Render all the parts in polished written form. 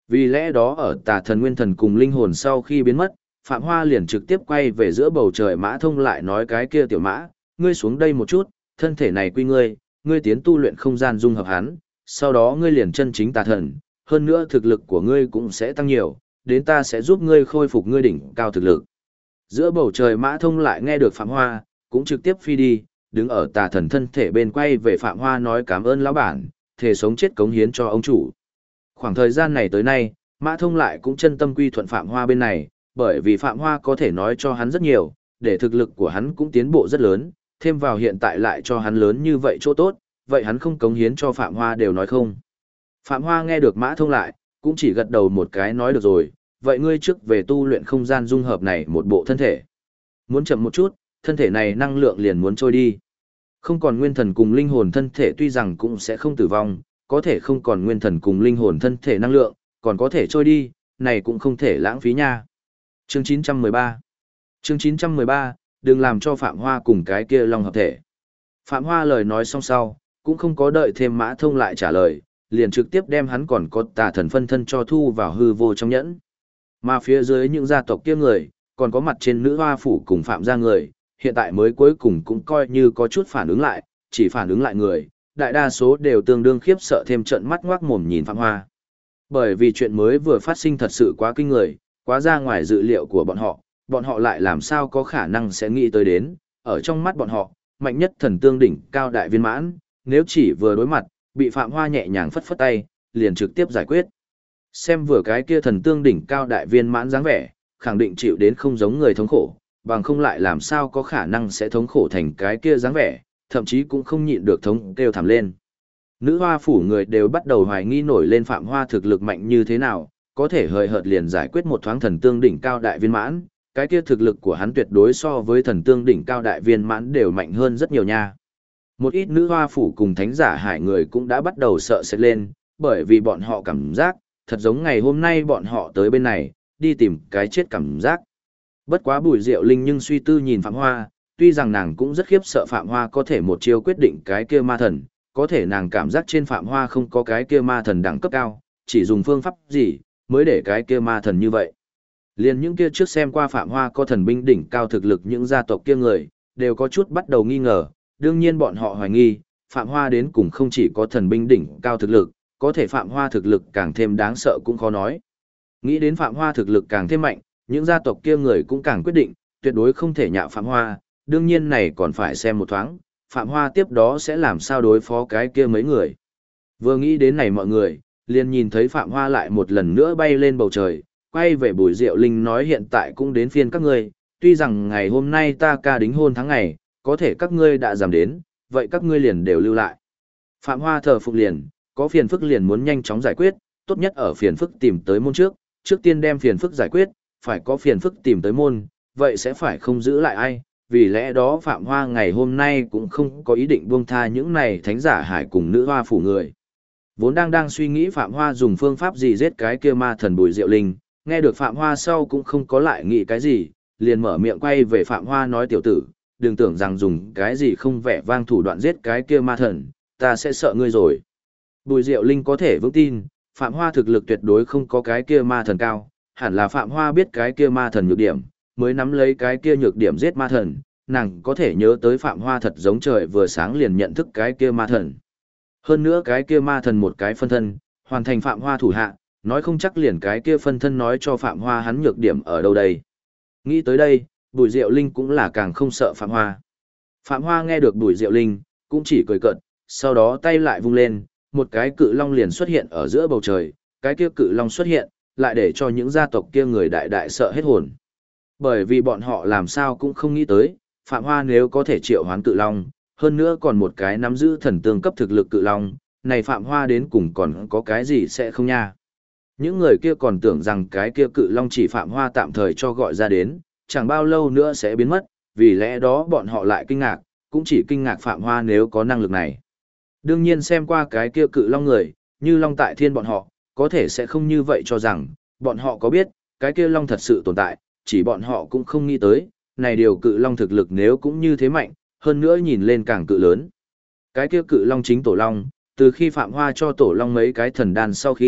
Vì lẽ đó ở tà thần nguyên thần cùng linh hồn sau khi biến mất, Phạm Hoa liền trực tiếp quay về giữa bầu trời. Mã Thông lại nói cái kia tiểu mã, ngươi xuống đây một chút, thân thể này quy ngươi, ngươi tiến tu luyện không gian dung hợp hắn, sau đó ngươi liền chân chính tà thần, hơn nữa thực lực của ngươi cũng sẽ tăng nhiều, đến ta sẽ giúp ngươi khôi phục ngươi đỉnh cao thực lực. Giữa bầu trời Mã Thông lại nghe được Phạm Hoa, cũng trực tiếp phi đi, đứng ở tà thần thân thể bên quay về Phạm Hoa nói cảm ơn lão bản, thề sống chết cống hiến cho ông chủ. Khoảng thời gian này tới nay, Mã Thông lại cũng chân tâm quy thuận Phạm Hoa bên này, bởi vì Phạm Hoa có thể nói cho hắn rất nhiều, để thực lực của hắn cũng tiến bộ rất lớn, thêm vào hiện tại lại cho hắn lớn như vậy chỗ tốt, vậy hắn không cống hiến cho Phạm Hoa đều nói không. Phạm Hoa nghe được Mã Thông lại, cũng chỉ gật đầu một cái nói được rồi, vậy ngươi trước về tu luyện không gian dung hợp này một bộ thân thể. Muốn chậm một chút, thân thể này năng lượng liền muốn trôi đi. Không còn nguyên thần cùng linh hồn thân thể tuy rằng cũng sẽ không tử vong, có thể không còn nguyên thần cùng linh hồn thân thể năng lượng, còn có thể trôi đi, này cũng không thể lãng phí nha. Chương 913 Chương 913, đừng làm cho Phạm Hoa cùng cái kia long hợp thể. Phạm Hoa lời nói xong sau, cũng không có đợi thêm Mã Thông lại trả lời, liền trực tiếp đem hắn còn có tà thần phân thân cho thu vào hư vô trong nhẫn. Mà phía dưới những gia tộc kia người, còn có mặt trên nữ hoa phủ cùng Phạm gia người, hiện tại mới cuối cùng cũng coi như có chút phản ứng lại, chỉ phản ứng lại người, đại đa số đều tương đương khiếp sợ thêm trận mắt ngoác mồm nhìn Phạm Hoa. Bởi vì chuyện mới vừa phát sinh thật sự quá kinh người, quá ra ngoài dự liệu của bọn họ lại làm sao có khả năng sẽ nghĩ tới đến, ở trong mắt bọn họ, mạnh nhất thần tương đỉnh cao đại viên mãn, nếu chỉ vừa đối mặt, bị Phạm Hoa nhẹ nhàng phất phất tay, liền trực tiếp giải quyết. Xem vừa cái kia thần tương đỉnh cao đại viên mãn dáng vẻ, khẳng định chịu đến không giống người thống khổ, bằng không lại làm sao có khả năng sẽ thống khổ thành cái kia dáng vẻ, thậm chí cũng không nhịn được thống kêu thảm lên. Nữ hoa phủ người đều bắt đầu hoài nghi nổi lên Phạm Hoa thực lực mạnh như thế nào, có thể hời hợt liền giải quyết một thoáng thần tương đỉnh cao đại viên mãn, cái kia thực lực của hắn tuyệt đối so với thần tương đỉnh cao đại viên mãn đều mạnh hơn rất nhiều nha. Một ít nữ hoa phủ cùng thánh giả hải người cũng đã bắt đầu sợ sệt lên, bởi vì bọn họ cảm giác, thật giống ngày hôm nay bọn họ tới bên này, đi tìm cái chết cảm giác. Bất quá Bùi Diệu Linh nhưng suy tư nhìn Phạm Hoa, tuy rằng nàng cũng rất khiếp sợ Phạm Hoa có thể một chiêu quyết định cái kia ma thần, có thể nàng cảm giác trên Phạm Hoa không có cái kia ma thần đẳng cấp cao, chỉ dùng phương pháp gì, mới để cái kia ma thần như vậy. Liền những kia trước xem qua Phạm Hoa có thần binh đỉnh cao thực lực những gia tộc kia người, đều có chút bắt đầu nghi ngờ, đương nhiên bọn họ hoài nghi, Phạm Hoa đến cùng không chỉ có thần binh đỉnh cao thực lực, có thể Phạm Hoa thực lực càng thêm đáng sợ cũng khó nói. Nghĩ đến Phạm Hoa thực lực càng thêm mạnh, những gia tộc kia người cũng càng quyết định, tuyệt đối không thể nhạo Phạm Hoa, đương nhiên này còn phải xem một thoáng, Phạm Hoa tiếp đó sẽ làm sao đối phó cái kia mấy người. Vừa nghĩ đến này mọi người, liền nhìn thấy Phạm Hoa lại một lần nữa bay lên bầu trời, quay về Bùi Diệu Linh nói hiện tại cũng đến phiên các ngươi, tuy rằng ngày hôm nay ta ca đính hôn tháng ngày, có thể các ngươi đã giảm đến, vậy các ngươi liền đều lưu lại. Phạm Hoa thờ phục liền, có phiền phức liền muốn nhanh chóng giải quyết, tốt nhất ở phiền phức tìm tới môn trước tiên đem phiền phức giải quyết, phải có phiền phức tìm tới môn, vậy sẽ phải không giữ lại ai, vì lẽ đó Phạm Hoa ngày hôm nay cũng không có ý định buông tha những này thánh giả hải cùng nữ hoa phủ người. Vốn đang suy nghĩ Phạm Hoa dùng phương pháp gì giết cái kia ma thần Bùi Diệu Linh, nghe được Phạm Hoa sau cũng không có lại nghĩ cái gì, liền mở miệng quay về Phạm Hoa nói tiểu tử, đừng tưởng rằng dùng cái gì không vẻ vang thủ đoạn giết cái kia ma thần, ta sẽ sợ ngươi rồi. Bùi Diệu Linh có thể vững tin, Phạm Hoa thực lực tuyệt đối không có cái kia ma thần cao, hẳn là Phạm Hoa biết cái kia ma thần nhược điểm, mới nắm lấy cái kia nhược điểm giết ma thần, nàng có thể nhớ tới Phạm Hoa thật giống trời vừa sáng liền nhận thức cái kia ma thần. Hơn nữa cái kia ma thần một cái phân thân, hoàn thành Phạm Hoa thủ hạ, nói không chắc liền cái kia phân thân nói cho Phạm Hoa hắn nhược điểm ở đâu đây. Nghĩ tới đây, Bùi Diệu Linh cũng là càng không sợ Phạm Hoa. Phạm Hoa nghe được Bùi Diệu Linh, cũng chỉ cười cợt, sau đó tay lại vung lên, một cái cự long liền xuất hiện ở giữa bầu trời, cái kia cự long xuất hiện, lại để cho những gia tộc kia người đại đại sợ hết hồn. Bởi vì bọn họ làm sao cũng không nghĩ tới, Phạm Hoa nếu có thể triệu hoán cự long, hơn nữa còn một cái nắm giữ thần tương cấp thực lực cự long, này Phạm Hoa đến cùng còn có cái gì sẽ không nha. Những người kia còn tưởng rằng cái kia cự long chỉ Phạm Hoa tạm thời cho gọi ra đến, chẳng bao lâu nữa sẽ biến mất, vì lẽ đó bọn họ lại kinh ngạc, cũng chỉ kinh ngạc Phạm Hoa nếu có năng lực này. Đương nhiên xem qua cái kia cự long người, như long tại thiên bọn họ, có thể sẽ không như vậy cho rằng, bọn họ có biết, cái kia long thật sự tồn tại, chỉ bọn họ cũng không nghĩ tới, này điều cự long thực lực nếu cũng như thế mạnh, hơn nữa nhìn lên càng cự lớn. Cái kia cự long chính tổ long, từ khi Phạm Hoa cho tổ long mấy cái thần đan sau khi,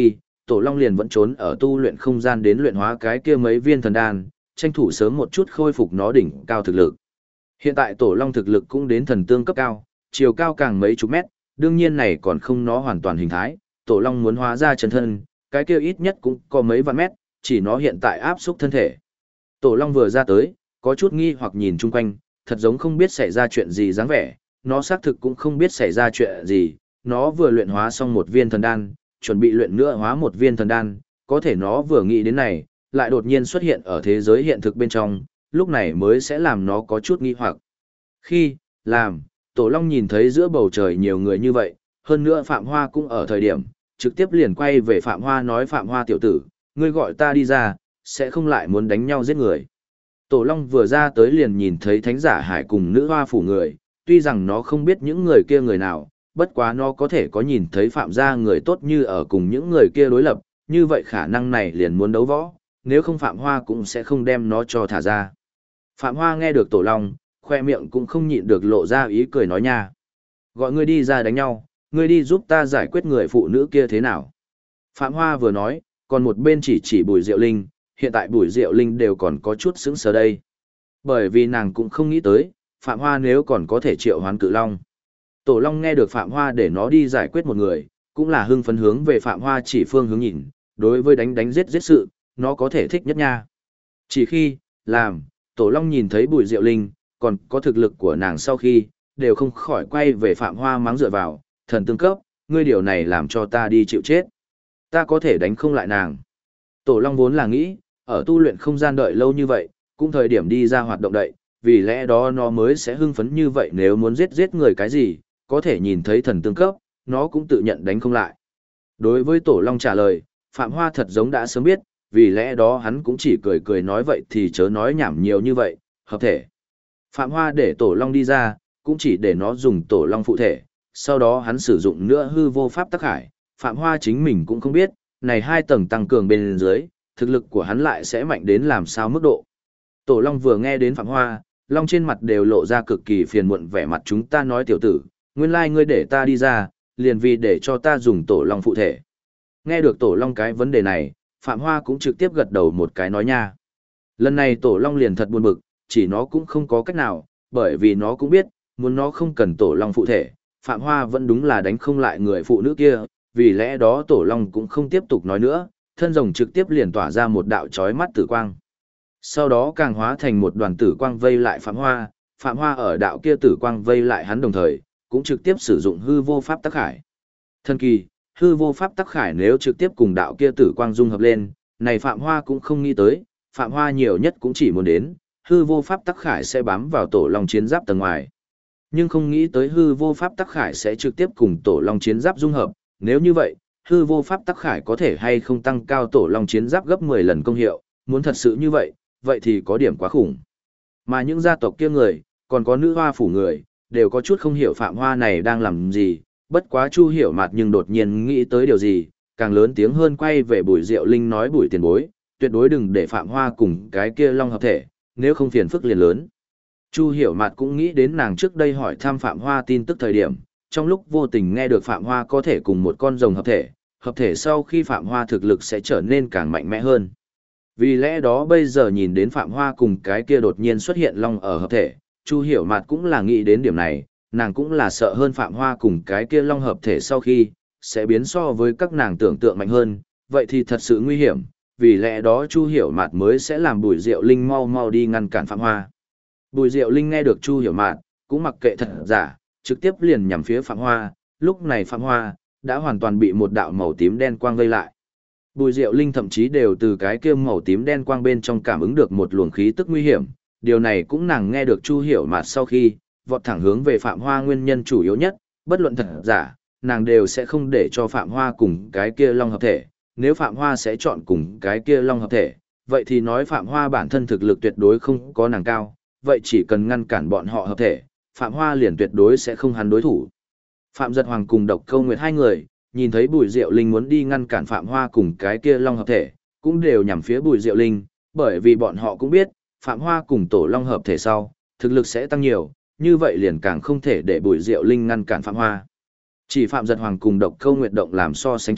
Tổ Long liền vẫn trốn ở tu luyện không gian đến luyện hóa cái kia mấy viên thần đan, tranh thủ sớm một chút khôi phục nó đỉnh cao thực lực. Hiện tại Tổ Long thực lực cũng đến thần tương cấp cao, chiều cao càng mấy chục mét, đương nhiên này còn không nó hoàn toàn hình thái, Tổ Long muốn hóa ra chân thân, cái kia ít nhất cũng có mấy vạn mét, chỉ nó hiện tại áp xúc thân thể. Tổ Long vừa ra tới, có chút nghi hoặc nhìn chung quanh, thật giống không biết xảy ra chuyện gì dáng vẻ, nó xác thực cũng không biết xảy ra chuyện gì, nó vừa luyện hóa xong một viên thần đan, chuẩn bị luyện nữa hóa một viên thần đan, có thể nó vừa nghĩ đến này, lại đột nhiên xuất hiện ở thế giới hiện thực bên trong, lúc này mới sẽ làm nó có chút nghi hoặc. Khi, làm, Tổ Long nhìn thấy giữa bầu trời nhiều người như vậy, hơn nữa Phạm Hoa cũng ở thời điểm, trực tiếp liền quay về Phạm Hoa nói Phạm Hoa tiểu tử, ngươi gọi ta đi ra, sẽ không lại muốn đánh nhau giết người. Tổ Long vừa ra tới liền nhìn thấy thánh giả hải cùng nữ hoa phủ người, tuy rằng nó không biết những người kia người nào, bất quá nó có thể có nhìn thấy Phạm gia người tốt như ở cùng những người kia đối lập, như vậy khả năng này liền muốn đấu võ, nếu không Phạm Hoa cũng sẽ không đem nó cho thả ra. Phạm Hoa nghe được Tổ Long, khoe miệng cũng không nhịn được lộ ra ý cười nói nha. Gọi ngươi đi ra đánh nhau, ngươi đi giúp ta giải quyết người phụ nữ kia thế nào. Phạm Hoa vừa nói, còn một bên chỉ Bùi Diệu Linh, hiện tại Bùi Diệu Linh đều còn có chút sững sờ đây. Bởi vì nàng cũng không nghĩ tới, Phạm Hoa nếu còn có thể triệu hoán cự long. Tổ Long nghe được Phạm Hoa để nó đi giải quyết một người, cũng là hưng phấn hướng về Phạm Hoa chỉ phương hướng nhìn, đối với đánh giết sự, nó có thể thích nhất nha. Chỉ khi, làm, Tổ Long nhìn thấy Bùi Diệu Linh, còn có thực lực của nàng sau khi, đều không khỏi quay về Phạm Hoa mắng dựa vào, thần tương cấp, ngươi điều này làm cho ta đi chịu chết. Ta có thể đánh không lại nàng. Tổ Long vốn là nghĩ, ở tu luyện không gian đợi lâu như vậy, cũng thời điểm đi ra hoạt động đậy, vì lẽ đó nó mới sẽ hưng phấn như vậy nếu muốn giết người cái gì, có thể nhìn thấy thần tương cấp, nó cũng tự nhận đánh không lại. Đối với Tổ Long trả lời, Phạm Hoa thật giống đã sớm biết, vì lẽ đó hắn cũng chỉ cười nói vậy thì chớ nói nhảm nhiều như vậy, hợp thể. Phạm Hoa để Tổ Long đi ra, cũng chỉ để nó dùng Tổ Long phụ thể, sau đó hắn sử dụng nữa hư vô pháp tắc hải, Phạm Hoa chính mình cũng không biết, này 2 tầng tăng cường bên dưới, thực lực của hắn lại sẽ mạnh đến làm sao mức độ. Tổ Long vừa nghe đến Phạm Hoa, Long trên mặt đều lộ ra cực kỳ phiền muộn vẻ mặt chúng ta nói tiểu tử, nguyên lai ngươi để ta đi ra, liền vì để cho ta dùng Tổ Long phụ thể. Nghe được Tổ Long cái vấn đề này, Phạm Hoa cũng trực tiếp gật đầu một cái nói nha. Lần này Tổ Long liền thật buồn bực, chỉ nó cũng không có cách nào, bởi vì nó cũng biết, muốn nó không cần Tổ Long phụ thể, Phạm Hoa vẫn đúng là đánh không lại người phụ nữ kia, vì lẽ đó Tổ Long cũng không tiếp tục nói nữa, thân rồng trực tiếp liền tỏa ra một đạo chói mắt tử quang. Sau đó càng hóa thành một đoàn tử quang vây lại Phạm Hoa ở đạo kia tử quang vây lại hắn đồng thời, cũng trực tiếp sử dụng hư vô pháp tắc hải. Thần kỳ, hư vô pháp tắc hải nếu trực tiếp cùng đạo kia tử quang dung hợp lên, này Phạm Hoa cũng không nghĩ tới, Phạm Hoa nhiều nhất cũng chỉ muốn đến, hư vô pháp tắc hải sẽ bám vào Tổ Long chiến giáp tầng ngoài. Nhưng không nghĩ tới hư vô pháp tắc khải sẽ trực tiếp cùng Tổ Long chiến giáp dung hợp, nếu như vậy, hư vô pháp tắc khải có thể hay không tăng cao Tổ Long chiến giáp gấp 10 lần công hiệu, muốn thật sự như vậy, vậy thì có điểm quá khủng. Mà những gia tộc kia người, còn có nữ hoa phủ người, đều có chút không hiểu Phạm Hoa này đang làm gì, bất quá Chu Hiểu Mạt nhưng đột nhiên nghĩ tới điều gì, càng lớn tiếng hơn quay về Bùi Diệu Linh nói Bùi tiền bối, tuyệt đối đừng để Phạm Hoa cùng cái kia Long hợp thể, nếu không phiền phức liền lớn. Chu Hiểu Mạt cũng nghĩ đến nàng trước đây hỏi thăm Phạm Hoa tin tức thời điểm, trong lúc vô tình nghe được Phạm Hoa có thể cùng một con rồng hợp thể sau khi Phạm Hoa thực lực sẽ trở nên càng mạnh mẽ hơn. Vì lẽ đó bây giờ nhìn đến Phạm Hoa cùng cái kia đột nhiên xuất hiện long ở hợp thể, Chu Hiểu Mạt cũng là nghĩ đến điểm này, nàng cũng là sợ hơn Phạm Hoa cùng cái kia long hợp thể sau khi, sẽ biến so với các nàng tưởng tượng mạnh hơn, vậy thì thật sự nguy hiểm, vì lẽ đó Chu Hiểu Mạt mới sẽ làm Bùi Diệu Linh mau đi ngăn cản Phạm Hoa. Bùi Diệu Linh nghe được Chu Hiểu Mạt, cũng mặc kệ thật giả, trực tiếp liền nhằm phía Phạm Hoa, lúc này Phạm Hoa đã hoàn toàn bị một đạo màu tím đen quang vây lại. Bùi Diệu Linh thậm chí đều từ cái kia màu tím đen quang bên trong cảm ứng được một luồng khí tức nguy hiểm, điều này cũng nàng nghe được Chu Hiểu Mạt sau khi, vọt thẳng hướng về Phạm Hoa nguyên nhân chủ yếu nhất, bất luận thật giả, nàng đều sẽ không để cho Phạm Hoa cùng cái kia long hợp thể, nếu Phạm Hoa sẽ chọn cùng cái kia long hợp thể, vậy thì nói Phạm Hoa bản thân thực lực tuyệt đối không có nàng cao, vậy chỉ cần ngăn cản bọn họ hợp thể, Phạm Hoa liền tuyệt đối sẽ không hắn đối thủ. Phạm Giật Hoàng cùng Độc Câu Nguyệt hai người, nhìn thấy Bùi Diệu Linh muốn đi ngăn cản Phạm Hoa cùng cái kia long hợp thể, cũng đều nhằm phía Bùi Diệu Linh, bởi vì bọn họ cũng biết, Phạm Hoa cùng Tổ Long hợp thể sau, thực lực sẽ tăng nhiều, như vậy liền càng không thể để Bùi Diệu Linh ngăn cản Phạm Hoa. Chỉ Phạm Giật Hoàng cùng Độc Câu Nguyệt động làm so sánh chậm,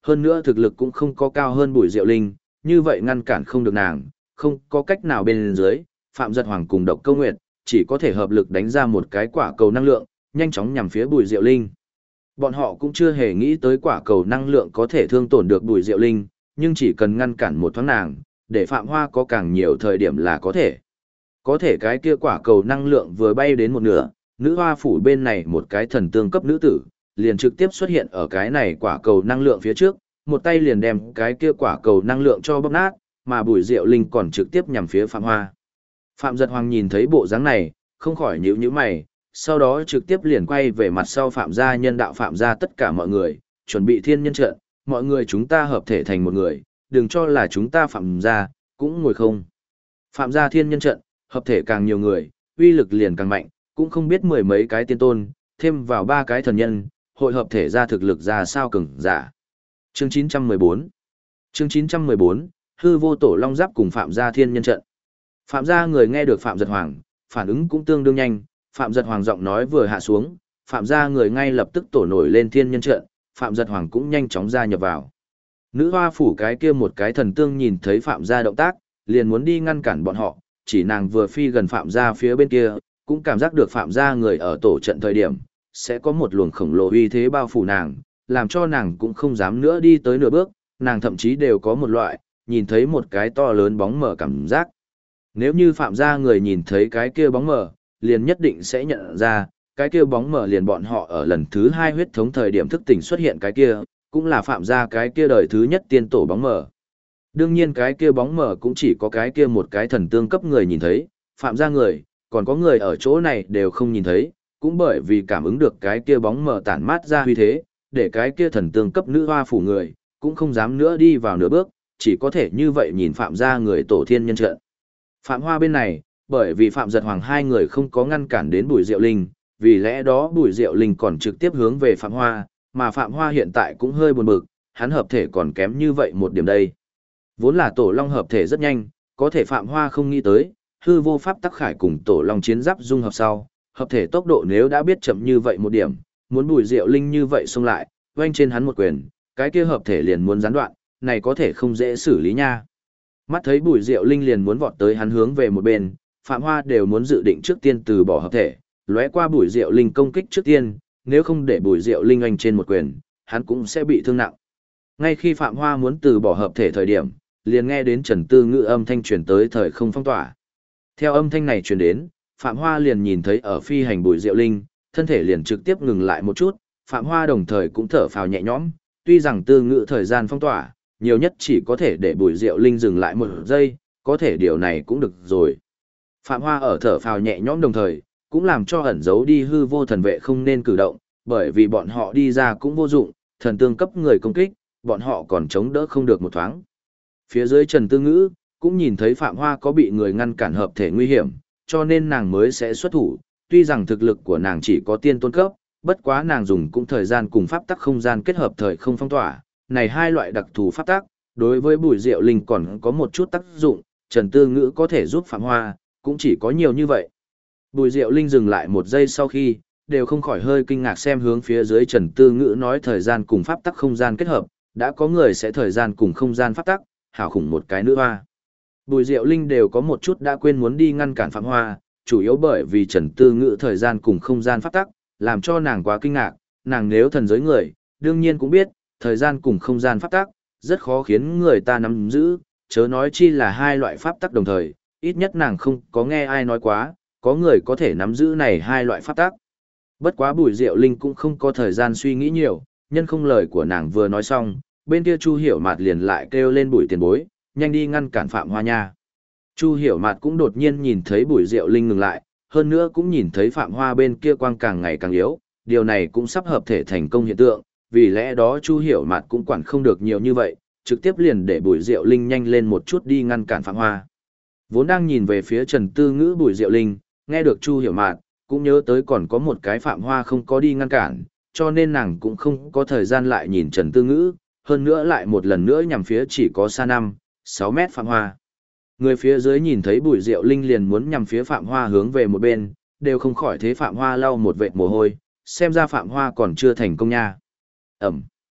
hơn nữa thực lực cũng không có cao hơn Bùi Diệu Linh, như vậy ngăn cản không được nàng, không có cách nào bên dưới, Phạm Giật Hoàng cùng Độc Câu Nguyệt, chỉ có thể hợp lực đánh ra một cái quả cầu năng lượng, nhanh chóng nhằm phía Bùi Diệu Linh. Bọn họ cũng chưa hề nghĩ tới quả cầu năng lượng có thể thương tổn được Bùi Diệu Linh, nhưng chỉ cần ngăn cản một thoáng nàng, để Phạm Hoa có càng nhiều thời điểm là có thể. Có thể cái kia quả cầu năng lượng vừa bay đến một nửa, nữ hoa phủ bên này một cái thần tương cấp nữ tử, liền trực tiếp xuất hiện ở cái này quả cầu năng lượng phía trước, một tay liền đem cái kia quả cầu năng lượng cho bóp nát, mà Bùi Diệu Linh còn trực tiếp nhằm phía Phạm Hoa. Phạm Giật Hoàng nhìn thấy bộ dáng này, không khỏi nhíu nhíu mày, sau đó trực tiếp liền quay về mặt sau Phạm gia nhân đạo Phạm gia tất cả mọi người, chuẩn bị thiên nhân trận, mọi người chúng ta hợp thể thành một người, đừng cho là chúng ta Phạm gia, cũng ngồi không. Phạm gia thiên nhân trận, hợp thể càng nhiều người, uy lực liền càng mạnh, cũng không biết mười mấy cái tiên tôn, thêm vào ba cái thần nhân, hội hợp thể ra thực lực ra sao cường giả. Chương 914 Chương 914, hư vô tổ long giáp cùng Phạm gia thiên nhân trận. Phạm gia người nghe được Phạm Giật Hoàng, phản ứng cũng tương đương nhanh, Phạm Giật Hoàng giọng nói vừa hạ xuống, Phạm gia người ngay lập tức tổ nổi lên thiên nhân trận, Phạm Giật Hoàng cũng nhanh chóng gia nhập vào. Nữ hoa phủ cái kia một cái thần tương nhìn thấy Phạm gia động tác, liền muốn đi ngăn cản bọn họ, chỉ nàng vừa phi gần Phạm gia phía bên kia, cũng cảm giác được Phạm gia người ở tổ trận thời điểm, sẽ có một luồng khổng lồ uy thế bao phủ nàng, làm cho nàng cũng không dám nữa đi tới nửa bước, nàng thậm chí đều có một loại, nhìn thấy một cái to lớn bóng mờ cảm giác. Nếu như Phạm gia người nhìn thấy cái kia bóng mờ, liền nhất định sẽ nhận ra, cái kia bóng mờ liền bọn họ ở lần thứ 2 huyết thống thời điểm thức tỉnh xuất hiện cái kia, cũng là Phạm gia cái kia đời thứ nhất tiên tổ bóng mờ. Đương nhiên cái kia bóng mờ cũng chỉ có cái kia một cái thần tương cấp người nhìn thấy, Phạm gia người, còn có người ở chỗ này đều không nhìn thấy, cũng bởi vì cảm ứng được cái kia bóng mờ tản mát ra huy thế, để cái kia thần tương cấp nữ hoa phủ người, cũng không dám nữa đi vào nửa bước, chỉ có thể như vậy nhìn Phạm gia người tổ thiên nhân trận. Phạm Hoa bên này, bởi vì Phạm Giật Hoàng hai người không có ngăn cản đến Bùi Diệu Linh, vì lẽ đó Bùi Diệu Linh còn trực tiếp hướng về Phạm Hoa, mà Phạm Hoa hiện tại cũng hơi buồn bực, hắn hợp thể còn kém như vậy một điểm đây. Vốn là tổ long hợp thể rất nhanh, có thể Phạm Hoa không nghĩ tới, hư vô pháp tắc khải cùng tổ long chiến giáp dung hợp sau, hợp thể tốc độ nếu đã biết chậm như vậy một điểm, muốn Bùi Diệu Linh như vậy xông lại, oanh trên hắn một quyền, cái kia hợp thể liền muốn gián đoạn, này có thể không dễ xử lý nha. Mắt thấy Bùi Diệu Linh liền muốn vọt tới hắn hướng về một bên, Phạm Hoa đều muốn dự định trước tiên từ bỏ hợp thể, lóe qua Bùi Diệu Linh công kích trước tiên, nếu không để Bùi Diệu Linh oanh trên một quyền, hắn cũng sẽ bị thương nặng. Ngay khi Phạm Hoa muốn từ bỏ hợp thể thời điểm, liền nghe đến Trần Tư Ngữ âm thanh truyền tới thời không phong tỏa. Theo âm thanh này truyền đến, Phạm Hoa liền nhìn thấy ở phi hành Bùi Diệu Linh, thân thể liền trực tiếp ngừng lại một chút, Phạm Hoa đồng thời cũng thở phào nhẹ nhõm, tuy rằng Tư Ngữ thời gian phong tỏa, nhiều nhất chỉ có thể để Bùi Diệu Linh dừng lại một giây, có thể điều này cũng được rồi. Phạm Hoa ở thở phào nhẹ nhõm đồng thời, cũng làm cho ẩn giấu đi hư vô thần vệ không nên cử động, bởi vì bọn họ đi ra cũng vô dụng, thần tương cấp người công kích, bọn họ còn chống đỡ không được một thoáng. Phía dưới Trần Tư Ngữ, cũng nhìn thấy Phạm Hoa có bị người ngăn cản hợp thể nguy hiểm, cho nên nàng mới sẽ xuất thủ, tuy rằng thực lực của nàng chỉ có tiên tôn cấp, bất quá nàng dùng cũng thời gian cùng pháp tắc không gian kết hợp thời không phong tỏa, này hai loại đặc thù pháp tắc, đối với Bùi Diệu Linh còn có một chút tác dụng, Trần Tư Ngữ có thể giúp Phạm Hoa, cũng chỉ có nhiều như vậy. Bùi Diệu Linh dừng lại một giây sau khi, đều không khỏi hơi kinh ngạc xem hướng phía dưới Trần Tư Ngữ nói thời gian cùng pháp tắc không gian kết hợp, đã có người sẽ thời gian cùng không gian pháp tắc, hảo khủng một cái nữ hoa. Bùi Diệu Linh đều có một chút đã quên muốn đi ngăn cản Phạm Hoa, chủ yếu bởi vì Trần Tư Ngữ thời gian cùng không gian pháp tắc, làm cho nàng quá kinh ngạc, nàng nếu thần giới người, đương nhiên cũng biết, thời gian cùng không gian pháp tắc, rất khó khiến người ta nắm giữ, chớ nói chi là hai loại pháp tắc đồng thời, ít nhất nàng không có nghe ai nói quá, có người có thể nắm giữ này hai loại pháp tắc. Bất quá Bùi Diệu Linh cũng không có thời gian suy nghĩ nhiều, nhân không lời của nàng vừa nói xong, bên kia Chu Hiểu Mạt liền lại kêu lên Bùi tiền bối, nhanh đi ngăn cản Phạm Hoa nha. Chu Hiểu Mạt cũng đột nhiên nhìn thấy Bùi Diệu Linh ngừng lại, hơn nữa cũng nhìn thấy Phạm Hoa bên kia quang càng ngày càng yếu, điều này cũng sắp hợp thể thành công hiện tượng, vì lẽ đó Chu Hiểu Mạt cũng quản không được nhiều như vậy, trực tiếp liền để Bùi Diệu Linh nhanh lên một chút đi ngăn cản Phạm Hoa. Vốn đang nhìn về phía Trần Tư Ngữ Bùi Diệu Linh, nghe được Chu Hiểu Mạt, cũng nhớ tới còn có một cái Phạm Hoa không có đi ngăn cản, cho nên nàng cũng không có thời gian lại nhìn Trần Tư Ngữ, hơn nữa lại một lần nữa nhằm phía chỉ có xa 5-6 mét Phạm Hoa. Người phía dưới nhìn thấy Bùi Diệu Linh liền muốn nhằm phía Phạm Hoa hướng về một bên, đều không khỏi thế Phạm Hoa lau một vệt mồ hôi, xem ra Phạm Hoa còn chưa thành công nha. Ẩm.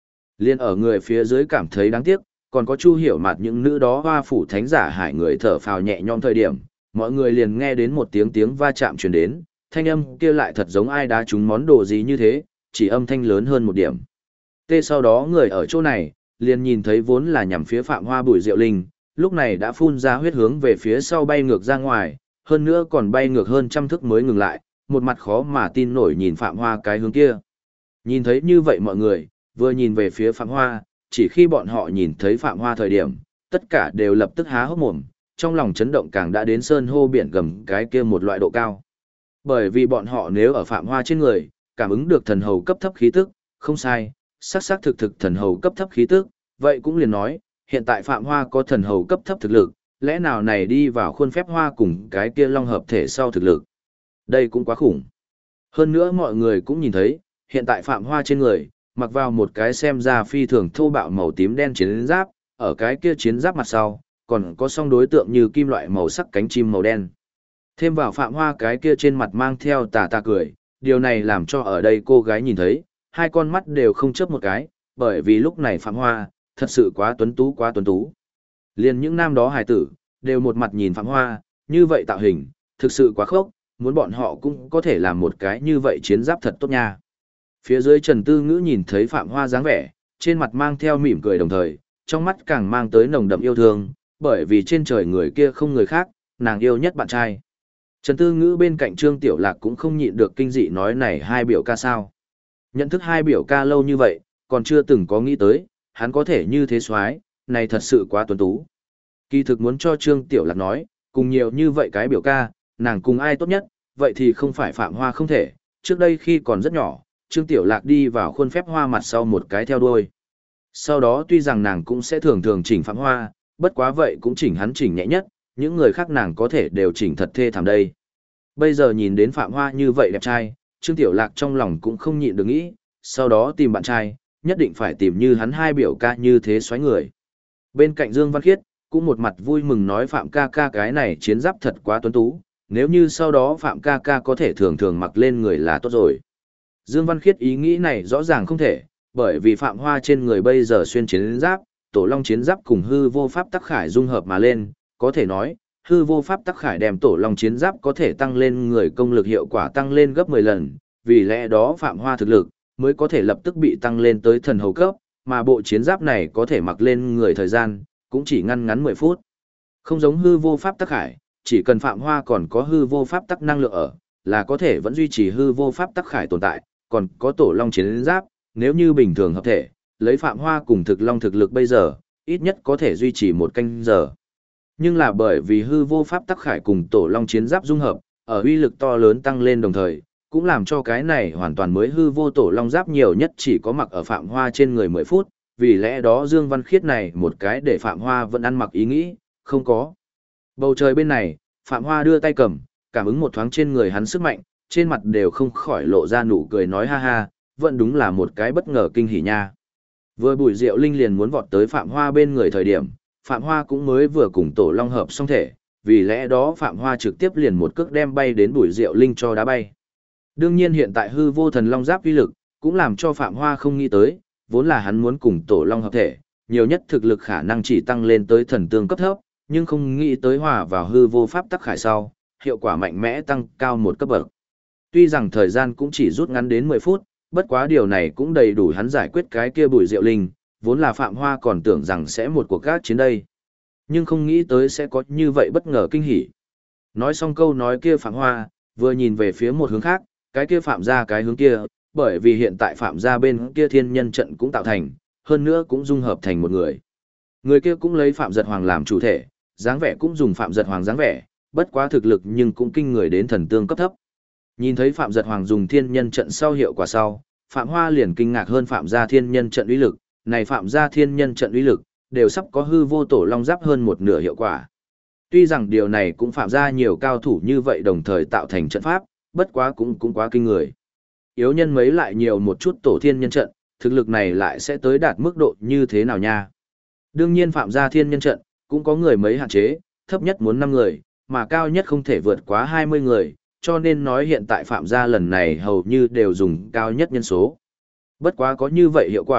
Liên ở người phía dưới cảm thấy đáng tiếc, còn có Chu Hiểu Mạt những nữ đó hoa phủ thánh giả hải người thở phào nhẹ nhõm thời điểm, mọi người liền nghe đến một tiếng va chạm truyền đến, thanh âm kia lại thật giống ai đá trúng món đồ gì như thế, chỉ âm thanh lớn hơn một điểm. Sau đó người ở chỗ này, liền nhìn thấy vốn là nhằm phía Phạm Hoa Bùi Diệu Linh, lúc này đã phun ra huyết hướng về phía sau bay ngược ra ngoài, hơn nữa còn bay ngược hơn trăm thước mới ngừng lại, một mặt khó mà tin nổi nhìn Phạm Hoa cái hướng kia. Nhìn thấy như vậy mọi người, vừa nhìn về phía Phạm Hoa, chỉ khi bọn họ nhìn thấy Phạm Hoa thời điểm, tất cả đều lập tức há hốc mồm, trong lòng chấn động càng đã đến sơn hô biển gầm cái kia một loại độ cao. Bởi vì bọn họ nếu ở Phạm Hoa trên người, cảm ứng được thần hầu cấp thấp khí tức, không sai, xác thực thần hầu cấp thấp khí tức, vậy cũng liền nói, hiện tại Phạm Hoa có thần hầu cấp thấp thực lực, lẽ nào này đi vào khuôn phép hoa cùng cái kia long hợp thể sau thực lực. Đây cũng quá khủng. Hơn nữa mọi người cũng nhìn thấy, hiện tại Phạm Hoa trên người, mặc vào một cái xem ra phi thường thô bạo màu tím đen chiến giáp, ở cái kia chiến giáp mặt sau, còn có song đối tượng như kim loại màu sắc cánh chim màu đen. Thêm vào Phạm Hoa cái kia trên mặt mang theo tà cười, điều này làm cho ở đây cô gái nhìn thấy, hai con mắt đều không chớp một cái, bởi vì lúc này Phạm Hoa, thật sự quá tuấn tú. Liền những nam đó hài tử, đều một mặt nhìn Phạm Hoa, như vậy tạo hình, thực sự quá khốc, muốn bọn họ cũng có thể làm một cái như vậy chiến giáp thật tốt nha. Phía dưới Trần Tư Ngữ nhìn thấy Phạm Hoa dáng vẻ, trên mặt mang theo mỉm cười đồng thời, trong mắt càng mang tới nồng đậm yêu thương, bởi vì trên trời người kia không người khác, nàng yêu nhất bạn trai. Trần Tư Ngữ bên cạnh Trương Tiểu Lạc cũng không nhịn được kinh dị nói này hai biểu ca sao. Nhận thức hai biểu ca lâu như vậy, còn chưa từng có nghĩ tới, hắn có thể như thế soái, này thật sự quá tuấn tú. Kỳ thực muốn cho Trương Tiểu Lạc nói, cùng nhiều như vậy cái biểu ca, nàng cùng ai tốt nhất, vậy thì không phải Phạm Hoa không thể, trước đây khi còn rất nhỏ, Trương Tiểu Lạc đi vào khuôn phép hoa mặt sau một cái theo đuôi. Sau đó tuy rằng nàng cũng sẽ thường thường chỉnh Phạm Hoa, bất quá vậy cũng chỉnh hắn chỉnh nhẹ nhất, những người khác nàng có thể đều chỉnh thật thê thảm đây. Bây giờ nhìn đến Phạm Hoa như vậy đẹp trai, Trương Tiểu Lạc trong lòng cũng không nhịn được nghĩ, sau đó tìm bạn trai, nhất định phải tìm như hắn hai biểu ca như thế xoáy người. Bên cạnh Dương Văn Khiết, cũng một mặt vui mừng nói Phạm ca ca cái này chiến giáp thật quá tuấn tú, nếu như sau đó Phạm ca ca có thể thường thường mặc lên người là tốt rồi. Dương Văn Khiết ý nghĩ này rõ ràng không thể, bởi vì Phạm Hoa trên người bây giờ xuyên chiến giáp, tổ long chiến giáp cùng hư vô pháp tắc khải dung hợp mà lên, có thể nói, hư vô pháp tắc khải đem tổ long chiến giáp có thể tăng lên người công lực hiệu quả tăng lên gấp 10 lần, vì lẽ đó Phạm Hoa thực lực mới có thể lập tức bị tăng lên tới thần hầu cấp, mà bộ chiến giáp này có thể mặc lên người thời gian, cũng chỉ ngắn 10 phút. Không giống hư vô pháp tắc khải, chỉ cần Phạm Hoa còn có hư vô pháp tắc năng lượng ở, là có thể vẫn duy trì hư vô pháp tắc khải tồn tại, còn có tổ long chiến giáp, nếu như bình thường hợp thể, lấy Phạm Hoa cùng thực long thực lực bây giờ, ít nhất có thể duy trì 1 canh giờ. Nhưng là bởi vì hư vô pháp tắc khải cùng tổ long chiến giáp dung hợp, ở uy lực to lớn tăng lên đồng thời, cũng làm cho cái này hoàn toàn mới hư vô tổ long giáp nhiều nhất chỉ có mặc ở Phạm Hoa trên người 10 phút, vì lẽ đó Dương Văn Khiết này một cái để Phạm Hoa vẫn ăn mặc ý nghĩ, không có. Bầu trời bên này, Phạm Hoa đưa tay cầm, cảm ứng một thoáng trên người hắn sức mạnh, trên mặt đều không khỏi lộ ra nụ cười nói ha ha, vẫn đúng là một cái bất ngờ kinh hỉ nha. Vừa Bùi Diệu Linh liền muốn vọt tới Phạm Hoa bên người thời điểm, Phạm Hoa cũng mới vừa cùng tổ long hợp xong thể, vì lẽ đó Phạm Hoa trực tiếp liền một cước đem bay đến Bùi Diệu Linh cho đá bay. Đương nhiên hiện tại hư vô thần long giáp uy lực, cũng làm cho Phạm Hoa không nghĩ tới, vốn là hắn muốn cùng tổ long hợp thể, nhiều nhất thực lực khả năng chỉ tăng lên tới thần tương cấp thấp, nhưng không nghĩ tới hòa vào hư vô pháp tắc khải sau, hiệu quả mạnh mẽ tăng cao một cấp bậc. Tuy rằng thời gian cũng chỉ rút ngắn đến 10 phút, bất quá điều này cũng đầy đủ hắn giải quyết cái kia Bùi Diệu Linh, vốn là Phạm Hoa còn tưởng rằng sẽ một cuộc gác chiến đây. Nhưng không nghĩ tới sẽ có như vậy bất ngờ kinh hỉ. Nói xong câu nói kia Phạm Hoa, vừa nhìn về phía một hướng khác, cái kia Phạm ra cái hướng kia, bởi vì hiện tại Phạm ra bên kia thiên nhân trận cũng tạo thành, hơn nữa cũng dung hợp thành một người. Người kia cũng lấy Phạm Giật Hoàng làm chủ thể, dáng vẻ cũng dùng Phạm Giật Hoàng dáng vẻ, bất quá thực lực nhưng cũng kinh người đến thần tương cấp thấp. Nhìn thấy Phạm Giật Hoàng dùng thiên nhân trận sau hiệu quả sau, Phạm Hoa liền kinh ngạc hơn Phạm gia thiên nhân trận uy lực, này Phạm gia thiên nhân trận uy lực, đều sắp có hư vô tổ long giáp hơn một nửa hiệu quả. Tuy rằng điều này cũng Phạm gia nhiều cao thủ như vậy đồng thời tạo thành trận pháp, bất quá cũng quá kinh người. Yếu nhân mấy lại nhiều một chút tổ thiên nhân trận, thực lực này lại sẽ tới đạt mức độ như thế nào nha. Đương nhiên Phạm gia thiên nhân trận, cũng có người mấy hạn chế, thấp nhất muốn 5 người, mà cao nhất không thể vượt quá 20 người, cho nên nói hiện tại Phạm gia lần này hầu như đều dùng cao nhất nhân số. Bất quá có như vậy hiệu quả,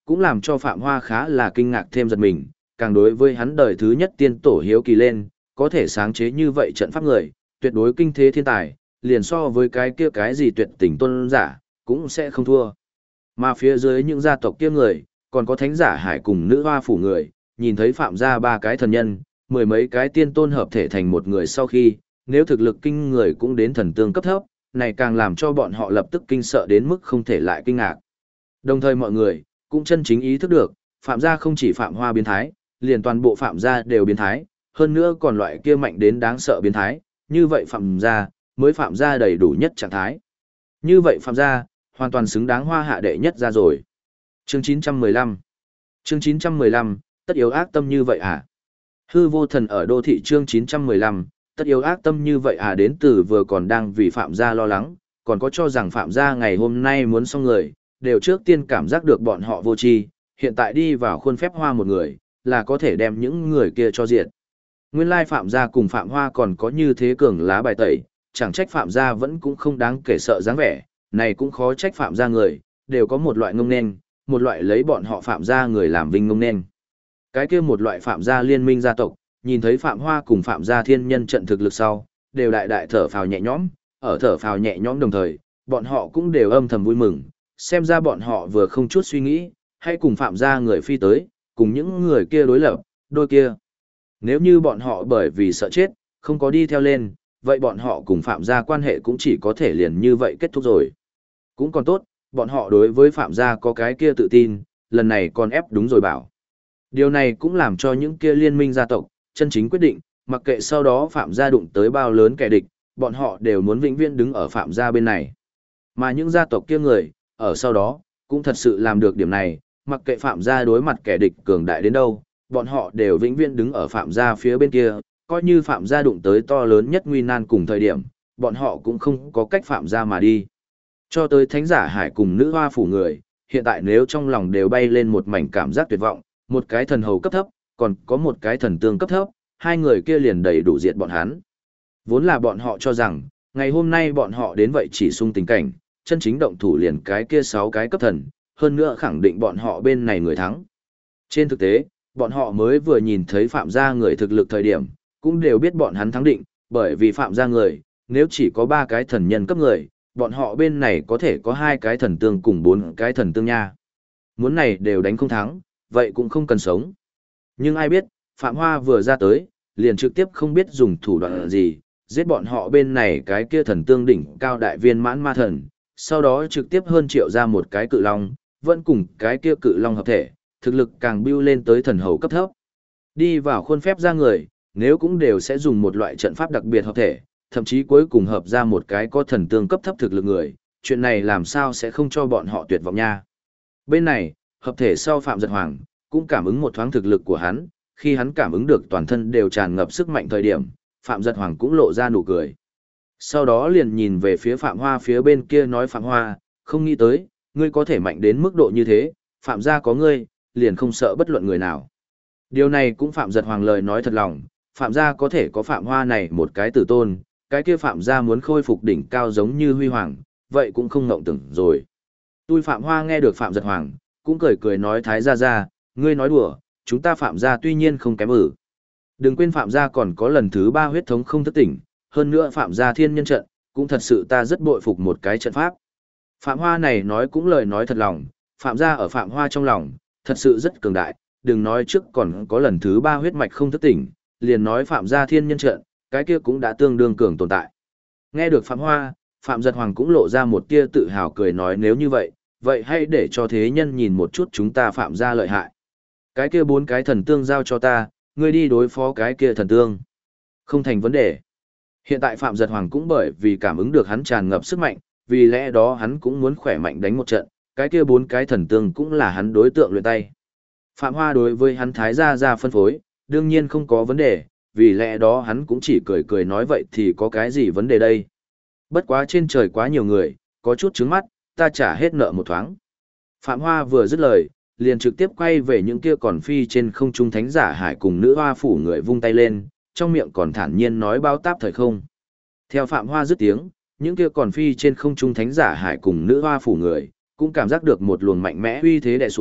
cũng làm cho Phạm Hoa khá là kinh ngạc thêm giật mình, càng đối với hắn đời thứ nhất tiên tổ hiếu kỳ lên, có thể sáng chế như vậy trận pháp người, tuyệt đối kinh thế thiên tài, liền so với cái kia cái gì tuyệt tình tôn giả, cũng sẽ không thua. Mà phía dưới những gia tộc kia người, còn có thánh giả hải cùng nữ hoa phủ người, nhìn thấy Phạm gia ba cái thần nhân, mười mấy cái tiên tôn hợp thể thành một người sau khi, nếu thực lực kinh người cũng đến thần tương cấp thấp, này càng làm cho bọn họ lập tức kinh sợ đến mức không thể lại kinh ngạc. Đồng thời mọi người, cũng chân chính ý thức được, Phạm gia không chỉ Phạm Hoa biến thái, liền toàn bộ Phạm gia đều biến thái, hơn nữa còn loại kia mạnh đến đáng sợ biến thái, như vậy Phạm gia, mới Phạm gia đầy đủ nhất trạng thái. Như vậy Phạm gia, hoàn toàn xứng đáng Hoa hạ đệ nhất gia rồi. Chương 915 Chương 915, tất yếu ác tâm như vậy à? Hư vô thần ở đô thị chương 915, tất yếu ác tâm như vậy à, đến từ vừa còn đang vì Phạm gia lo lắng, còn có cho rằng Phạm gia ngày hôm nay muốn xong người, đều trước tiên cảm giác được bọn họ vô tri, hiện tại đi vào khuôn phép Hoa một người, là có thể đem những người kia cho diệt. Nguyên lai Phạm gia cùng Phạm Hoa còn có như thế cường lá bài tẩy, chẳng trách Phạm gia vẫn cũng không đáng kể sợ dáng vẻ, này cũng khó trách Phạm gia người, đều có một loại ngông nên, một loại lấy bọn họ Phạm gia người làm vinh ngông nên. Cái kia một loại Phạm gia liên minh gia tộc, nhìn thấy Phạm Hoa cùng Phạm gia thiên nhân trận thực lực sau, đều đại đại thở phào nhẹ nhõm, ở thở phào nhẹ nhõm đồng thời, bọn họ cũng đều âm thầm vui mừng, xem ra bọn họ vừa không chút suy nghĩ, hay cùng Phạm gia người phi tới, cùng những người kia đối lập, đôi kia. Nếu như bọn họ bởi vì sợ chết, không có đi theo lên, vậy bọn họ cùng Phạm gia quan hệ cũng chỉ có thể liền như vậy kết thúc rồi. Cũng còn tốt, bọn họ đối với Phạm gia có cái kia tự tin, lần này còn ép đúng rồi bảo. Điều này cũng làm cho những kia liên minh gia tộc, chân chính quyết định, mặc kệ sau đó Phạm gia đụng tới bao lớn kẻ địch, bọn họ đều muốn vĩnh viễn đứng ở Phạm gia bên này. Mà những gia tộc kia người, ở sau đó, cũng thật sự làm được điểm này, mặc kệ Phạm gia đối mặt kẻ địch cường đại đến đâu, bọn họ đều vĩnh viễn đứng ở Phạm gia phía bên kia, coi như Phạm gia đụng tới to lớn nhất nguy nan cùng thời điểm, bọn họ cũng không có cách Phạm gia mà đi. Cho tới thánh giả hải cùng nữ hoa phủ người, hiện tại nếu trong lòng đều bay lên một mảnh cảm giác tuyệt vọng, một cái thần hầu cấp thấp, còn có một cái thần tương cấp thấp, hai người kia liền đầy đủ diệt bọn hắn. Vốn là bọn họ cho rằng, ngày hôm nay bọn họ đến vậy chỉ sung tình cảnh, chân chính động thủ liền cái kia 6 cái cấp thần, hơn nữa khẳng định bọn họ bên này người thắng. Trên thực tế, bọn họ mới vừa nhìn thấy Phạm gia người thực lực thời điểm, cũng đều biết bọn hắn thắng định, bởi vì Phạm gia người, nếu chỉ có 3 cái thần nhân cấp người, bọn họ bên này có thể có 2 cái thần tương cùng 4 cái thần tương nha. Muốn này đều đánh không thắng, vậy cũng không cần sống. Nhưng ai biết, Phạm Hoa vừa ra tới, liền trực tiếp không biết dùng thủ đoạn gì, giết bọn họ bên này cái kia thần tương đỉnh cao đại viên mãn ma thần, sau đó trực tiếp hơn triệu ra một cái cự long, vẫn cùng cái kia cự long hợp thể, thực lực càng bưu lên tới thần hầu cấp thấp. Đi vào khuôn phép ra người, nếu cũng đều sẽ dùng một loại trận pháp đặc biệt hợp thể, thậm chí cuối cùng hợp ra một cái có thần tương cấp thấp thực lực người, chuyện này làm sao sẽ không cho bọn họ tuyệt vọng nha. Bên này, hợp thể sau Phạm Giật Hoàng, cũng cảm ứng một thoáng thực lực của hắn, khi hắn cảm ứng được toàn thân đều tràn ngập sức mạnh thời điểm, Phạm Giật Hoàng cũng lộ ra nụ cười. Sau đó liền nhìn về phía Phạm Hoa phía bên kia nói Phạm Hoa, không nghĩ tới, ngươi có thể mạnh đến mức độ như thế, Phạm gia có ngươi, liền không sợ bất luận người nào. Điều này cũng Phạm Giật Hoàng lời nói thật lòng, Phạm gia có thể có Phạm Hoa này một cái tử tôn, cái kia Phạm gia muốn khôi phục đỉnh cao giống như Huy Hoàng, vậy cũng không ngộng tưởng rồi. Tôi Phạm Hoa nghe được Phạm Giật Hoàng, cũng cười cười nói Thái gia gia, ngươi nói đùa, chúng ta Phạm gia tuy nhiên không kém Đừng quên Phạm gia còn có lần thứ 3 huyết thống không thức tỉnh, hơn nữa Phạm gia thiên nhân trận, cũng thật sự ta rất bội phục một cái trận pháp. Phạm Hoa này nói cũng lời nói thật lòng, Phạm gia ở Phạm Hoa trong lòng, thật sự rất cường đại, đừng nói trước còn có lần thứ 3 huyết mạch không thức tỉnh, liền nói Phạm gia thiên nhân trận, cái kia cũng đã tương đương cường tồn tại. Nghe được Phạm Hoa, Phạm Giật Hoàng cũng lộ ra một tia tự hào cười nói nếu như vậy, vậy hãy để cho thế nhân nhìn một chút chúng ta Phạm gia lợi hại. Cái kia 4 cái thần tương giao cho ta, ngươi đi đối phó cái kia thần tương. Không thành vấn đề. Hiện tại Phạm Giật Hoàng cũng bởi vì cảm ứng được hắn tràn ngập sức mạnh, vì lẽ đó hắn cũng muốn khỏe mạnh đánh một trận, cái kia 4 cái thần tương cũng là hắn đối tượng luyện tay. Phạm Hoa đối với hắn Thái gia gia phân phối, đương nhiên không có vấn đề, vì lẽ đó hắn cũng chỉ cười cười nói vậy thì có cái gì vấn đề đây. Bất quá trên trời quá nhiều người, có chút trứng mắt, ta trả hết nợ một thoáng. Phạm Hoa vừa dứt lời, liền trực tiếp quay về những kia còn phi trên không trung thánh giả hải cùng nữ hoa phủ người vung tay lên, trong miệng còn thản nhiên nói bao táp thời không. Theo Phạm Hoa dứt tiếng, những kia còn phi trên không trung thánh giả hải cùng nữ hoa phủ người, cũng cảm giác được một luồng mạnh mẽ uy thế đè xuống,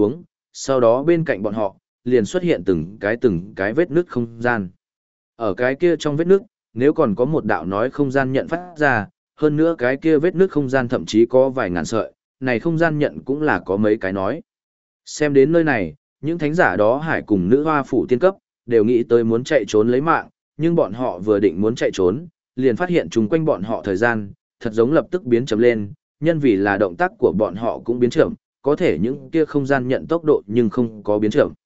sau đó bên cạnh bọn họ, liền xuất hiện từng cái vết nứt không gian. Ở cái kia trong vết nứt, nếu còn có một đạo nói không gian nhận phát ra, hơn nữa cái kia vết nứt không gian thậm chí có vài ngàn sợi, này không gian nhận cũng là có mấy cái nói. Xem đến nơi này, những thánh giả đó hải cùng nữ hoa phủ tiên cấp, đều nghĩ tới muốn chạy trốn lấy mạng, nhưng bọn họ vừa định muốn chạy trốn, liền phát hiện chung quanh bọn họ thời gian, thật giống lập tức biến chậm lên, nhân vì là động tác của bọn họ cũng biến chậm, có thể những kia không gian nhận tốc độ nhưng không có biến chậm.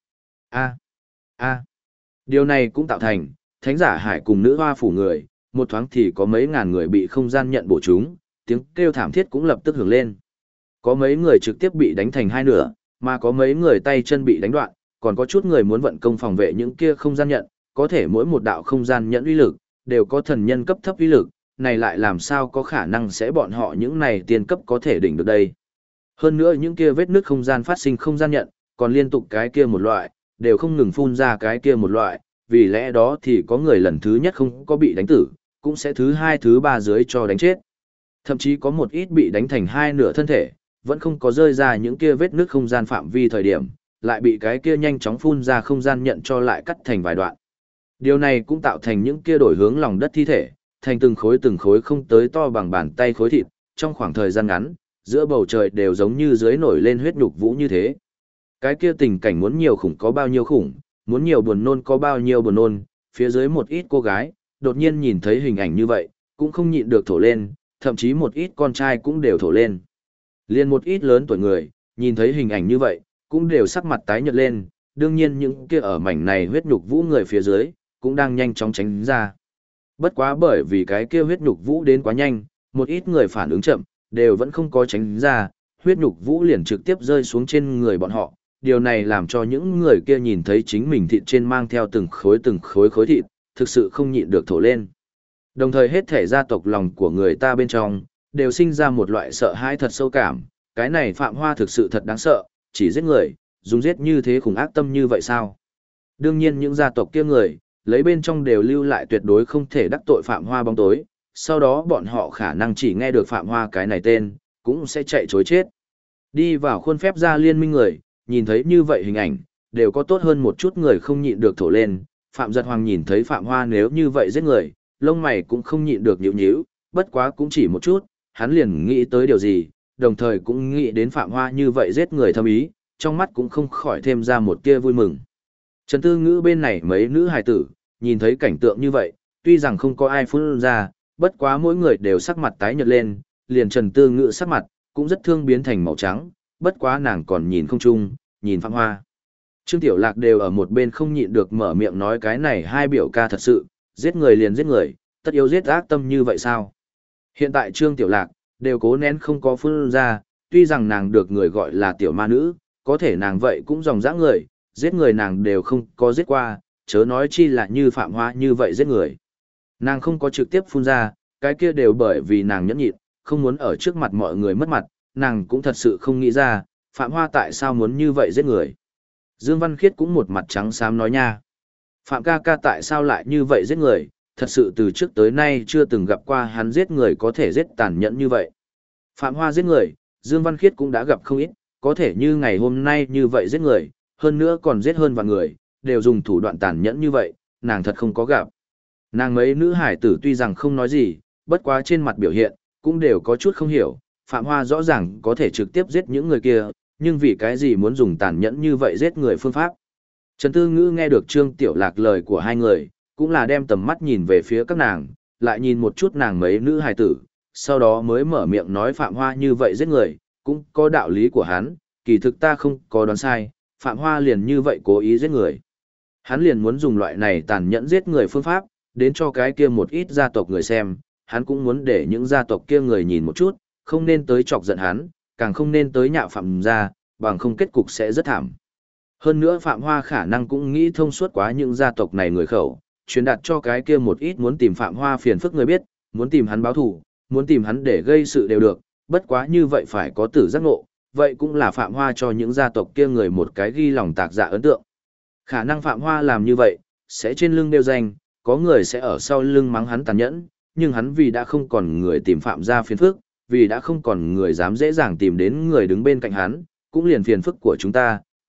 Điều này cũng tạo thành, thánh giả hải cùng nữ hoa phủ người, một thoáng thì có mấy ngàn người bị không gian nhận bổ chúng, tiếng kêu thảm thiết cũng lập tức hưởng lên. Có mấy người trực tiếp bị đánh thành hai nửa, mà có mấy người tay chân bị đánh đoạn, còn có chút người muốn vận công phòng vệ những kia không gian nhận, có thể mỗi một đạo không gian nhận uy lực, đều có thần nhân cấp thấp uy lực, này lại làm sao có khả năng sẽ bọn họ những này tiên cấp có thể đỉnh được đây. Hơn nữa những kia vết nứt không gian phát sinh không gian nhận, còn liên tục cái kia một loại, đều không ngừng phun ra cái kia một loại, vì lẽ đó thì có người lần thứ nhất không có bị đánh tử, cũng sẽ thứ hai thứ ba dưới cho đánh chết. Thậm chí có một ít bị đánh thành hai nửa thân thể, vẫn không có rơi ra những kia vết nứt không gian phạm vi thời điểm, lại bị cái kia nhanh chóng phun ra không gian nhận cho lại cắt thành vài đoạn. Điều này cũng tạo thành những kia đổi hướng lòng đất thi thể, thành từng khối không tới to bằng bàn tay khối thịt, trong khoảng thời gian ngắn, giữa bầu trời đều giống như dưới nổi lên huyết nhục vũ như thế. Cái kia tình cảnh muốn nhiều khủng có bao nhiêu khủng, muốn nhiều buồn nôn có bao nhiêu buồn nôn, phía dưới một ít cô gái, đột nhiên nhìn thấy hình ảnh như vậy, cũng không nhịn được thổ lên, thậm chí một ít con trai cũng đều thổ lên. Liên một ít lớn tuổi người, nhìn thấy hình ảnh như vậy, cũng đều sắc mặt tái nhợt lên, đương nhiên những kia ở mảnh này huyết nhục vũ người phía dưới, cũng đang nhanh chóng tránh ra. Bất quá bởi vì cái kia huyết nhục vũ đến quá nhanh, một ít người phản ứng chậm, đều vẫn không có tránh ra, huyết nhục vũ liền trực tiếp rơi xuống trên người bọn họ. Điều này làm cho những người kia nhìn thấy chính mình thịt trên mang theo từng khối khối thịt, thực sự không nhịn được thổ lên. Đồng thời hết thể gia tộc lòng của người ta bên trong, đều sinh ra một loại sợ hãi thật sâu cảm, cái này Phạm Hoa thực sự thật đáng sợ, chỉ giết người, dùng giết như thế khủng ác tâm như vậy sao? Đương nhiên những gia tộc kia người, lấy bên trong đều lưu lại tuyệt đối không thể đắc tội Phạm Hoa bóng tối, sau đó bọn họ khả năng chỉ nghe được Phạm Hoa cái này tên, cũng sẽ chạy chối chết. Đi vào khuôn phép gia liên minh người, nhìn thấy như vậy hình ảnh, đều có tốt hơn một chút người không nhịn được thổ lên. Phạm Giật Hoàng nhìn thấy Phạm Hoa nếu như vậy giết người, lông mày cũng không nhịn được nhíu nhíu, bất quá cũng chỉ một chút, hắn liền nghĩ tới điều gì, đồng thời cũng nghĩ đến Phạm Hoa như vậy giết người thâm ý, trong mắt cũng không khỏi thêm ra một tia vui mừng. Trần Tư Ngữ bên này mấy nữ hài tử, nhìn thấy cảnh tượng như vậy, tuy rằng không có ai phun ra, bất quá mỗi người đều sắc mặt tái nhợt lên, liền Trần Tư Ngữ sắc mặt, cũng rất thương biến thành màu trắng, bất quá nàng còn nhìn không chung, nhìn Phạm Hoa. Trương Tiểu Lạc đều ở một bên không nhịn được mở miệng nói cái này hai biểu ca thật sự, giết người liền giết người, tất yếu giết ác tâm như vậy sao? Hiện tại Trương Tiểu Lạc, đều cố nén không có phun ra, tuy rằng nàng được người gọi là tiểu ma nữ, có thể nàng vậy cũng dòng dã người, giết người nàng đều không có giết qua, chớ nói chi là như Phạm Hoa như vậy giết người. Nàng không có trực tiếp phun ra, cái kia đều bởi vì nàng nhẫn nhịn, không muốn ở trước mặt mọi người mất mặt, nàng cũng thật sự không nghĩ ra, Phạm Hoa tại sao muốn như vậy giết người. Dương Văn Khiết cũng một mặt trắng xám nói nha. Phạm ca ca tại sao lại như vậy giết người, thật sự từ trước tới nay chưa từng gặp qua hắn giết người có thể giết tàn nhẫn như vậy. Phạm Hoa giết người, Dương Văn Khiết cũng đã gặp không ít, có thể như ngày hôm nay như vậy giết người, hơn nữa còn giết hơn vạn người, đều dùng thủ đoạn tàn nhẫn như vậy, nàng thật không có gặp. Nàng mấy nữ hải tử tuy rằng không nói gì, bất quá trên mặt biểu hiện, cũng đều có chút không hiểu, Phạm Hoa rõ ràng có thể trực tiếp giết những người kia, nhưng vì cái gì muốn dùng tàn nhẫn như vậy giết người phương pháp. Trần Tư Ngữ nghe được Trương Tiểu Lạc lời của hai người, cũng là đem tầm mắt nhìn về phía các nàng, lại nhìn một chút nàng mấy nữ hài tử, sau đó mới mở miệng nói Phạm Hoa như vậy giết người, cũng có đạo lý của hắn, kỳ thực ta không có đoán sai, Phạm Hoa liền như vậy cố ý giết người. Hắn liền muốn dùng loại này tàn nhẫn giết người phương pháp, đến cho cái kia một ít gia tộc người xem, hắn cũng muốn để những gia tộc kia người nhìn một chút, không nên tới chọc giận hắn, càng không nên tới nhạo Phạm gia, bằng không kết cục sẽ rất thảm. Hơn nữa Phạm Hoa khả năng cũng nghĩ thông suốt quá những gia tộc này người khẩu, truyền đạt cho cái kia một ít muốn tìm Phạm Hoa phiền phức người biết, muốn tìm hắn báo thù, muốn tìm hắn để gây sự đều được, bất quá như vậy phải có tử giác ngộ, vậy cũng là Phạm Hoa cho những gia tộc kia người một cái ghi lòng tạc dạ ấn tượng. Khả năng Phạm Hoa làm như vậy, sẽ trên lưng đeo danh, có người sẽ ở sau lưng mắng hắn tàn nhẫn, nhưng hắn vì đã không còn người tìm Phạm gia phiền phức, vì đã không còn người dám dễ dàng tìm đến người đứng bên cạnh hắn, cũng liền phiền phức của chúng ta,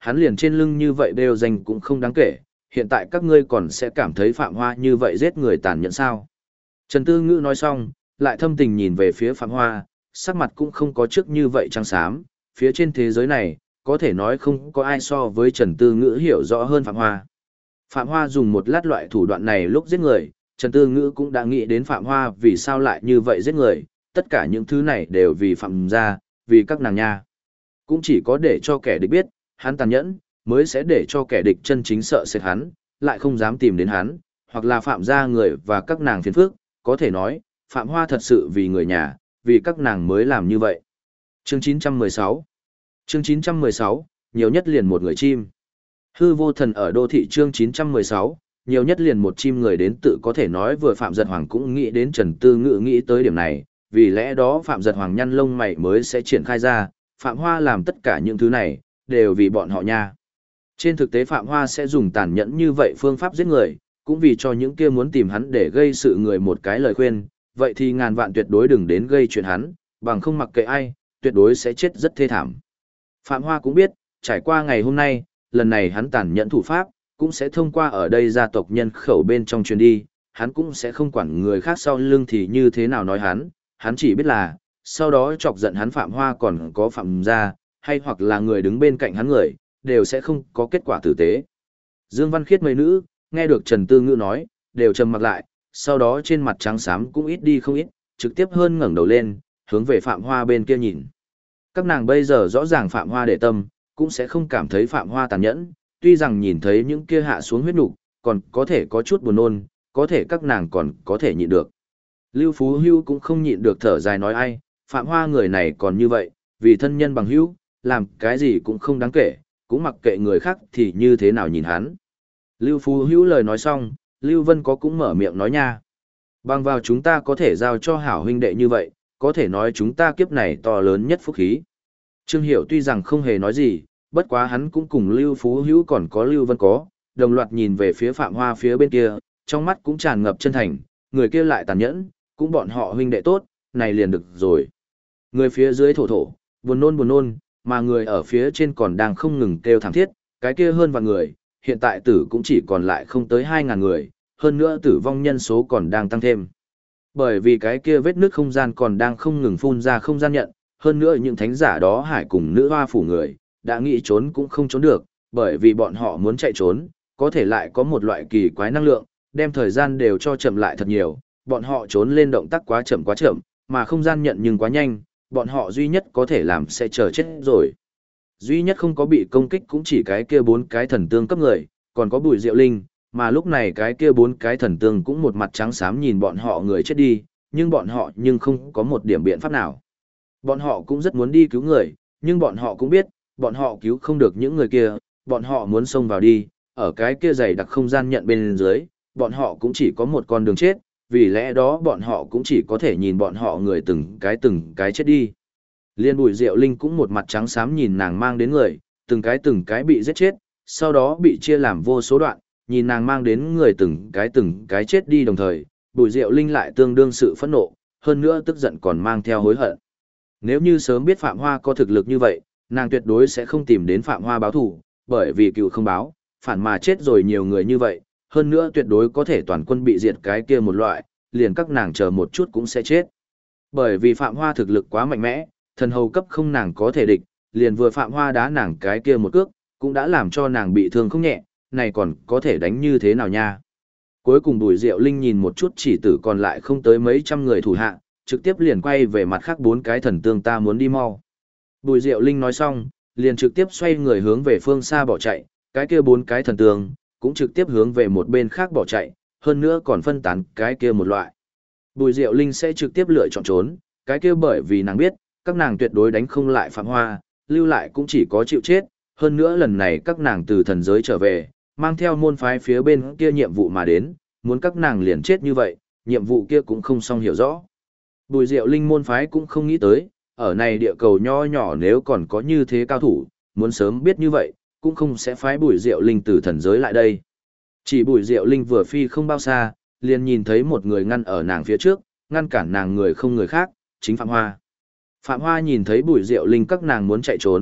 hắn liền trên lưng như vậy đều danh cũng không đáng kể, hiện tại các ngươi còn sẽ cảm thấy Phạm Hoa như vậy giết người tàn nhẫn sao. Trần Tư Ngữ nói xong, lại thâm tình nhìn về phía Phạm Hoa, sắc mặt cũng không có trước như vậy trắng xám, phía trên thế giới này, có thể nói không có ai so với Trần Tư Ngữ hiểu rõ hơn Phạm Hoa. Phạm Hoa dùng một lát loại thủ đoạn này lúc giết người, Trần Tư Ngữ cũng đã nghĩ đến Phạm Hoa vì sao lại như vậy giết người, tất cả những thứ này đều vì Phạm gia, vì các nàng nha. Cũng chỉ có để cho kẻ địch biết, hắn tàn nhẫn, mới sẽ để cho kẻ địch chân chính sợ sệt hắn, lại không dám tìm đến hắn, hoặc là Phạm gia người và các nàng phiền phức, có thể nói, Phạm Hoa thật sự vì người nhà, vì các nàng mới làm như vậy. Chương 916 Chương 916, nhiều nhất liền một người chim. Hư vô thần ở đô thị chương 916, nhiều nhất liền một chim người đến tự có thể nói vừa Phạm Giật Hoàng cũng nghĩ đến Trần Tư Ngữ nghĩ tới điểm này, vì lẽ đó Phạm Giật Hoàng nhăn lông mày mới sẽ triển khai ra, Phạm Hoa làm tất cả những thứ này, đều vì bọn họ nha. Trên thực tế Phạm Hoa sẽ dùng tàn nhẫn như vậy phương pháp giết người, cũng vì cho những kia muốn tìm hắn để gây sự người một cái lời khuyên, vậy thì ngàn vạn tuyệt đối đừng đến gây chuyện hắn, bằng không mặc kệ ai, tuyệt đối sẽ chết rất thê thảm. Phạm Hoa cũng biết, trải qua ngày hôm nay, lần này hắn tàn nhẫn thủ pháp, cũng sẽ thông qua ở đây gia tộc nhân khẩu bên trong truyền đi, hắn cũng sẽ không quản người khác sau lưng thì như thế nào nói hắn chỉ biết là, sau đó chọc giận hắn Phạm Hoa còn có Phạm gia, hay hoặc là người đứng bên cạnh hắn người, đều sẽ không có kết quả tử tế. Dương Văn Khiết mấy nữ, nghe được Trần Tư Ngữ nói, đều trầm mặt lại, sau đó trên mặt trắng xám cũng ít đi không ít, trực tiếp hơn ngẩng đầu lên, hướng về Phạm Hoa bên kia nhìn. Các nàng bây giờ rõ ràng Phạm Hoa để tâm, cũng sẽ không cảm thấy Phạm Hoa tàn nhẫn, tuy rằng nhìn thấy những kia hạ xuống huyết nục, còn có thể có chút buồn nôn, có thể các nàng còn có thể nhịn được. Lưu Phú Hưu cũng không nhịn được thở dài nói ai, Phạm Hoa người này còn như vậy, vì thân nhân bằng hữu, làm cái gì cũng không đáng kể, cũng mặc kệ người khác thì như thế nào nhìn hắn. Lưu Phú Hữu lời nói xong, Lưu Vân có cũng mở miệng nói nha. Bằng vào chúng ta có thể giao cho hảo huynh đệ như vậy, có thể nói chúng ta kiếp này to lớn nhất phúc khí. Trương Hiểu tuy rằng không hề nói gì, bất quá hắn cũng cùng Lưu Phú Hữu còn có Lưu Vân có, đồng loạt nhìn về phía Phạm Hoa phía bên kia, trong mắt cũng tràn ngập chân thành, người kia lại tàn nhẫn, cũng bọn họ huynh đệ tốt, này liền được rồi. Người phía dưới thổ thổ, buồn nôn, mà người ở phía trên còn đang không ngừng kêu thảm thiết, cái kia hơn vạn người, hiện tại tử cũng chỉ còn lại không tới 2.000 người, hơn nữa tử vong nhân số còn đang tăng thêm. Bởi vì cái kia vết nứt không gian còn đang không ngừng phun ra không gian nhận, hơn nữa những thánh giả đó hải cùng nữ hoa phủ người, đã nghĩ trốn cũng không trốn được, bởi vì bọn họ muốn chạy trốn, có thể lại có một loại kỳ quái năng lượng, đem thời gian đều cho chậm lại thật nhiều, bọn họ trốn lên động tác quá chậm, mà không gian nhận nhưng quá nhanh, bọn họ duy nhất có thể làm sẽ chờ chết rồi. Duy nhất không có bị công kích cũng chỉ cái kia 4 cái thần tương cấp người, còn có Bùi Diệu Linh, mà lúc này cái kia 4 cái thần tương cũng một mặt trắng xám nhìn bọn họ người chết đi, nhưng bọn họ nhưng không có một điểm biện pháp nào. Bọn họ cũng rất muốn đi cứu người, nhưng bọn họ cũng biết, bọn họ cứu không được những người kia, bọn họ muốn xông vào đi, ở cái kia dày đặc không gian nhận bên dưới, bọn họ cũng chỉ có một con đường chết, vì lẽ đó bọn họ cũng chỉ có thể nhìn bọn họ người từng cái chết đi. Liên Bùi Diệu Linh cũng một mặt trắng xám nhìn nàng mang đến người, từng cái bị giết chết, sau đó bị chia làm vô số đoạn, nhìn nàng mang đến người từng cái chết đi đồng thời, Bùi Diệu Linh lại tương đương sự phẫn nộ, hơn nữa tức giận còn mang theo hối hận. Nếu như sớm biết Phạm Hoa có thực lực như vậy, nàng tuyệt đối sẽ không tìm đến Phạm Hoa báo thù, bởi vì cựu không báo, phản mà chết rồi nhiều người như vậy, hơn nữa tuyệt đối có thể toàn quân bị diệt cái kia một loại, liền các nàng chờ một chút cũng sẽ chết. Bởi vì Phạm Hoa thực lực quá mạnh mẽ, thần hầu cấp không nàng có thể địch, liền vừa Phạm Hoa đá nàng cái kia một cước, cũng đã làm cho nàng bị thương không nhẹ, này còn có thể đánh như thế nào nha. Cuối cùng Bùi Diệu Linh nhìn một chút chỉ tử còn lại không tới mấy trăm người thủ hạ, trực tiếp liền quay về mặt khác 4 cái thần tương ta muốn đi mau. Bùi Diệu Linh nói xong, liền trực tiếp xoay người hướng về phương xa bỏ chạy, cái kia 4 cái thần tương cũng trực tiếp hướng về một bên khác bỏ chạy, hơn nữa còn phân tán cái kia một loại. Bùi Diệu Linh sẽ trực tiếp lựa chọn trốn, cái kia bởi vì nàng biết, các nàng tuyệt đối đánh không lại Phạm Hoa, lưu lại cũng chỉ có chịu chết, hơn nữa lần này các nàng từ thần giới trở về, mang theo môn phái phía bên kia nhiệm vụ mà đến, muốn các nàng liền chết như vậy, nhiệm vụ kia cũng không xong hiểu rõ. Bùi Diệu Linh môn phái cũng không nghĩ tới, ở này địa cầu nho nhỏ nếu còn có như thế cao thủ, muốn sớm biết như vậy, cũng không sẽ phái Bùi Diệu Linh từ thần giới lại đây. Chỉ Bùi Diệu Linh vừa phi không bao xa, liền nhìn thấy một người ngăn ở nàng phía trước, ngăn cản nàng người không người khác, chính Phạm Hoa. Phạm Hoa nhìn thấy Bùi Diệu Linh các nàng muốn chạy trốn,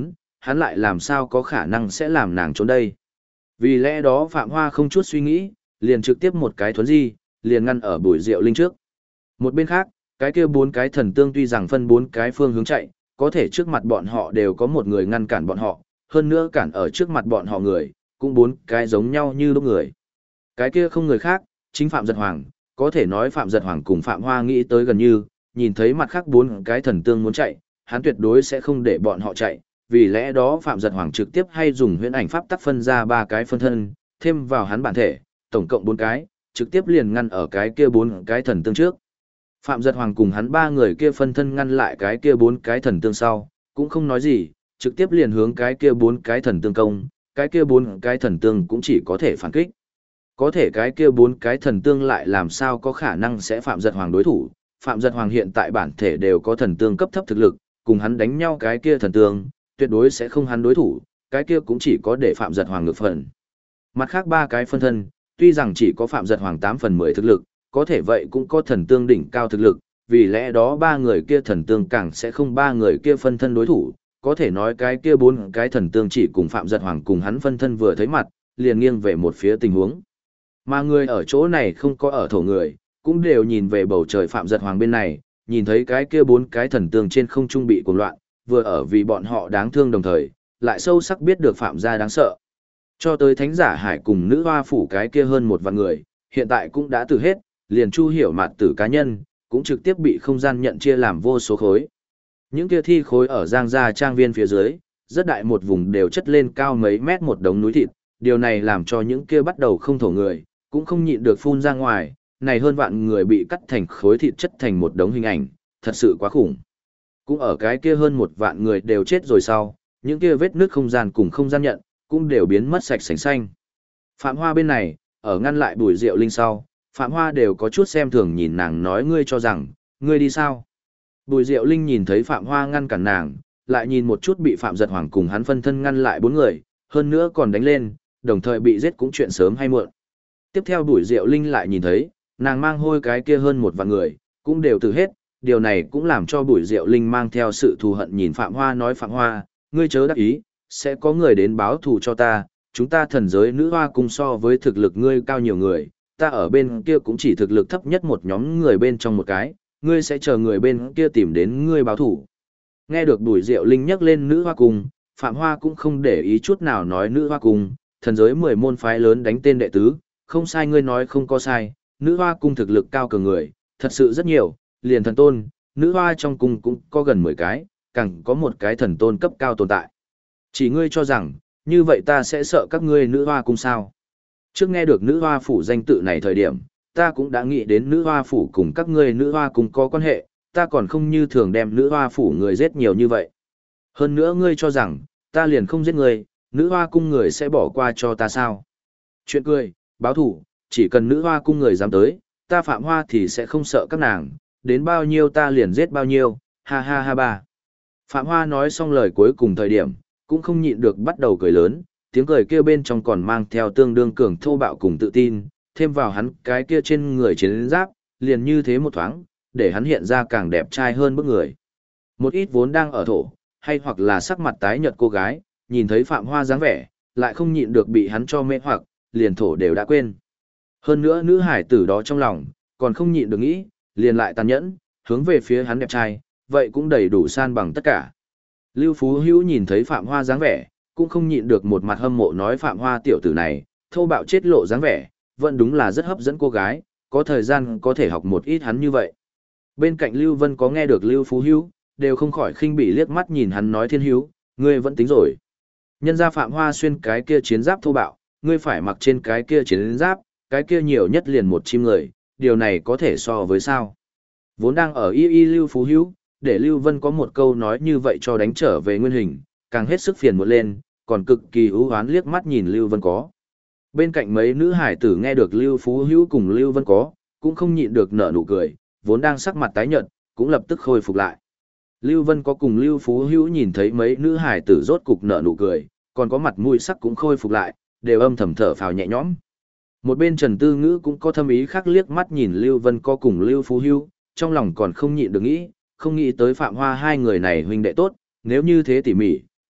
hắn lại làm sao có khả năng sẽ làm nàng trốn đây. Vì lẽ đó Phạm Hoa không chút suy nghĩ, liền trực tiếp một cái thuấn di, liền ngăn ở Bùi Diệu Linh trước. Một bên khác, cái kia 4 cái thần tương tuy rằng phân 4 cái phương hướng chạy, có thể trước mặt bọn họ đều có một người ngăn cản bọn họ, hơn nữa cản ở trước mặt bọn họ người, cũng 4 cái giống nhau như lúc người. Cái kia không người khác, chính Phạm Giật Hoàng, có thể nói Phạm Giật Hoàng cùng Phạm Hoa nghĩ tới gần như, nhìn thấy mặt khác 4 cái thần tương muốn chạy, hắn tuyệt đối sẽ không để bọn họ chạy, vì lẽ đó Phạm Giật Hoàng trực tiếp hay dùng huyễn ảnh pháp tắc phân ra 3 cái phân thân, thêm vào hắn bản thể, tổng cộng 4 cái, trực tiếp liền ngăn ở cái kia 4 cái thần tương trước. Phạm Giật Hoàng cùng hắn 3 người kia phân thân ngăn lại cái kia 4 cái thần tương sau, cũng không nói gì, trực tiếp liền hướng cái kia 4 cái thần tương công, cái kia 4 cái thần tương cũng chỉ có thể phản kích. Có thể cái kia 4 cái thần tương lại làm sao có khả năng sẽ Phạm Giật Hoàng đối thủ, Phạm Giật Hoàng hiện tại bản thể đều có thần tương cấp thấp thực lực, cùng hắn đánh nhau cái kia thần tương, tuyệt đối sẽ không hắn đối thủ, cái kia cũng chỉ có để Phạm Giật Hoàng ngược phần. Mặt khác 3 cái phân thân, tuy rằng chỉ có Phạm Giật Hoàng 8 phần 10 thực lực, có thể vậy cũng có thần tương đỉnh cao thực lực, vì lẽ đó 3 người kia thần tương càng sẽ không 3 người kia phân thân đối thủ, có thể nói cái kia 4 cái thần tương chỉ cùng Phạm Giật Hoàng cùng hắn phân thân vừa thấy mặt, liền nghiêng về một phía tình huống. Mà người ở chỗ này không có ở thổ người, cũng đều nhìn về bầu trời Phạm Giật Hoàng bên này, nhìn thấy cái kia 4 cái thần tương trên không trung bị cuồng loạn, vừa ở vì bọn họ đáng thương đồng thời, lại sâu sắc biết được Phạm gia đáng sợ. Cho tới thánh giả hải cùng nữ hoa phủ cái kia hơn 1 vạn người, hiện tại cũng đã tử hết, liền Chu Hiểu Mạt tử cá nhân, cũng trực tiếp bị không gian nhận chia làm vô số khối. Những kia thi khối ở Giang Gia trang viên phía dưới, rất đại một vùng đều chất lên cao mấy mét một đống núi thịt, điều này làm cho những kia bắt đầu không thổ người, cũng không nhịn được phun ra ngoài, này hơn vạn người bị cắt thành khối thịt chất thành một đống hình ảnh, thật sự quá khủng. Cũng ở cái kia hơn 1 vạn người đều chết rồi sau, những kia vết nước không gian cùng không gian nhận, cũng đều biến mất sạch sành xanh. Phạm Hoa bên này, ở ngăn lại Bùi Diệu Linh sau, Phạm Hoa đều có chút xem thường nhìn nàng nói ngươi cho rằng, ngươi đi sao? Bùi Diệu Linh nhìn thấy Phạm Hoa ngăn cản nàng, lại nhìn một chút bị Phạm Giật Hoàng cùng hắn phân thân ngăn lại 4 người, hơn nữa còn đánh lên, đồng thời bị giết cũng chuyện sớm hay muộn. Tiếp theo Bùi Diệu Linh lại nhìn thấy, nàng mang hôi cái kia hơn 1 vạn người, cũng đều tử hết, điều này cũng làm cho Bùi Diệu Linh mang theo sự thù hận nhìn Phạm Hoa nói Phạm Hoa, ngươi chớ đắc ý, sẽ có người đến báo thù cho ta, chúng ta thần giới nữ hoa cung so với thực lực ngươi cao nhiều người, ta ở bên kia cũng chỉ thực lực thấp nhất một nhóm người bên trong một cái, ngươi sẽ chờ người bên kia tìm đến ngươi báo thù. Nghe được Bùi Diệu Linh nhắc lên nữ hoa cung, Phạm Hoa cũng không để ý chút nào nói nữ hoa cung, thần giới 10 môn phái lớn đánh tên đệ tứ, không sai ngươi nói không có sai, nữ hoa cung thực lực cao cường người, thật sự rất nhiều, liền thần tôn, nữ hoa trong cung cũng có gần 10 cái, càng có một cái thần tôn cấp cao tồn tại. Chỉ ngươi cho rằng, như vậy ta sẽ sợ các ngươi nữ hoa cung sao? Trước nghe được nữ hoa phủ danh tự này thời điểm, ta cũng đã nghĩ đến nữ hoa phủ cùng các ngươi nữ hoa cung có quan hệ, ta còn không như thường đem nữ hoa phủ người giết nhiều như vậy. Hơn nữa ngươi cho rằng, ta liền không giết ngươi, nữ hoa cung người sẽ bỏ qua cho ta sao? Chuyện cười, báo thủ, chỉ cần nữ hoa cung người dám tới, ta Phạm Hoa thì sẽ không sợ các nàng, đến bao nhiêu ta liền giết bao nhiêu, ha ha ha ba. Phạm Hoa nói xong lời cuối cùng thời điểm, cũng không nhịn được bắt đầu cười lớn, tiếng cười kia bên trong còn mang theo tương đương cường thô bạo cùng tự tin, thêm vào hắn cái kia trên người chiến giáp, liền như thế một thoáng, để hắn hiện ra càng đẹp trai hơn bức người. Một ít vốn đang ở thổ, hay hoặc là sắc mặt tái nhợt cô gái, nhìn thấy Phạm Hoa dáng vẻ, lại không nhịn được bị hắn cho mê hoặc, liền thổ đều đã quên. Hơn nữa nữ hải tử đó trong lòng, còn không nhịn được nghĩ, liền lại tàn nhẫn, hướng về phía hắn đẹp trai, vậy cũng đầy đủ san bằng tất cả. Lưu Phú Hữu nhìn thấy Phạm Hoa dáng vẻ, cũng không nhịn được một mặt hâm mộ nói Phạm Hoa tiểu tử này, thô bạo chết lộ dáng vẻ, vẫn đúng là rất hấp dẫn cô gái, có thời gian có thể học một ít hắn như vậy. Bên cạnh Lưu Vân có nghe được Lưu Phú Hữu, đều không khỏi khinh bỉ liếc mắt nhìn hắn nói Thiên Hữu, ngươi vẫn tính rồi. Nhân ra Phạm Hoa xuyên cái kia chiến giáp thô bạo, ngươi phải mặc trên cái kia chiến giáp, cái kia nhiều nhất liền một chim người, điều này có thể so với sao. Vốn đang ở y Lưu Phú Hữu, để Lưu Vân có một câu nói như vậy cho đánh trở về nguyên hình, càng hết sức phiền muộn lên, còn cực kỳ ưu hoán liếc mắt nhìn Lưu Vân có. Bên cạnh mấy nữ hải tử nghe được Lưu Phú Hữu cùng Lưu Vân có, cũng không nhịn được nở nụ cười, vốn đang sắc mặt tái nhợt, cũng lập tức khôi phục lại. Lưu Vân có cùng Lưu Phú Hữu nhìn thấy mấy nữ hải tử rốt cục nở nụ cười, còn có mặt mũi sắc cũng khôi phục lại, đều âm thầm thở phào nhẹ nhõm. Một bên Trần Tư Ngữ cũng có thâm ý khác liếc mắt nhìn Lưu Vân có cùng Lưu Phú Hữu, trong lòng còn không nhịn được nghĩ, không nghĩ tới Phạm Hoa hai người này huynh đệ tốt, nếu như thế tỉ mỉ,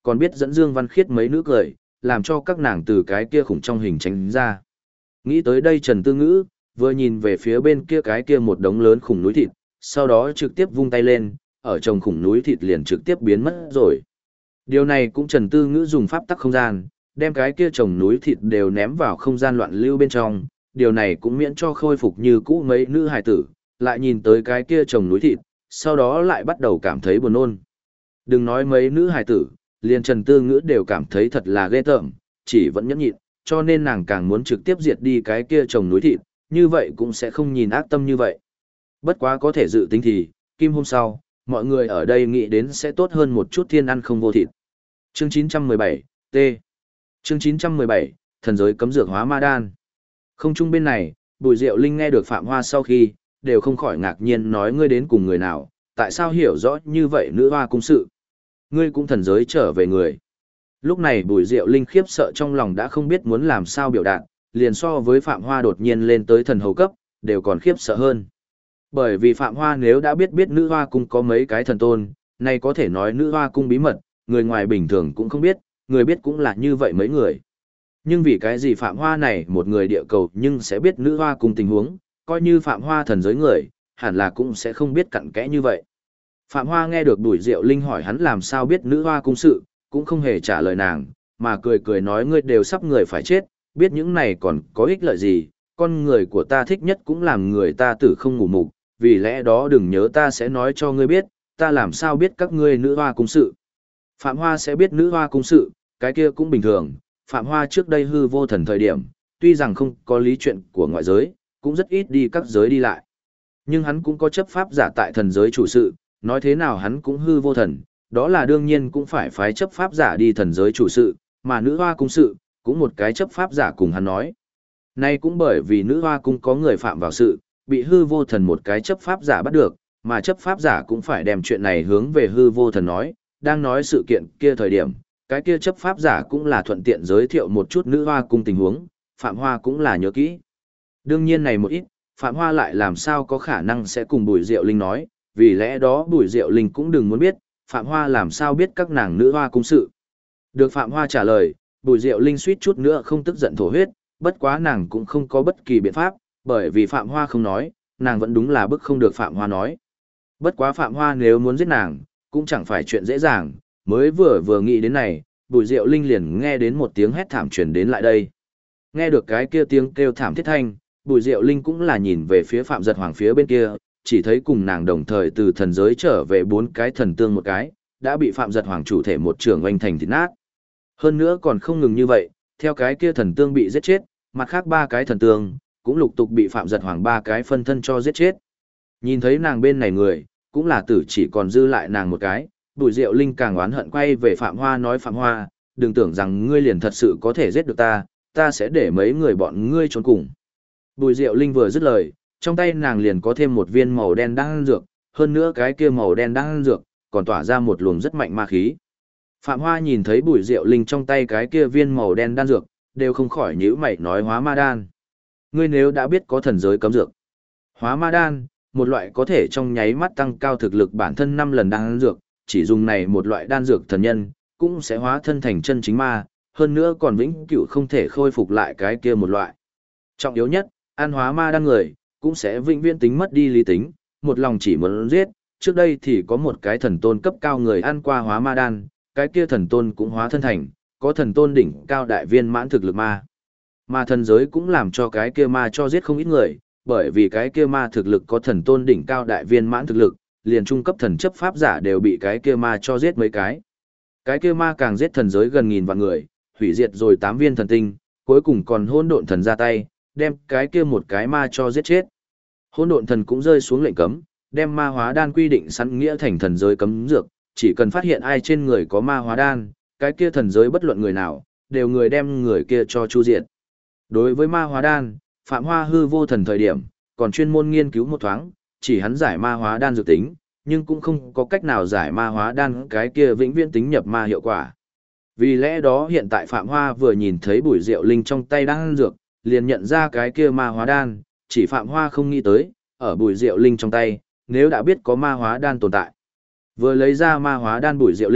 còn biết dẫn Dương Văn Khiết mấy nữ cười, làm cho các nàng từ cái kia khủng trong hình tránh ra. Nghĩ tới đây Trần Tư Ngữ, vừa nhìn về phía bên kia cái kia một đống lớn khủng núi thịt, sau đó trực tiếp vung tay lên, ở trong khủng núi thịt liền trực tiếp biến mất rồi. Điều này cũng Trần Tư Ngữ dùng pháp tắc không gian, đem cái kia trồng núi thịt đều ném vào không gian loạn lưu bên trong, điều này cũng miễn cho khôi phục như cũ mấy nữ hài tử, lại nhìn tới cái kia trồng núi thịt, sau đó lại bắt đầu cảm thấy buồn nôn. Đừng nói mấy nữ hài tử, liền Trần Tư Ngữ đều cảm thấy thật là ghê tởm, chỉ vẫn nhẫn nhịn, cho nên nàng càng muốn trực tiếp diệt đi cái kia trồng núi thịt, như vậy cũng sẽ không nhìn ác tâm như vậy. Bất quá có thể dự tính thì, kim hôm sau, mọi người ở đây nghĩ đến sẽ tốt hơn một chút thiên ăn không vô thịt. Chương 917, T. Chương 917, thần giới cấm dược hóa ma đan. Không chung bên này, Bùi Diệu Linh nghe được Phạm Hoa sau khi, đều không khỏi ngạc nhiên nói ngươi đến cùng người nào, tại sao hiểu rõ như vậy nữ hoa cung sự. Ngươi cũng thần giới trở về người. Lúc này Bùi Diệu Linh khiếp sợ trong lòng đã không biết muốn làm sao biểu đạt, liền so với Phạm Hoa đột nhiên lên tới thần hầu cấp, đều còn khiếp sợ hơn. Bởi vì Phạm Hoa nếu đã biết nữ hoa cung có mấy cái thần tôn, này có thể nói nữ hoa cung bí mật, người ngoài bình thường cũng không biết, người biết cũng là như vậy mấy người. Nhưng vì cái gì Phạm Hoa này một người địa cầu nhưng sẽ biết nữ hoa cung tình huống, coi như Phạm Hoa thần giới người, hẳn là cũng sẽ không biết cặn kẽ như vậy. Phạm Hoa nghe được Bùi Diệu Linh hỏi hắn làm sao biết nữ hoa cung sự, cũng không hề trả lời nàng, mà cười cười nói ngươi đều sắp người phải chết, biết những này còn có ích lợi gì, con người của ta thích nhất cũng làm người ta tử không ngủ mục, vì lẽ đó đừng nhớ ta sẽ nói cho ngươi biết, ta làm sao biết các ngươi nữ hoa cung sự. Phạm Hoa sẽ biết nữ hoa cung sự, cái kia cũng bình thường, Phạm Hoa trước đây hư vô thần thời điểm, tuy rằng không có lý chuyện của ngoại giới, cũng rất ít đi các giới đi lại. Nhưng hắn cũng có chấp pháp giả tại thần giới chủ sự, nói thế nào hắn cũng hư vô thần, đó là đương nhiên cũng phải phái chấp pháp giả đi thần giới chủ sự, mà nữ hoa cung sự, cũng một cái chấp pháp giả cùng hắn nói. Nay cũng bởi vì nữ hoa cung có người phạm vào sự, bị hư vô thần một cái chấp pháp giả bắt được, mà chấp pháp giả cũng phải đem chuyện này hướng về hư vô thần nói, đang nói sự kiện kia thời điểm, cái kia chấp pháp giả cũng là thuận tiện giới thiệu một chút nữ hoa cung tình huống, Phạm Hoa cũng là nhớ kỹ. Đương nhiên này một ít, Phạm Hoa lại làm sao có khả năng sẽ cùng Bùi Diệu Linh nói, vì lẽ đó Bùi Diệu Linh cũng đừng muốn biết, Phạm Hoa làm sao biết các nàng nữ hoa cung sự. Được Phạm Hoa trả lời, Bùi Diệu Linh suýt chút nữa không tức giận thổ huyết, bất quá nàng cũng không có bất kỳ biện pháp, bởi vì Phạm Hoa không nói, nàng vẫn đúng là bức không được Phạm Hoa nói. Bất quá Phạm Hoa nếu muốn giết nàng, cũng chẳng phải chuyện dễ dàng, mới vừa nghĩ đến này, Bùi Diệu Linh liền nghe đến một tiếng hét thảm truyền đến lại đây. Nghe được cái kia tiếng kêu thảm thiết thanh, Bùi Diệu Linh cũng là nhìn về phía Phạm Giật Hoàng phía bên kia, chỉ thấy cùng nàng đồng thời từ thần giới trở về 4 cái thần tương một cái, đã bị Phạm Giật Hoàng chủ thể một trường oanh thành thịt nát. Hơn nữa còn không ngừng như vậy, theo cái kia thần tương bị giết chết, mặt khác 3 cái thần tương cũng lục tục bị Phạm Giật Hoàng 3 cái phân thân cho giết chết. Nhìn thấy nàng bên này người, cũng là tử chỉ còn dư lại nàng một cái, Bùi Diệu Linh càng oán hận quay về Phạm Hoa nói Phạm Hoa, đừng tưởng rằng ngươi liền thật sự có thể giết được ta, ta sẽ để mấy người bọn ngươi trốn cùng. Bùi Diệu Linh vừa dứt lời, trong tay nàng liền có thêm một viên màu đen đan dược, hơn nữa cái kia màu đen đan dược còn tỏa ra một luồng rất mạnh ma khí. Phạm Hoa nhìn thấy Bùi Diệu Linh trong tay cái kia viên màu đen đan dược, đều không khỏi nhíu mày nói hóa ma đan. Ngươi nếu đã biết có thần giới cấm dược, hóa ma đan, một loại có thể trong nháy mắt tăng cao thực lực bản thân 5 lần đan dược, chỉ dùng này một loại đan dược thần nhân, cũng sẽ hóa thân thành chân chính ma, hơn nữa còn vĩnh cửu không thể khôi phục lại cái kia một loại. Trọng yếu nhất, ăn hóa ma đan người, cũng sẽ vĩnh viễn tính mất đi lý tính, một lòng chỉ muốn giết. Trước đây thì có một cái thần tôn cấp cao người ăn qua hóa ma đan, cái kia thần tôn cũng hóa thân thành, có thần tôn đỉnh cao đại viên mãn thực lực ma. Mà thần giới cũng làm cho cái kia ma cho giết không ít người, bởi vì cái kia ma thực lực có thần tôn đỉnh cao đại viên mãn thực lực, liền trung cấp thần chấp pháp giả đều bị cái kia ma cho giết mấy cái. Cái kia ma càng giết thần giới gần 1000 vạn người, hủy diệt rồi 8 viên thần tinh, cuối cùng còn hỗn độn thần ra tay, đem cái kia một cái ma cho giết chết. Hỗn độn thần cũng rơi xuống lệnh cấm, đem ma hóa đan quy định sẵn nghĩa thành thần giới cấm dược, chỉ cần phát hiện ai trên người có ma hóa đan, cái kia thần giới bất luận người nào, đều người đem người kia cho chu diệt. Đối với ma hóa đan, Phạm Hoa hư vô thần thời điểm, còn chuyên môn nghiên cứu một thoáng, chỉ hắn giải ma hóa đan dược tính, nhưng cũng không có cách nào giải ma hóa đan cái kia vĩnh viễn tính nhập ma hiệu quả. Vì lẽ đó hiện tại Phạm Hoa vừa nhìn thấy Bùi Diệu Linh trong tay đan dược, liền nhận ra cái kia ma hóa đan, chỉ Phạm Hoa không nghĩ tới, ở Bùi Diệu Linh trong tay, nếu đã biết có ma hóa đan tồn tại. Vừa lấy ra ma hóa đan Bùi Diệu Linh,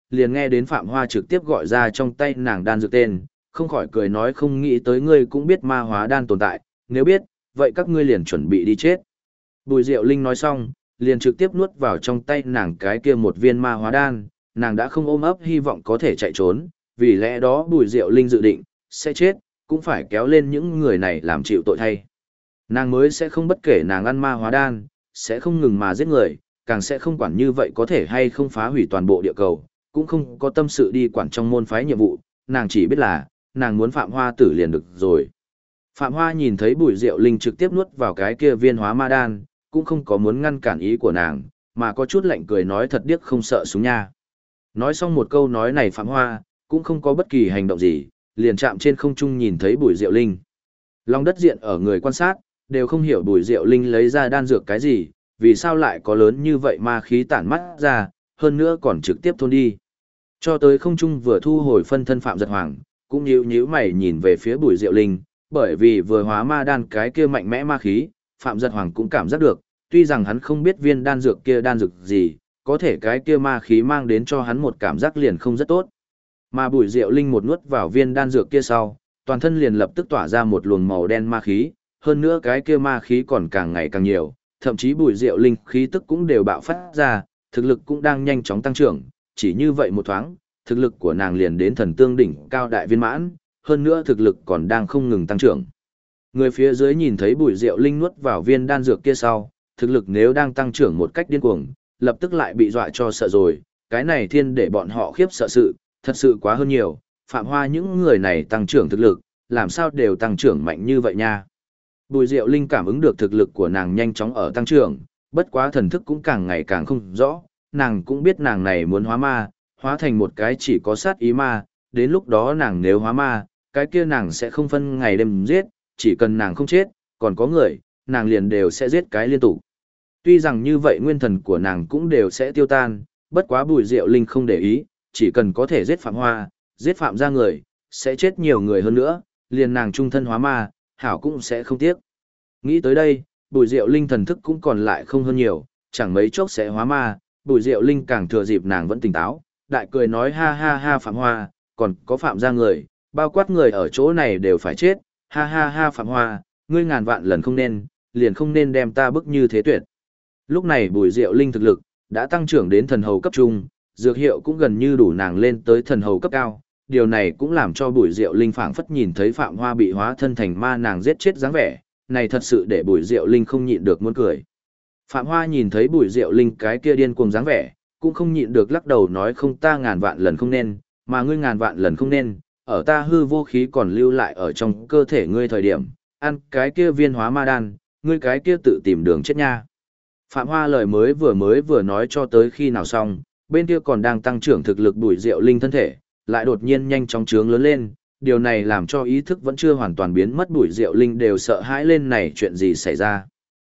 liền nghe đến Phạm Hoa trực tiếp gọi ra trong tay nàng đan dược tên, không khỏi cười nói không nghĩ tới ngươi cũng biết ma hóa đan tồn tại, nếu biết, vậy các ngươi liền chuẩn bị đi chết. Bùi Diệu Linh nói xong, liền trực tiếp nuốt vào trong tay nàng cái kia một viên ma hóa đan, nàng đã không ôm ấp hy vọng có thể chạy trốn, vì lẽ đó Bùi Diệu Linh dự định, sẽ chết, cũng phải kéo lên những người này làm chịu tội thay. Nàng mới sẽ không bất kể nàng ăn ma hóa đan, sẽ không ngừng mà giết người, càng sẽ không quản như vậy có thể hay không phá hủy toàn bộ địa cầu, cũng không có tâm sự đi quản trong môn phái nhiệm vụ, nàng chỉ biết là, nàng muốn Phạm Hoa tử liền được rồi. Phạm Hoa nhìn thấy Bùi Diệu Linh trực tiếp nuốt vào cái kia viên hóa ma đan, cũng không có muốn ngăn cản ý của nàng, mà có chút lạnh cười nói thật điếc không sợ súng nha. Nói xong một câu nói này Phạm Hoa, cũng không có bất kỳ hành động gì, liền chạm trên không trung nhìn thấy Bùi Diệu Linh. Lòng đất diện ở người quan sát, đều không hiểu Bùi Diệu Linh lấy ra đan dược cái gì, vì sao lại có lớn như vậy ma khí tản mắt ra, hơn nữa còn trực tiếp thôn đi. Cho tới không trung vừa thu hồi phân thân Phạm Giật Hoàng, cũng nhíu mày nhìn về phía Bùi Diệu Linh, bởi vì vừa hóa ma đan cái kia mạnh mẽ ma khí, Phạm Giật Hoàng cũng cảm giác được, tuy rằng hắn không biết viên đan dược kia đan dược gì, có thể cái kia ma khí mang đến cho hắn một cảm giác liền không rất tốt. Mà Bùi Diệu Linh một nuốt vào viên đan dược kia sau, toàn thân liền lập tức tỏa ra một luồng màu đen ma khí, hơn nữa cái kia ma khí còn càng ngày càng nhiều, thậm chí Bùi Diệu Linh khí tức cũng đều bạo phát ra, thực lực cũng đang nhanh chóng tăng trưởng, chỉ như vậy một thoáng, thực lực của nàng liền đến thần tương đỉnh cao đại viên mãn, hơn nữa thực lực còn đang không ngừng tăng trưởng. Người phía dưới nhìn thấy Bùi Diệu Linh nuốt vào viên đan dược kia sau, thực lực nếu đang tăng trưởng một cách điên cuồng, lập tức lại bị dọa cho sợ rồi, cái này thiên để bọn họ khiếp sợ sự, thật sự quá hơn nhiều, Phạm Hoa những người này tăng trưởng thực lực, làm sao đều tăng trưởng mạnh như vậy nha. Bùi Diệu Linh cảm ứng được thực lực của nàng nhanh chóng ở tăng trưởng, bất quá thần thức cũng càng ngày càng không rõ, nàng cũng biết nàng này muốn hóa ma, hóa thành một cái chỉ có sát ý ma, đến lúc đó nàng nếu hóa ma, cái kia nàng sẽ không phân ngày đêm giết, chỉ cần nàng không chết, còn có người, nàng liền đều sẽ giết cái liên tục. Tuy rằng như vậy nguyên thần của nàng cũng đều sẽ tiêu tan, bất quá Bùi Diệu Linh không để ý, chỉ cần có thể giết Phạm Hoa, giết Phạm ra người, sẽ chết nhiều người hơn nữa, liền nàng trung thân hóa ma, hảo cũng sẽ không tiếc. Nghĩ tới đây, Bùi Diệu Linh thần thức cũng còn lại không hơn nhiều, chẳng mấy chốc sẽ hóa ma, Bùi Diệu Linh càng thừa dịp nàng vẫn tỉnh táo, đại cười nói ha ha ha Phạm Hoa, còn có Phạm ra người, bao quát người ở chỗ này đều phải chết, ha ha ha Phạm Hoa, ngươi ngàn vạn lần không nên, liền không nên đem ta bức như thế tuyệt. Lúc này Bùi Diệu Linh thực lực đã tăng trưởng đến thần hầu cấp trung, dược hiệu cũng gần như đủ nàng lên tới thần hầu cấp cao. Điều này cũng làm cho Bùi Diệu Linh phảng phất nhìn thấy Phạm Hoa bị hóa thân thành ma nàng giết chết dáng vẻ, này thật sự để Bùi Diệu Linh không nhịn được muốn cười. Phạm Hoa nhìn thấy Bùi Diệu Linh cái kia điên cuồng dáng vẻ, cũng không nhịn được lắc đầu nói không ta ngàn vạn lần không nên, mà ngươi ngàn vạn lần không nên, ở ta hư vô khí còn lưu lại ở trong cơ thể ngươi thời điểm, ăn cái kia viên hóa ma đan, ngươi cái kia tự tìm đường chết nha. Phạm Hoa lời mới vừa nói cho tới khi nào xong, bên kia còn đang tăng trưởng thực lực Bùi Diệu Linh thân thể, lại đột nhiên nhanh chóng trướng lớn lên, điều này làm cho ý thức vẫn chưa hoàn toàn biến mất Bùi Diệu Linh đều sợ hãi lên này chuyện gì xảy ra.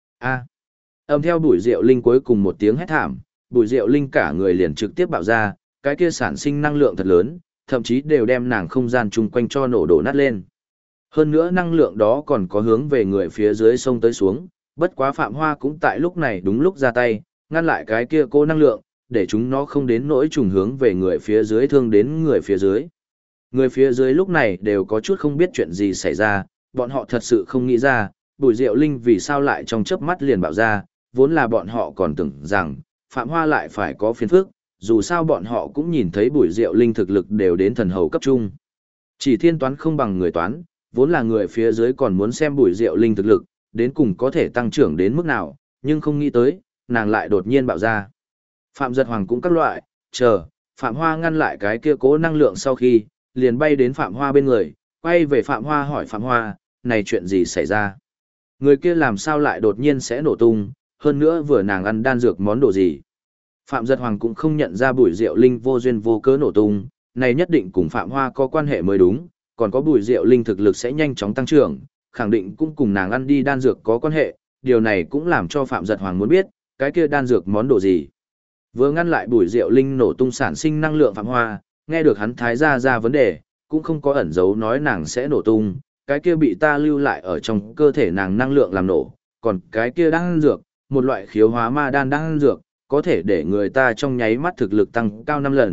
Âm theo Bùi Diệu Linh cuối cùng một tiếng hét thảm, Bùi Diệu Linh cả người liền trực tiếp bạo ra, cái kia sản sinh năng lượng thật lớn, thậm chí đều đem nàng không gian chung quanh cho nổ đổ nát lên. Hơn nữa năng lượng đó còn có hướng về người phía dưới sông tới xuống, bất quá Phạm Hoa cũng tại lúc này đúng lúc ra tay, ngăn lại cái kia cô năng lượng, để chúng nó không đến nỗi trùng hướng về người phía dưới thương đến người phía dưới. Người phía dưới lúc này đều có chút không biết chuyện gì xảy ra, bọn họ thật sự không nghĩ ra, Bùi Diệu Linh vì sao lại trong chớp mắt liền bạo ra, vốn là bọn họ còn tưởng rằng, Phạm Hoa lại phải có phiền phức, dù sao bọn họ cũng nhìn thấy Bùi Diệu Linh thực lực đều đến thần hầu cấp trung. Chỉ thiên toán không bằng người toán, vốn là người phía dưới còn muốn xem Bùi Diệu Linh thực lực, đến cùng có thể tăng trưởng đến mức nào, nhưng không nghĩ tới, nàng lại đột nhiên bạo ra. Phạm Giật Hoàng cũng các loại, chờ, Phạm Hoa ngăn lại cái kia cố năng lượng sau khi, liền bay đến Phạm Hoa bên người, quay về Phạm Hoa hỏi Phạm Hoa, này chuyện gì xảy ra? Người kia làm sao lại đột nhiên sẽ nổ tung, hơn nữa vừa nàng ăn đan dược món đồ gì? Phạm Giật Hoàng cũng không nhận ra Bùi Diệu Linh vô duyên vô cớ nổ tung, này nhất định cùng Phạm Hoa có quan hệ mới đúng, còn có Bùi Diệu Linh thực lực sẽ nhanh chóng tăng trưởng, khẳng định cũng cùng nàng ăn đi đan dược có quan hệ, điều này cũng làm cho Phạm Giật Hoàng muốn biết, cái kia đan dược món đồ gì. Vừa ngăn lại Bùi Diệu Linh nổ tung sản sinh năng lượng Phạm Hoa, nghe được hắn thái ra vấn đề, cũng không có ẩn giấu nói nàng sẽ nổ tung, cái kia bị ta lưu lại ở trong cơ thể nàng năng lượng làm nổ, còn cái kia đan dược, một loại khiếu hóa ma đan dược, có thể để người ta trong nháy mắt thực lực tăng cao 5 lần,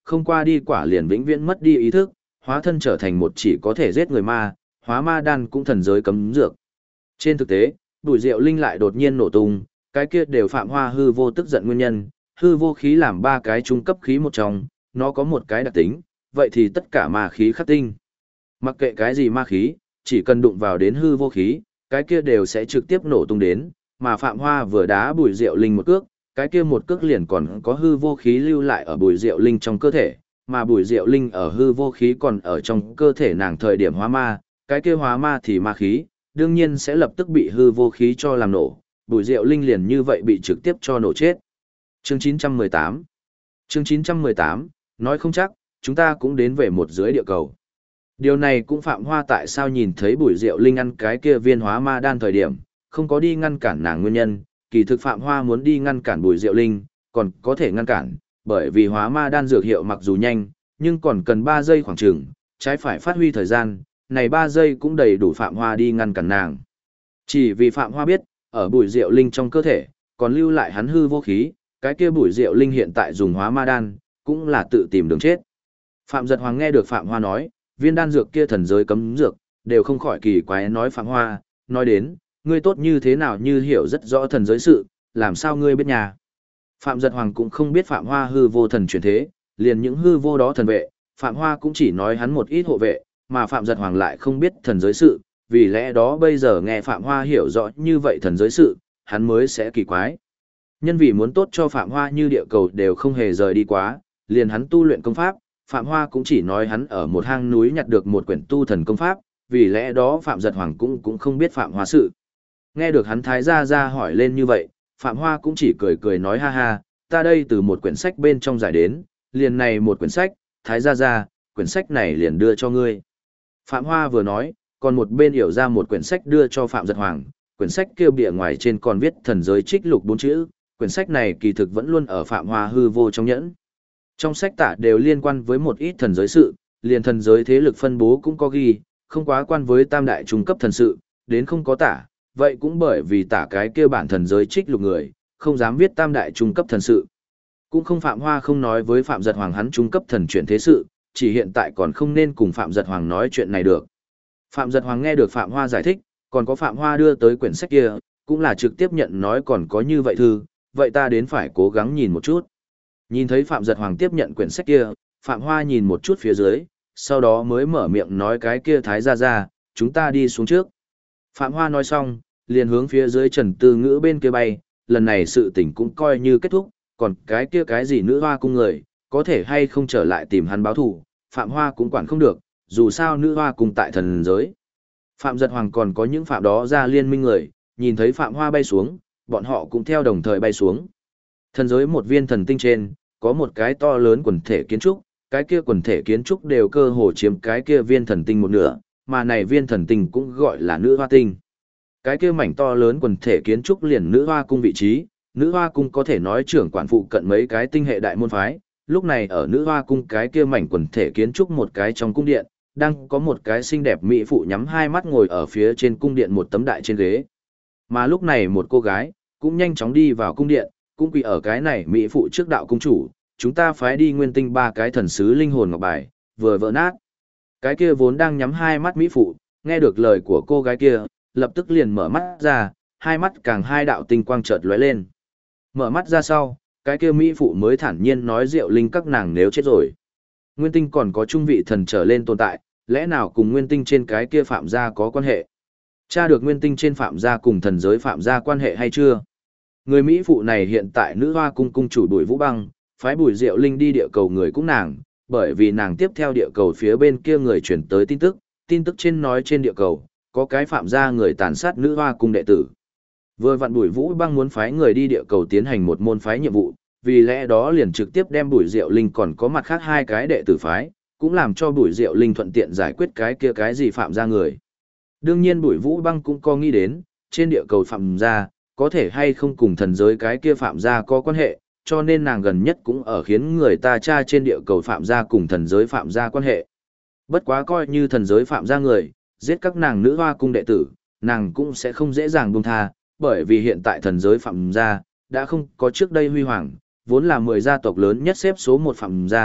không qua đi quả liền vĩnh viễn mất đi ý thức, hóa thân trở thành một chỉ có thể giết người ma, hóa ma đan cũng thần giới cấm dược. Trên thực tế, bùi rượu linh lại đột nhiên nổ tung, cái kia đều Phạm Hoa hư vô tức giận nguyên nhân, hư vô khí làm ba cái trung cấp khí một trong, nó có một cái đặc tính, vậy thì tất cả ma khí khắc tinh. Mặc kệ cái gì ma khí, chỉ cần đụng vào đến hư vô khí, cái kia đều sẽ trực tiếp nổ tung đến, mà Phạm Hoa vừa đá bùi rượu linh một cước, cái kia một cước liền còn có hư vô khí lưu lại ở bùi rượu linh trong cơ thể, mà bùi rượu linh ở hư vô khí còn ở trong cơ thể nàng thời điểm hóa ma, cái kia hóa ma thì ma khí, đương nhiên sẽ lập tức bị hư vô khí cho làm nổ, bùi rượu linh liền như vậy bị trực tiếp cho nổ chết. Chương 918 Chương 918, nói không chắc, chúng ta cũng đến về một dưới địa cầu. Điều này cũng Phạm Hoa tại sao nhìn thấy bùi rượu linh ăn cái kia viên hóa ma đan thời điểm, không có đi ngăn cản nàng nguyên nhân, kỳ thực Phạm Hoa muốn đi ngăn cản bùi rượu linh, còn có thể ngăn cản, bởi vì hóa ma đan dược hiệu mặc dù nhanh, nhưng còn cần 3 giây khoảng chừng, trái phải phát huy thời gian, này 3 giây cũng đầy đủ Phạm Hoa đi ngăn cản nàng. Chỉ vì Phạm Hoa biết, ở bùi rượu linh trong cơ thể, còn lưu lại hắn hư vô khí, cái kia bùi rượu linh hiện tại dùng hóa ma đan, cũng là tự tìm đường chết. Phạm Giật Hoàng nghe được Phạm Hoa nói, viên đan dược kia thần giới cấm dược, đều không khỏi kỳ quái nói Phạm Hoa, nói đến, ngươi tốt như thế nào như hiểu rất rõ thần giới sự, làm sao ngươi biết nhà. Phạm Giật Hoàng cũng không biết Phạm Hoa hư vô thần chuyển thế, liền những hư vô đó thần vệ, Phạm Hoa cũng chỉ nói hắn một ít hộ vệ, mà Phạm Giật Hoàng lại không biết thần giới sự, vì lẽ đó bây giờ nghe Phạm Hoa hiểu rõ như vậy thần giới sự, hắn mới sẽ kỳ quái. Nhân vì muốn tốt cho Phạm Hoa như địa cầu đều không hề rời đi quá, liền hắn tu luyện công pháp, Phạm Hoa cũng chỉ nói hắn ở một hang núi nhặt được một quyển tu thần công pháp, vì lẽ đó Phạm Giật Hoàng cũng không biết Phạm Hoa sự. Nghe được hắn thái gia ra hỏi lên như vậy, Phạm Hoa cũng chỉ cười cười nói ha ha, ta đây từ một quyển sách bên trong giải đến, liền này một quyển sách, thái gia ra, quyển sách này liền đưa cho ngươi. Phạm Hoa vừa nói, còn một bên hiểu ra một quyển sách đưa cho Phạm Giật Hoàng, quyển sách kia bìa ngoài trên còn viết thần giới trích lục 4 chữ, quyển sách này kỳ thực vẫn luôn ở Phạm Hoa hư vô trong nhẫn. Trong sách tả đều liên quan với một ít thần giới sự, liền thần giới thế lực phân bố cũng có ghi, không quá quan với tam đại trung cấp thần sự, đến không có tả, vậy cũng bởi vì tả cái kia bản thần giới trích lục người, không dám viết tam đại trung cấp thần sự. Cũng không Phạm Hoa không nói với Phạm Giật Hoàng hắn trung cấp thần chuyển thế sự, chỉ hiện tại còn không nên cùng Phạm Giật Hoàng nói chuyện này được. Phạm Giật Hoàng nghe được Phạm Hoa giải thích, còn có Phạm Hoa đưa tới quyển sách kia, cũng là trực tiếp nhận nói còn có như vậy thư, vậy ta đến phải cố gắng nhìn một chút. Nhìn thấy Phạm Giật Hoàng tiếp nhận quyển sách kia, Phạm Hoa nhìn một chút phía dưới, sau đó mới mở miệng nói cái kia thái ra, chúng ta đi xuống trước. Phạm Hoa nói xong, liền hướng phía dưới Trần Tư Ngữ bên kia bay, lần này sự tình cũng coi như kết thúc, còn cái kia cái gì nữ hoa cung người, có thể hay không trở lại tìm hắn báo thù, Phạm Hoa cũng quản không được, dù sao nữ hoa cung tại thần giới. Phạm Giật Hoàng còn có những phạm đó ra liên minh người, nhìn thấy Phạm Hoa bay xuống, bọn họ cũng theo đồng thời bay xuống. Thần giới một viên thần tinh trên, có một cái to lớn quần thể kiến trúc, cái kia quần thể kiến trúc đều cơ hồ chiếm cái kia viên thần tinh một nửa, mà này viên thần tinh cũng gọi là nữ hoa tinh. Cái kia mảnh to lớn quần thể kiến trúc liền nữ hoa cung vị trí, nữ hoa cung có thể nói trưởng quản phụ cận mấy cái tinh hệ đại môn phái, lúc này ở nữ hoa cung cái kia mảnh quần thể kiến trúc một cái trong cung điện, đang có một cái xinh đẹp mỹ phụ nhắm hai mắt ngồi ở phía trên cung điện một tấm đại trên ghế. Mà lúc này một cô gái, cũng nhanh chóng đi vào cung điện, cũng quỳ ở cái này mỹ phụ trước đạo cung chủ, chúng ta phái đi nguyên tinh 3 cái thần sứ linh hồn ngọc bài, vừa vỡ nát. Cái kia vốn đang nhắm hai mắt mỹ phụ, nghe được lời của cô gái kia, lập tức liền mở mắt ra, hai mắt càng hai đạo tinh quang chợt lóe lên. Mở mắt ra sau, cái kia mỹ phụ mới thản nhiên nói Diệu Linh các nàng nếu chết rồi. Nguyên tinh còn có trung vị thần trở lên tồn tại, lẽ nào cùng nguyên tinh trên cái kia phạm gia có quan hệ? Tra được nguyên tinh trên phạm gia cùng thần giới phạm gia quan hệ hay chưa? Người mỹ phụ này hiện tại nữ hoa cung cung chủ Bùi Vũ Băng, phái Bùi Diệu Linh đi địa cầu người cũng nàng, bởi vì nàng tiếp theo địa cầu phía bên kia người chuyển tới tin tức trên nói trên địa cầu, có cái phạm gia người tàn sát nữ hoa cung đệ tử. Vừa vặn Bùi Vũ Băng muốn phái người đi địa cầu tiến hành một môn phái nhiệm vụ, vì lẽ đó liền trực tiếp đem Bùi Diệu Linh còn có mặt khác 2 cái đệ tử phái, cũng làm cho Bùi Diệu Linh thuận tiện giải quyết cái kia cái gì phạm gia người. Đương nhiên Bùi Vũ Băng cũng có nghĩ đến, trên địa cầu phạm gia, có thể hay không cùng thần giới cái kia phạm gia có quan hệ, cho nên nàng gần nhất cũng ở khiến người ta tra trên địa cầu phạm gia cùng thần giới phạm gia quan hệ. Bất quá coi như thần giới phạm gia người, giết các nàng nữ hoa cung đệ tử, nàng cũng sẽ không dễ dàng buông tha, bởi vì hiện tại thần giới phạm gia đã không có trước đây huy hoàng, vốn là 10 gia tộc lớn nhất xếp số 1 phạm gia,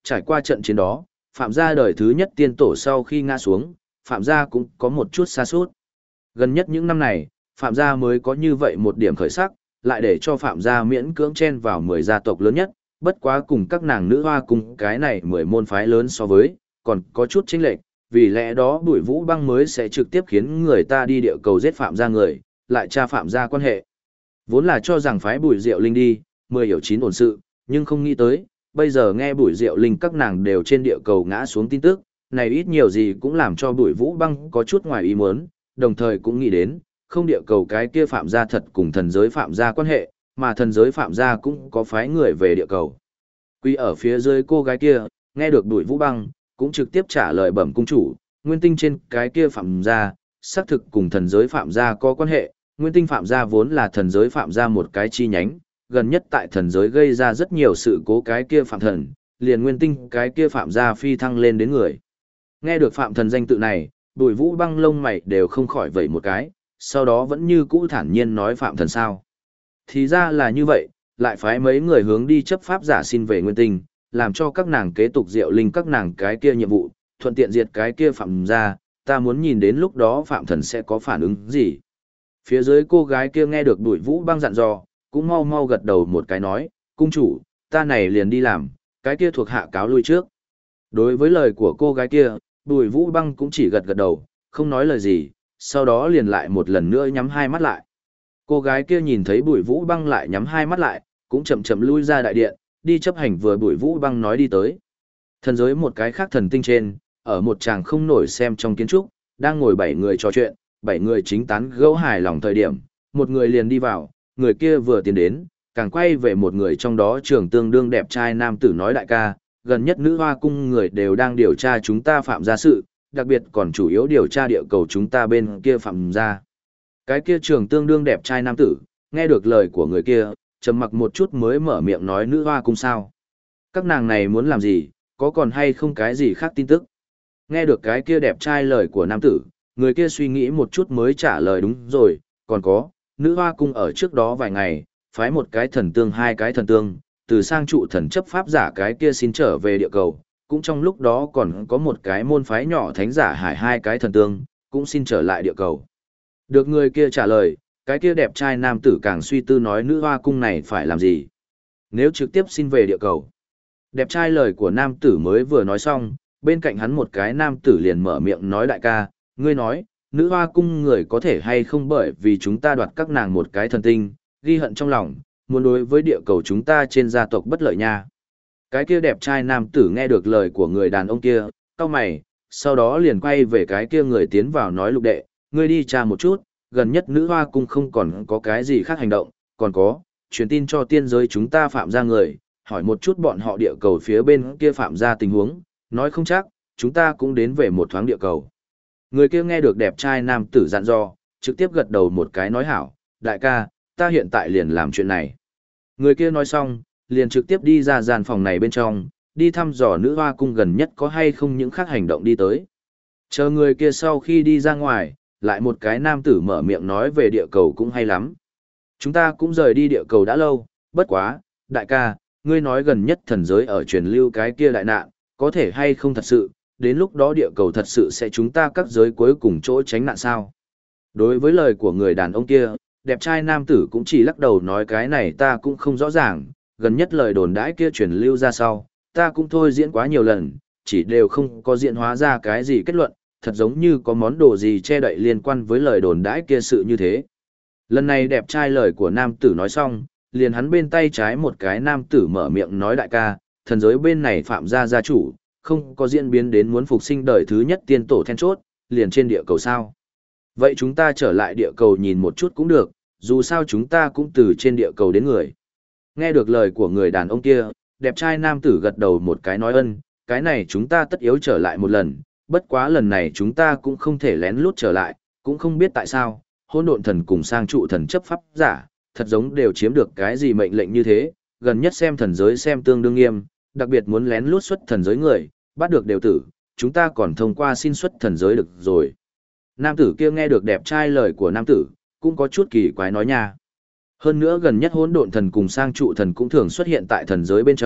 trải qua trận chiến đó, Phạm gia đời thứ nhất tiên tổ sau khi ngã xuống, Phạm gia cũng có một chút sa sút. Gần nhất những năm này, Phạm gia mới có như vậy một điểm khởi sắc, lại để cho Phạm gia miễn cưỡng chen vào 10 gia tộc lớn nhất, bất quá cùng các nàng nữ hoa cùng cái này 10 môn phái lớn so với, còn có chút chênh lệch, vì lẽ đó Bùi Vũ Băng mới sẽ trực tiếp khiến người ta đi địa cầu giết Phạm gia người, lại tra Phạm gia quan hệ. Vốn là cho rằng phái Bùi Diệu Linh đi, 10 hiểu 9 ổn sự, nhưng không nghĩ tới, bây giờ nghe Bùi Diệu Linh các nàng đều trên địa cầu ngã xuống tin tức, này ít nhiều gì cũng làm cho Bùi Vũ Băng có chút ngoài ý muốn, đồng thời cũng nghĩ đến, không địa cầu cái kia Phạm gia thật cùng thần giới Phạm gia quan hệ, mà thần giới Phạm gia cũng có phái người về địa cầu. Quy ở phía dưới cô gái kia, nghe được Bùi Vũ Băng, cũng trực tiếp trả lời bẩm cung chủ, nguyên tinh trên cái kia Phạm gia, xác thực cùng thần giới Phạm gia có quan hệ, nguyên tinh Phạm gia vốn là thần giới Phạm gia một cái chi nhánh, gần nhất tại thần giới gây ra rất nhiều sự cố cái kia Phạm thần, liền nguyên tinh cái kia Phạm gia phi thăng lên đến người. Nghe được Phạm thần danh tự này, Bùi Vũ Băng lông mày đều không khỏi vẩy một cái, sau đó vẫn như cũ thản nhiên nói Phạm thần sao. Thì ra là như vậy, lại phái mấy người hướng đi chấp pháp giả xin về nguyên tinh, làm cho các nàng kế tục Diệu Linh các nàng cái kia nhiệm vụ, thuận tiện diệt cái kia Phạm gia, ta muốn nhìn đến lúc đó Phạm thần sẽ có phản ứng gì. Phía dưới cô gái kia nghe được Bùi Vũ Băng dặn dò, cũng mau mau gật đầu một cái nói, cung chủ, ta này liền đi làm, cái kia thuộc hạ cáo lui trước. Đối với lời của cô gái kia, Bùi Vũ Băng cũng chỉ gật gật đầu, không nói lời gì, sau đó liền lại một lần nữa nhắm hai mắt lại. Cô gái kia nhìn thấy Bùi Vũ Băng lại nhắm hai mắt lại, cũng chậm chậm lui ra đại điện, đi chấp hành vừa Bùi Vũ Băng nói đi tới. Thần giới một cái khác thần tinh trên, ở một tràng không nổi xem trong kiến trúc, đang ngồi 7 người trò chuyện, 7 người chính tán gẫu hài lòng thời điểm, một người liền đi vào, người kia vừa tiến đến, càng quay về một người trong đó trưởng tương đương đẹp trai nam tử nói đại ca, gần nhất nữ hoa cung người đều đang điều tra chúng ta phạm gia sự, đặc biệt còn chủ yếu điều tra địa cầu chúng ta bên kia phạm gia. Cái kia trưởng tương đương đẹp trai nam tử, nghe được lời của người kia, trầm mặc một chút mới mở miệng nói nữ hoa cung sao. Các nàng này muốn làm gì, có còn hay không cái gì khác tin tức. Nghe được cái kia đẹp trai lời của nam tử, người kia suy nghĩ một chút mới trả lời đúng rồi, còn có, nữ hoa cung ở trước đó vài ngày, phái một cái thần tương hai cái thần tương, từ sang trụ thần chấp pháp giả cái kia xin trở về địa cầu, cũng trong lúc đó còn có một cái môn phái nhỏ thánh giả hải hai cái thần tương, cũng xin trở lại địa cầu. Được người kia trả lời, cái kia đẹp trai nam tử càng suy tư nói nữ hoa cung này phải làm gì. Nếu trực tiếp xin về địa cầu. Đẹp trai lời của nam tử mới vừa nói xong, bên cạnh hắn một cái nam tử liền mở miệng nói đại ca, ngươi nói, nữ hoa cung người có thể hay không bởi vì chúng ta đoạt các nàng một cái thần tinh, ghi hận trong lòng, muốn đối với địa cầu chúng ta trên gia tộc bất lợi nha. Cái kia đẹp trai nam tử nghe được lời của người đàn ông kia, cau mày, sau đó liền quay về cái kia người tiến vào nói lục đệ, ngươi đi tra một chút, gần nhất nữ hoa cung không còn có cái gì khác hành động, còn có, truyền tin cho tiên giới chúng ta phạm ra người, hỏi một chút bọn họ địa cầu phía bên kia phạm ra tình huống, nói không chắc, chúng ta cũng đến về một thoáng địa cầu. Người kia nghe được đẹp trai nam tử dặn dò, trực tiếp gật đầu một cái nói hảo, đại ca, ta hiện tại liền làm chuyện này. Người kia nói xong, liền trực tiếp đi ra gian phòng này bên trong, đi thăm dò nữ hoa cung gần nhất có hay không những khác hành động đi tới. Chờ người kia sau khi đi ra ngoài, lại một cái nam tử mở miệng nói về địa cầu cũng hay lắm. Chúng ta cũng rời đi địa cầu đã lâu, bất quá, đại ca, ngươi nói gần nhất thần giới ở truyền lưu cái kia đại nạn, có thể hay không thật sự, đến lúc đó địa cầu thật sự sẽ chúng ta các giới cuối cùng chỗ tránh nạn sao. Đối với lời của người đàn ông kia, đẹp trai nam tử cũng chỉ lắc đầu nói cái này ta cũng không rõ ràng, gần nhất lời đồn đãi kia truyền lưu ra sau, ta cũng thôi diễn quá nhiều lần, chỉ đều không có diễn hóa ra cái gì kết luận, thật giống như có món đồ gì che đậy liên quan với lời đồn đãi kia sự như thế. Lần này đẹp trai lời của nam tử nói xong, liền hắn bên tay trái một cái nam tử mở miệng nói đại ca, thần giới bên này phạm gia gia chủ, không có diễn biến đến muốn phục sinh đời thứ nhất tiên tổ then chốt, liền trên địa cầu sao. Vậy chúng ta trở lại địa cầu nhìn một chút cũng được, dù sao chúng ta cũng từ trên địa cầu đến người. Nghe được lời của người đàn ông kia, đẹp trai nam tử gật đầu một cái nói ân, cái này chúng ta tất yếu trở lại một lần, bất quá lần này chúng ta cũng không thể lén lút trở lại, cũng không biết tại sao, hỗn độn thần cùng sang trụ thần chấp pháp giả, thật giống đều chiếm được cái gì mệnh lệnh như thế, gần nhất xem thần giới xem tương đương nghiêm, đặc biệt muốn lén lút xuất thần giới người, bắt được đều tử, chúng ta còn thông qua xin xuất thần giới được rồi. Nam tử kia nghe được đẹp trai lời của nam tử, cũng có chút kỳ quái nói nha. Hơn nữa gần nhất hỗn độn thần cùng sang trụ thần cũng thường xuất hiện tại thần giới bên trong,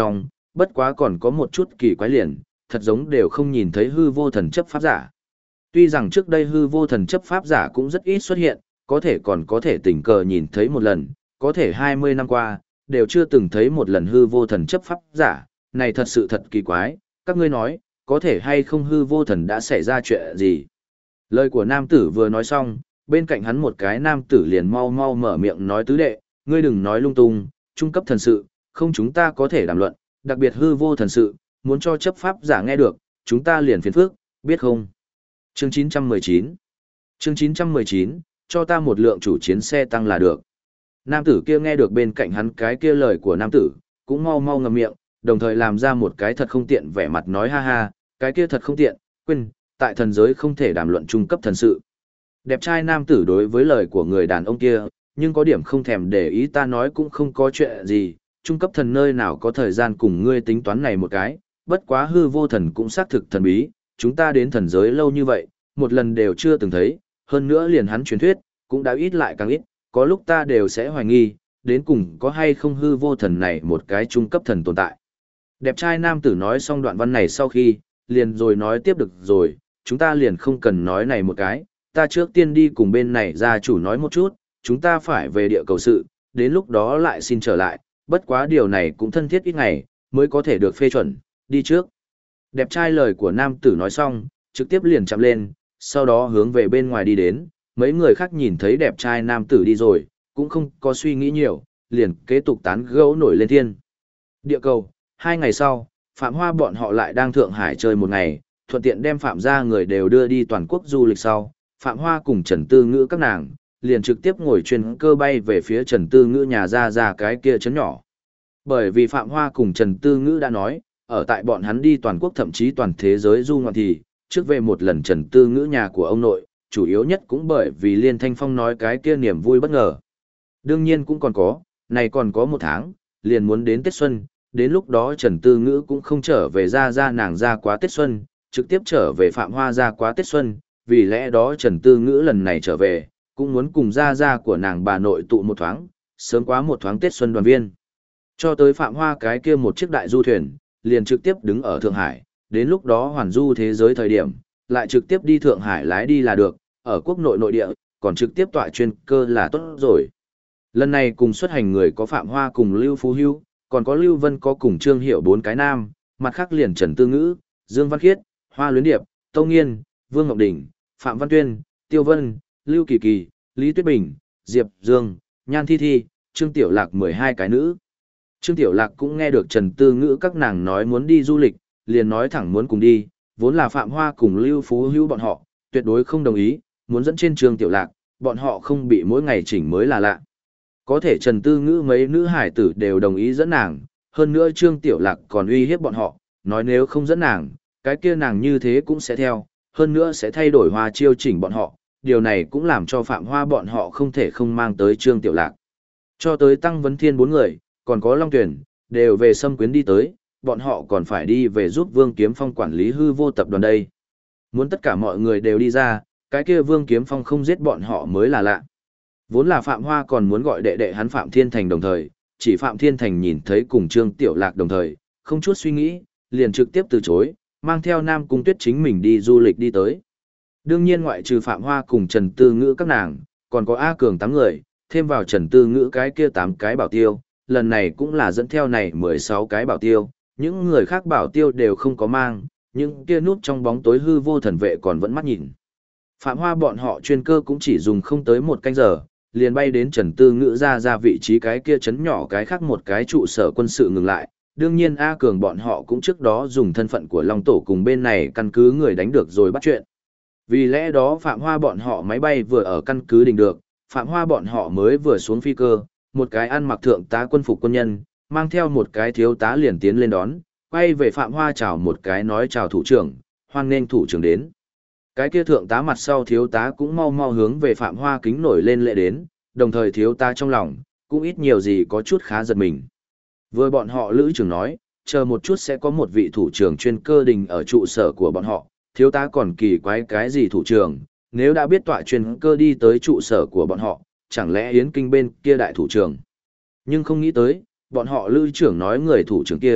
bất quá còn có một chút kỳ quái liền, thật giống đều không nhìn thấy hư vô thần chấp pháp giả. Tuy rằng trước đây hư vô thần chấp pháp giả cũng rất ít xuất hiện, có thể còn có thể tình cờ nhìn thấy một lần, có thể 20 năm qua, đều chưa từng thấy một lần hư vô thần chấp pháp giả, này thật sự thật kỳ quái, các ngươi nói, có thể hay không hư vô thần đã xảy ra chuyện gì? Lời của nam tử vừa nói xong, bên cạnh hắn một cái nam tử liền mau mau mở miệng nói tứ đệ, ngươi đừng nói lung tung, trung cấp thần sự, không chúng ta có thể đàm luận, đặc biệt hư vô thần sự, muốn cho chấp pháp giả nghe được, chúng ta liền phiền phức, biết không? Chương 919 Chương 919, cho ta một lượng chủ chiến xe tăng là được. Nam tử kia nghe được bên cạnh hắn cái kia lời của nam tử, cũng mau mau ngậm miệng, đồng thời làm ra một cái thật không tiện vẻ mặt nói ha ha, cái kia thật không tiện, quên, tại thần giới không thể đàm luận trung cấp thần sự. Đẹp trai nam tử đối với lời của người đàn ông kia, nhưng có điểm không thèm để ý, ta nói cũng không có chuyện gì, trung cấp thần nơi nào có thời gian cùng ngươi tính toán này một cái, bất quá hư vô thần cũng xác thực thần bí, chúng ta đến thần giới lâu như vậy, một lần đều chưa từng thấy, hơn nữa liền hắn truyền thuyết, cũng đã ít lại càng ít, có lúc ta đều sẽ hoài nghi, đến cùng có hay không hư vô thần này một cái trung cấp thần tồn tại. Đẹp trai nam tử nói xong đoạn văn này sau khi, liền rồi nói tiếp được rồi, chúng ta liền không cần nói này một cái, ta trước tiên đi cùng bên này gia chủ nói một chút, chúng ta phải về địa cầu sự, đến lúc đó lại xin trở lại, bất quá điều này cũng thân thiết ít ngày, mới có thể được phê chuẩn, đi trước. Đẹp trai lời của nam tử nói xong, trực tiếp liền chạm lên, sau đó hướng về bên ngoài đi đến, mấy người khác nhìn thấy đẹp trai nam tử đi rồi, cũng không có suy nghĩ nhiều, liền kế tục tán gẫu nổi lên thiên. Địa cầu, 2 ngày sau, Phạm Hoa bọn họ lại đang Thượng Hải chơi một ngày, thuận tiện đem Phạm gia người đều đưa đi toàn quốc du lịch sau, Phạm Hoa cùng Trần Tư Ngữ các nàng, liền trực tiếp ngồi chuyên cơ bay về phía Trần Tư Ngữ nhà ra cái kia trấn nhỏ. Bởi vì Phạm Hoa cùng Trần Tư Ngữ đã nói, ở tại bọn hắn đi toàn quốc thậm chí toàn thế giới du ngoạn thì, trước về một lần Trần Tư Ngữ nhà của ông nội, chủ yếu nhất cũng bởi vì Liên Thanh Phong nói cái kia niềm vui bất ngờ. Đương nhiên cũng còn có, này còn có 1 tháng, liền muốn đến Tết Xuân, đến lúc đó Trần Tư Ngữ cũng không trở về ra nàng ra quá Tết Xuân, trực tiếp trở về Phạm Hoa ra quá Tết Xuân, vì lẽ đó Trần Tư Ngữ lần này trở về, cũng muốn cùng ra của nàng bà nội tụ một thoáng, sớm quá 1 thoáng Tết Xuân đoàn viên. Cho tới Phạm Hoa cái kia một chiếc đại du thuyền, liền trực tiếp đứng ở Thượng Hải, đến lúc đó hoàn du thế giới thời điểm, lại trực tiếp đi Thượng Hải lái đi là được, ở quốc nội nội địa, còn trực tiếp tọa chuyên cơ là tốt rồi. Lần này cùng xuất hành người có Phạm Hoa cùng Lưu Phú Hưu, còn có Lưu Vân có cùng Trương Hiểu 4 cái nam, mặt khác liền Trần Tư Ngữ, Dương Văn Khiết, Hoa Luyến Điệp, Tâu Nghiên, Vương Ngọc Đình, Phạm Văn Tuyên, Tiêu Vân, Lưu Kỳ Kỳ, Lý Tuyết Bình, Diệp Dương, Nhan Thi Thi, Trương Tiểu Lạc 12 cái nữ. Trương Tiểu Lạc cũng nghe được Trần Tư Ngữ các nàng nói muốn đi du lịch, liền nói thẳng muốn cùng đi, vốn là Phạm Hoa cùng Lưu Phú Hữu bọn họ, tuyệt đối không đồng ý, muốn dẫn trên Trương Tiểu Lạc, bọn họ không bị mỗi ngày chỉnh mới là lạ. Có thể Trần Tư Ngữ mấy nữ hải tử đều đồng ý dẫn nàng, hơn nữa Trương Tiểu Lạc còn uy hiếp bọn họ, nói nếu không dẫn nàng, cái kia nàng như thế cũng sẽ theo, hơn nữa sẽ thay đổi Hoa chiêu chỉnh bọn họ, điều này cũng làm cho Phạm Hoa bọn họ không thể không mang tới Trương Tiểu Lạc. Cho tới Tăng Vấn Thiên 4 người, còn có Long Tuyển, đều về Sâm Quyến đi tới, bọn họ còn phải đi về giúp Vương Kiếm Phong quản lý hư vô tập đoàn đây. Muốn tất cả mọi người đều đi ra, cái kia Vương Kiếm Phong không giết bọn họ mới là lạ. Vốn là Phạm Hoa còn muốn gọi đệ đệ hắn Phạm Thiên Thành đồng thời, chỉ Phạm Thiên Thành nhìn thấy cùng Trương Tiểu Lạc đồng thời, không chút suy nghĩ, liền trực tiếp từ chối, mang theo Nam Cung Tuyết chính mình đi du lịch đi tới. Đương nhiên ngoại trừ Phạm Hoa cùng Trần Tư Ngữ các nàng, còn có A Cường 8 người, thêm vào Trần Tư Ngữ cái kia 8 cái bảo tiêu, lần này cũng là dẫn theo này 16 cái bảo tiêu, những người khác bảo tiêu đều không có mang, những kia núp trong bóng tối hư vô thần vệ còn vẫn mắt nhìn. Phạm Hoa bọn họ chuyên cơ cũng chỉ dùng không tới 1 canh giờ, liền bay đến Trần Tư Ngữ ra vị trí cái kia chấn nhỏ cái khác một cái trụ sở quân sự ngừng lại. Đương nhiên A Cường bọn họ cũng trước đó dùng thân phận của Long Tổ cùng bên này căn cứ người đánh được rồi bắt chuyện. Vì lẽ đó Phạm Hoa bọn họ máy bay vừa ở căn cứ đình được, Phạm Hoa bọn họ mới vừa xuống phi cơ, một cái ăn mặc thượng tá quân phục quân nhân, mang theo một cái thiếu tá liền tiến lên đón, quay về Phạm Hoa chào một cái nói chào thủ trưởng, hoan nghênh thủ trưởng đến. Cái kia thượng tá mặt sau thiếu tá cũng mau mau hướng về Phạm Hoa kính nổi lên lễ đến, đồng thời thiếu tá trong lòng, cũng ít nhiều gì có chút khá giật mình. Vừa bọn họ lữ trưởng nói, chờ một chút sẽ có một vị thủ trưởng chuyên cơ đình ở trụ sở của bọn họ, thiếu tá còn kỳ quái cái gì thủ trưởng, nếu đã biết tọa chuyên cơ đi tới trụ sở của bọn họ, chẳng lẽ Yến Kinh bên kia đại thủ trưởng. Nhưng không nghĩ tới, bọn họ lữ trưởng nói người thủ trưởng kia,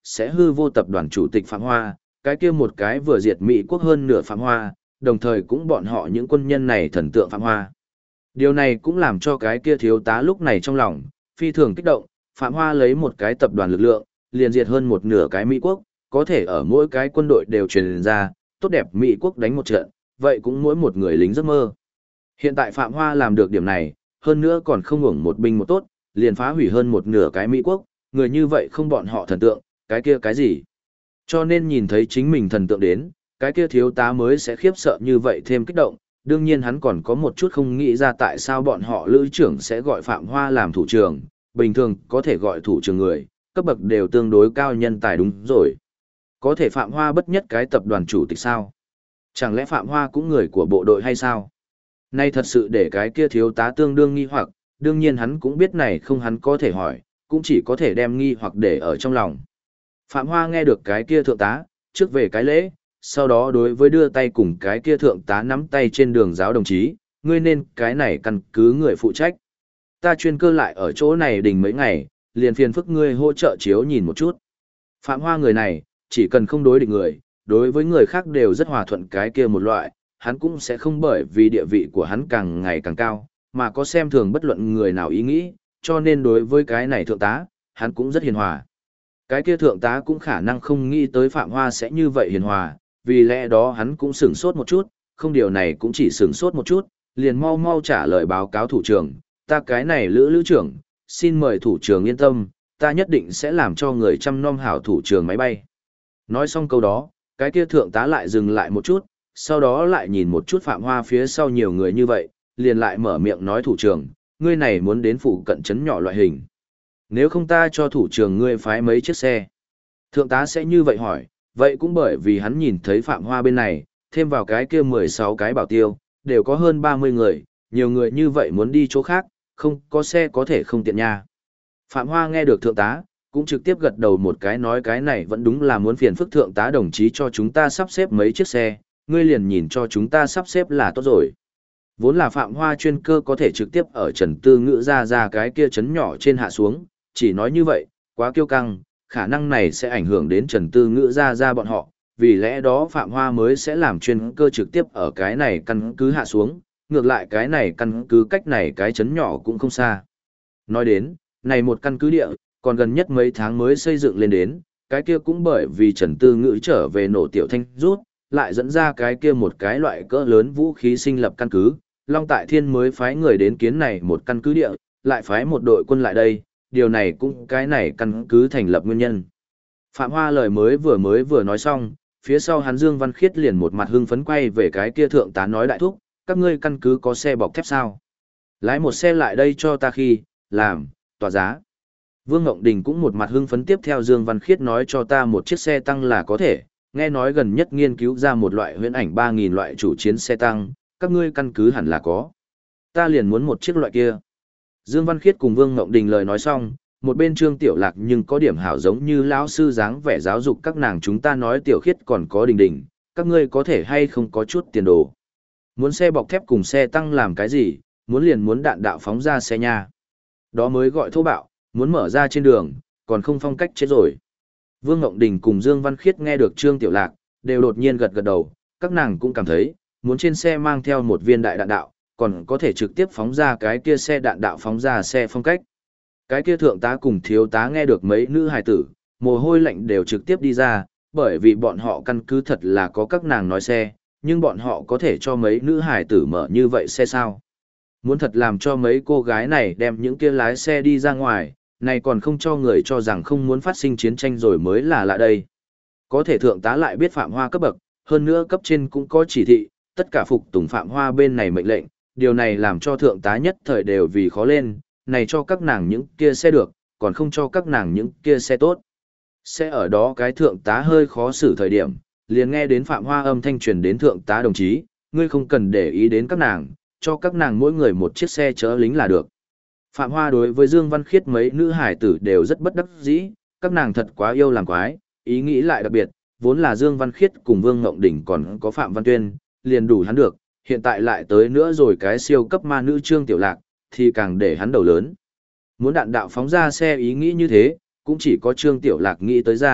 sẽ hư vô tập đoàn chủ tịch Phạm Hoa, cái kia một cái vừa diệt Mỹ quốc hơn nửa Phạm Hoa, đồng thời cũng bọn họ những quân nhân này thần tượng Phạm Hoa. Điều này cũng làm cho cái kia thiếu tá lúc này trong lòng, phi thường kích động, Phạm Hoa lấy một cái tập đoàn lực lượng, liền diệt hơn một nửa cái Mỹ quốc, có thể ở mỗi cái quân đội đều truyền ra, tốt đẹp Mỹ quốc đánh một trận, vậy cũng mỗi một người lính giấc mơ. Hiện tại Phạm Hoa làm được điểm này, hơn nữa còn không hưởng một binh một tốt, liền phá hủy hơn một nửa cái Mỹ quốc, người như vậy không bọn họ thần tượng, cái kia cái gì. Cho nên nhìn thấy chính mình thần tượng đến, cái kia thiếu tá mới sẽ khiếp sợ như vậy thêm kích động, đương nhiên hắn còn có một chút không nghĩ ra tại sao bọn họ lữ trưởng sẽ gọi Phạm Hoa làm thủ trưởng, bình thường có thể gọi thủ trưởng người, cấp bậc đều tương đối cao nhân tài đúng rồi. Có thể Phạm Hoa bất nhất cái tập đoàn chủ tịch sao? Chẳng lẽ Phạm Hoa cũng người của bộ đội hay sao? Nay thật sự để cái kia thiếu tá tương đương nghi hoặc, đương nhiên hắn cũng biết này không hắn có thể hỏi, cũng chỉ có thể đem nghi hoặc để ở trong lòng. Phạm Hoa nghe được cái kia thượng tá, trước về cái lễ, sau đó đối với đưa tay cùng cái kia thượng tá nắm tay trên đường giáo đồng chí, ngươi nên cái này căn cứ người phụ trách. Ta chuyên cơ lại ở chỗ này đình mấy ngày, liền phiền phức ngươi hỗ trợ chiếu nhìn một chút. Phạm Hoa người này, chỉ cần không đối địch người, đối với người khác đều rất hòa thuận cái kia một loại, hắn cũng sẽ không bởi vì địa vị của hắn càng ngày càng cao, mà có xem thường bất luận người nào ý nghĩ, cho nên đối với cái này thượng tá, hắn cũng rất hiền hòa. Cái kia thượng tá cũng khả năng không nghĩ tới Phạm Hoa sẽ như vậy hiền hòa, vì lẽ đó hắn cũng sửng sốt một chút, không điều này cũng chỉ sửng sốt một chút, liền mau mau trả lời báo cáo thủ trưởng, ta cái này lữ trưởng, xin mời thủ trưởng yên tâm, ta nhất định sẽ làm cho người chăm nom hảo thủ trưởng máy bay. Nói xong câu đó, cái kia thượng tá lại dừng lại một chút, sau đó lại nhìn một chút Phạm Hoa phía sau nhiều người như vậy, liền lại mở miệng nói thủ trưởng, ngươi này muốn đến phụ cận trấn nhỏ loại hình. Nếu không ta cho thủ trưởng ngươi phái mấy chiếc xe. Thượng tá sẽ như vậy hỏi, vậy cũng bởi vì hắn nhìn thấy Phạm Hoa bên này, thêm vào cái kia 16 cái bảo tiêu, đều có hơn 30 người, nhiều người như vậy muốn đi chỗ khác, không có xe có thể không tiện nha. Phạm Hoa nghe được thượng tá, cũng trực tiếp gật đầu một cái nói cái này vẫn đúng là muốn phiền phức thượng tá đồng chí cho chúng ta sắp xếp mấy chiếc xe, ngươi liền nhìn cho chúng ta sắp xếp là tốt rồi. Vốn là Phạm Hoa chuyên cơ có thể trực tiếp ở Trần Tư Ngữ ra cái kia trấn nhỏ trên hạ xuống, chỉ nói như vậy, quá kiêu căng, khả năng này sẽ ảnh hưởng đến Trần Tư Ngữ ra bọn họ, vì lẽ đó Phạm Hoa mới sẽ làm chuyên cơ trực tiếp ở cái này căn cứ hạ xuống, ngược lại cái này căn cứ cách này cái trấn nhỏ cũng không xa. Nói đến, này một căn cứ địa, còn gần nhất mấy tháng mới xây dựng lên đến, cái kia cũng bởi vì Trần Tư Ngữ trở về nổ tiểu thanh rút, lại dẫn ra cái kia một cái loại cỡ lớn vũ khí sinh lập căn cứ, Long Tại Thiên mới phái người đến kiến này một căn cứ địa, lại phái một đội quân lại đây, điều này cũng cái này căn cứ thành lập nguyên nhân. Phạm Hoa lời mới vừa nói xong, phía sau hắn Dương Văn Khiết liền một mặt hưng phấn quay về cái kia thượng tá nói đại thúc, các ngươi căn cứ có xe bọc thép sao? Lái một xe lại đây cho ta khi, làm, tỏa giá. Vương Ngộng Đình cũng một mặt hưng phấn tiếp theo Dương Văn Khiết nói cho ta một chiếc xe tăng là có thể, nghe nói gần nhất nghiên cứu ra một loại huyễn ảnh 3.000 loại chủ chiến xe tăng, các ngươi căn cứ hẳn là có. Ta liền muốn một chiếc loại kia. Dương Văn Khiết cùng Vương Ngộng Đình lời nói xong, một bên Trương Tiểu Lạc nhưng có điểm hảo giống như lão sư dáng vẻ giáo dục các nàng chúng ta nói Tiểu Khiết còn có Đình Đình, các ngươi có thể hay không có chút tiền đồ. Muốn xe bọc thép cùng xe tăng làm cái gì, muốn liền muốn đạn đạo phóng ra xe nha. Đó mới gọi thô bạo, muốn mở ra trên đường, còn không phong cách chết rồi. Vương Ngộng Đình cùng Dương Văn Khiết nghe được Trương Tiểu Lạc, đều đột nhiên gật gật đầu, các nàng cũng cảm thấy, muốn trên xe mang theo một viên đại đạn đạo, còn có thể trực tiếp phóng ra cái kia xe đạn đạo phóng ra xe phong cách. Cái kia thượng tá cùng thiếu tá nghe được mấy nữ hài tử, mồ hôi lạnh đều trực tiếp đi ra, bởi vì bọn họ căn cứ thật là có các nàng nói xe, nhưng bọn họ có thể cho mấy nữ hài tử mở như vậy xe sao? Muốn thật làm cho mấy cô gái này đem những kia lái xe đi ra ngoài, này còn không cho người cho rằng không muốn phát sinh chiến tranh rồi mới là lạ đây. Có thể thượng tá lại biết Phạm Hoa cấp bậc, hơn nữa cấp trên cũng có chỉ thị, tất cả phục tùng Phạm Hoa bên này mệnh lệnh, điều này làm cho thượng tá nhất thời đều vì khó lên, này cho các nàng những kia xe được, còn không cho các nàng những kia xe tốt. Xe ở đó cái thượng tá hơi khó xử thời điểm, liền nghe đến Phạm Hoa âm thanh truyền đến thượng tá đồng chí, ngươi không cần để ý đến các nàng, cho các nàng mỗi người một chiếc xe chở lính là được. Phạm Hoa đối với Dương Văn Khiết mấy nữ hải tử đều rất bất đắc dĩ, các nàng thật quá yêu làm quái, ý nghĩ lại đặc biệt, vốn là Dương Văn Khiết cùng Vương Ngộng Đình còn có Phạm Văn Tuyên, liền đủ hắn được, hiện tại lại tới nữa rồi cái siêu cấp ma nữ Trương Tiểu Lạc, thì càng để hắn đầu lớn. Muốn đạn đạo phóng ra xe ý nghĩ như thế, cũng chỉ có Trương Tiểu Lạc nghĩ tới ra,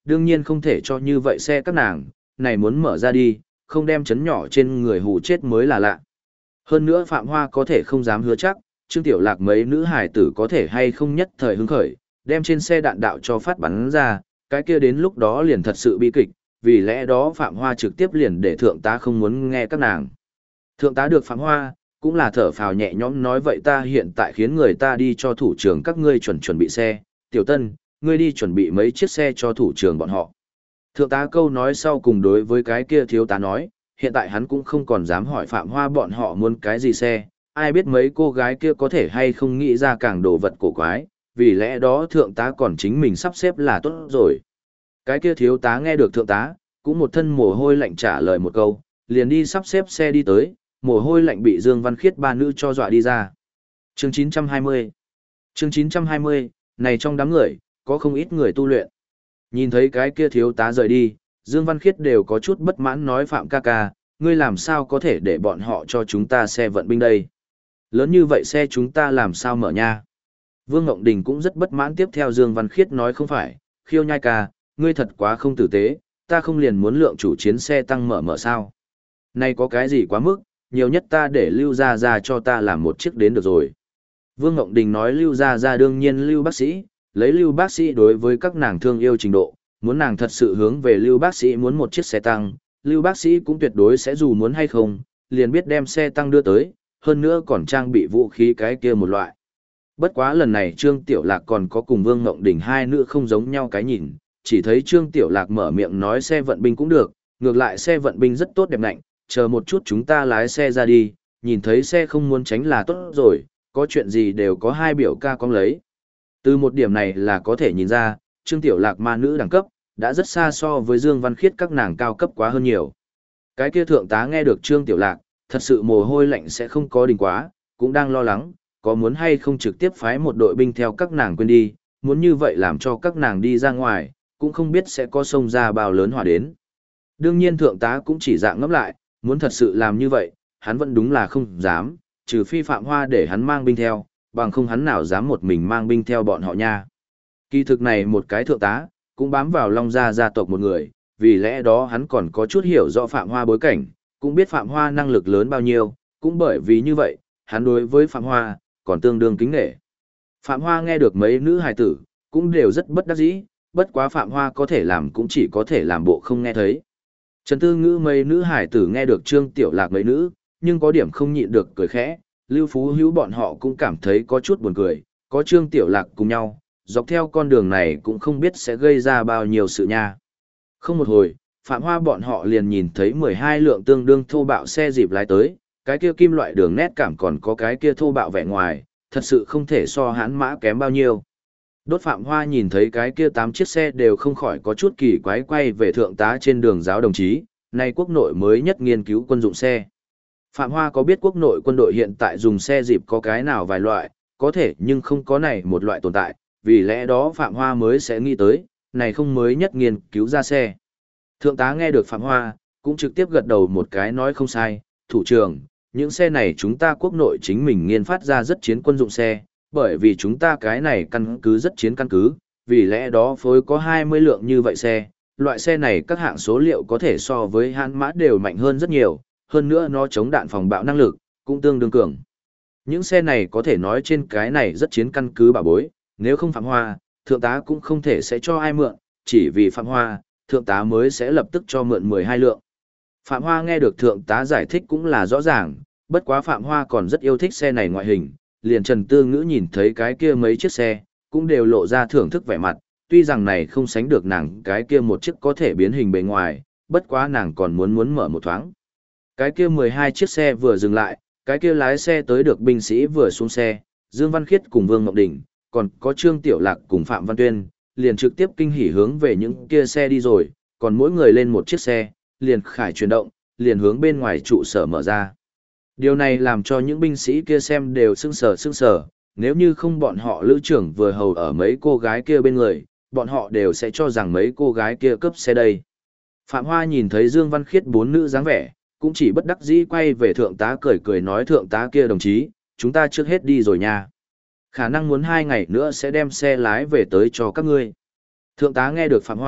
đương nhiên không thể cho như vậy xe các nàng, này muốn mở ra đi, không đem chấn nhỏ trên người hù chết mới là lạ. Hơn nữa Phạm Hoa có thể không dám hứa chắc, Trương Tiểu Lạc mấy nữ hải tử có thể hay không nhất thời hứng khởi, đem trên xe đạn đạo cho phát bắn ra, cái kia đến lúc đó liền thật sự bi kịch, vì lẽ đó Phạm Hoa trực tiếp liền để thượng tá không muốn nghe các nàng. Thượng tá được Phạm Hoa, cũng là thở phào nhẹ nhõm nói vậy ta hiện tại khiến người ta đi cho thủ trưởng các ngươi chuẩn bị xe, Tiểu Tân, ngươi đi chuẩn bị mấy chiếc xe cho thủ trưởng bọn họ. Thượng tá câu nói sau cùng đối với cái kia thiếu tá nói, hiện tại hắn cũng không còn dám hỏi Phạm Hoa bọn họ muốn cái gì xe, ai biết mấy cô gái kia có thể hay không nghĩ ra càng đồ vật cổ quái, vì lẽ đó thượng tá còn chính mình sắp xếp là tốt rồi. Cái kia thiếu tá nghe được thượng tá, cũng một thân mồ hôi lạnh trả lời một câu, liền đi sắp xếp xe đi tới, mồ hôi lạnh bị Dương Văn Khiết ba nữ cho dọa đi ra. Chương 920 Chương 920, này trong đám người, có không ít người tu luyện. Nhìn thấy cái kia thiếu tá rời đi, Dương Văn Khiết đều có chút bất mãn nói Phạm ca ca, ngươi làm sao có thể để bọn họ cho chúng ta xe vận binh đây? Lớn như vậy xe chúng ta làm sao mở nha? Vương Ngộng Đình cũng rất bất mãn tiếp theo Dương Văn Khiết nói không phải, Khiêu Nhai ca, ngươi thật quá không tử tế, ta không liền muốn lượng chủ chiến xe tăng mở sao? Này có cái gì quá mức, nhiều nhất ta để Lưu Gia Gia cho ta làm một chiếc đến được rồi. Vương Ngộng Đình nói Lưu Gia Gia đương nhiên Lưu bác sĩ, lấy Lưu bác sĩ đối với các nàng thương yêu trình độ, muốn nàng thật sự hướng về Lưu bác sĩ muốn một chiếc xe tăng, Lưu bác sĩ cũng tuyệt đối sẽ dù muốn hay không, liền biết đem xe tăng đưa tới, hơn nữa còn trang bị vũ khí cái kia một loại. Bất quá lần này Trương Tiểu Lạc còn có cùng Vương Ngộng Đình hai nữ không giống nhau cái nhìn, chỉ thấy Trương Tiểu Lạc mở miệng nói xe vận binh cũng được, ngược lại xe vận binh rất tốt đẹp lạnh, chờ một chút chúng ta lái xe ra đi, nhìn thấy xe không muốn tránh là tốt rồi, có chuyện gì đều có hai biểu ca con lấy. Từ một điểm này là có thể nhìn ra, Trương Tiểu Lạc ma nữ đẳng cấp, đã rất xa so với Dương Văn Khiết các nàng cao cấp quá hơn nhiều. Cái kia thượng tá nghe được Trương Tiểu Lạc, thật sự mồ hôi lạnh sẽ không có đình quá, cũng đang lo lắng, có muốn hay không trực tiếp phái một đội binh theo các nàng quên đi, muốn như vậy làm cho các nàng đi ra ngoài, cũng không biết sẽ có sông ra bao lớn hỏa đến. Đương nhiên thượng tá cũng chỉ dạng ngẫm lại, muốn thật sự làm như vậy, hắn vẫn đúng là không dám, trừ phi Phạm Hoa để hắn mang binh theo, bằng không hắn nào dám một mình mang binh theo bọn họ nha. Kỳ thực này một cái thượng tá, cũng bám vào Long Gia gia tộc một người, vì lẽ đó hắn còn có chút hiểu rõ Phạm Hoa bối cảnh, cũng biết Phạm Hoa năng lực lớn bao nhiêu, cũng bởi vì như vậy, hắn đối với Phạm Hoa, còn tương đương kính nể. Phạm Hoa nghe được mấy nữ hài tử, cũng đều rất bất đắc dĩ, bất quá Phạm Hoa có thể làm cũng chỉ có thể làm bộ không nghe thấy. Trần Tư Ngữ mấy nữ hải tử nghe được Trương Tiểu Lạc mấy nữ, nhưng có điểm không nhịn được cười khẽ, Lưu Phú Hữu bọn họ cũng cảm thấy có chút buồn cười, có Trương Tiểu Lạc cùng nhau, dọc theo con đường này cũng không biết sẽ gây ra bao nhiêu sự nha. Không một hồi, Phạm Hoa bọn họ liền nhìn thấy 12 lượng tương đương thô bạo xe dịp lái tới, cái kia kim loại đường nét cảm còn có cái kia thô bạo vẻ ngoài, thật sự không thể so hãn mã kém bao nhiêu. Đốt Phạm Hoa nhìn thấy cái kia 8 chiếc xe đều không khỏi có chút kỳ quái quay về thượng tá trên đường giáo đồng chí, nay quốc nội mới nhất nghiên cứu quân dụng xe. Phạm Hoa có biết quốc nội quân đội hiện tại dùng xe dịp có cái nào vài loại, có thể nhưng không có này một loại tồn tại, vì lẽ đó Phạm Hoa mới sẽ nghĩ tới, này không mới nhất nghiên cứu ra xe. Thượng tá nghe được Phạm Hoa, cũng trực tiếp gật đầu một cái nói không sai, thủ trưởng, những xe này chúng ta quốc nội chính mình nghiên phát ra rất chiến quân dụng xe, bởi vì chúng ta cái này căn cứ rất chiến căn cứ, vì lẽ đó phối có 20 lượng như vậy xe, loại xe này các hạng số liệu có thể so với hãn mã đều mạnh hơn rất nhiều, hơn nữa nó chống đạn phòng bạo năng lực, cũng tương đương cường. Những xe này có thể nói trên cái này rất chiến căn cứ bảo bối, nếu không Phạm Hoa, thượng tá cũng không thể sẽ cho ai mượn, chỉ vì Phạm Hoa, thượng tá mới sẽ lập tức cho mượn 12 lượng. Phạm Hoa nghe được thượng tá giải thích cũng là rõ ràng, bất quá Phạm Hoa còn rất yêu thích xe này ngoại hình, liền Trần Tư Ngữ nhìn thấy cái kia mấy chiếc xe, cũng đều lộ ra thưởng thức vẻ mặt, tuy rằng này không sánh được nàng cái kia một chiếc có thể biến hình bề ngoài, bất quá nàng còn muốn mở một thoáng. Cái kia 12 chiếc xe vừa dừng lại, cái kia lái xe tới được binh sĩ vừa xuống xe, Dương Văn Khiết cùng Vương Ngọc Đình, còn có Trương Tiểu Lạc cùng Phạm Văn Tuyên, liền trực tiếp kinh hỉ hướng về những kia xe đi rồi, còn mỗi người lên một chiếc xe, liền khải chuyển động, liền hướng bên ngoài trụ sở mở ra. Điều này làm cho những binh sĩ kia xem đều sững sờ, nếu như không bọn họ lữ trưởng vừa hầu ở mấy cô gái kia bên người, bọn họ đều sẽ cho rằng mấy cô gái kia cướp xe đây. Phạm Hoa nhìn thấy Dương Văn Khiết bốn nữ dáng vẻ, cũng chỉ bất đắc dĩ quay về thượng tá cười cười nói thượng tá kia đồng chí, chúng ta trước hết đi rồi nha. Khả năng muốn 2 ngày nữa sẽ đem xe lái về tới cho các ngươi. Thượng tá nghe được Phạm Hoa,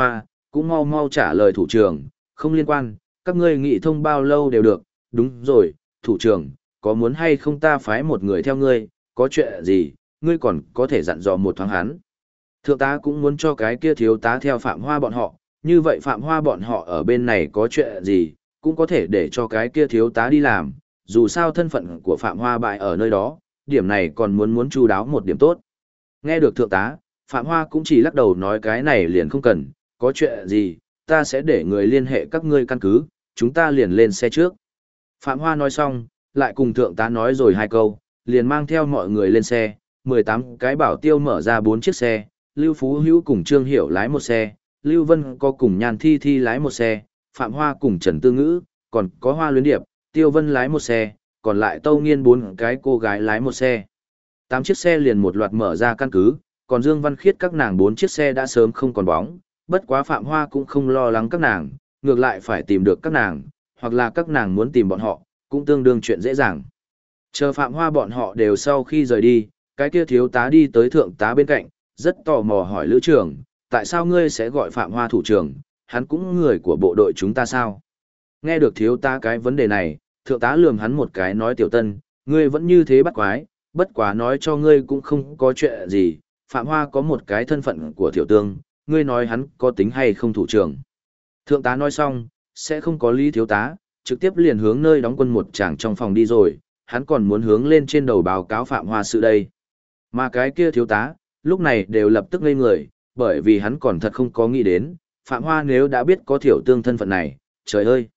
cũng mau mau trả lời thủ trưởng, không liên quan, các ngươi nghị thông bao lâu đều được, đúng rồi, thủ trưởng, có muốn hay không ta phái một người theo ngươi, có chuyện gì, ngươi còn có thể dặn dò một thoáng hắn. Thượng tá cũng muốn cho cái kia thiếu tá theo Phạm Hoa bọn họ, như vậy Phạm Hoa bọn họ ở bên này có chuyện gì, cũng có thể để cho cái kia thiếu tá đi làm, dù sao thân phận của Phạm Hoa bại ở nơi đó, điểm này còn muốn chu đáo một điểm tốt. Nghe được thượng tá, Phạm Hoa cũng chỉ lắc đầu nói cái này liền không cần, có chuyện gì, ta sẽ để người liên hệ các ngươi căn cứ, chúng ta liền lên xe trước. Phạm Hoa nói xong, lại cùng thượng tá nói rồi hai câu, liền mang theo mọi người lên xe, 18 cái bảo tiêu mở ra 4 chiếc xe, Lưu Phú Hữu cùng Trương Hiểu lái một xe, Lưu Vân có cùng Nhan Thi Thi lái một xe, Phạm Hoa cùng Trần Tư Ngữ, còn có Hoa Luyến Điệp, Tiêu Vân lái một xe, còn lại Tâu Nghiên 4 cái cô gái lái một xe. 8 chiếc xe liền một loạt mở ra căn cứ, còn Dương Văn Khiết các nàng 4 chiếc xe đã sớm không còn bóng, bất quá Phạm Hoa cũng không lo lắng các nàng, ngược lại phải tìm được các nàng, hoặc là các nàng muốn tìm bọn họ, cũng tương đương chuyện dễ dàng. Chờ Phạm Hoa bọn họ đều sau khi rời đi, cái kia thiếu tá đi tới thượng tá bên cạnh, rất tò mò hỏi Lữ trưởng, tại sao ngươi sẽ gọi Phạm Hoa thủ trưởng, hắn cũng người của bộ đội chúng ta sao? Nghe được thiếu tá cái vấn đề này, thượng tá lườm hắn một cái nói Tiểu Tân, ngươi vẫn như thế bắt quái, bất quá nói cho ngươi cũng không có chuyện gì, Phạm Hoa có một cái thân phận của tiểu tương, ngươi nói hắn có tính hay không thủ trưởng. Thượng tá nói xong, sẽ không có lý thiếu tá, trực tiếp liền hướng nơi đóng quân một chàng trong phòng đi rồi, hắn còn muốn hướng lên trên đầu báo cáo Phạm Hoa sự đây. Mà cái kia thiếu tá, lúc này đều lập tức ngây người, bởi vì hắn còn thật không có nghĩ đến, Phạm Hoa nếu đã biết có thiểu tương thân phận này, trời ơi!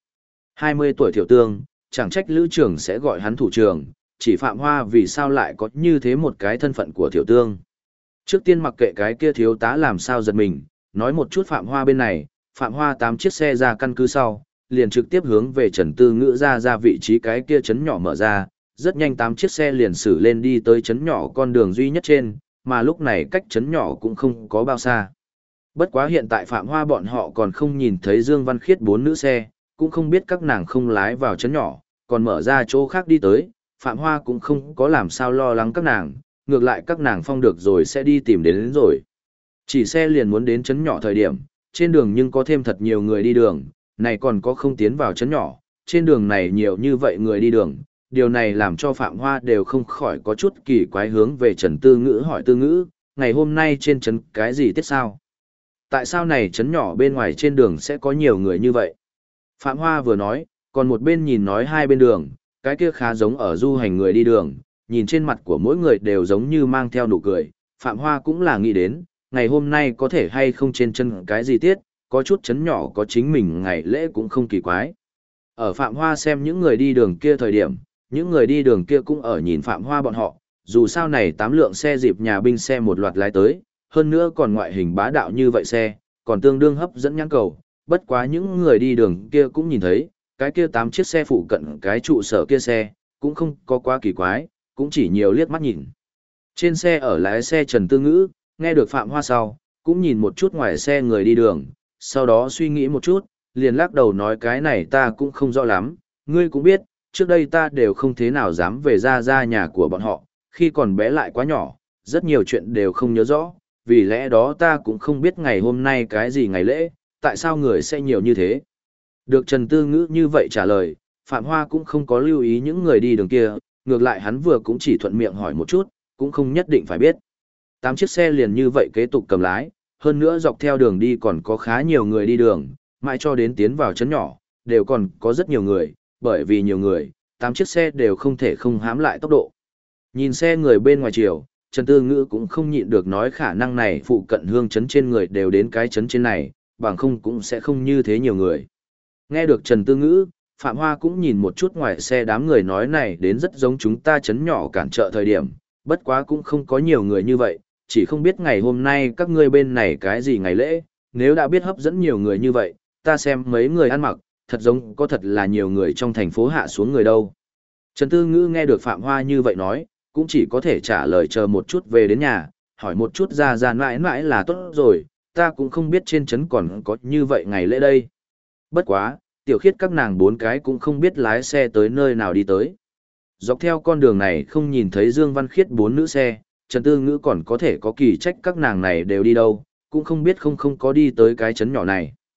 20 tuổi thiểu tương, chẳng trách lữ trưởng sẽ gọi hắn thủ trưởng, chỉ Phạm Hoa vì sao lại có như thế một cái thân phận của thiểu tương. Trước tiên mặc kệ cái kia thiếu tá làm sao giật mình, nói một chút Phạm Hoa bên này, Phạm Hoa 8 chiếc xe ra căn cứ sau, liền trực tiếp hướng về Trần Tư Ngữ ra vị trí cái kia trấn nhỏ mở ra, rất nhanh 8 chiếc xe liền xử lên đi tới trấn nhỏ con đường duy nhất trên, mà lúc này cách trấn nhỏ cũng không có bao xa. Bất quá hiện tại Phạm Hoa bọn họ còn không nhìn thấy Dương Văn Khiết 4 nữ xe, cũng không biết các nàng không lái vào trấn nhỏ, còn mở ra chỗ khác đi tới, Phạm Hoa cũng không có làm sao lo lắng các nàng, ngược lại các nàng phong được rồi sẽ đi tìm đến rồi. Chỉ xe liền muốn đến trấn nhỏ thời điểm, trên đường nhưng có thêm thật nhiều người đi đường, này còn có không tiến vào trấn nhỏ, trên đường này nhiều như vậy người đi đường, điều này làm cho Phạm Hoa đều không khỏi có chút kỳ quái hướng về Trần Tư Ngữ hỏi Tư Ngữ, ngày hôm nay trên trấn cái gì tiết sao? Tại sao này trấn nhỏ bên ngoài trên đường sẽ có nhiều người như vậy? Phạm Hoa vừa nói, còn một bên nhìn nói hai bên đường, cái kia khá giống ở du hành người đi đường, nhìn trên mặt của mỗi người đều giống như mang theo nụ cười, Phạm Hoa cũng là nghĩ đến, ngày hôm nay có thể hay không trên chân cái gì tiết, có chút chấn nhỏ có chính mình ngày lễ cũng không kỳ quái. Ở Phạm Hoa xem những người đi đường kia thời điểm, những người đi đường kia cũng ở nhìn Phạm Hoa bọn họ, dù sao này 8 lượng xe dịp nhà binh xe một loạt lái tới, hơn nữa còn ngoại hình bá đạo như vậy xe, còn tương đương hấp dẫn nhãn cầu, bất quá những người đi đường kia cũng nhìn thấy, cái kia 8 chiếc xe phụ cận cái trụ sở kia xe, cũng không có quá kỳ quái, cũng chỉ nhiều liếc mắt nhìn. Trên xe ở lái xe Trần Tư Ngữ, nghe được Phạm Hoa sau, cũng nhìn một chút ngoài xe người đi đường, sau đó suy nghĩ một chút, liền lắc đầu nói cái này ta cũng không rõ lắm, ngươi cũng biết, trước đây ta đều không thế nào dám về ra nhà của bọn họ, khi còn bé lại quá nhỏ, rất nhiều chuyện đều không nhớ rõ, vì lẽ đó ta cũng không biết ngày hôm nay cái gì ngày lễ, tại sao người sẽ nhiều như thế. Được Trần Tư Ngữ như vậy trả lời, Phạm Hoa cũng không có lưu ý những người đi đường kia, ngược lại hắn vừa cũng chỉ thuận miệng hỏi một chút, cũng không nhất định phải biết. 8 chiếc xe liền như vậy kế tục cầm lái, hơn nữa dọc theo đường đi còn có khá nhiều người đi đường, mãi cho đến tiến vào trấn nhỏ, đều còn có rất nhiều người, bởi vì nhiều người, 8 chiếc xe đều không thể không hãm lại tốc độ. Nhìn xe người bên ngoài chiều, Trần Tư Ngữ cũng không nhịn được nói khả năng này phụ cận hương trấn trên người đều đến cái trấn trên này, bằng không cũng sẽ không như thế nhiều người. Nghe được Trần Tư Ngữ, Phạm Hoa cũng nhìn một chút ngoài xe đám người nói này đến rất giống chúng ta trấn nhỏ cản trợ thời điểm, bất quá cũng không có nhiều người như vậy, chỉ không biết ngày hôm nay các ngươi bên này cái gì ngày lễ, nếu đã biết hấp dẫn nhiều người như vậy, ta xem mấy người ăn mặc, thật giống có thật là nhiều người trong thành phố hạ xuống người đâu. Trần Tư Ngữ nghe được Phạm Hoa như vậy nói, cũng chỉ có thể trả lời chờ một chút về đến nhà, hỏi một chút ra mãi mãi là tốt rồi, ta cũng không biết trên trấn còn có như vậy ngày lễ đây. Bất quá, Tiểu Khiết các nàng 4 cái cũng không biết lái xe tới nơi nào đi tới. Dọc theo con đường này không nhìn thấy Dương Văn Khiết 4 nữ xe, Trần Tư Ngữ còn có thể có kỳ trách các nàng này đều đi đâu, cũng không biết không có đi tới cái trấn nhỏ này.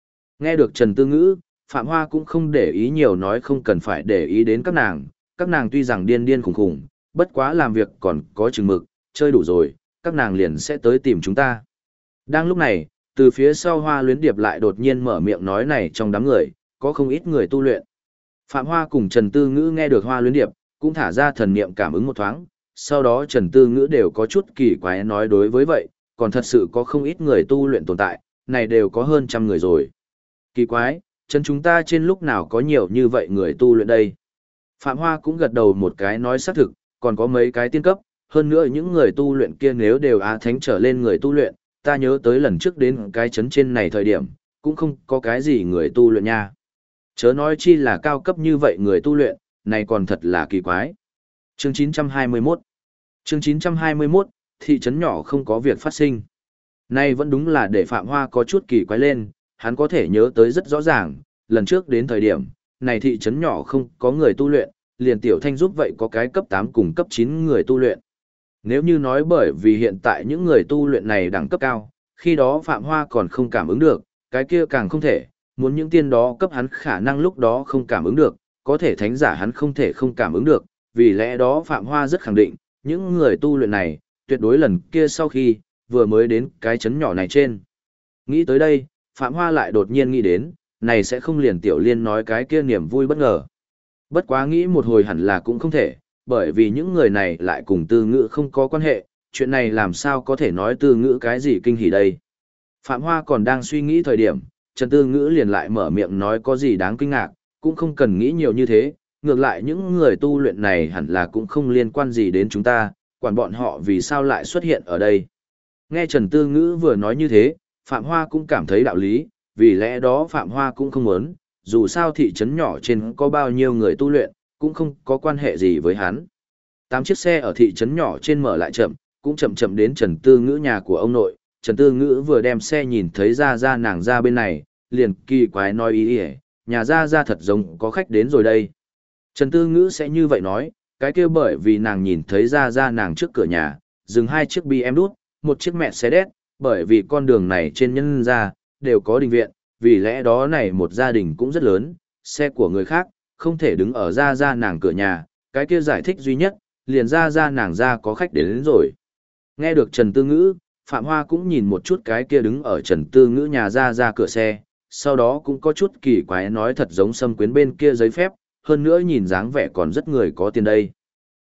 Nghe được Trần Tư Ngữ, Phạm Hoa cũng không để ý nhiều nói không cần phải để ý đến các nàng tuy rằng điên điên khủng khủng, bất quá làm việc còn có chừng mực, chơi đủ rồi, các nàng liền sẽ tới tìm chúng ta. Đang lúc này, từ phía sau Hoa Luyến Điệp lại đột nhiên mở miệng nói này trong đám người, có không ít người tu luyện. Phạm Hoa cùng Trần Tư Ngữ nghe được Hoa Luyến Điệp, cũng thả ra thần niệm cảm ứng một thoáng, sau đó Trần Tư Ngữ đều có chút kỳ quái nói đối với vậy, còn thật sự có không ít người tu luyện tồn tại, này đều có hơn 100 người rồi. Kỳ quái, chân chúng ta trên lúc nào có nhiều như vậy người tu luyện đây. Phạm Hoa cũng gật đầu một cái nói xác thực, còn có mấy cái tiên cấp, hơn nữa những người tu luyện kia nếu đều á thánh trở lên người tu luyện, ta nhớ tới lần trước đến cái chấn trên này thời điểm, cũng không có cái gì người tu luyện nha. Chớ nói chi là cao cấp như vậy người tu luyện, này còn thật là kỳ quái. Chương 921 Chương 921, thị trấn nhỏ không có việc phát sinh. Nay vẫn đúng là để Phạm Hoa có chút kỳ quái lên, hắn có thể nhớ tới rất rõ ràng, lần trước đến thời điểm, này thị trấn nhỏ không có người tu luyện, liền Tiểu Thanh giúp vậy có cái cấp 8 cùng cấp 9 người tu luyện. Nếu như nói bởi vì hiện tại những người tu luyện này đẳng cấp cao, khi đó Phạm Hoa còn không cảm ứng được, cái kia càng không thể, muốn những tiên đó cấp hắn khả năng lúc đó không cảm ứng được, có thể thánh giả hắn không thể không cảm ứng được, vì lẽ đó Phạm Hoa rất khẳng định, những người tu luyện này, tuyệt đối lần kia sau khi, vừa mới đến cái chấn nhỏ này trên. Nghĩ tới đây, Phạm Hoa lại đột nhiên nghĩ đến, này sẽ không liền Tiểu Liên nói cái kia niềm vui bất ngờ. Bất quá nghĩ một hồi hẳn là cũng không thể, bởi vì những người này lại cùng Tư Ngữ không có quan hệ, chuyện này làm sao có thể nói Tư Ngữ cái gì kinh hỉ đây. Phạm Hoa còn đang suy nghĩ thời điểm, Trần Tư Ngữ liền lại mở miệng nói có gì đáng kinh ngạc, cũng không cần nghĩ nhiều như thế, ngược lại những người tu luyện này hẳn là cũng không liên quan gì đến chúng ta, quản bọn họ vì sao lại xuất hiện ở đây. Nghe Trần Tư Ngữ vừa nói như thế, Phạm Hoa cũng cảm thấy đạo lý, vì lẽ đó Phạm Hoa cũng không muốn, dù sao thị trấn nhỏ trên có bao nhiêu người tu luyện, cũng không có quan hệ gì với hắn. 8 chiếc xe ở thị trấn nhỏ trên mở lại chậm, cũng chậm chậm đến Trần Tư Ngữ nhà của ông nội. Trần Tư Ngữ vừa đem xe nhìn thấy ra nàng ra bên này, liền kỳ quái nói ý ý, nhà ra thật giống có khách đến rồi đây. Trần Tư Ngữ sẽ như vậy nói, cái kia bởi vì nàng nhìn thấy ra nàng trước cửa nhà, dừng 2 chiếc BM đút, một chiếc Mercedes, bởi vì con đường này trên nhân ra, đều có đình viện, vì lẽ đó này một gia đình cũng rất lớn, xe của người khác, không thể đứng ở ra nàng cửa nhà, cái kia giải thích duy nhất, liền ra nàng ra có khách đến rồi. Nghe được Trần Tư Ngữ, Phạm Hoa cũng nhìn một chút cái kia đứng ở Trần Tư Ngữ nhà ra cửa xe, sau đó cũng có chút kỳ quái nói thật giống xâm quyến bên kia giấy phép, hơn nữa nhìn dáng vẻ còn rất người có tiền đây.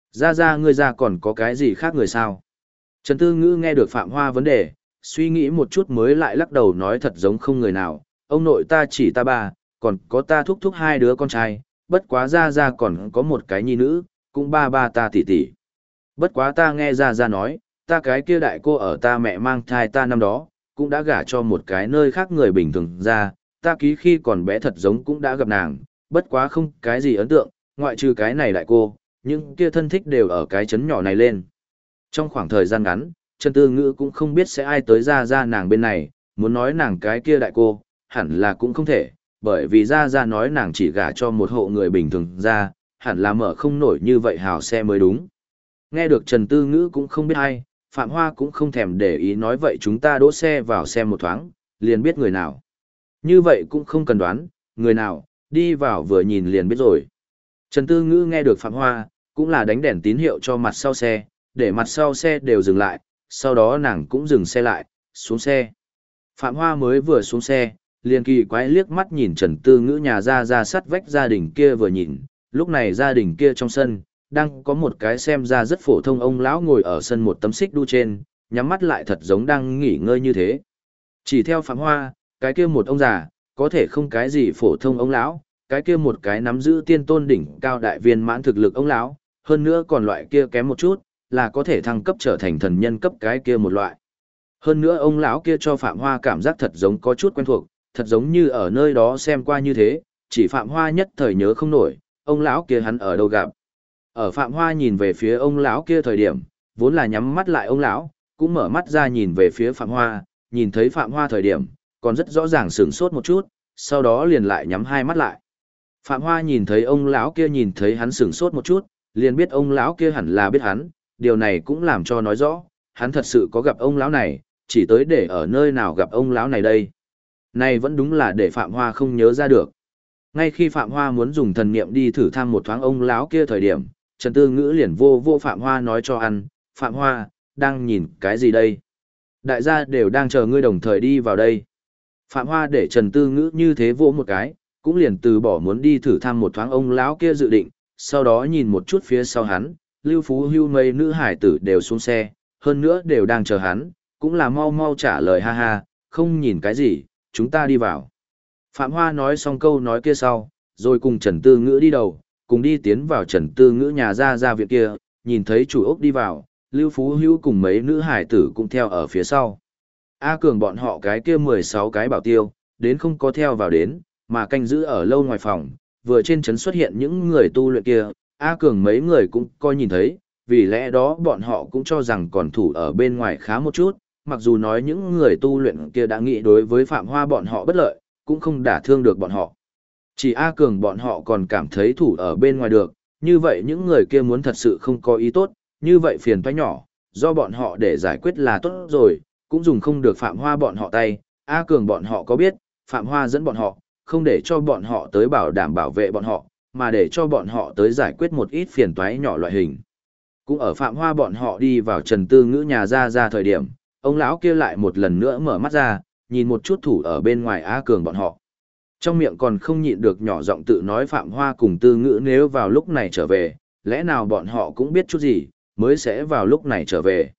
Ra ngươi ra còn có cái gì khác người sao? Trần Tư Ngữ nghe được Phạm Hoa vấn đề, suy nghĩ một chút mới lại lắc đầu nói thật giống không người nào, ông nội ta chỉ ta ba, còn có ta thúc 2 đứa con trai, bất quá ra còn có một cái nhi nữ, cũng ba ta tỷ tỷ. Bất quá ta nghe ra nói, ta cái kia đại cô ở ta mẹ mang thai ta năm đó, cũng đã gả cho một cái nơi khác người bình thường ra, ta ký khi còn bé thật giống cũng đã gặp nàng, bất quá không cái gì ấn tượng, ngoại trừ cái này đại cô, những kia thân thích đều ở cái chấn nhỏ này lên. Trong khoảng thời gian ngắn, Trần Tư Ngữ cũng không biết sẽ ai tới ra nàng bên này, muốn nói nàng cái kia đại cô, hẳn là cũng không thể, bởi vì ra nói nàng chỉ gả cho một hộ người bình thường ra, hẳn là mở không nổi như vậy hào xe mới đúng. Nghe được Trần Tư Ngữ cũng không biết ai, Phạm Hoa cũng không thèm để ý nói vậy chúng ta đỗ xe vào xem một thoáng, liền biết người nào. Như vậy cũng không cần đoán, người nào, đi vào vừa nhìn liền biết rồi. Trần Tư Ngữ nghe được Phạm Hoa, cũng là đánh đèn tín hiệu cho mặt sau xe, để mặt sau xe đều dừng lại, sau đó nàng cũng dừng xe lại, xuống xe. Phạm Hoa mới vừa xuống xe, liền kỳ quái liếc mắt nhìn Trần Tư Ngữ nhà ra sắt vách gia đình kia vừa nhìn, lúc này gia đình kia trong sân, đang có một cái xem ra rất phổ thông ông lão ngồi ở sân một tấm xích đu trên, nhắm mắt lại thật giống đang nghỉ ngơi như thế. Chỉ theo Phạm Hoa, cái kia một ông già, có thể không cái gì phổ thông ông lão, cái kia một cái nắm giữ tiên tôn đỉnh cao đại viên mãn thực lực ông lão, hơn nữa còn loại kia kém một chút, là có thể thăng cấp trở thành thần nhân cấp cái kia một loại. Hơn nữa ông lão kia cho Phạm Hoa cảm giác thật giống có chút quen thuộc, thật giống như ở nơi đó xem qua như thế, chỉ Phạm Hoa nhất thời nhớ không nổi, ông lão kia hắn ở đâu gặp. Ở Phạm Hoa nhìn về phía ông lão kia thời điểm, vốn là nhắm mắt lại ông lão, cũng mở mắt ra nhìn về phía Phạm Hoa, nhìn thấy Phạm Hoa thời điểm, còn rất rõ ràng sửng sốt một chút, sau đó liền lại nhắm hai mắt lại. Phạm Hoa nhìn thấy ông lão kia nhìn thấy hắn sửng sốt một chút, liền biết ông lão kia hẳn là biết hắn, điều này cũng làm cho nói rõ, hắn thật sự có gặp ông lão này, chỉ tới để ở nơi nào gặp ông lão này đây. Này vẫn đúng là để Phạm Hoa không nhớ ra được. Ngay khi Phạm Hoa muốn dùng thần niệm đi thử thăm một thoáng ông lão kia thời điểm, Trần Tư Ngữ liền vô vô Phạm Hoa nói cho ăn, Phạm Hoa, đang nhìn cái gì đây? Đại gia đều đang chờ ngươi đồng thời đi vào đây. Phạm Hoa để Trần Tư Ngữ như thế vỗ một cái, cũng liền từ bỏ muốn đi thử thăm một thoáng ông lão kia dự định, sau đó nhìn một chút phía sau hắn, Lưu Phú Hưu mấy nữ hải tử đều xuống xe, hơn nữa đều đang chờ hắn, cũng là mau mau trả lời ha ha, không nhìn cái gì, chúng ta đi vào. Phạm Hoa nói xong câu nói kia sau, rồi cùng Trần Tư Ngữ đi đầu, cùng đi tiến vào Trần Tư Ngữ nhà ra viện kia, nhìn thấy chủ ốc đi vào, Lưu Phú Hữu cùng mấy nữ hải tử cũng theo ở phía sau. A Cường bọn họ cái kia 16 cái bảo tiêu, đến không có theo vào đến, mà canh giữ ở lâu ngoài phòng, vừa trên trấn xuất hiện những người tu luyện kia, A Cường mấy người cũng coi nhìn thấy, vì lẽ đó bọn họ cũng cho rằng còn thủ ở bên ngoài khá một chút, mặc dù nói những người tu luyện kia đã nghĩ đối với Phạm Hoa bọn họ bất lợi, cũng không đả thương được bọn họ. Chỉ A Cường bọn họ còn cảm thấy thủ ở bên ngoài được, như vậy những người kia muốn thật sự không có ý tốt, như vậy phiền toái nhỏ, do bọn họ để giải quyết là tốt rồi, cũng dùng không được Phạm Hoa bọn họ tay. A Cường bọn họ có biết, Phạm Hoa dẫn bọn họ, không để cho bọn họ tới bảo đảm bảo vệ bọn họ, mà để cho bọn họ tới giải quyết một ít phiền toái nhỏ loại hình. Cũng ở Phạm Hoa bọn họ đi vào Trần Tư Ngữ nhà ra thời điểm, ông lão kia lại một lần nữa mở mắt ra, nhìn một chút thủ ở bên ngoài A Cường bọn họ. Trong miệng còn không nhịn được nhỏ giọng tự nói Phạm Hoa cùng Tư Ngữ nếu vào lúc này trở về, lẽ nào bọn họ cũng biết chút gì, mới sẽ vào lúc này trở về.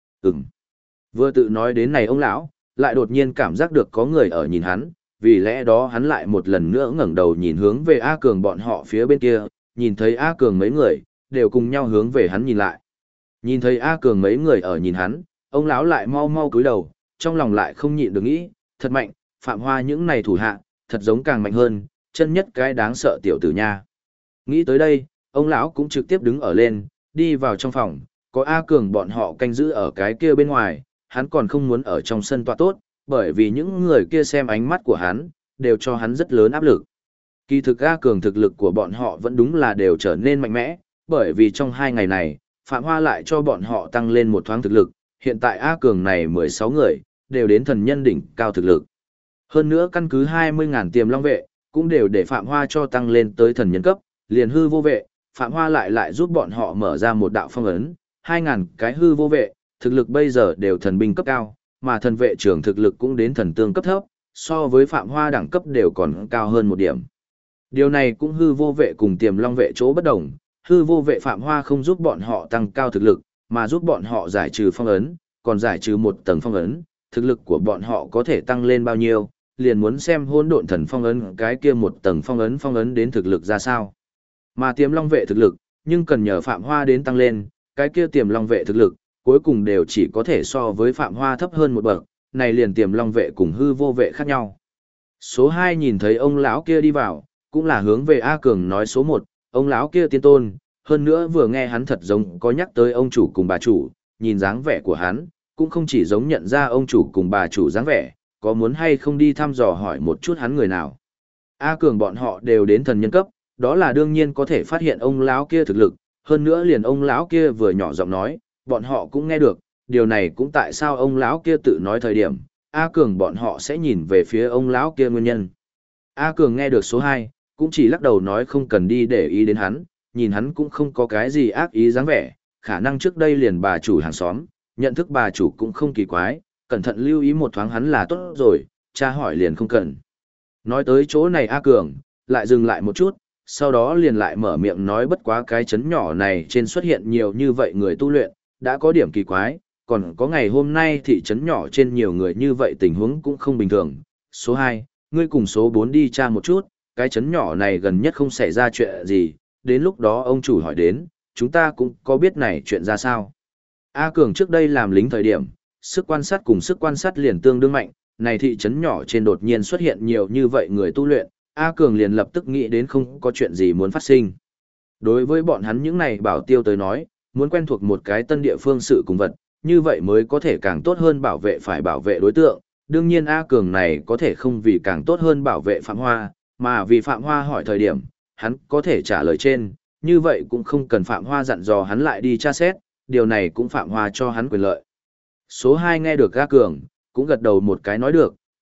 Vừa tự nói đến này ông lão, lại đột nhiên cảm giác được có người ở nhìn hắn, vì lẽ đó hắn lại một lần nữa ngẩng đầu nhìn hướng về A Cường bọn họ phía bên kia, nhìn thấy A Cường mấy người, đều cùng nhau hướng về hắn nhìn lại. Nhìn thấy A Cường mấy người ở nhìn hắn, ông lão lại mau mau cúi đầu, trong lòng lại không nhịn được nghĩ, thật mạnh, Phạm Hoa những này thủ hạ, thật giống càng mạnh hơn, chân nhất cái đáng sợ tiểu tử nha. Nghĩ tới đây, ông lão cũng trực tiếp đứng ở lên, đi vào trong phòng, có A Cường bọn họ canh giữ ở cái kia bên ngoài, hắn còn không muốn ở trong sân tọa tốt, bởi vì những người kia xem ánh mắt của hắn, đều cho hắn rất lớn áp lực. Kỳ thực A Cường thực lực của bọn họ vẫn đúng là đều trở nên mạnh mẽ, bởi vì trong 2 ngày này, Phạm Hoa lại cho bọn họ tăng lên một thoáng thực lực, hiện tại A Cường này 16 người, đều đến thần nhân đỉnh cao thực lực. Hơn nữa căn cứ 20.000 tiềm long vệ, cũng đều để Phạm Hoa cho tăng lên tới thần nhân cấp, liền hư vô vệ, Phạm Hoa lại giúp bọn họ mở ra một đạo phong ấn, 2.000 cái hư vô vệ, thực lực bây giờ đều thần binh cấp cao, mà thần vệ trưởng thực lực cũng đến thần tương cấp thấp, so với Phạm Hoa đẳng cấp đều còn cao hơn một điểm. Điều này cũng hư vô vệ cùng tiềm long vệ chỗ bất đồng, hư vô vệ Phạm Hoa không giúp bọn họ tăng cao thực lực, mà giúp bọn họ giải trừ phong ấn, còn giải trừ một tầng phong ấn, thực lực của bọn họ có thể tăng lên bao nhiêu, liền muốn xem hỗn độn thần phong ấn cái kia một tầng phong ấn đến thực lực ra sao. Mà tiềm long vệ thực lực, nhưng cần nhờ Phạm Hoa đến tăng lên, cái kia tiềm long vệ thực lực, cuối cùng đều chỉ có thể so với Phạm Hoa thấp hơn một bậc, này liền tiềm long vệ cùng hư vô vệ khác nhau. Số 2 nhìn thấy ông lão kia đi vào, cũng là hướng về A Cường nói số 1, ông lão kia tiên tôn, hơn nữa vừa nghe hắn thật giống có nhắc tới ông chủ cùng bà chủ, nhìn dáng vẻ của hắn, cũng không chỉ giống nhận ra ông chủ cùng bà chủ dáng vẻ, có muốn hay không đi thăm dò hỏi một chút hắn người nào. A Cường bọn họ đều đến thần nhân cấp, đó là đương nhiên có thể phát hiện ông lão kia thực lực, hơn nữa liền ông lão kia vừa nhỏ giọng nói, bọn họ cũng nghe được, điều này cũng tại sao ông lão kia tự nói thời điểm, A Cường bọn họ sẽ nhìn về phía ông lão kia nguyên nhân. A Cường nghe được số 2, cũng chỉ lắc đầu nói không cần đi để ý đến hắn, nhìn hắn cũng không có cái gì ác ý dáng vẻ, khả năng trước đây liền bà chủ hàng xóm, nhận thức bà chủ cũng không kỳ quái, cẩn thận lưu ý một thoáng hắn là tốt rồi, cha hỏi liền không cần. Nói tới chỗ này A Cường, lại dừng lại một chút, sau đó liền lại mở miệng nói bất quá cái chấn nhỏ này trên xuất hiện nhiều như vậy người tu luyện, đã có điểm kỳ quái, còn có ngày hôm nay thị trấn nhỏ trên nhiều người như vậy tình huống cũng không bình thường. Số 2, ngươi cùng số 4 đi tra một chút, cái trấn nhỏ này gần nhất không xảy ra chuyện gì, đến lúc đó ông chủ hỏi đến, chúng ta cũng có biết này chuyện ra sao. A Cường trước đây làm lính thời điểm, sức quan sát cùng sức quan sát liền tương đương mạnh, này thị trấn nhỏ trên đột nhiên xuất hiện nhiều như vậy người tu luyện, A Cường liền lập tức nghĩ đến không có chuyện gì muốn phát sinh. Đối với bọn hắn những này bảo tiêu tới nói, muốn quen thuộc một cái tân địa phương sự cùng vật, như vậy mới có thể càng tốt hơn bảo vệ phải bảo vệ đối tượng. Đương nhiên A Cường này có thể không vì càng tốt hơn bảo vệ Phạm Hoa, mà vì Phạm Hoa hỏi thời điểm, hắn có thể trả lời trên, như vậy cũng không cần Phạm Hoa dặn dò hắn lại đi tra xét, điều này cũng Phạm Hoa cho hắn quyền lợi. Số 2 nghe được A Cường, cũng gật đầu một cái nói được,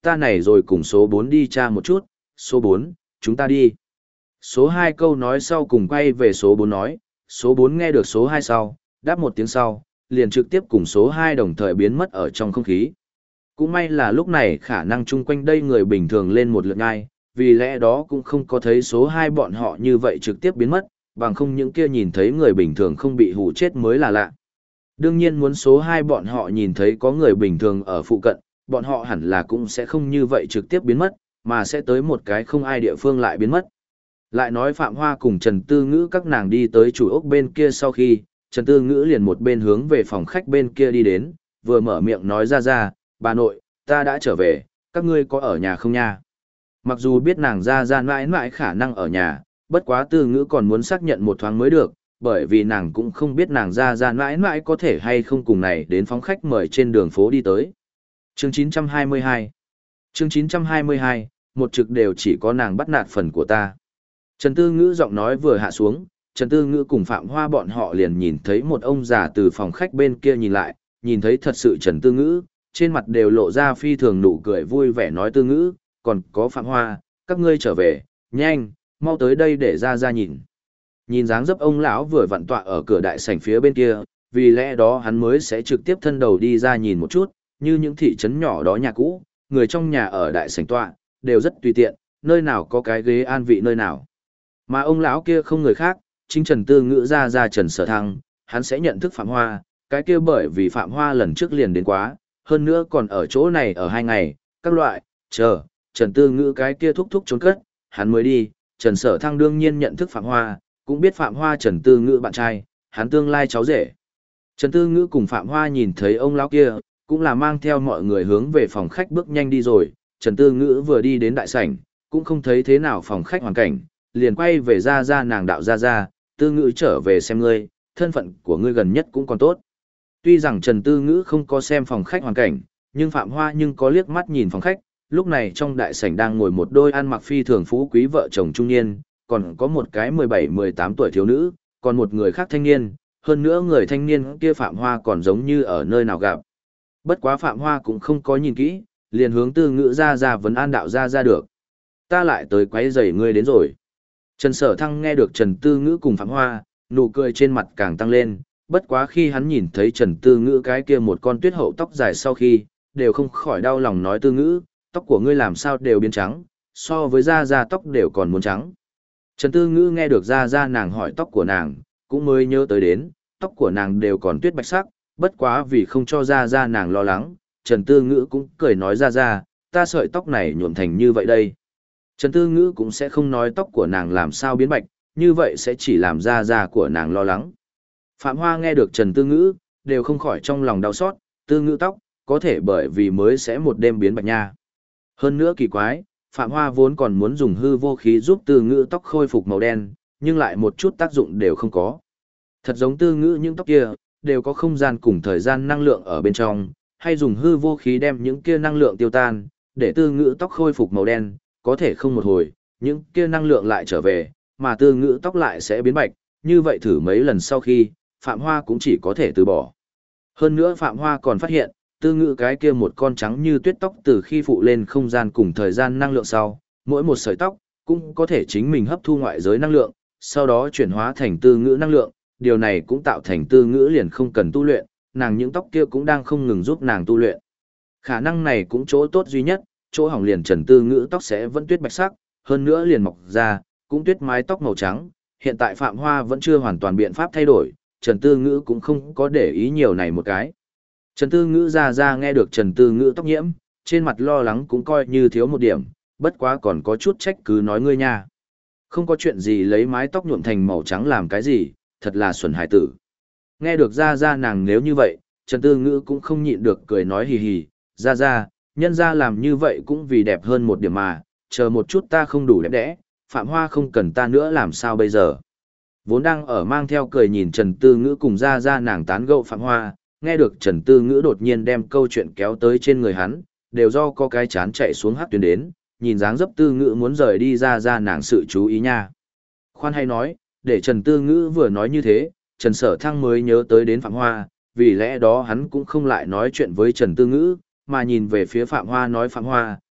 ta này rồi cùng số 4 đi tra một chút, số 4, chúng ta đi. Số 2 câu nói sau cùng quay về số 4 nói, số 4 nghe được số 2 sau, đáp một tiếng sau, liền trực tiếp cùng số 2 đồng thời biến mất ở trong không khí. Cũng may là lúc này khả năng chung quanh đây người bình thường lên một lượt ngay, vì lẽ đó cũng không có thấy số 2 bọn họ như vậy trực tiếp biến mất, bằng không những kia nhìn thấy người bình thường không bị hù chết mới là lạ. Đương nhiên muốn số 2 bọn họ nhìn thấy có người bình thường ở phụ cận, bọn họ hẳn là cũng sẽ không như vậy trực tiếp biến mất, mà sẽ tới một cái không ai địa phương lại biến mất. Lại nói Phạm Hoa cùng Trần Tư Ngữ các nàng đi tới chủ ốc bên kia sau khi, Trần Tư Ngữ liền một bên hướng về phòng khách bên kia đi đến, vừa mở miệng nói ra, bà nội, ta đã trở về, các ngươi có ở nhà không nha? Mặc dù biết nàng ra mãi mãi khả năng ở nhà, bất quá Tư Ngữ còn muốn xác nhận một thoáng mới được, bởi vì nàng cũng không biết nàng ra mãi mãi có thể hay không cùng này đến phóng khách mời trên đường phố đi tới. Chương 922 Chương 922, một trực đều chỉ có nàng bắt nạt phần của ta. Trần Tư Ngữ giọng nói vừa hạ xuống, Trần Tư Ngữ cùng Phạm Hoa bọn họ liền nhìn thấy một ông già từ phòng khách bên kia nhìn lại, nhìn thấy thật sự Trần Tư Ngữ, trên mặt đều lộ ra phi thường nụ cười vui vẻ nói Tư Ngữ, còn có Phạm Hoa, các ngươi trở về, nhanh, mau tới đây để ra nhìn. Nhìn dáng dấp ông lão vừa vặn tọa ở cửa đại sảnh phía bên kia, vì lẽ đó hắn mới sẽ trực tiếp thân đầu đi ra nhìn một chút, như những thị trấn nhỏ đó nhà cũ, người trong nhà ở đại sảnh tọa, đều rất tùy tiện, nơi nào có cái ghế an vị nơi nào. Mà ông lão kia không người khác, chính Trần Tư Ngữ ra Trần Sở Thăng, hắn sẽ nhận thức Phạm Hoa, cái kia bởi vì Phạm Hoa lần trước liền đến quá, hơn nữa còn ở chỗ này ở 2 ngày, các loại, Trần Tư Ngữ cái kia thúc trốn cất, hắn mới đi, Trần Sở Thăng đương nhiên nhận thức Phạm Hoa, cũng biết Phạm Hoa Trần Tư Ngữ bạn trai, hắn tương lai cháu rể. Trần Tư Ngữ cùng Phạm Hoa nhìn thấy ông lão kia, cũng là mang theo mọi người hướng về phòng khách bước nhanh đi rồi, Trần Tư Ngữ vừa đi đến đại sảnh, cũng không thấy thế nào phòng khách hoàn cảnh, liền quay về ra nàng đạo ra, Tư Ngữ trở về xem ngươi, thân phận của ngươi gần nhất cũng còn tốt. Tuy rằng Trần Tư Ngữ không có xem phòng khách hoàn cảnh, nhưng Phạm Hoa nhưng có liếc mắt nhìn phòng khách, lúc này trong đại sảnh đang ngồi một đôi ăn mặc phi thường phú quý vợ chồng trung niên, còn có một cái 17-18 tuổi thiếu nữ, còn một người khác thanh niên, hơn nữa người thanh niên kia Phạm Hoa còn giống như ở nơi nào gặp. Bất quá Phạm Hoa cũng không có nhìn kỹ, liền hướng Tư Ngữ ra vấn an đạo ra được. Ta lại tới quấy rầy ngươi đến rồi. Trần Sở Thăng nghe được Trần Tư Ngữ cùng Phạm Hoa, nụ cười trên mặt càng tăng lên, bất quá khi hắn nhìn thấy Trần Tư Ngữ cái kia một con tuyết hậu tóc dài sau khi, đều không khỏi đau lòng nói Tư Ngữ, tóc của ngươi làm sao đều biến trắng, so với da tóc đều còn muốn trắng. Trần Tư Ngữ nghe được ra nàng hỏi tóc của nàng, cũng mới nhớ tới đến, tóc của nàng đều còn tuyết bạch sắc, bất quá vì không cho ra nàng lo lắng, Trần Tư Ngữ cũng cười nói ra, ta sợi tóc này nhuộm thành như vậy đây. Trần Tư Ngữ cũng sẽ không nói tóc của nàng làm sao biến bạch, như vậy sẽ chỉ làm da của nàng lo lắng. Phạm Hoa nghe được Trần Tư Ngữ, đều không khỏi trong lòng đau xót, Tư Ngữ tóc, có thể bởi vì mới sẽ một đêm biến bạch nha. Hơn nữa kỳ quái, Phạm Hoa vốn còn muốn dùng hư vô khí giúp Tư Ngữ tóc khôi phục màu đen, nhưng lại một chút tác dụng đều không có. Thật giống Tư Ngữ những tóc kia, đều có không gian cùng thời gian năng lượng ở bên trong, hay dùng hư vô khí đem những kia năng lượng tiêu tan, để Tư Ngữ tóc khôi phục màu đen, có thể không một hồi, những kia năng lượng lại trở về, mà Tư Ngữ tóc lại sẽ biến bạch, như vậy thử mấy lần sau khi, Phạm Hoa cũng chỉ có thể từ bỏ. Hơn nữa Phạm Hoa còn phát hiện, Tư Ngữ cái kia một con trắng như tuyết tóc từ khi phụ lên không gian cùng thời gian năng lượng sau, mỗi một sợi tóc cũng có thể chính mình hấp thu ngoại giới năng lượng, sau đó chuyển hóa thành Tư Ngữ năng lượng, điều này cũng tạo thành Tư Ngữ liền không cần tu luyện, nàng những tóc kia cũng đang không ngừng giúp nàng tu luyện. Khả năng này cũng chỗ tốt duy nhất, chỗ hỏng liền Trần Tư Ngữ tóc sẽ vẫn tuyết bạch sắc, hơn nữa liền mọc ra, cũng tuyết mái tóc màu trắng, hiện tại Phạm Hoa vẫn chưa hoàn toàn biện pháp thay đổi, Trần Tư Ngữ cũng không có để ý nhiều này một cái. Trần Tư Ngữ ra nghe được Trần Tư Ngữ tóc nhiễm, trên mặt lo lắng cũng coi như thiếu một điểm, bất quá còn có chút trách cứ nói ngươi nha. Không có chuyện gì lấy mái tóc nhuộm thành màu trắng làm cái gì, thật là xuẩn hải tử. Nghe được ra nàng nếu như vậy, Trần Tư Ngữ cũng không nhịn được cười nói hì hì, ra, nhân ra làm như vậy cũng vì đẹp hơn một điểm mà, chờ một chút ta không đủ đẹp đẽ, Phạm Hoa không cần ta nữa làm sao bây giờ. Vốn đang ở mang theo cười nhìn Trần Tư Ngữ cùng ra nàng tán gẫu Phạm Hoa, nghe được Trần Tư Ngữ đột nhiên đem câu chuyện kéo tới trên người hắn, đều do có cái chán chạy xuống hắc tuyến đến, nhìn dáng dấp Tư Ngữ muốn rời đi ra nàng sự chú ý nha. Khoan hay nói, để Trần Tư Ngữ vừa nói như thế, Trần Sở Thăng mới nhớ tới đến Phạm Hoa, vì lẽ đó hắn cũng không lại nói chuyện với Trần Tư Ngữ, mà nhìn về phía Phạm Hoa nói Phạm Hoa,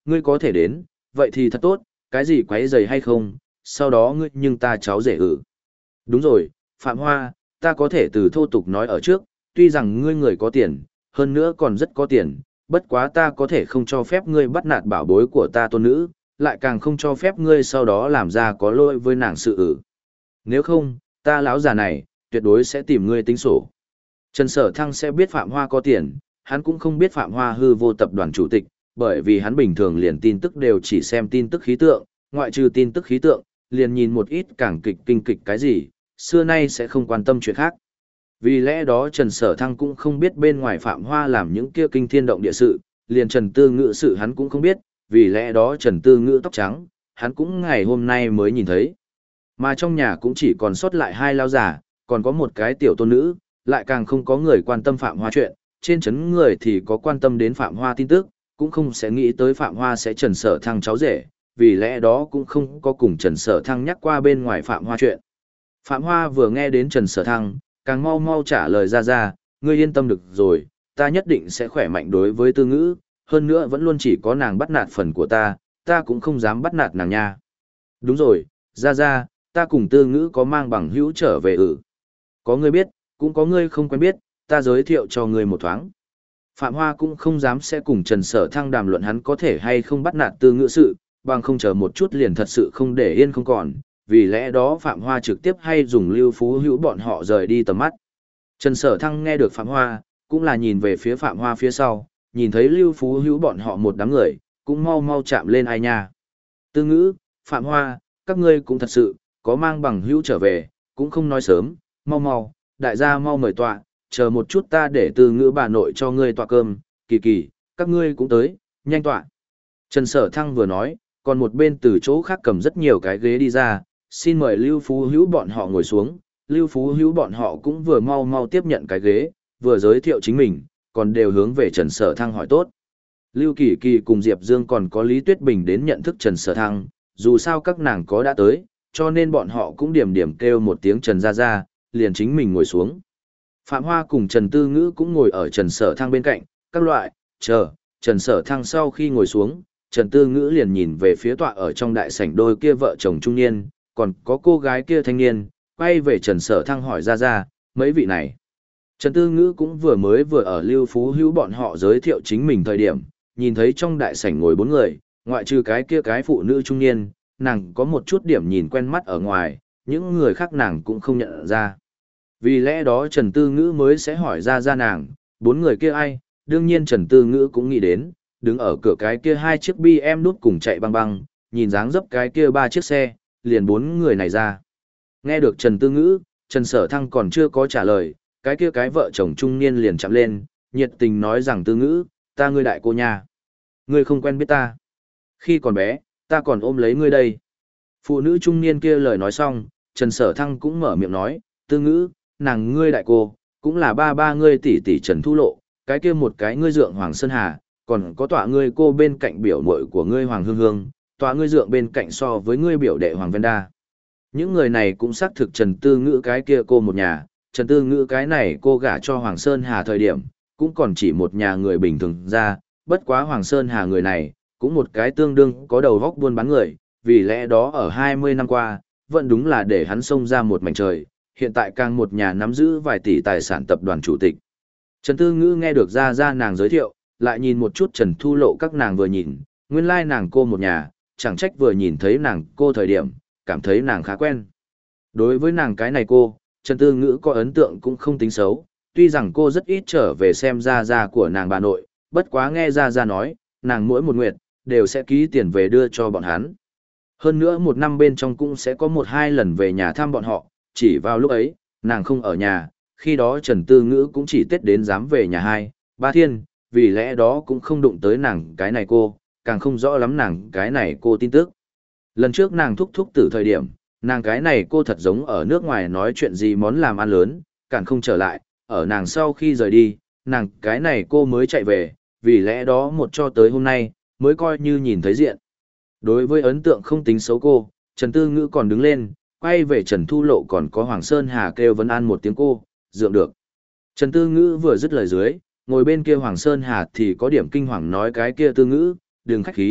ngươi có thể đến, vậy thì thật tốt, cái gì quấy rầy hay không, sau đó ngươi nhưng ta cháu rể ử. Đúng rồi, Phạm Hoa, ta có thể từ thô tục nói ở trước, tuy rằng ngươi người có tiền, hơn nữa còn rất có tiền, bất quá ta có thể không cho phép ngươi bắt nạt bảo bối của ta tôn nữ, lại càng không cho phép ngươi sau đó làm ra có lỗi với nàng sự ử. Nếu không, ta lão già này, tuyệt đối sẽ tìm ngươi tính sổ. Trần Sở Thăng sẽ biết Phạm Hoa có tiền, hắn cũng không biết Phạm Hoa hư vô tập đoàn chủ tịch, bởi vì hắn bình thường liền tin tức đều chỉ xem tin tức khí tượng, ngoại trừ tin tức khí tượng, liền nhìn một ít càng kịch kinh kịch cái gì, xưa nay sẽ không quan tâm chuyện khác. Vì lẽ đó Trần Sở Thăng cũng không biết bên ngoài Phạm Hoa làm những kia kinh thiên động địa sự, liền Trần Tư Ngữ sự hắn cũng không biết, vì lẽ đó Trần Tư Ngữ tóc trắng, hắn cũng ngày hôm nay mới nhìn thấy. Mà trong nhà cũng chỉ còn sót lại hai lão già, còn có một cái tiểu tôn nữ, lại càng không có người quan tâm Phạm Hoa chuyện, trên chấn người thì có quan tâm đến Phạm Hoa tin tức, cũng không sẽ nghĩ tới Phạm Hoa sẽ Trần Sở Thăng cháu rể, vì lẽ đó cũng không có cùng Trần Sở Thăng nhắc qua bên ngoài Phạm Hoa chuyện. Phạm Hoa vừa nghe đến Trần Sở Thăng, càng mau mau trả lời ra, ngươi yên tâm được rồi, ta nhất định sẽ khỏe mạnh đối với Tư Ngữ, hơn nữa vẫn luôn chỉ có nàng bắt nạt phần của ta cũng không dám bắt nạt nàng nha. Đúng rồi, ra, ta cùng Tư Ngữ có mang bằng hữu trở về ử. Có ngươi biết, cũng có ngươi không quen biết, ta giới thiệu cho ngươi một thoáng. Phạm Hoa cũng không dám sẽ cùng Trần Sở Thăng đàm luận hắn có thể hay không bắt nạt Tư Ngữ sự, bằng không chờ một chút liền thật sự không để yên không còn, vì lẽ đó Phạm Hoa trực tiếp hay dùng Lưu Phú Hữu bọn họ rời đi tầm mắt. Trần Sở Thăng nghe được Phạm Hoa, cũng là nhìn về phía Phạm Hoa phía sau, nhìn thấy Lưu Phú Hữu bọn họ một đám người, cũng mau mau chạm lên ai nha. Tư Ngữ, Phạm Hoa, các ngươi cũng thật sự, có mang bằng hữu trở về, cũng không nói sớm, mau, đại gia mau mời tọa, chờ một chút ta để Tư Ngữ bà nội cho ngươi tọa cơm, kỳ, các ngươi cũng tới, nhanh tọa. Trần Sở Thăng vừa nói, còn một bên từ chỗ khác cầm rất nhiều cái ghế đi ra, xin mời Lưu Phú Hữu bọn họ ngồi xuống, Lưu Phú Hữu bọn họ cũng vừa mau tiếp nhận cái ghế, vừa giới thiệu chính mình, còn đều hướng về Trần Sở Thăng hỏi tốt. Lưu Kỳ Kỳ cùng Diệp Dương còn có Lý Tuyết Bình đến nhận thức Trần Sở Thăng, dù sao các nàng có đã tới, cho nên bọn họ cũng điểm kêu một tiếng Trần ra, liền chính mình ngồi xuống. Phạm Hoa cùng Trần Tư Ngữ cũng ngồi ở Trần Sở Thăng bên cạnh, các loại, chờ, Trần Sở Thăng sau khi ngồi xuống, Trần Tư Ngữ liền nhìn về phía tọa ở trong đại sảnh đôi kia vợ chồng trung niên, còn có cô gái kia thanh niên, quay về Trần Sở Thăng hỏi ra, mấy vị này. Trần Tư Ngữ cũng vừa ở Lưu Phú Hữu bọn họ giới thiệu chính mình thời điểm, nhìn thấy trong đại sảnh ngồi 4 người, ngoại trừ cái kia cái phụ nữ trung niên, nàng có một chút điểm nhìn quen mắt ở ngoài, những người khác nàng cũng không nhận ra. Vì lẽ đó Trần Tư Ngữ mới sẽ hỏi ra nàng, 4 người kia ai, đương nhiên Trần Tư Ngữ cũng nghĩ đến, đứng ở cửa cái kia 2 chiếc BM đút cùng chạy băng, nhìn dáng dấp cái kia 3 chiếc xe, liền 4 người này ra. Nghe được Trần Tư Ngữ, Trần Sở Thăng còn chưa có trả lời, cái kia cái vợ chồng trung niên liền chạm lên, nhiệt tình nói rằng Tư Ngữ, ta ngươi đại cô nha. Ngươi không quen biết ta. Khi còn bé, ta còn ôm lấy ngươi đây. Phụ nữ trung niên kia lời nói xong, Trần Sở Thăng cũng mở miệng nói, Tư Ngữ, nàng ngươi đại cô, cũng là ba ngươi tỷ Trần Thu Lộ, cái kia một cái ngươi dượng Hoàng Sơn Hà, còn có tọa ngươi cô bên cạnh biểu muội của ngươi Hoàng Hương Hương, tọa ngươi dượng bên cạnh so với ngươi biểu đệ Hoàng Vân Đa. Những người này cũng xác thực Trần Tư Ngữ cái kia cô một nhà, Trần Tư Ngữ cái này cô gả cho Hoàng Sơn Hà thời điểm, cũng còn chỉ một nhà người bình thường ra, bất quá Hoàng Sơn Hà người này, cũng một cái tương đương có đầu góc buôn bán người, vì lẽ đó ở 20 năm qua, vẫn đúng là để hắn xông ra một mảnh trời, hiện tại càng một nhà nắm giữ vài tỷ tài sản tập đoàn chủ tịch. Trần Tư Ngữ nghe được ra nàng giới thiệu, lại nhìn một chút Trần Thu Lộ các nàng vừa nhìn, nguyên lai nàng cô một nhà, chẳng trách vừa nhìn thấy nàng cô thời điểm, cảm thấy nàng khá quen. Đối với nàng cái này cô, Trần Tư Ngữ có ấn tượng cũng không tính xấu, tuy rằng cô rất ít trở về xem gia của nàng bà nội, bất quá nghe gia nói, nàng mỗi một nguyệt, đều sẽ ký tiền về đưa cho bọn hắn. Hơn nữa một năm bên trong cũng sẽ có 1-2 lần về nhà thăm bọn họ, chỉ vào lúc ấy, nàng không ở nhà, khi đó Trần Tư Ngữ cũng chỉ Tết đến dám về nhà 2-3 thiên, vì lẽ đó cũng không đụng tới nàng cái này cô, càng không rõ lắm nàng cái này cô tin tức. Lần trước nàng thúc từ thời điểm, nàng cái này cô thật giống ở nước ngoài nói chuyện gì món làm ăn lớn, càng không trở lại, ở nàng sau khi rời đi, nàng cái này cô mới chạy về, vì lẽ đó một cho tới hôm nay, mới coi như nhìn thấy diện. Đối với ấn tượng không tính xấu cô, Trần Tư Ngữ còn đứng lên, quay về Trần Thu Lộ còn có Hoàng Sơn Hà kêu vấn an một tiếng cô, dượng được. Trần Tư Ngữ vừa dứt lời dưới, ngồi bên kia Hoàng Sơn Hà thì có điểm kinh hoàng nói cái kia Tư Ngữ, đừng khách khí,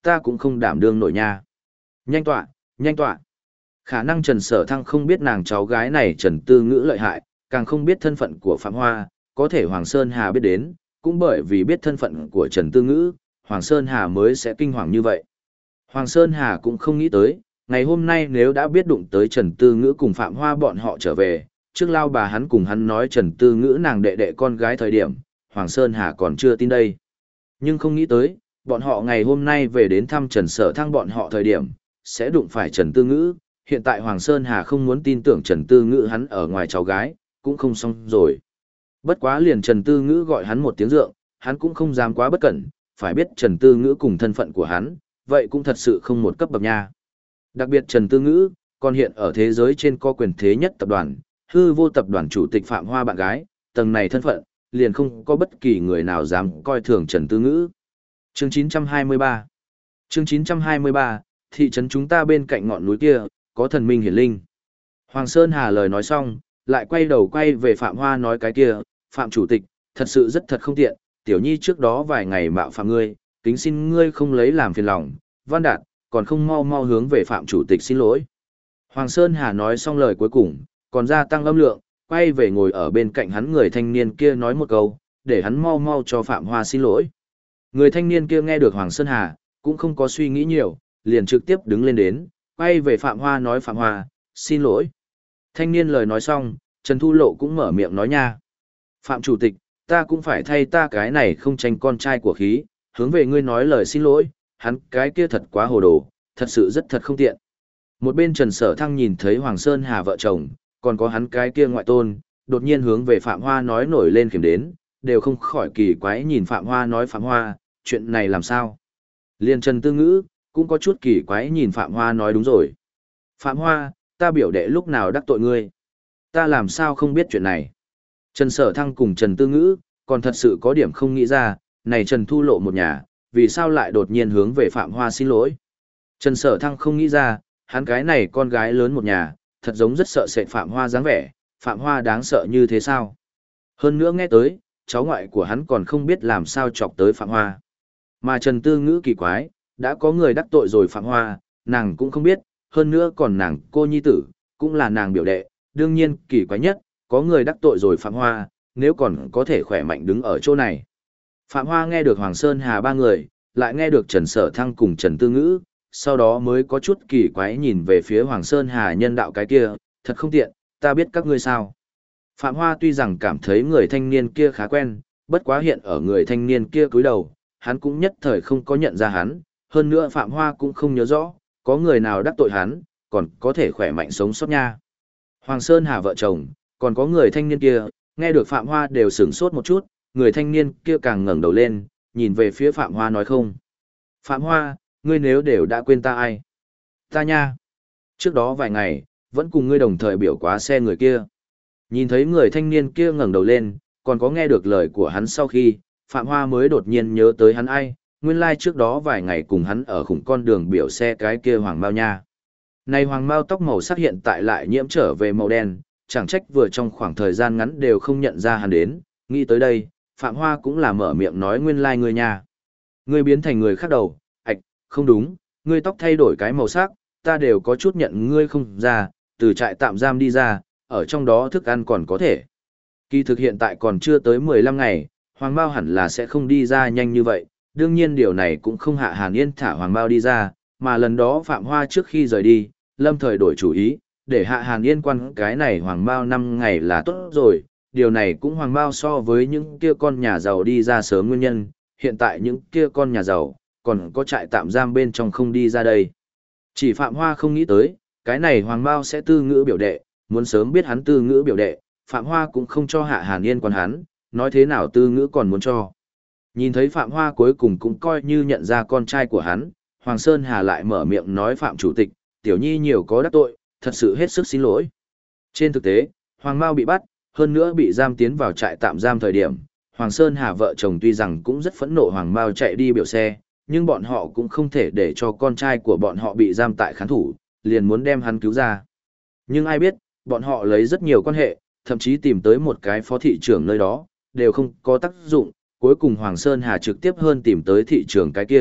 ta cũng không đảm đương nổi nha. Nhanh tọa, nhanh tọa. Khả năng Trần Sở Thăng không biết nàng cháu gái này Trần Tư Ngữ lợi hại, càng không biết thân phận của Phạm Hoa, có thể Hoàng Sơn Hà biết đến, cũng bởi vì biết thân phận của Trần Tư Ngữ, Hoàng Sơn Hà mới sẽ kinh hoàng như vậy. Hoàng Sơn Hà cũng không nghĩ tới, ngày hôm nay nếu đã biết đụng tới Trần Tư Ngữ cùng Phạm Hoa bọn họ trở về, trước lao bà hắn cùng hắn nói Trần Tư Ngữ nàng đệ đệ con gái thời điểm, Hoàng Sơn Hà còn chưa tin đây. Nhưng không nghĩ tới, bọn họ ngày hôm nay về đến thăm Trần Sở Thăng bọn họ thời điểm, sẽ đụng phải Trần Tư Ngữ. Hiện tại Hoàng Sơn Hà không muốn tin tưởng Trần Tư Ngữ hắn ở ngoài cháu gái, cũng không xong rồi. Bất quá liền Trần Tư Ngữ gọi hắn một tiếng dượng, hắn cũng không dám quá bất cẩn, phải biết Trần Tư Ngữ cùng thân phận của hắn, vậy cũng thật sự không một cấp bậc nha. Đặc biệt Trần Tư Ngữ, còn hiện ở thế giới trên có quyền thế nhất tập đoàn, hư vô tập đoàn chủ tịch Phạm Hoa bạn gái, tầng này thân phận, liền không có bất kỳ người nào dám coi thường Trần Tư Ngữ. Chương 923 Chương 923, thị trấn chúng ta bên cạnh ngọn núi kia, có thần minh hiển linh. Hoàng Sơn Hà lời nói xong, lại quay đầu quay về Phạm Hoa nói cái kia, Phạm chủ tịch, thật sự rất thật không tiện, tiểu nhi trước đó vài ngày mạo phạm ngươi, kính xin ngươi không lấy làm phiền lòng, Văn Đạt, còn không mau mau hướng về Phạm chủ tịch xin lỗi. Hoàng Sơn Hà nói xong lời cuối cùng, còn gia tăng âm lượng, quay về ngồi ở bên cạnh hắn người thanh niên kia nói một câu, để hắn mau mau cho Phạm Hoa xin lỗi. Người thanh niên kia nghe được Hoàng Sơn Hà, cũng không có suy nghĩ nhiều, liền trực tiếp đứng lên đến, quay về Phạm Hoa nói Phạm Hoa, xin lỗi. Thanh niên lời nói xong, Trần Thu Lộ cũng mở miệng nói nha. Phạm chủ tịch, ta cũng phải thay ta cái này không tranh con trai của khí, hướng về ngươi nói lời xin lỗi, hắn cái kia thật quá hồ đồ, thật sự rất thật không tiện. Một bên Trần Sở Thăng nhìn thấy Hoàng Sơn Hà vợ chồng, còn có hắn cái kia ngoại tôn, đột nhiên hướng về Phạm Hoa nói nổi lên khiểm đến, đều không khỏi kỳ quái nhìn Phạm Hoa nói Phạm Hoa, chuyện này làm sao? Liên Trần Tư Ngữ, cũng có chút kỳ quái nhìn Phạm Hoa nói đúng rồi. Phạm Hoa, ta biểu đệ lúc nào đắc tội ngươi? Ta làm sao không biết chuyện này? Trần Sở Thăng cùng Trần Tư Ngữ, còn thật sự có điểm không nghĩ ra, này Trần Thu Lộ một nhà, vì sao lại đột nhiên hướng về Phạm Hoa xin lỗi? Trần Sở Thăng không nghĩ ra, hắn cái này con gái lớn một nhà, thật giống rất sợ sệt Phạm Hoa dáng vẻ, Phạm Hoa đáng sợ như thế sao? Hơn nữa nghe tới, cháu ngoại của hắn còn không biết làm sao chọc tới Phạm Hoa. Mà Trần Tư Ngữ kỳ quái, đã có người đắc tội rồi Phạm Hoa, nàng cũng không biết, hơn nữa còn nàng cô nhi tử, cũng là nàng biểu đệ, đương nhiên kỳ quái nhất, có người đắc tội rồi Phạm Hoa, nếu còn có thể khỏe mạnh đứng ở chỗ này. Phạm Hoa nghe được Hoàng Sơn Hà ba người, lại nghe được Trần Sở Thăng cùng Trần Tư Ngữ, sau đó mới có chút kỳ quái nhìn về phía Hoàng Sơn Hà nhân đạo cái kia, thật không tiện, ta biết các ngươi sao. Phạm Hoa tuy rằng cảm thấy người thanh niên kia khá quen, bất quá hiện ở người thanh niên kia cúi đầu, hắn cũng nhất thời không có nhận ra hắn, hơn nữa Phạm Hoa cũng không nhớ rõ, có người nào đắc tội hắn, còn có thể khỏe mạnh sống sót nha. Hoàng Sơn Hà vợ chồng, còn có người thanh niên kia, nghe được Phạm Hoa đều sửng sốt một chút, người thanh niên kia càng ngẩng đầu lên, nhìn về phía Phạm Hoa nói không. Phạm Hoa, ngươi nếu đều đã quên ta ai? Ta nha. Trước đó vài ngày, vẫn cùng ngươi đồng thời biểu quá xe người kia. Nhìn thấy người thanh niên kia ngẩng đầu lên, còn có nghe được lời của hắn sau khi, Phạm Hoa mới đột nhiên nhớ tới hắn ai, nguyên lai trước đó vài ngày cùng hắn ở khủng con đường biểu xe cái kia Hoàng Mao nha. Này Hoàng Mao tóc màu sắc hiện tại lại nhiễm trở về màu đen, chẳng trách vừa trong khoảng thời gian ngắn đều không nhận ra hắn đến, nghĩ tới đây, Phạm Hoa cũng là mở miệng nói nguyên lai ngươi nha. Ngươi biến thành người khác đầu, không đúng, ngươi tóc thay đổi cái màu sắc, ta đều có chút nhận ngươi không ra, từ trại tạm giam đi ra, ở trong đó thức ăn còn có thể. Kỳ thực hiện tại còn chưa tới 15 ngày, Hoàng Mao hẳn là sẽ không đi ra nhanh như vậy, đương nhiên điều này cũng không hạ Hàn Yên thả Hoàng Mao đi ra, mà lần đó Phạm Hoa trước khi rời đi, lâm thời đổi chủ ý, để hạ Hàn Yên quan cái này Hoàng Mao 5 ngày là tốt rồi, điều này cũng Hoàng Mao so với những kia con nhà giàu đi ra sớm nguyên nhân, hiện tại những kia con nhà giàu, còn có trại tạm giam bên trong không đi ra đây. Chỉ Phạm Hoa không nghĩ tới, cái này Hoàng Mao sẽ tư ngữ biểu đệ, muốn sớm biết hắn tư ngữ biểu đệ, Phạm Hoa cũng không cho hạ Hàn Yên quan hắn, nói thế nào tư ngữ còn muốn cho. Nhìn thấy Phạm Hoa cuối cùng cũng coi như nhận ra con trai của hắn, Hoàng Sơn Hà lại mở miệng nói Phạm chủ tịch, tiểu nhi nhiều có đắc tội, thật sự hết sức xin lỗi. Trên thực tế, Hoàng Mao bị bắt, hơn nữa bị giam tiến vào trại tạm giam thời điểm, Hoàng Sơn Hà vợ chồng tuy rằng cũng rất phẫn nộ Hoàng Mao chạy đi biểu xe, nhưng bọn họ cũng không thể để cho con trai của bọn họ bị giam tại khán thủ, liền muốn đem hắn cứu ra. Nhưng ai biết, bọn họ lấy rất nhiều quan hệ, thậm chí tìm tới một cái phó thị trưởng nơi đó, đều không có tác dụng, cuối cùng Hoàng Sơn Hà trực tiếp hơn tìm tới thị trưởng cái kia,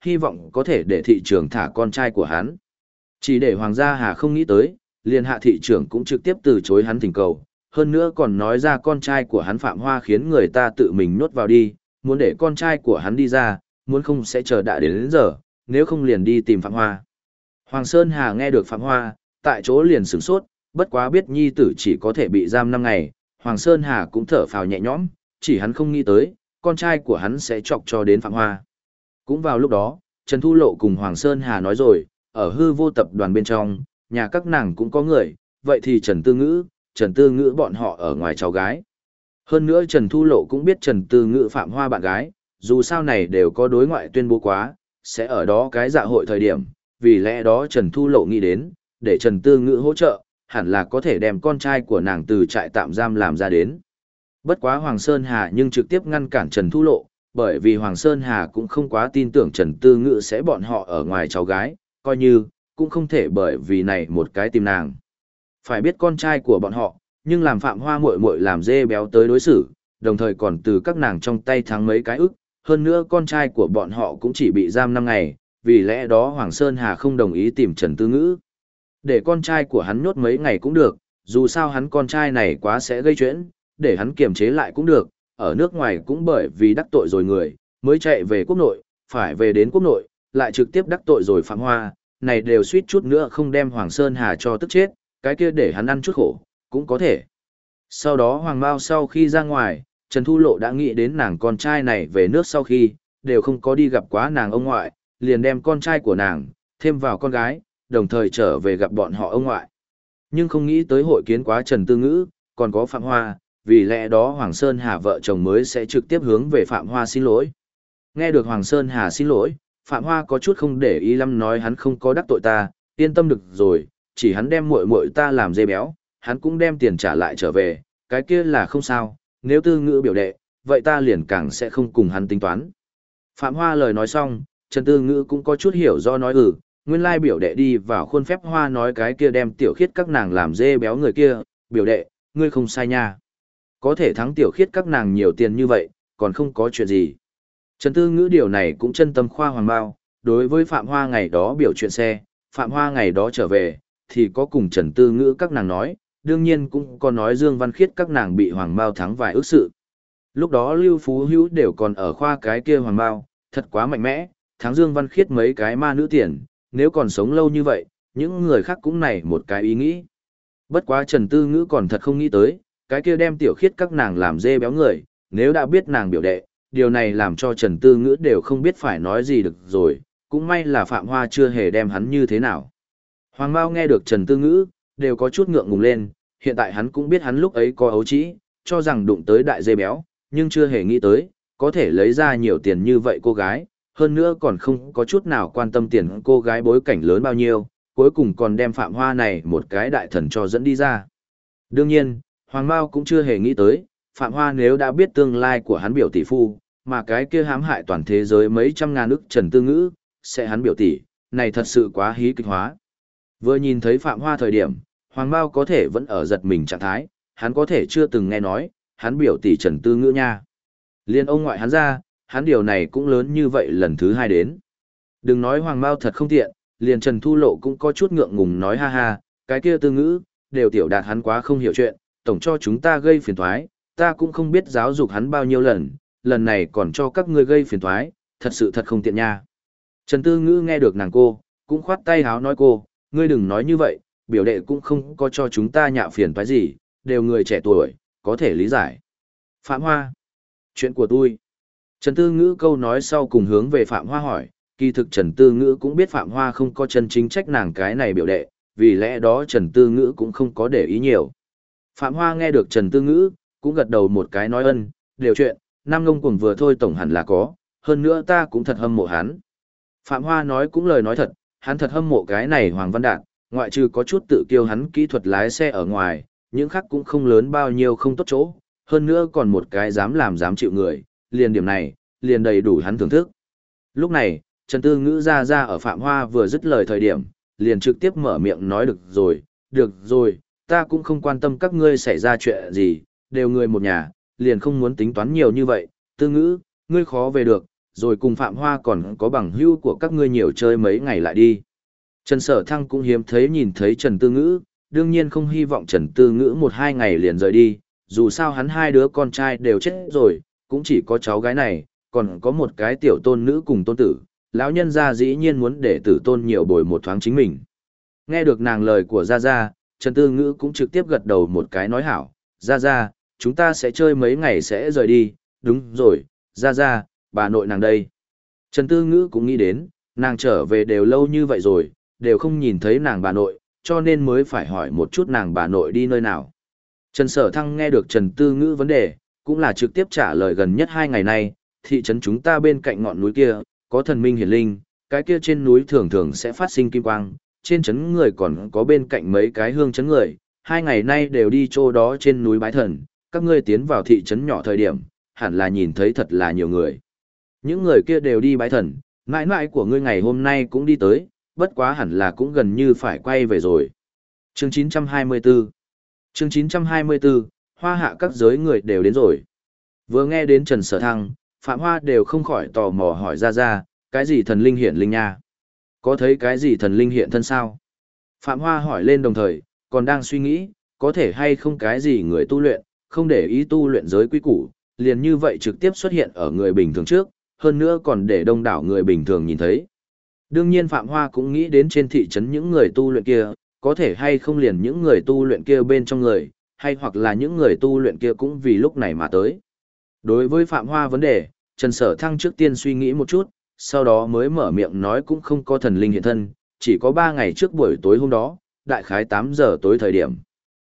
hy vọng có thể để thị trưởng thả con trai của hắn. Chỉ để Hoàng gia Hà không nghĩ tới, liền hạ thị trưởng cũng trực tiếp từ chối hắn thỉnh cầu, hơn nữa còn nói ra con trai của hắn Phạm Hoa khiến người ta tự mình nhốt vào đi, muốn để con trai của hắn đi ra, muốn không sẽ chờ đã đến giờ, nếu không liền đi tìm Phạm Hoa. Hoàng Sơn Hà nghe được Phạm Hoa, tại chỗ liền sửng sốt, bất quá biết nhi tử chỉ có thể bị giam 5 ngày, Hoàng Sơn Hà cũng thở phào nhẹ nhõm, chỉ hắn không nghĩ tới, con trai của hắn sẽ chọc cho đến Phạm Hoa. Cũng vào lúc đó, Trần Thu Lộ cùng Hoàng Sơn Hà nói rồi, ở hư vô tập đoàn bên trong, nhà các nàng cũng có người, vậy thì Trần Tư Ngữ bọn họ ở ngoài cháu gái. Hơn nữa Trần Thu Lộ cũng biết Trần Tư Ngữ Phạm Hoa bạn gái, dù sao này đều có đối ngoại tuyên bố quá, sẽ ở đó cái dạ hội thời điểm, vì lẽ đó Trần Thu Lộ nghĩ đến, để Trần Tư Ngữ hỗ trợ, hẳn là có thể đem con trai của nàng từ trại tạm giam làm ra đến. Bất quá Hoàng Sơn Hà nhưng trực tiếp ngăn cản Trần Thu Lộ, bởi vì Hoàng Sơn Hà cũng không quá tin tưởng Trần Tư Ngữ sẽ bọn họ ở ngoài cháu gái, coi như, cũng không thể bởi vì này một cái tìm nàng. Phải biết con trai của bọn họ, nhưng làm Phạm Hoa muội muội làm dê béo tới đối xử, đồng thời còn từ các nàng trong tay thắng mấy cái ức, hơn nữa con trai của bọn họ cũng chỉ bị giam 5 ngày, vì lẽ đó Hoàng Sơn Hà không đồng ý tìm Trần Tư Ngữ. Để con trai của hắn nhốt mấy ngày cũng được, dù sao hắn con trai này quá sẽ gây chuyện, để hắn kiềm chế lại cũng được, ở nước ngoài cũng bởi vì đắc tội rồi người, mới chạy về quốc nội, phải về đến quốc nội, lại trực tiếp đắc tội rồi Phạm Hoa, này đều suýt chút nữa không đem Hoàng Sơn Hà cho tức chết, cái kia để hắn ăn chút khổ, cũng có thể. Sau đó Hoàng Mao sau khi ra ngoài, Trần Thu Lộ đã nghĩ đến nàng con trai này về nước sau khi, đều không có đi gặp quá nàng ông ngoại, liền đem con trai của nàng, thêm vào con gái, đồng thời trở về gặp bọn họ ông ngoại. Nhưng không nghĩ tới hội kiến quá Trần Tư Ngữ, còn có Phạm Hoa, vì lẽ đó Hoàng Sơn Hà vợ chồng mới sẽ trực tiếp hướng về Phạm Hoa xin lỗi. Nghe được Hoàng Sơn Hà xin lỗi, Phạm Hoa có chút không để ý lắm nói hắn không có đắc tội ta, yên tâm được rồi, chỉ hắn đem muội muội ta làm dê béo, hắn cũng đem tiền trả lại trở về, cái kia là không sao, nếu Tư Ngữ biểu đệ, vậy ta liền càng sẽ không cùng hắn tính toán. Phạm Hoa lời nói xong, Trần Tư Ngữ cũng có chút hiểu do nói nguyên lai biểu đệ đi vào khuôn phép Hoa nói cái kia đem tiểu khiết các nàng làm dê béo người kia, biểu đệ, ngươi không sai nha. Có thể thắng tiểu khiết các nàng nhiều tiền như vậy, còn không có chuyện gì. Trần Tư Ngữ điều này cũng chân tâm khoa hoàng bao, đối với Phạm Hoa ngày đó biểu chuyện xe, Phạm Hoa ngày đó trở về, thì có cùng Trần Tư Ngữ các nàng nói, đương nhiên cũng có nói Dương Văn Khiết các nàng bị Hoàng Mao thắng vài ước sự. Lúc đó Lưu Phú Hữu đều còn ở khoa cái kia Hoàng Mao, thật quá mạnh mẽ, thắng Dương Văn Khiết mấy cái ma nữ tiền, nếu còn sống lâu như vậy, những người khác cũng này một cái ý nghĩ. Bất quá Trần Tư Ngữ còn thật không nghĩ tới, cái kia đem tiểu khiết các nàng làm dê béo người, nếu đã biết nàng biểu đệ, điều này làm cho Trần Tư Ngữ đều không biết phải nói gì được rồi, cũng may là Phạm Hoa chưa hề đem hắn như thế nào. Hoàng Mao nghe được Trần Tư Ngữ, đều có chút ngượng ngùng lên, hiện tại hắn cũng biết hắn lúc ấy có ấu trĩ, cho rằng đụng tới đại dê béo, nhưng chưa hề nghĩ tới, có thể lấy ra nhiều tiền như vậy cô gái, hơn nữa còn không có chút nào quan tâm tiền cô gái bối cảnh lớn bao nhiêu, cuối cùng còn đem Phạm Hoa này một cái đại thần cho dẫn đi ra. Đương nhiên, Hoàng Mao cũng chưa hề nghĩ tới, Phạm Hoa nếu đã biết tương lai của hắn biểu tỷ phu, mà cái kia hãm hại toàn thế giới mấy trăm ngàn ức Trần Tư Ngữ, sẽ hắn biểu tỷ, này thật sự quá hí kịch hóa. Vừa nhìn thấy Phạm Hoa thời điểm, Hoàng Mao có thể vẫn ở giật mình trạng thái, hắn có thể chưa từng nghe nói, hắn biểu tỷ Trần Tư Ngữ nha. Liên ông ngoại hắn ra, hắn điều này cũng lớn như vậy lần thứ hai đến. Đừng nói Hoàng Mao thật không tiện, liền Trần Thu Lộ cũng có chút ngượng ngùng nói ha ha, cái kia Tư Ngữ, đều tiểu đạt hắn quá không hiểu chuyện, tổng cho chúng ta gây phiền toái, ta cũng không biết giáo dục hắn bao nhiêu lần, lần này còn cho các ngươi gây phiền toái, thật sự thật không tiện nha. Trần Tư Ngữ nghe được nàng cô, cũng khoát tay háo nói cô, ngươi đừng nói như vậy, biểu đệ cũng không có cho chúng ta nhạo phiền toái gì, đều người trẻ tuổi, có thể lý giải. Phạm Hoa, chuyện của tôi. Trần Tư Ngữ câu nói sau cùng hướng về Phạm Hoa hỏi, kỳ thực Trần Tư Ngữ cũng biết Phạm Hoa không có chân chính trách nàng cái này biểu đệ, vì lẽ đó Trần Tư Ngữ cũng không có để ý nhiều. Phạm Hoa nghe được Trần Tư Ngữ, cũng gật đầu một cái nói ân, đều chuyện, Nam Ngông Cuồng vừa thôi tổng hẳn là có, hơn nữa ta cũng thật hâm mộ hắn. Phạm Hoa nói cũng lời nói thật, hắn thật hâm mộ cái này Hoàng Văn Đạt, ngoại trừ có chút tự kiêu hắn kỹ thuật lái xe ở ngoài, những khác cũng không lớn bao nhiêu không tốt chỗ, hơn nữa còn một cái dám làm dám chịu người, liền điểm này, liền đầy đủ hắn thưởng thức. Lúc này, Trần Tư Ngữ ra ở Phạm Hoa vừa dứt lời thời điểm, liền trực tiếp mở miệng nói được rồi, ta cũng không quan tâm các ngươi xảy ra chuyện gì, đều người một nhà, liền không muốn tính toán nhiều như vậy, Tư Ngữ, ngươi khó về được, rồi cùng Phạm Hoa còn có bằng hữu của các ngươi nhiều chơi mấy ngày lại đi. Trần Sở Thăng cũng hiếm thấy nhìn thấy Trần Tư Ngữ, đương nhiên không hy vọng Trần Tư Ngữ một hai ngày liền rời đi, dù sao hắn hai đứa con trai đều chết rồi, cũng chỉ có cháu gái này, còn có một cái tiểu tôn nữ cùng tôn tử, lão nhân gia dĩ nhiên muốn để tử tôn nhiều bồi một thoáng chính mình. Nghe được nàng lời của Gia Gia, Trần Tư Ngữ cũng trực tiếp gật đầu một cái nói hảo, Gia Gia, chúng ta sẽ chơi mấy ngày sẽ rời đi, đúng rồi, Gia Gia, bà nội nàng đây. Trần Tư Ngữ cũng nghĩ đến, nàng trở về đều lâu như vậy rồi, đều không nhìn thấy nàng bà nội, cho nên mới phải hỏi một chút nàng bà nội đi nơi nào. Trần Sở Thăng nghe được Trần Tư Ngữ vấn đề, cũng là trực tiếp trả lời gần nhất 2 ngày nay, thị trấn chúng ta bên cạnh ngọn núi kia, có thần minh hiển linh, cái kia trên núi thường thường sẽ phát sinh kim quang, trên trấn người còn có bên cạnh mấy cái hương trấn người, 2 ngày nay đều đi chỗ đó trên núi bái thần, các ngươi tiến vào thị trấn nhỏ thời điểm, hẳn là nhìn thấy thật là nhiều người. Những người kia đều đi bái thần, mãi mãi của ngươi ngày hôm nay cũng đi tới, bất quá hẳn là cũng gần như phải quay về rồi. Chương 924 Chương 924, Hoa Hạ các giới người đều đến rồi. Vừa nghe đến Trần Sở Thăng, Phạm Hoa đều không khỏi tò mò hỏi ra, cái gì thần linh hiện linh nha? Có thấy cái gì thần linh hiện thân sao? Phạm Hoa hỏi lên đồng thời, còn đang suy nghĩ, có thể hay không cái gì người tu luyện, không để ý tu luyện giới quý củ, liền như vậy trực tiếp xuất hiện ở người bình thường trước, hơn nữa còn để đông đảo người bình thường nhìn thấy. Đương nhiên Phạm Hoa cũng nghĩ đến trên thị trấn những người tu luyện kia, có thể hay không liền những người tu luyện kia bên trong người, hay hoặc là những người tu luyện kia cũng vì lúc này mà tới. Đối với Phạm Hoa vấn đề, Trần Sở Thăng trước tiên suy nghĩ một chút, sau đó mới mở miệng nói cũng không có thần linh hiện thân, chỉ có 3 ngày trước buổi tối hôm đó, đại khái 8 giờ tối thời điểm.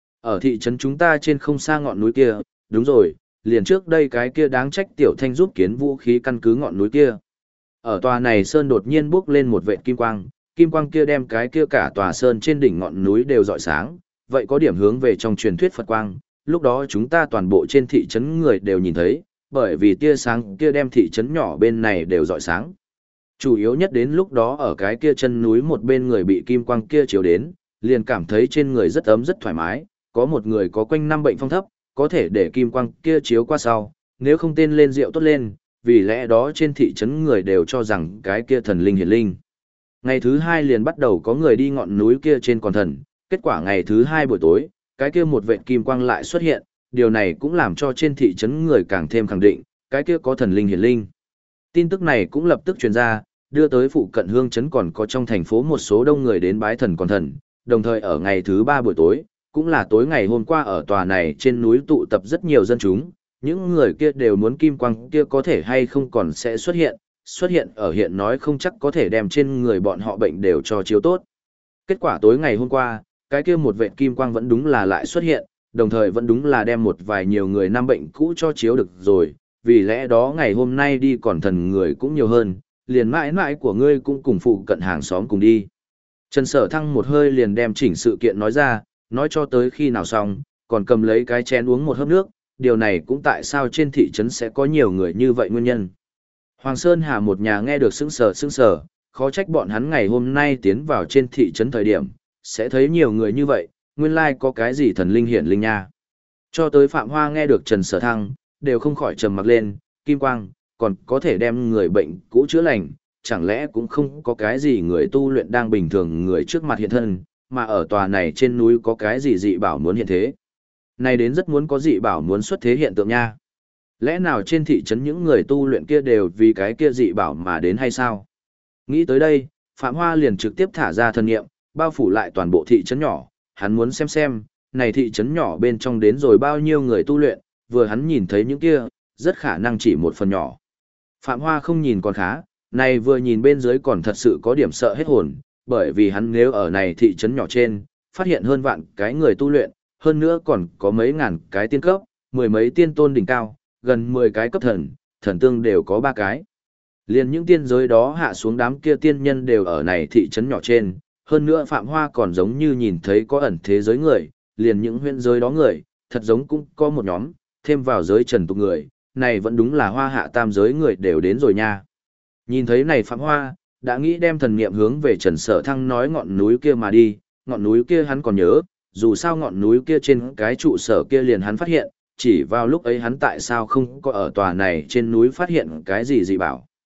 Ở thị trấn chúng ta trên không xa ngọn núi kia, đúng rồi, liền trước đây cái kia đáng trách Tiểu Thanh giúp kiến vũ khí căn cứ ngọn núi kia. Ở tòa này sơn đột nhiên bốc lên một vệt kim quang kia đem cái kia cả tòa sơn trên đỉnh ngọn núi đều rọi sáng, vậy có điểm hướng về trong truyền thuyết Phật quang, lúc đó chúng ta toàn bộ trên thị trấn người đều nhìn thấy, bởi vì tia sáng kia đem thị trấn nhỏ bên này đều rọi sáng. Chủ yếu nhất đến lúc đó ở cái kia chân núi một bên người bị kim quang kia chiếu đến, liền cảm thấy trên người rất ấm rất thoải mái, có một người có quanh năm bệnh phong thấp, có thể để kim quang kia chiếu qua sau, nếu không tên lên rượu tốt lên, vì lẽ đó trên thị trấn người đều cho rằng cái kia thần linh hiển linh. Ngày thứ 2 liền bắt đầu có người đi ngọn núi kia trên còn thần, kết quả ngày thứ 2 buổi tối, cái kia một vệt kim quang lại xuất hiện, điều này cũng làm cho trên thị trấn người càng thêm khẳng định, cái kia có thần linh hiển linh. Tin tức này cũng lập tức truyền ra, đưa tới phụ cận hương trấn còn có trong thành phố một số đông người đến bái thần còn thần, đồng thời ở ngày thứ 3 buổi tối, cũng là tối ngày hôm qua ở tòa này trên núi tụ tập rất nhiều dân chúng, những người kia đều muốn kim quang kia có thể hay không còn sẽ xuất hiện ở hiện nói không chắc có thể đem trên người bọn họ bệnh đều cho chiếu tốt. Kết quả tối ngày hôm qua, cái kia một vệt kim quang vẫn đúng là lại xuất hiện, đồng thời vẫn đúng là đem một vài nhiều người năm bệnh cũ cho chiếu được rồi, vì lẽ đó ngày hôm nay đi còn thần người cũng nhiều hơn, liền mãi mãi của ngươi cũng cùng phụ cận hàng xóm cùng đi. Trần Sở Thăng một hơi liền đem chỉnh sự kiện nói ra, nói cho tới khi nào xong, còn cầm lấy cái chén uống một hớp nước, điều này cũng tại sao trên thị trấn sẽ có nhiều người như vậy nguyên nhân. Hoàng Sơn Hà một nhà nghe được sững sờ, khó trách bọn hắn ngày hôm nay tiến vào trên thị trấn thời điểm, sẽ thấy nhiều người như vậy, nguyên lai có cái gì thần linh hiển linh nha. Cho tới Phạm Hoa nghe được Trần Sở Thăng, đều không khỏi trầm mặc lên, kim quang, còn có thể đem người bệnh cũ chữa lành, chẳng lẽ cũng không có cái gì người tu luyện đang bình thường người trước mặt hiện thân, mà ở tòa này trên núi có cái gì dị bảo muốn hiện thế. Này đến rất muốn có dị bảo muốn xuất thế hiện tượng nha. Lẽ nào trên thị trấn những người tu luyện kia đều vì cái kia dị bảo mà đến hay sao? Nghĩ tới đây, Phạm Hoa liền trực tiếp thả ra thần niệm, bao phủ lại toàn bộ thị trấn nhỏ, hắn muốn xem, này thị trấn nhỏ bên trong đến rồi bao nhiêu người tu luyện, vừa hắn nhìn thấy những kia, rất khả năng chỉ một phần nhỏ. Phạm Hoa không nhìn còn khá, này vừa nhìn bên dưới còn thật sự có điểm sợ hết hồn, bởi vì hắn nếu ở này thị trấn nhỏ trên, phát hiện hơn vạn cái người tu luyện, hơn nữa còn có mấy ngàn cái tiên cấp, mười mấy tiên tôn đỉnh cao, gần 10 cái cấp thần, thần tương đều có 3 cái. Liền những tiên giới đó hạ xuống đám kia tiên nhân đều ở này thị trấn nhỏ trên, hơn nữa Phạm Hoa còn giống như nhìn thấy có ẩn thế giới người, liền những huyện giới đó người, thật giống cũng có một nhóm, thêm vào giới trần tục người, này vẫn đúng là Hoa Hạ tam giới người đều đến rồi nha. Nhìn thấy này Phạm Hoa, đã nghĩ đem thần niệm hướng về Trần Sở Thăng nói ngọn núi kia mà đi, ngọn núi kia hắn còn nhớ, dù sao ngọn núi kia trên cái trụ sở kia liền hắn phát hiện, chỉ vào lúc ấy hắn tại sao không có ở tòa này trên núi phát hiện cái gì dị bảo.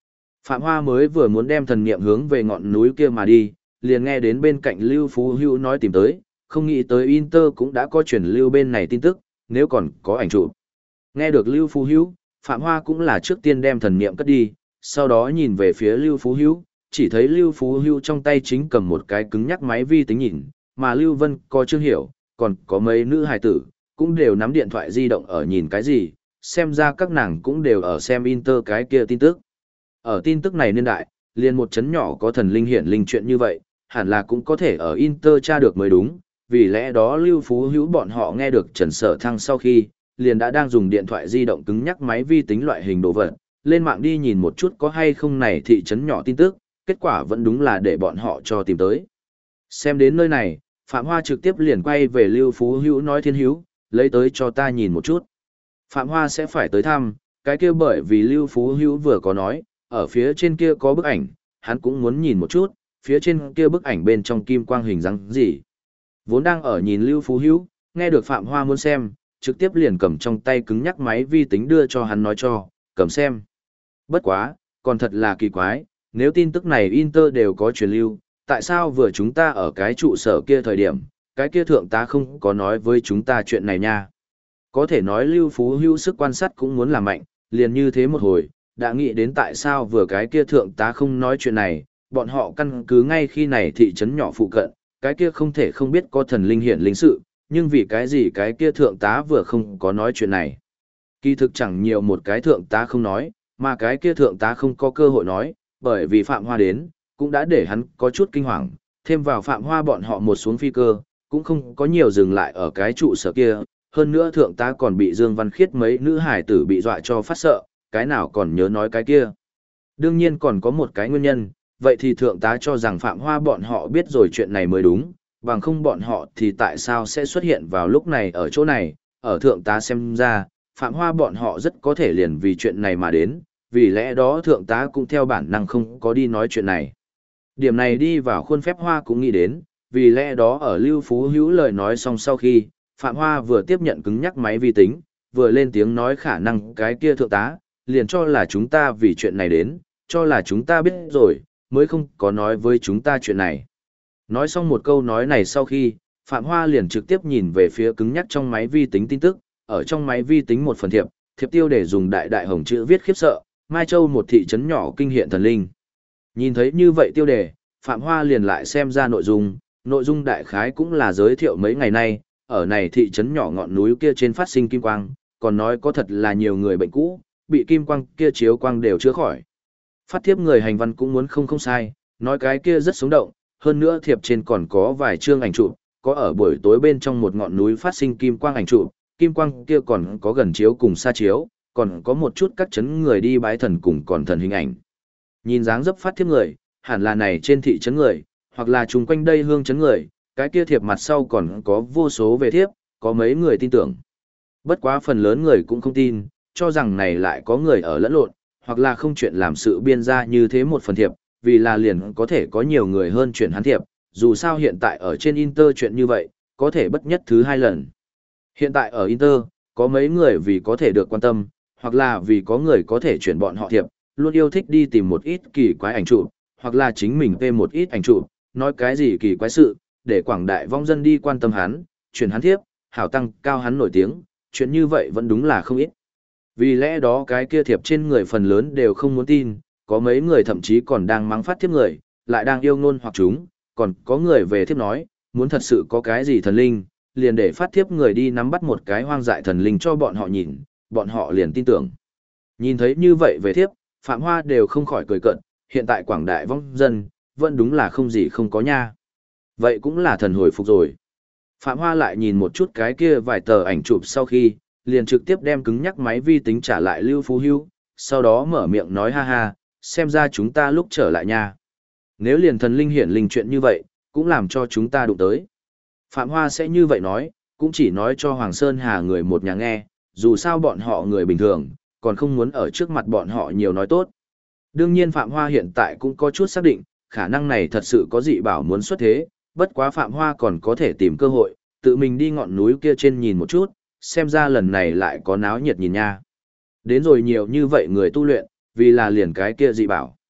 Phạm Hoa mới vừa muốn đem thần niệm hướng về ngọn núi kia mà đi, liền nghe đến bên cạnh Lưu Phú Hữu nói tìm tới, không nghĩ tới Inter cũng đã có chuyển lưu bên này tin tức, nếu còn có ảnh chụp. Nghe được Lưu Phú Hữu, Phạm Hoa cũng là trước tiên đem thần niệm cất đi, sau đó nhìn về phía Lưu Phú Hữu, chỉ thấy Lưu Phú Hữu trong tay chính cầm một cái cứng nhắc máy vi tính nhìn, mà Lưu Vân có Trương Hiểu, còn có mấy nữ hài tử, cũng đều nắm điện thoại di động ở nhìn cái gì, xem ra các nàng cũng đều ở xem Inter cái kia tin tức. Ở tin tức này niên đại, liền một chấn nhỏ có thần linh hiển linh chuyện như vậy, hẳn là cũng có thể ở Inter tra được mới đúng, vì lẽ đó Lưu Phú Hữu bọn họ nghe được Trần Sở Thăng sau khi, liền đã đang dùng điện thoại di động cứng nhắc máy vi tính loại hình đồ vật, lên mạng đi nhìn một chút có hay không này thị trấn nhỏ tin tức, kết quả vẫn đúng là để bọn họ cho tìm tới. Xem đến nơi này, Phạm Hoa trực tiếp liền quay về Lưu Phú Hữu nói Thiên Hữu, lấy tới cho ta nhìn một chút. Phạm Hoa sẽ phải tới thăm, cái kia bởi vì Lưu Phú Hữu vừa có nói, ở phía trên kia có bức ảnh, hắn cũng muốn nhìn một chút, phía trên kia bức ảnh bên trong kim quang hình dáng gì. Vốn đang ở nhìn Lưu Phú Hữu, nghe được Phạm Hoa muốn xem, trực tiếp liền cầm trong tay cứng nhắc máy vi tính đưa cho hắn nói cho, cầm xem. Bất quá, còn thật là kỳ quái, nếu tin tức này Inter đều có truyền lưu, tại sao vừa chúng ta ở cái trụ sở kia thời điểm, cái kia thượng tá không có nói với chúng ta chuyện này nha. Có thể nói Lưu Phú Hữu sức quan sát cũng muốn làm mạnh, liền như thế một hồi, đã nghĩ đến tại sao vừa cái kia thượng tá không nói chuyện này, bọn họ căn cứ ngay khi này thị trấn nhỏ phụ cận, cái kia không thể không biết có thần linh hiển linh sự, nhưng vì cái gì cái kia thượng tá vừa không có nói chuyện này. Kỳ thực chẳng nhiều một cái thượng tá không nói, mà cái kia thượng tá không có cơ hội nói, bởi vì Phạm Hoa đến, cũng đã để hắn có chút kinh hoàng, thêm vào Phạm Hoa bọn họ một xuống phi cơ, cũng không có nhiều dừng lại ở cái trụ sở kia, hơn nữa thượng tá còn bị Dương Văn Khiết mấy nữ hải tử bị dọa cho phát sợ, cái nào còn nhớ nói cái kia. Đương nhiên còn có một cái nguyên nhân, vậy thì thượng tá cho rằng Phạm Hoa bọn họ biết rồi chuyện này mới đúng, bằng không bọn họ thì tại sao sẽ xuất hiện vào lúc này ở chỗ này, ở thượng tá xem ra, Phạm Hoa bọn họ rất có thể liền vì chuyện này mà đến, vì lẽ đó thượng tá cũng theo bản năng không có đi nói chuyện này. Điểm này đi vào khuôn phép Hoa cũng nghĩ đến, vì lẽ đó ở Lưu Phú Hữu lời nói xong sau khi, Phạm Hoa vừa tiếp nhận cứng nhắc máy vi tính, vừa lên tiếng nói khả năng cái kia thượng tá, liền cho là chúng ta vì chuyện này đến, cho là chúng ta biết rồi, mới không có nói với chúng ta chuyện này. Nói xong một câu nói này sau khi, Phạm Hoa liền trực tiếp nhìn về phía cứng nhắc trong máy vi tính tin tức, ở trong máy vi tính một phần thiệp, thiệp tiêu để dùng đại đại hồng chữ viết khiếp sợ, Mai Châu một thị trấn nhỏ kinh hiện thần linh. Nhìn thấy như vậy tiêu đề, Phạm Hoa liền lại xem ra nội dung đại khái cũng là giới thiệu mấy ngày nay, ở này thị trấn nhỏ ngọn núi kia trên phát sinh kim quang, còn nói có thật là nhiều người bệnh cũ, bị kim quang kia chiếu quang đều chữa khỏi. Phát thiếp người hành văn cũng muốn không sai, nói cái kia rất sống động, hơn nữa thiệp trên còn có vài chương ảnh chụp, có ở buổi tối bên trong một ngọn núi phát sinh kim quang ảnh chụp, kim quang kia còn có gần chiếu cùng xa chiếu, còn có một chút các chấn người đi bái thần cùng còn thần hình ảnh. Nhìn dáng dấp phát thiếp người, hẳn là này trên thị trấn người, hoặc là chung quanh đây hương trấn người, cái kia thiệp mặt sau còn có vô số về thiếp, có mấy người tin tưởng. Bất quá phần lớn người cũng không tin, cho rằng này lại có người ở lẫn lộn, hoặc là không chuyện làm sự biên ra như thế một phần thiệp, vì là liền có thể có nhiều người hơn chuyện hắn thiệp, dù sao hiện tại ở trên Inter chuyện như vậy, có thể bất nhất thứ 2 lần. Hiện tại ở Inter, có mấy người vì có thể được quan tâm, hoặc là vì có người có thể chuyển bọn họ thiệp, luôn yêu thích đi tìm một ít kỳ quái ảnh chụp, hoặc là chính mình phê một ít ảnh chụp, nói cái gì kỳ quái sự, để quảng đại vong dân đi quan tâm hắn, chuyển hắn thiệp, hảo tăng cao hắn nổi tiếng, chuyện như vậy vẫn đúng là không ít. Vì lẽ đó cái kia thiệp trên người phần lớn đều không muốn tin, có mấy người thậm chí còn đang mắng phát thiếp người, lại đang yêu ngôn hoặc chúng, còn có người về thiếp nói, muốn thật sự có cái gì thần linh, liền để phát thiếp người đi nắm bắt một cái hoang dại thần linh cho bọn họ nhìn, bọn họ liền tin tưởng. Nhìn thấy như vậy về thiếp, Phạm Hoa đều không khỏi cười cợt, hiện tại quảng đại vong dân, vẫn đúng là không gì không có nha. Vậy cũng là thần hồi phục rồi. Phạm Hoa lại nhìn một chút cái kia vài tờ ảnh chụp sau khi, liền trực tiếp đem cứng nhắc máy vi tính trả lại Lưu Phú Hữu, sau đó mở miệng nói ha ha, xem ra chúng ta lúc trở lại nha. Nếu liền thần linh hiển linh chuyện như vậy, cũng làm cho chúng ta đụng tới. Phạm Hoa sẽ như vậy nói, cũng chỉ nói cho Hoàng Sơn Hà người một nhà nghe, dù sao bọn họ người bình thường, còn không muốn ở trước mặt bọn họ nhiều nói tốt. Đương nhiên Phạm Hoa hiện tại cũng có chút xác định, khả năng này thật sự có dị bảo muốn xuất thế, bất quá Phạm Hoa còn có thể tìm cơ hội, tự mình đi ngọn núi kia trên nhìn một chút, xem ra lần này lại có náo nhiệt nhìn nha. Đến rồi nhiều như vậy người tu luyện, vì là liền cái kia dị bảo.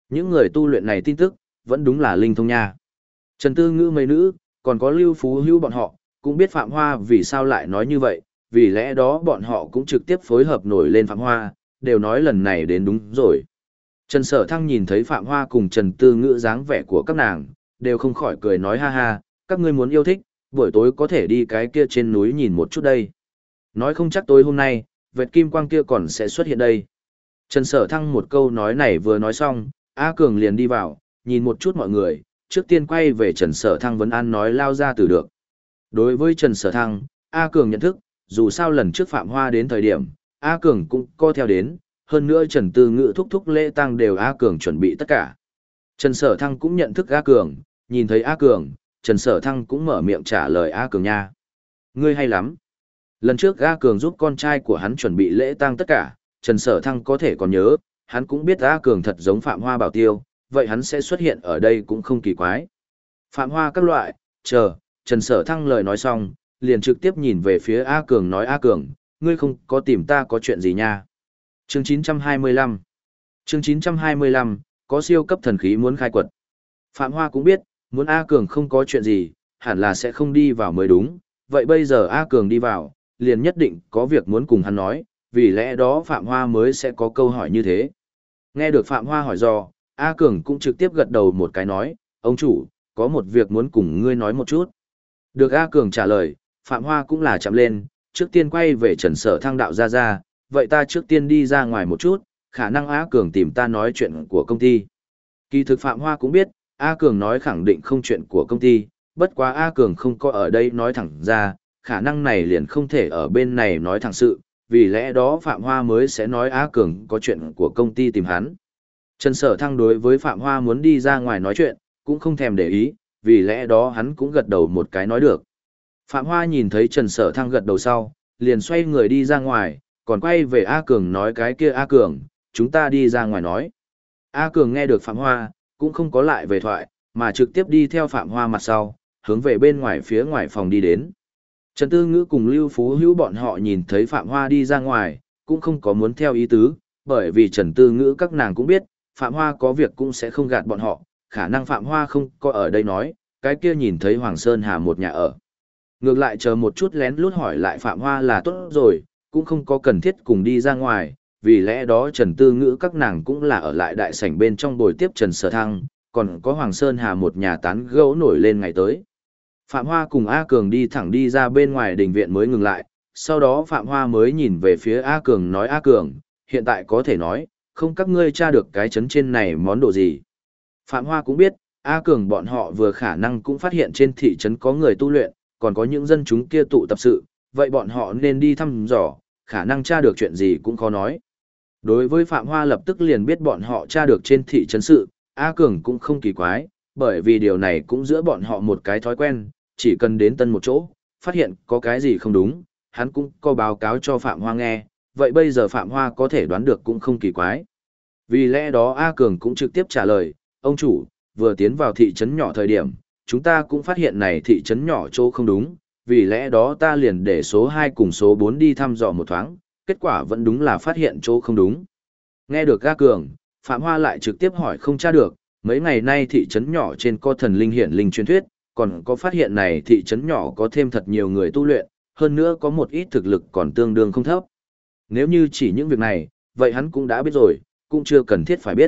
Những người tu luyện này tin tức, vẫn đúng là linh thông nha. Trần Tư Ngữ mấy nữ, còn có Lưu Phú Hữu bọn họ, cũng biết Phạm Hoa vì sao lại nói như vậy, vì lẽ đó bọn họ cũng trực tiếp phối hợp nổi lên Phạm Hoa, đều nói lần này đến đúng rồi. Trần Sở Thăng nhìn thấy Phạm Hoa cùng Trần Tư Ngữ dáng vẻ của các nàng, đều không khỏi cười nói ha ha, các ngươi muốn yêu thích, buổi tối có thể đi cái kia trên núi nhìn một chút đây. Nói không chắc tối hôm nay, vệt kim quang kia còn sẽ xuất hiện đây. Trần Sở Thăng một câu nói này vừa nói xong, A Cường liền đi vào, nhìn một chút mọi người, trước tiên quay về Trần Sở Thăng vấn an nói lao ra từ được. Đối với Trần Sở Thăng, A Cường nhận thức, dù sao lần trước Phạm Hoa đến thời điểm, A Cường cũng co theo đến, hơn nữa Trần Tư Ngữ thúc thúc lễ tang đều A Cường chuẩn bị tất cả. Trần Sở Thăng cũng nhận thức A Cường, nhìn thấy A Cường, Trần Sở Thăng cũng mở miệng trả lời A Cường nha. Ngươi hay lắm. Lần trước A Cường giúp con trai của hắn chuẩn bị lễ tang tất cả, Trần Sở Thăng có thể còn nhớ, hắn cũng biết A Cường thật giống Phạm Hoa Bảo Tiêu, vậy hắn sẽ xuất hiện ở đây cũng không kỳ quái. Phạm Hoa các loại, chờ, Trần Sở Thăng lời nói xong, liền trực tiếp nhìn về phía A Cường nói A Cường, ngươi không có tìm ta có chuyện gì nha. Chương 925 Chương 925, có siêu cấp thần khí muốn khai quật. Phạm Hoa cũng biết, muốn A Cường không có chuyện gì, hẳn là sẽ không đi vào mới đúng, vậy bây giờ A Cường đi vào, liền nhất định có việc muốn cùng hắn nói, vì lẽ đó Phạm Hoa mới sẽ có câu hỏi như thế. Nghe được Phạm Hoa hỏi do, A Cường cũng trực tiếp gật đầu một cái nói, ông chủ, có một việc muốn cùng ngươi nói một chút. Được A Cường trả lời, Phạm Hoa cũng là chạm lên, trước tiên quay về Trần Sở Thăng đạo ra, vậy ta trước tiên đi ra ngoài một chút, khả năng A Cường tìm ta nói chuyện của công ty. Kỳ thực Phạm Hoa cũng biết, A Cường nói khẳng định không chuyện của công ty, bất quá A Cường không có ở đây nói thẳng ra, khả năng này liền không thể ở bên này nói thẳng sự, vì lẽ đó Phạm Hoa mới sẽ nói A Cường có chuyện của công ty tìm hắn. Trần Sở Thăng đối với Phạm Hoa muốn đi ra ngoài nói chuyện, cũng không thèm để ý, vì lẽ đó hắn cũng gật đầu một cái nói được. Phạm Hoa nhìn thấy Trần Sở Thăng gật đầu sau, liền xoay người đi ra ngoài, còn quay về A Cường nói cái kia A Cường, chúng ta đi ra ngoài nói. A Cường nghe được Phạm Hoa, cũng không có lại về thoại, mà trực tiếp đi theo Phạm Hoa mặt sau, hướng về bên ngoài phía ngoài phòng đi đến. Trần Tư Ngữ cùng Lưu Phú Hữu bọn họ nhìn thấy Phạm Hoa đi ra ngoài, cũng không có muốn theo ý tứ, bởi vì Trần Tư Ngữ các nàng cũng biết, Phạm Hoa có việc cũng sẽ không gạt bọn họ, khả năng Phạm Hoa không có ở đây nói, cái kia nhìn thấy Hoàng Sơn Hà một nhà ở. Ngược lại chờ một chút lén lút hỏi lại Phạm Hoa là tốt rồi, cũng không có cần thiết cùng đi ra ngoài, vì lẽ đó Trần Tư Ngữ các nàng cũng là ở lại đại sảnh bên trong bồi tiếp Trần Sở Thăng, còn có Hoàng Sơn Hà một nhà tán gẫu nổi lên ngày tới. Phạm Hoa cùng A Cường đi thẳng đi ra bên ngoài đình viện mới ngừng lại, sau đó Phạm Hoa mới nhìn về phía A Cường nói A Cường, hiện tại có thể nói, không các ngươi tra được cái trấn trên này món đồ gì. Phạm Hoa cũng biết, A Cường bọn họ vừa khả năng cũng phát hiện trên thị trấn có người tu luyện, còn có những dân chúng kia tụ tập sự, vậy bọn họ nên đi thăm dò, khả năng tra được chuyện gì cũng khó nói. Đối với Phạm Hoa lập tức liền biết bọn họ tra được trên thị trấn sự, A Cường cũng không kỳ quái, bởi vì điều này cũng giữa bọn họ một cái thói quen, chỉ cần đến tân một chỗ, phát hiện có cái gì không đúng, hắn cũng có báo cáo cho Phạm Hoa nghe, vậy bây giờ Phạm Hoa có thể đoán được cũng không kỳ quái. Vì lẽ đó A Cường cũng trực tiếp trả lời, ông chủ, vừa tiến vào thị trấn nhỏ thời điểm, chúng ta cũng phát hiện này thị trấn nhỏ chỗ không đúng, vì lẽ đó ta liền để số 2 cùng số 4 đi thăm dò một thoáng, kết quả vẫn đúng là phát hiện chỗ không đúng. Nghe được A Cường, Phạm Hoa lại trực tiếp hỏi không tra được, mấy ngày nay thị trấn nhỏ trên có thần linh hiển linh truyền thuyết, còn có phát hiện này thị trấn nhỏ có thêm thật nhiều người tu luyện, hơn nữa có một ít thực lực còn tương đương không thấp. Nếu như chỉ những việc này, vậy hắn cũng đã biết rồi, cũng chưa cần thiết phải biết.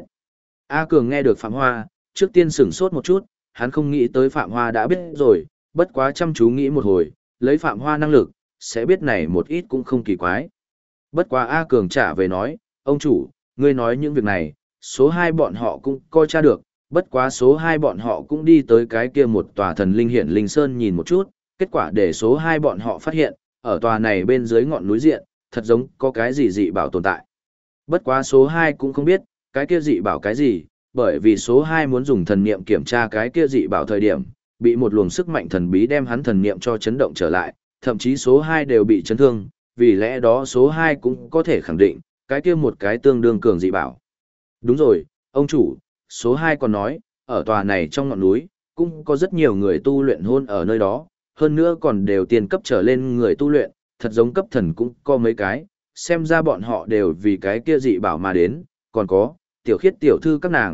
A Cường nghe được Phạm Hoa, trước tiên sửng sốt một chút, hắn không nghĩ tới Phạm Hoa đã biết rồi, bất quá chăm chú nghĩ một hồi, lấy Phạm Hoa năng lực, sẽ biết này một ít cũng không kỳ quái. Bất quá A Cường trả về nói, ông chủ, ngươi nói những việc này, số 2 bọn họ cũng coi tra được, bất quá số 2 bọn họ cũng đi tới cái kia một tòa thần linh hiển linh sơn nhìn một chút, kết quả để số 2 bọn họ phát hiện, ở tòa này bên dưới ngọn núi diện, thật giống có cái gì dị bảo tồn tại. Bất quá số 2 cũng không biết, cái kia dị bảo cái gì, bởi vì số 2 muốn dùng thần niệm kiểm tra cái kia dị bảo thời điểm, bị một luồng sức mạnh thần bí đem hắn thần niệm cho chấn động trở lại, thậm chí số 2 đều bị chấn thương, vì lẽ đó số 2 cũng có thể khẳng định, cái kia một cái tương đương cường dị bảo. Đúng rồi, ông chủ, số 2 còn nói, ở tòa này trong ngọn núi, cũng có rất nhiều người tu luyện hôn ở nơi đó, hơn nữa còn đều tiền cấp trở lên người tu luyện, thật giống cấp thần cũng có mấy cái, xem ra bọn họ đều vì cái kia dị bảo mà đến, còn có, tiểu khiết tiểu thư các nàng,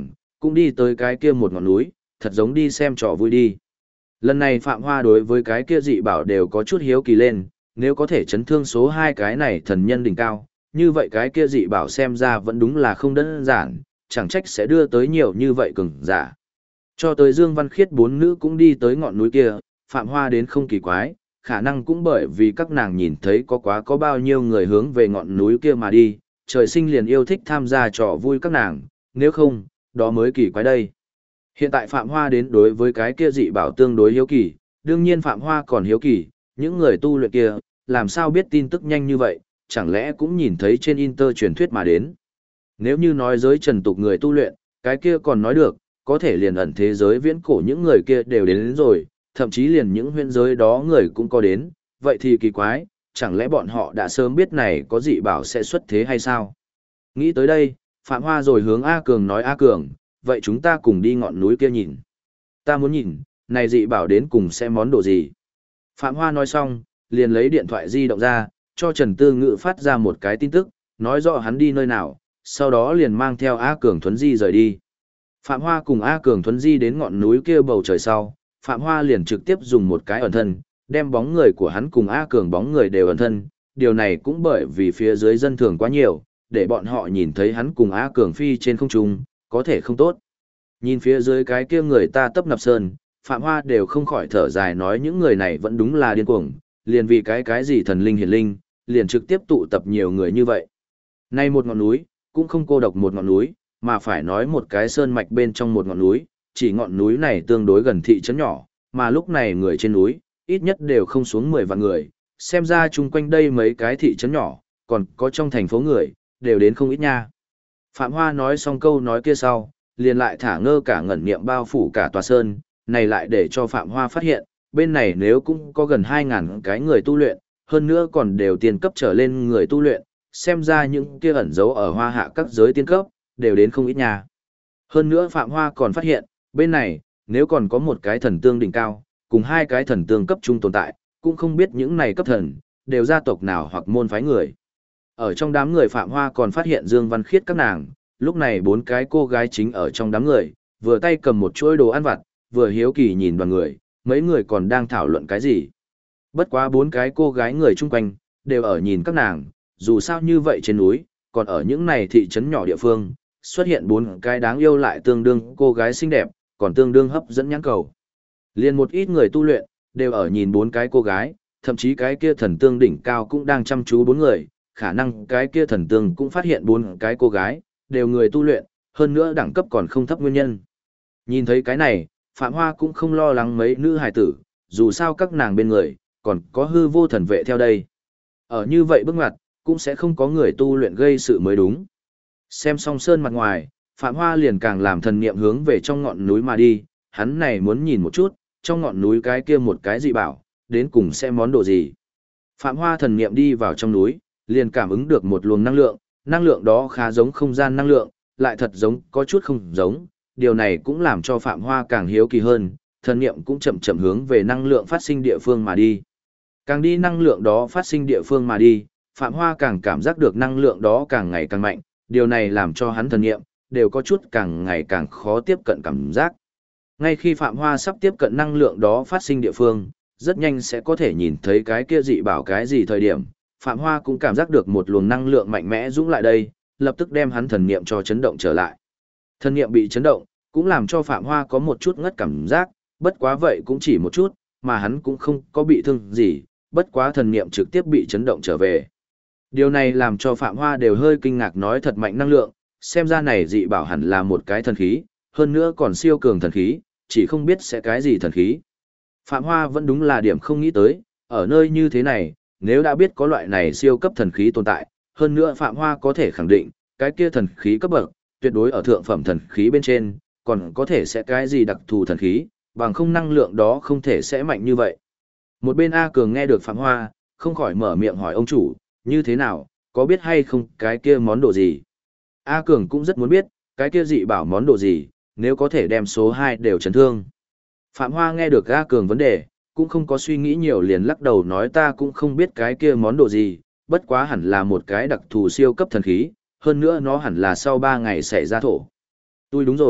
cũng đi tới cái kia một ngọn núi, thật giống đi xem trò vui đi. Lần này Phạm Hoa đối với cái kia dị bảo đều có chút hiếu kỳ lên, nếu có thể chấn thương số 2 cái này thần nhân đỉnh cao, như vậy cái kia dị bảo xem ra vẫn đúng là không đơn giản, chẳng trách sẽ đưa tới nhiều như vậy cường giả. Cho tới Dương Văn Khiết 4 nữ cũng đi tới ngọn núi kia, Phạm Hoa đến không kỳ quái, khả năng cũng bởi vì các nàng nhìn thấy có bao nhiêu người hướng về ngọn núi kia mà đi, trời sinh liền yêu thích tham gia trò vui các nàng, nếu không, đó mới kỳ quái đây. Hiện tại Phạm Hoa đến đối với cái kia dị bảo tương đối hiếu kỳ, đương nhiên Phạm Hoa còn hiếu kỳ, những người tu luyện kia, làm sao biết tin tức nhanh như vậy, chẳng lẽ cũng nhìn thấy trên Inter truyền thuyết mà đến. Nếu như nói giới trần tục người tu luyện, cái kia còn nói được, có thể liền ẩn thế giới viễn cổ những người kia đều đến rồi, thậm chí liền những huyễn giới đó người cũng có đến, vậy thì kỳ quái, chẳng lẽ bọn họ đã sớm biết này có dị bảo sẽ xuất thế hay sao? Nghĩ tới đây, Phạm Hoa rồi hướng A Cường nói A Cường, vậy chúng ta cùng đi ngọn núi kia nhìn. Ta muốn nhìn, này dị bảo đến cùng sẽ món đồ gì? Phạm Hoa nói xong, liền lấy điện thoại di động ra, cho Trần Tư Ngự phát ra một cái tin tức, nói rõ hắn đi nơi nào, sau đó liền mang theo A Cường Thuấn Di rời đi. Phạm Hoa cùng A Cường Thuấn Di đến ngọn núi kia bầu trời sau, Phạm Hoa liền trực tiếp dùng một cái ẩn thân, đem bóng người của hắn cùng A Cường bóng người đều ẩn thân, điều này cũng bởi vì phía dưới dân thường quá nhiều, để bọn họ nhìn thấy hắn cùng A Cường phi trên không trung, có thể không tốt. Nhìn phía dưới cái kia người ta tấp nập sơn, Phạm Hoa đều không khỏi thở dài nói những người này vẫn đúng là điên cuồng, liền vì cái gì thần linh hiển linh, liền trực tiếp tụ tập nhiều người như vậy. Nay một ngọn núi, cũng không cô độc một ngọn núi, mà phải nói một cái sơn mạch bên trong một ngọn núi, chỉ ngọn núi này tương đối gần thị trấn nhỏ, mà lúc này người trên núi, ít nhất đều không xuống 10 vạn người, xem ra chung quanh đây mấy cái thị trấn nhỏ, còn có trong thành phố người, đều đến không ít nha. Phạm Hoa nói xong câu nói kia sau, liền lại thả ngơ cả ngẩn niệm bao phủ cả tòa sơn, này lại để cho Phạm Hoa phát hiện, bên này nếu cũng có gần 2.000 cái người tu luyện, hơn nữa còn đều tiền cấp trở lên người tu luyện, xem ra những kia ẩn giấu ở hoa hạ các giới tiên cấp, đều đến không ít nhà. Hơn nữa Phạm Hoa còn phát hiện, bên này, nếu còn có một cái thần tương đỉnh cao, cùng 2 cái thần tương cấp trung tồn tại, cũng không biết những này cấp thần, đều gia tộc nào hoặc môn phái người. Ở trong đám người Phạm Hoa còn phát hiện Dương Văn Khiết các nàng, lúc này 4 cái cô gái chính ở trong đám người, vừa tay cầm một chuỗi đồ ăn vặt, vừa hiếu kỳ nhìn đoàn người, mấy người còn đang thảo luận cái gì. Bất quá 4 cái cô gái người chung quanh, đều ở nhìn các nàng, dù sao như vậy trên núi, còn ở những này thị trấn nhỏ địa phương, xuất hiện 4 cái đáng yêu lại tương đương cô gái xinh đẹp, còn tương đương hấp dẫn nhãn cầu. Liên một ít người tu luyện, đều ở nhìn 4 cái cô gái, thậm chí cái kia thần tương đỉnh cao cũng đang chăm chú 4 người, khả năng cái kia thần tương cũng phát hiện 4 cái cô gái, đều người tu luyện, hơn nữa đẳng cấp còn không thấp nguyên nhân. Nhìn thấy cái này, Phạm Hoa cũng không lo lắng mấy nữ hài tử, dù sao các nàng bên người, còn có hư vô thần vệ theo đây. Ở như vậy bước ngoặt, cũng sẽ không có người tu luyện gây sự mới đúng. Xem xong sơn mặt ngoài, Phạm Hoa liền càng làm thần niệm hướng về trong ngọn núi mà đi, hắn này muốn nhìn một chút, trong ngọn núi cái kia một cái dị bảo, đến cùng sẽ món đồ gì. Phạm Hoa thần niệm đi vào trong núi, liền cảm ứng được một luồng năng lượng đó khá giống không gian năng lượng, lại thật giống có chút không giống, điều này cũng làm cho Phạm Hoa càng hiếu kỳ hơn, thần niệm cũng chậm chậm hướng về năng lượng phát sinh địa phương mà đi. Càng đi năng lượng đó phát sinh địa phương mà đi, Phạm Hoa càng cảm giác được năng lượng đó càng ngày càng mạnh, điều này làm cho hắn thần niệm đều có chút càng ngày càng khó tiếp cận cảm giác. Ngay khi Phạm Hoa sắp tiếp cận năng lượng đó phát sinh địa phương, rất nhanh sẽ có thể nhìn thấy cái kia dị bảo cái gì thời điểm, Phạm Hoa cũng cảm giác được một luồng năng lượng mạnh mẽ dũng lại đây, lập tức đem hắn thần niệm cho chấn động trở lại. Thần niệm bị chấn động, cũng làm cho Phạm Hoa có một chút ngất cảm giác, bất quá vậy cũng chỉ một chút, mà hắn cũng không có bị thương gì, bất quá thần niệm trực tiếp bị chấn động trở về. Điều này làm cho Phạm Hoa đều hơi kinh ngạc nói thật mạnh năng lượng, xem ra này dị bảo hẳn là một cái thần khí, hơn nữa còn siêu cường thần khí, chỉ không biết sẽ cái gì thần khí. Phạm Hoa vẫn đúng là điểm không nghĩ tới, ở nơi như thế này, nếu đã biết có loại này siêu cấp thần khí tồn tại, hơn nữa Phạm Hoa có thể khẳng định, cái kia thần khí cấp bậc, tuyệt đối ở thượng phẩm thần khí bên trên, còn có thể sẽ cái gì đặc thù thần khí, bằng không năng lượng đó không thể sẽ mạnh như vậy. Một bên A Cường nghe được Phạm Hoa, không khỏi mở miệng hỏi ông chủ, như thế nào, có biết hay không cái kia món đồ gì? A Cường cũng rất muốn biết, cái kia dị bảo món đồ gì, nếu có thể đem số 2 đều chấn thương. Phạm Hoa nghe được A Cường vấn đề, cũng không có suy nghĩ nhiều liền lắc đầu nói ta cũng không biết cái kia món đồ gì, bất quá hẳn là một cái đặc thù siêu cấp thần khí, hơn nữa nó hẳn là sau 3 ngày xảy ra thổ. Tôi đúng rồi,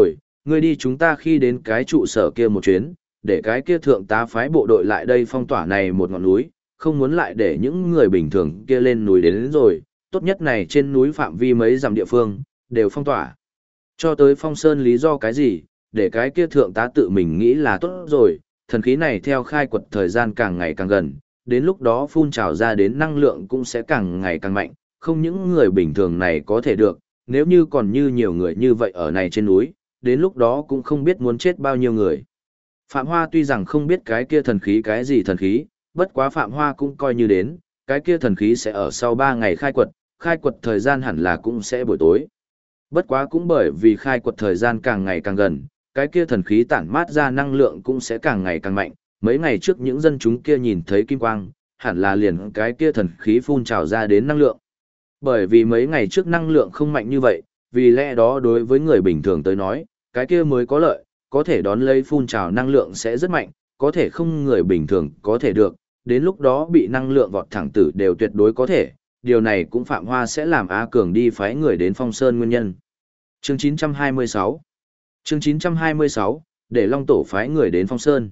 ngươi đi chúng ta khi đến cái trụ sở kia một chuyến, để cái kia thượng tá phái bộ đội lại đây phong tỏa này một ngọn núi, không muốn lại để những người bình thường kia lên núi đến rồi, tốt nhất này trên núi phạm vi mấy dặm địa phương, đều phong tỏa. Cho tới Phong Sơn lý do cái gì, để cái kia thượng tá tự mình nghĩ là tốt rồi, thần khí này theo khai quật thời gian càng ngày càng gần, đến lúc đó phun trào ra đến năng lượng cũng sẽ càng ngày càng mạnh, không những người bình thường này có thể được, nếu như còn như nhiều người như vậy ở này trên núi, đến lúc đó cũng không biết muốn chết bao nhiêu người. Phạm Hoa tuy rằng không biết cái kia thần khí cái gì thần khí, bất quá Phạm Hoa cũng coi như đến, cái kia thần khí sẽ ở sau 3 ngày khai quật thời gian hẳn là cũng sẽ buổi tối. Bất quá cũng bởi vì khai quật thời gian càng ngày càng gần, cái kia thần khí tản mát ra năng lượng cũng sẽ càng ngày càng mạnh. Mấy ngày trước những dân chúng kia nhìn thấy kim quang, hẳn là liền cái kia thần khí phun trào ra đến năng lượng. Bởi vì mấy ngày trước năng lượng không mạnh như vậy, vì lẽ đó đối với người bình thường tới nói, cái kia mới có lợi, có thể đón lấy phun trào năng lượng sẽ rất mạnh, có thể không người bình thường có thể được, đến lúc đó bị năng lượng vọt thẳng tử đều tuyệt đối có thể, điều này cũng Phạm Hoa sẽ làm A Cường đi phái người đến Phong Sơn nguyên nhân. Chương 926 để Long Tổ phái người đến Phong Sơn.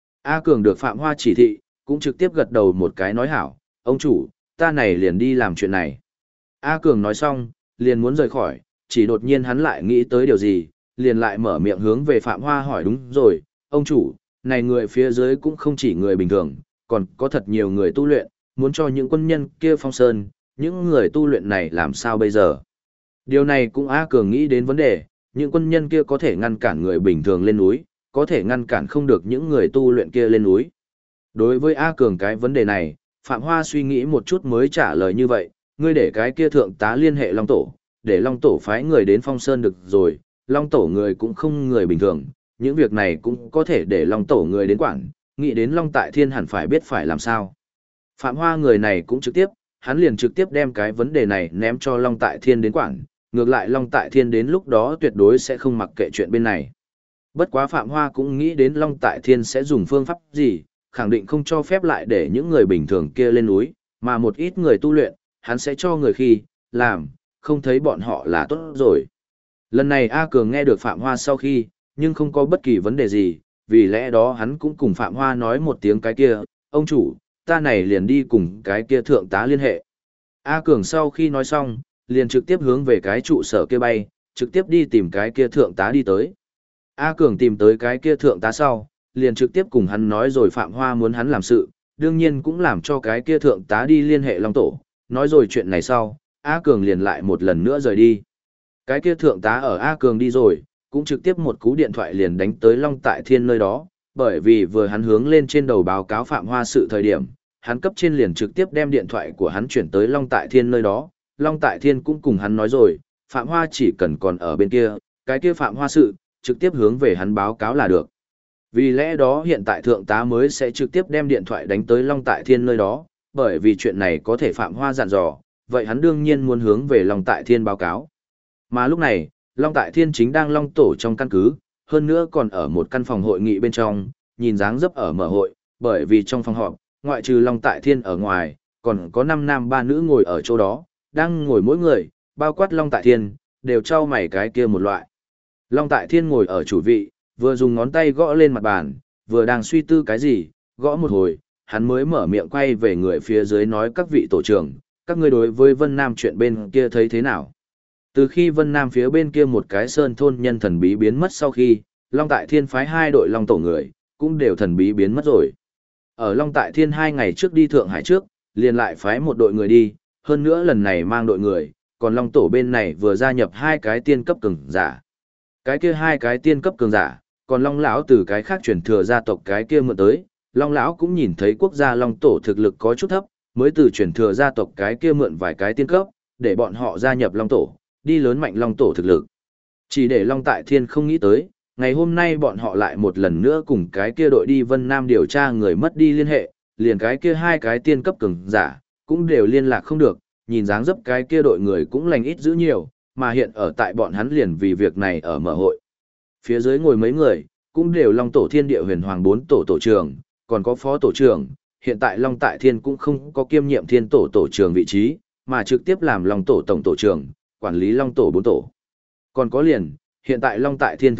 A Cường được Phạm Hoa chỉ thị, cũng trực tiếp gật đầu một cái nói hảo, ông chủ, ta này liền đi làm chuyện này. A Cường nói xong, liền muốn rời khỏi, chỉ đột nhiên hắn lại nghĩ tới điều gì, liền lại mở miệng hướng về Phạm Hoa hỏi đúng rồi, ông chủ, này người phía dưới cũng không chỉ người bình thường, còn có thật nhiều người tu luyện, muốn cho những quân nhân kia Phong Sơn, những người tu luyện này làm sao bây giờ? Điều này cũng A Cường nghĩ đến vấn đề, những quân nhân kia có thể ngăn cản người bình thường lên núi, có thể ngăn cản không được những người tu luyện kia lên núi. Đối với A Cường cái vấn đề này, Phạm Hoa suy nghĩ một chút mới trả lời như vậy, ngươi để cái kia thượng tá liên hệ Long Tổ, để Long Tổ phái người đến Phong Sơn được rồi, Long Tổ người cũng không người bình thường, những việc này cũng có thể để Long Tổ người đến quản, nghĩ đến Long Tại Thiên hẳn phải biết phải làm sao. Phạm Hoa người này cũng trực tiếp, hắn liền trực tiếp đem cái vấn đề này ném cho Long Tại Thiên đến quản, ngược lại Long Tại Thiên đến lúc đó tuyệt đối sẽ không mặc kệ chuyện bên này. Bất quá Phạm Hoa cũng nghĩ đến Long Tại Thiên sẽ dùng phương pháp gì, khẳng định không cho phép lại để những người bình thường kia lên núi, mà một ít người tu luyện, hắn sẽ cho người khi, làm, không thấy bọn họ là tốt rồi. Lần này A Cường nghe được Phạm Hoa sau khi, nhưng không có bất kỳ vấn đề gì, vì lẽ đó hắn cũng cùng Phạm Hoa nói một tiếng cái kia, ông chủ, ta này liền đi cùng cái kia thượng tá liên hệ. A Cường sau khi nói xong, liền trực tiếp hướng về cái trụ sở kia bay, trực tiếp đi tìm cái kia thượng tá đi tới. A Cường tìm tới cái kia thượng tá sau, liền trực tiếp cùng hắn nói rồi Phạm Hoa muốn hắn làm sự, đương nhiên cũng làm cho cái kia thượng tá đi liên hệ Long Tổ, nói rồi chuyện này sau, A Cường liền lại một lần nữa rời đi. Cái kia thượng tá ở A Cường đi rồi, cũng trực tiếp một cú điện thoại liền đánh tới Long Tại Thiên nơi đó, bởi vì vừa hắn hướng lên trên đầu báo cáo Phạm Hoa sự thời điểm, hắn cấp trên liền trực tiếp đem điện thoại của hắn chuyển tới Long Tại Thiên nơi đó, Long Tại Thiên cũng cùng hắn nói rồi, Phạm Hoa chỉ cần còn ở bên kia, cái kia Phạm Hoa sự, trực tiếp hướng về hắn báo cáo là được. Vì lẽ đó hiện tại thượng tá mới sẽ trực tiếp đem điện thoại đánh tới Long Tại Thiên nơi đó, bởi vì chuyện này có thể Phạm Hoa dặn dò, vậy hắn đương nhiên muốn hướng về Long Tại Thiên báo cáo. Mà lúc này, Long Tại Thiên chính đang Long Tổ trong căn cứ, hơn nữa còn ở một căn phòng hội nghị bên trong, nhìn dáng dấp ở mở hội, bởi vì trong phòng họp, ngoại trừ Long Tại Thiên ở ngoài, còn có 5 nam 3 nữ ngồi ở chỗ đó, đang ngồi mỗi người, bao quát Long Tại Thiên, đều trao mày cái kia một loại. Long Tại Thiên ngồi ở chủ vị, vừa dùng ngón tay gõ lên mặt bàn, vừa đang suy tư cái gì, gõ một hồi, hắn mới mở miệng quay về người phía dưới nói các vị tổ trưởng, các ngươi đối với Vân Nam chuyện bên kia thấy thế nào? Từ khi Vân Nam phía bên kia một cái sơn thôn nhân thần bí biến mất sau khi, Long Tại Thiên phái 2 đội Long Tổ người, cũng đều thần bí biến mất rồi. Ở Long Tại Thiên 2 ngày trước đi Thượng Hải trước, liền lại phái một đội người đi, hơn nữa lần này mang đội người, còn Long Tổ bên này vừa gia nhập 2 cái tiên cấp cường giả. Cái kia 2 cái tiên cấp cường giả, còn Long lão từ cái khác truyền thừa gia tộc cái kia mượn tới, Long lão cũng nhìn thấy quốc gia Long Tổ thực lực có chút thấp, mới từ truyền thừa gia tộc cái kia mượn vài cái tiên cấp, để bọn họ gia nhập Long Tổ, đi lớn mạnh Long Tổ thực lực. Chỉ để Long Tại Thiên không nghĩ tới, ngày hôm nay bọn họ lại một lần nữa cùng cái kia đội đi Vân Nam điều tra người mất đi liên hệ, liền cái kia 2 cái tiên cấp cường giả, cũng đều liên lạc không được, nhìn dáng dấp cái kia đội người cũng lành ít dữ nhiều, mà hiện ở tại bọn hắn liền vì việc này ở mở hội. Phía dưới ngồi mấy người, cũng đều Long Tổ Thiên Địa Huyền Hoàng 4 tổ tổ trưởng, còn có phó tổ trưởng, hiện tại Long Tại Thiên cũng không có kiêm nhiệm Thiên Tổ tổ trưởng vị trí, mà trực tiếp làm Long Tổ tổng tổ trưởng, quản lý Long Tổ 4 tổ. Còn có liền, hiện tại Long Tại Thiên thực lực,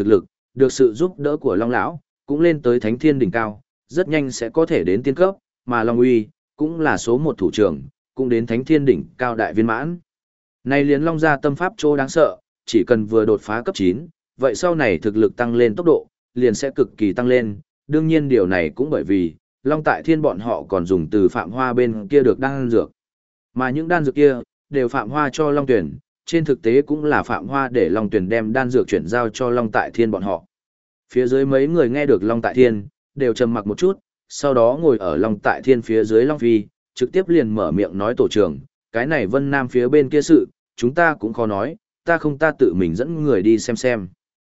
được sự giúp đỡ của Long lão, cũng lên tới thánh thiên đỉnh cao, rất nhanh sẽ có thể đến tiên cấp, mà Long Uy cũng là số một thủ trưởng, cũng đến thánh thiên đỉnh cao đại viên mãn. Này liền Long gia tâm pháp chỗ đáng sợ, chỉ cần vừa đột phá cấp 9, vậy sau này thực lực tăng lên tốc độ, liền sẽ cực kỳ tăng lên, đương nhiên điều này cũng bởi vì, Long Tại Thiên bọn họ còn dùng từ Phạm Hoa bên kia được đan dược. Mà những đan dược kia, đều Phạm Hoa cho Long Tuyển, trên thực tế cũng là Phạm Hoa để Long Tuyển đem đan dược chuyển giao cho Long Tại Thiên bọn họ. Phía dưới mấy người nghe được Long Tại Thiên, đều trầm mặc một chút, sau đó ngồi ở Long Tại Thiên phía dưới Long Phi, trực tiếp liền mở miệng nói tổ trưởng, cái này Vân Nam phía bên kia sự, chúng ta cũng khó nói, ta tự mình dẫn người đi xem.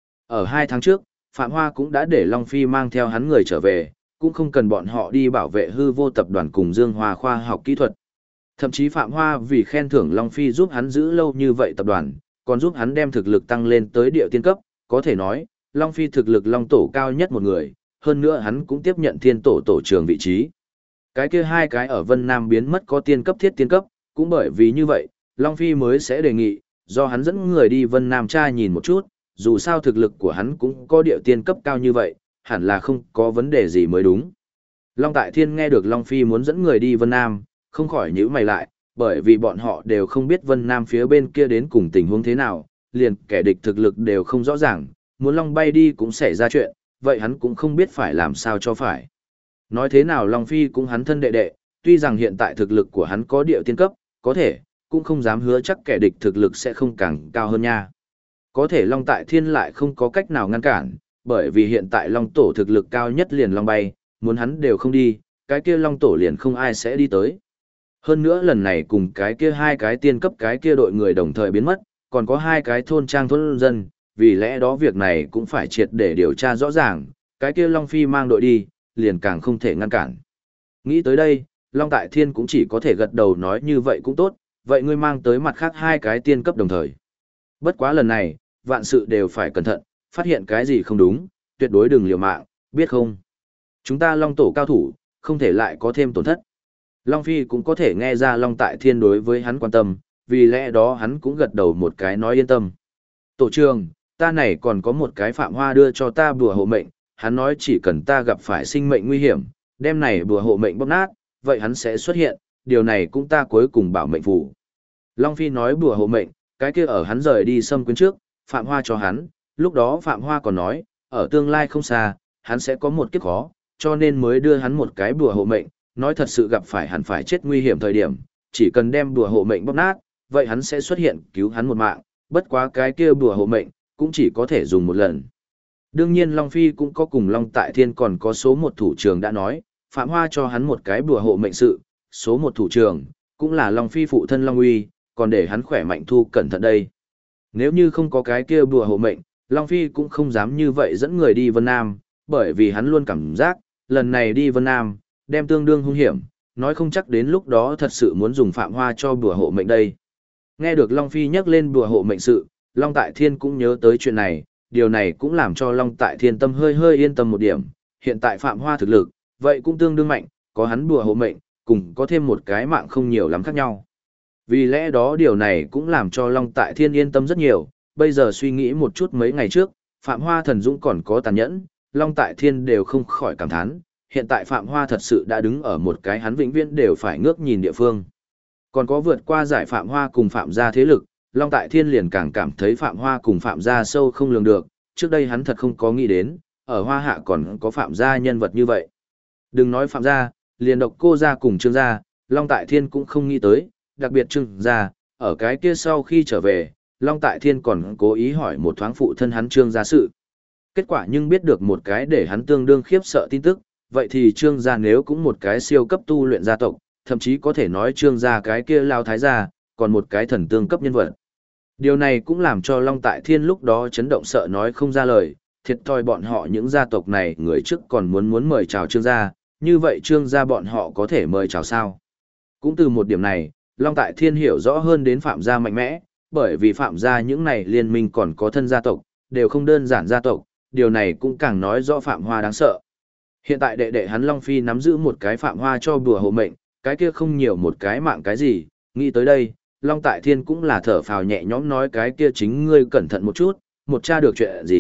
Ở 2 tháng trước, Phạm Hoa cũng đã để Long Phi mang theo hắn người trở về, cũng không cần bọn họ đi bảo vệ hư vô tập đoàn cùng Dương Hoa khoa học kỹ thuật. Thậm chí Phạm Hoa vì khen thưởng Long Phi giúp hắn giữ lâu như vậy tập đoàn, còn giúp hắn đem thực lực tăng lên tới địa tiên cấp, có thể nói, Long Phi thực lực Long Tổ cao nhất một người, hơn nữa hắn cũng tiếp nhận thiên tổ tổ trưởng vị trí. Cái kia 2 cái ở Vân Nam biến mất có tiên cấp thiết tiên cấp, cũng bởi vì như vậy, Long Phi mới sẽ đề nghị, do hắn dẫn người đi Vân Nam tra nhìn một chút, dù sao thực lực của hắn cũng có địa tiên cấp cao như vậy, hẳn là không có vấn đề gì mới đúng. Long Tại Thiên nghe được Long Phi muốn dẫn người đi Vân Nam, không khỏi nhíu mày lại, bởi vì bọn họ đều không biết Vân Nam phía bên kia đến cùng tình huống thế nào, liền kẻ địch thực lực đều không rõ ràng, muốn Long bay đi cũng xảy ra chuyện, vậy hắn cũng không biết phải làm sao cho phải. Nói thế nào Long Phi cũng hắn thân đệ đệ, tuy rằng hiện tại thực lực của hắn có địa tiên cấp, có thể, cũng không dám hứa chắc kẻ địch thực lực sẽ không càng cao hơn nha. Có thể Long Tại Thiên lại không có cách nào ngăn cản, bởi vì hiện tại Long Tổ thực lực cao nhất liền Long bay, muốn hắn đều không đi, cái kia Long Tổ liền không ai sẽ đi tới. Hơn nữa lần này cùng cái kia 2 cái tiên cấp cái kia đội người đồng thời biến mất, còn có 2 cái thôn trang thôn dân, vì lẽ đó việc này cũng phải triệt để điều tra rõ ràng, cái kia Long Phi mang đội đi, liền càng không thể ngăn cản. Nghĩ tới đây, Long Tại Thiên cũng chỉ có thể gật đầu nói như vậy cũng tốt, vậy ngươi mang tới mặt khác 2 cái tiên cấp đồng thời. Bất quá lần này, vạn sự đều phải cẩn thận, phát hiện cái gì không đúng, tuyệt đối đừng liều mạng, biết không? Chúng ta Long Tổ cao thủ, không thể lại có thêm tổn thất. Long Phi cũng có thể nghe ra Long Tại Thiên đối với hắn quan tâm, vì lẽ đó hắn cũng gật đầu một cái nói yên tâm. Tổ trưởng, ta này còn có một cái Phạm Hoa đưa cho ta bùa hộ mệnh, hắn nói chỉ cần ta gặp phải sinh mệnh nguy hiểm, đem này bùa hộ mệnh bóp nát, vậy hắn sẽ xuất hiện, điều này cũng ta cuối cùng bảo mệnh phù. Long Phi nói bùa hộ mệnh, cái kia ở hắn rời đi xâm quyến trước, Phạm Hoa cho hắn, lúc đó Phạm Hoa còn nói, ở tương lai không xa, hắn sẽ có một kiếp khó, cho nên mới đưa hắn một cái bùa hộ mệnh, nói thật sự gặp phải hẳn phải chết nguy hiểm thời điểm, chỉ cần đem bùa hộ mệnh bóp nát, vậy hắn sẽ xuất hiện cứu hắn một mạng, bất quá cái kia bùa hộ mệnh, cũng chỉ có thể dùng một lần. Đương nhiên Long Phi cũng có cùng Long Tại Thiên còn có số một thủ trưởng đã nói, Phạm Hoa cho hắn một cái bùa hộ mệnh sự, số một thủ trưởng, cũng là Long Phi phụ thân Long Uy, còn để hắn khỏe mạnh thu cẩn thận đây. Nếu như không có cái kia bùa hộ mệnh, Long Phi cũng không dám như vậy dẫn người đi Vân Nam, bởi vì hắn luôn cảm giác, lần này đi Vân Nam, đem tương đương hung hiểm, nói không chắc đến lúc đó thật sự muốn dùng Phạm Hoa cho bùa hộ mệnh đây. Nghe được Long Phi nhắc lên bùa hộ mệnh sự, Long Tại Thiên cũng nhớ tới chuyện này, điều này cũng làm cho Long Tại Thiên tâm hơi yên tâm một điểm, hiện tại Phạm Hoa thực lực, vậy cũng tương đương mạnh, có hắn bùa hộ mệnh, cùng có thêm một cái mạng không nhiều lắm khác nhau. Vì lẽ đó điều này cũng làm cho Long Tại Thiên yên tâm rất nhiều, bây giờ suy nghĩ một chút mấy ngày trước, Phạm Hoa thần dũng còn có tàn nhẫn, Long Tại Thiên đều không khỏi cảm thán, hiện tại Phạm Hoa thật sự đã đứng ở một cái hắn vĩnh viễn đều phải ngước nhìn địa phương. Còn có vượt qua giải Phạm Hoa cùng Phạm gia thế lực, Long Tại Thiên liền càng cảm thấy Phạm Hoa cùng Phạm gia sâu không lường được, trước đây hắn thật không có nghĩ đến, ở Hoa Hạ còn có Phạm gia nhân vật như vậy. Đừng nói Phạm gia, liền Độc Cô gia cùng Trương gia, Long Tại Thiên cũng không nghĩ tới, đặc biệt Trương gia, ở cái kia sau khi trở về, Long Tại Thiên còn cố ý hỏi một thoáng phụ thân hắn Trương gia sự. Kết quả nhưng biết được một cái để hắn tương đương khiếp sợ tin tức, vậy thì Trương gia nếu cũng một cái siêu cấp tu luyện gia tộc, thậm chí có thể nói Trương gia cái kia lao thái gia, còn một cái thần tương cấp nhân vật. Điều này cũng làm cho Long Tại Thiên lúc đó chấn động sợ nói không ra lời, thiệt thòi bọn họ những gia tộc này người trước còn muốn mời chào Trương gia, như vậy Trương gia bọn họ có thể mời chào sao? Cũng từ một điểm này, Long Tại Thiên hiểu rõ hơn đến Phạm gia mạnh mẽ, bởi vì Phạm gia những này liên minh còn có thân gia tộc, đều không đơn giản gia tộc, điều này cũng càng nói rõ Phạm Hoa đáng sợ. Hiện tại đệ đệ hắn Long Phi nắm giữ một cái Phạm Hoa cho bùa hộ mệnh, cái kia không nhiều một cái mạng cái gì, nghĩ tới đây, Long Tại Thiên cũng là thở phào nhẹ nhõm nói cái kia chính ngươi cẩn thận một chút, một tra được chuyện gì,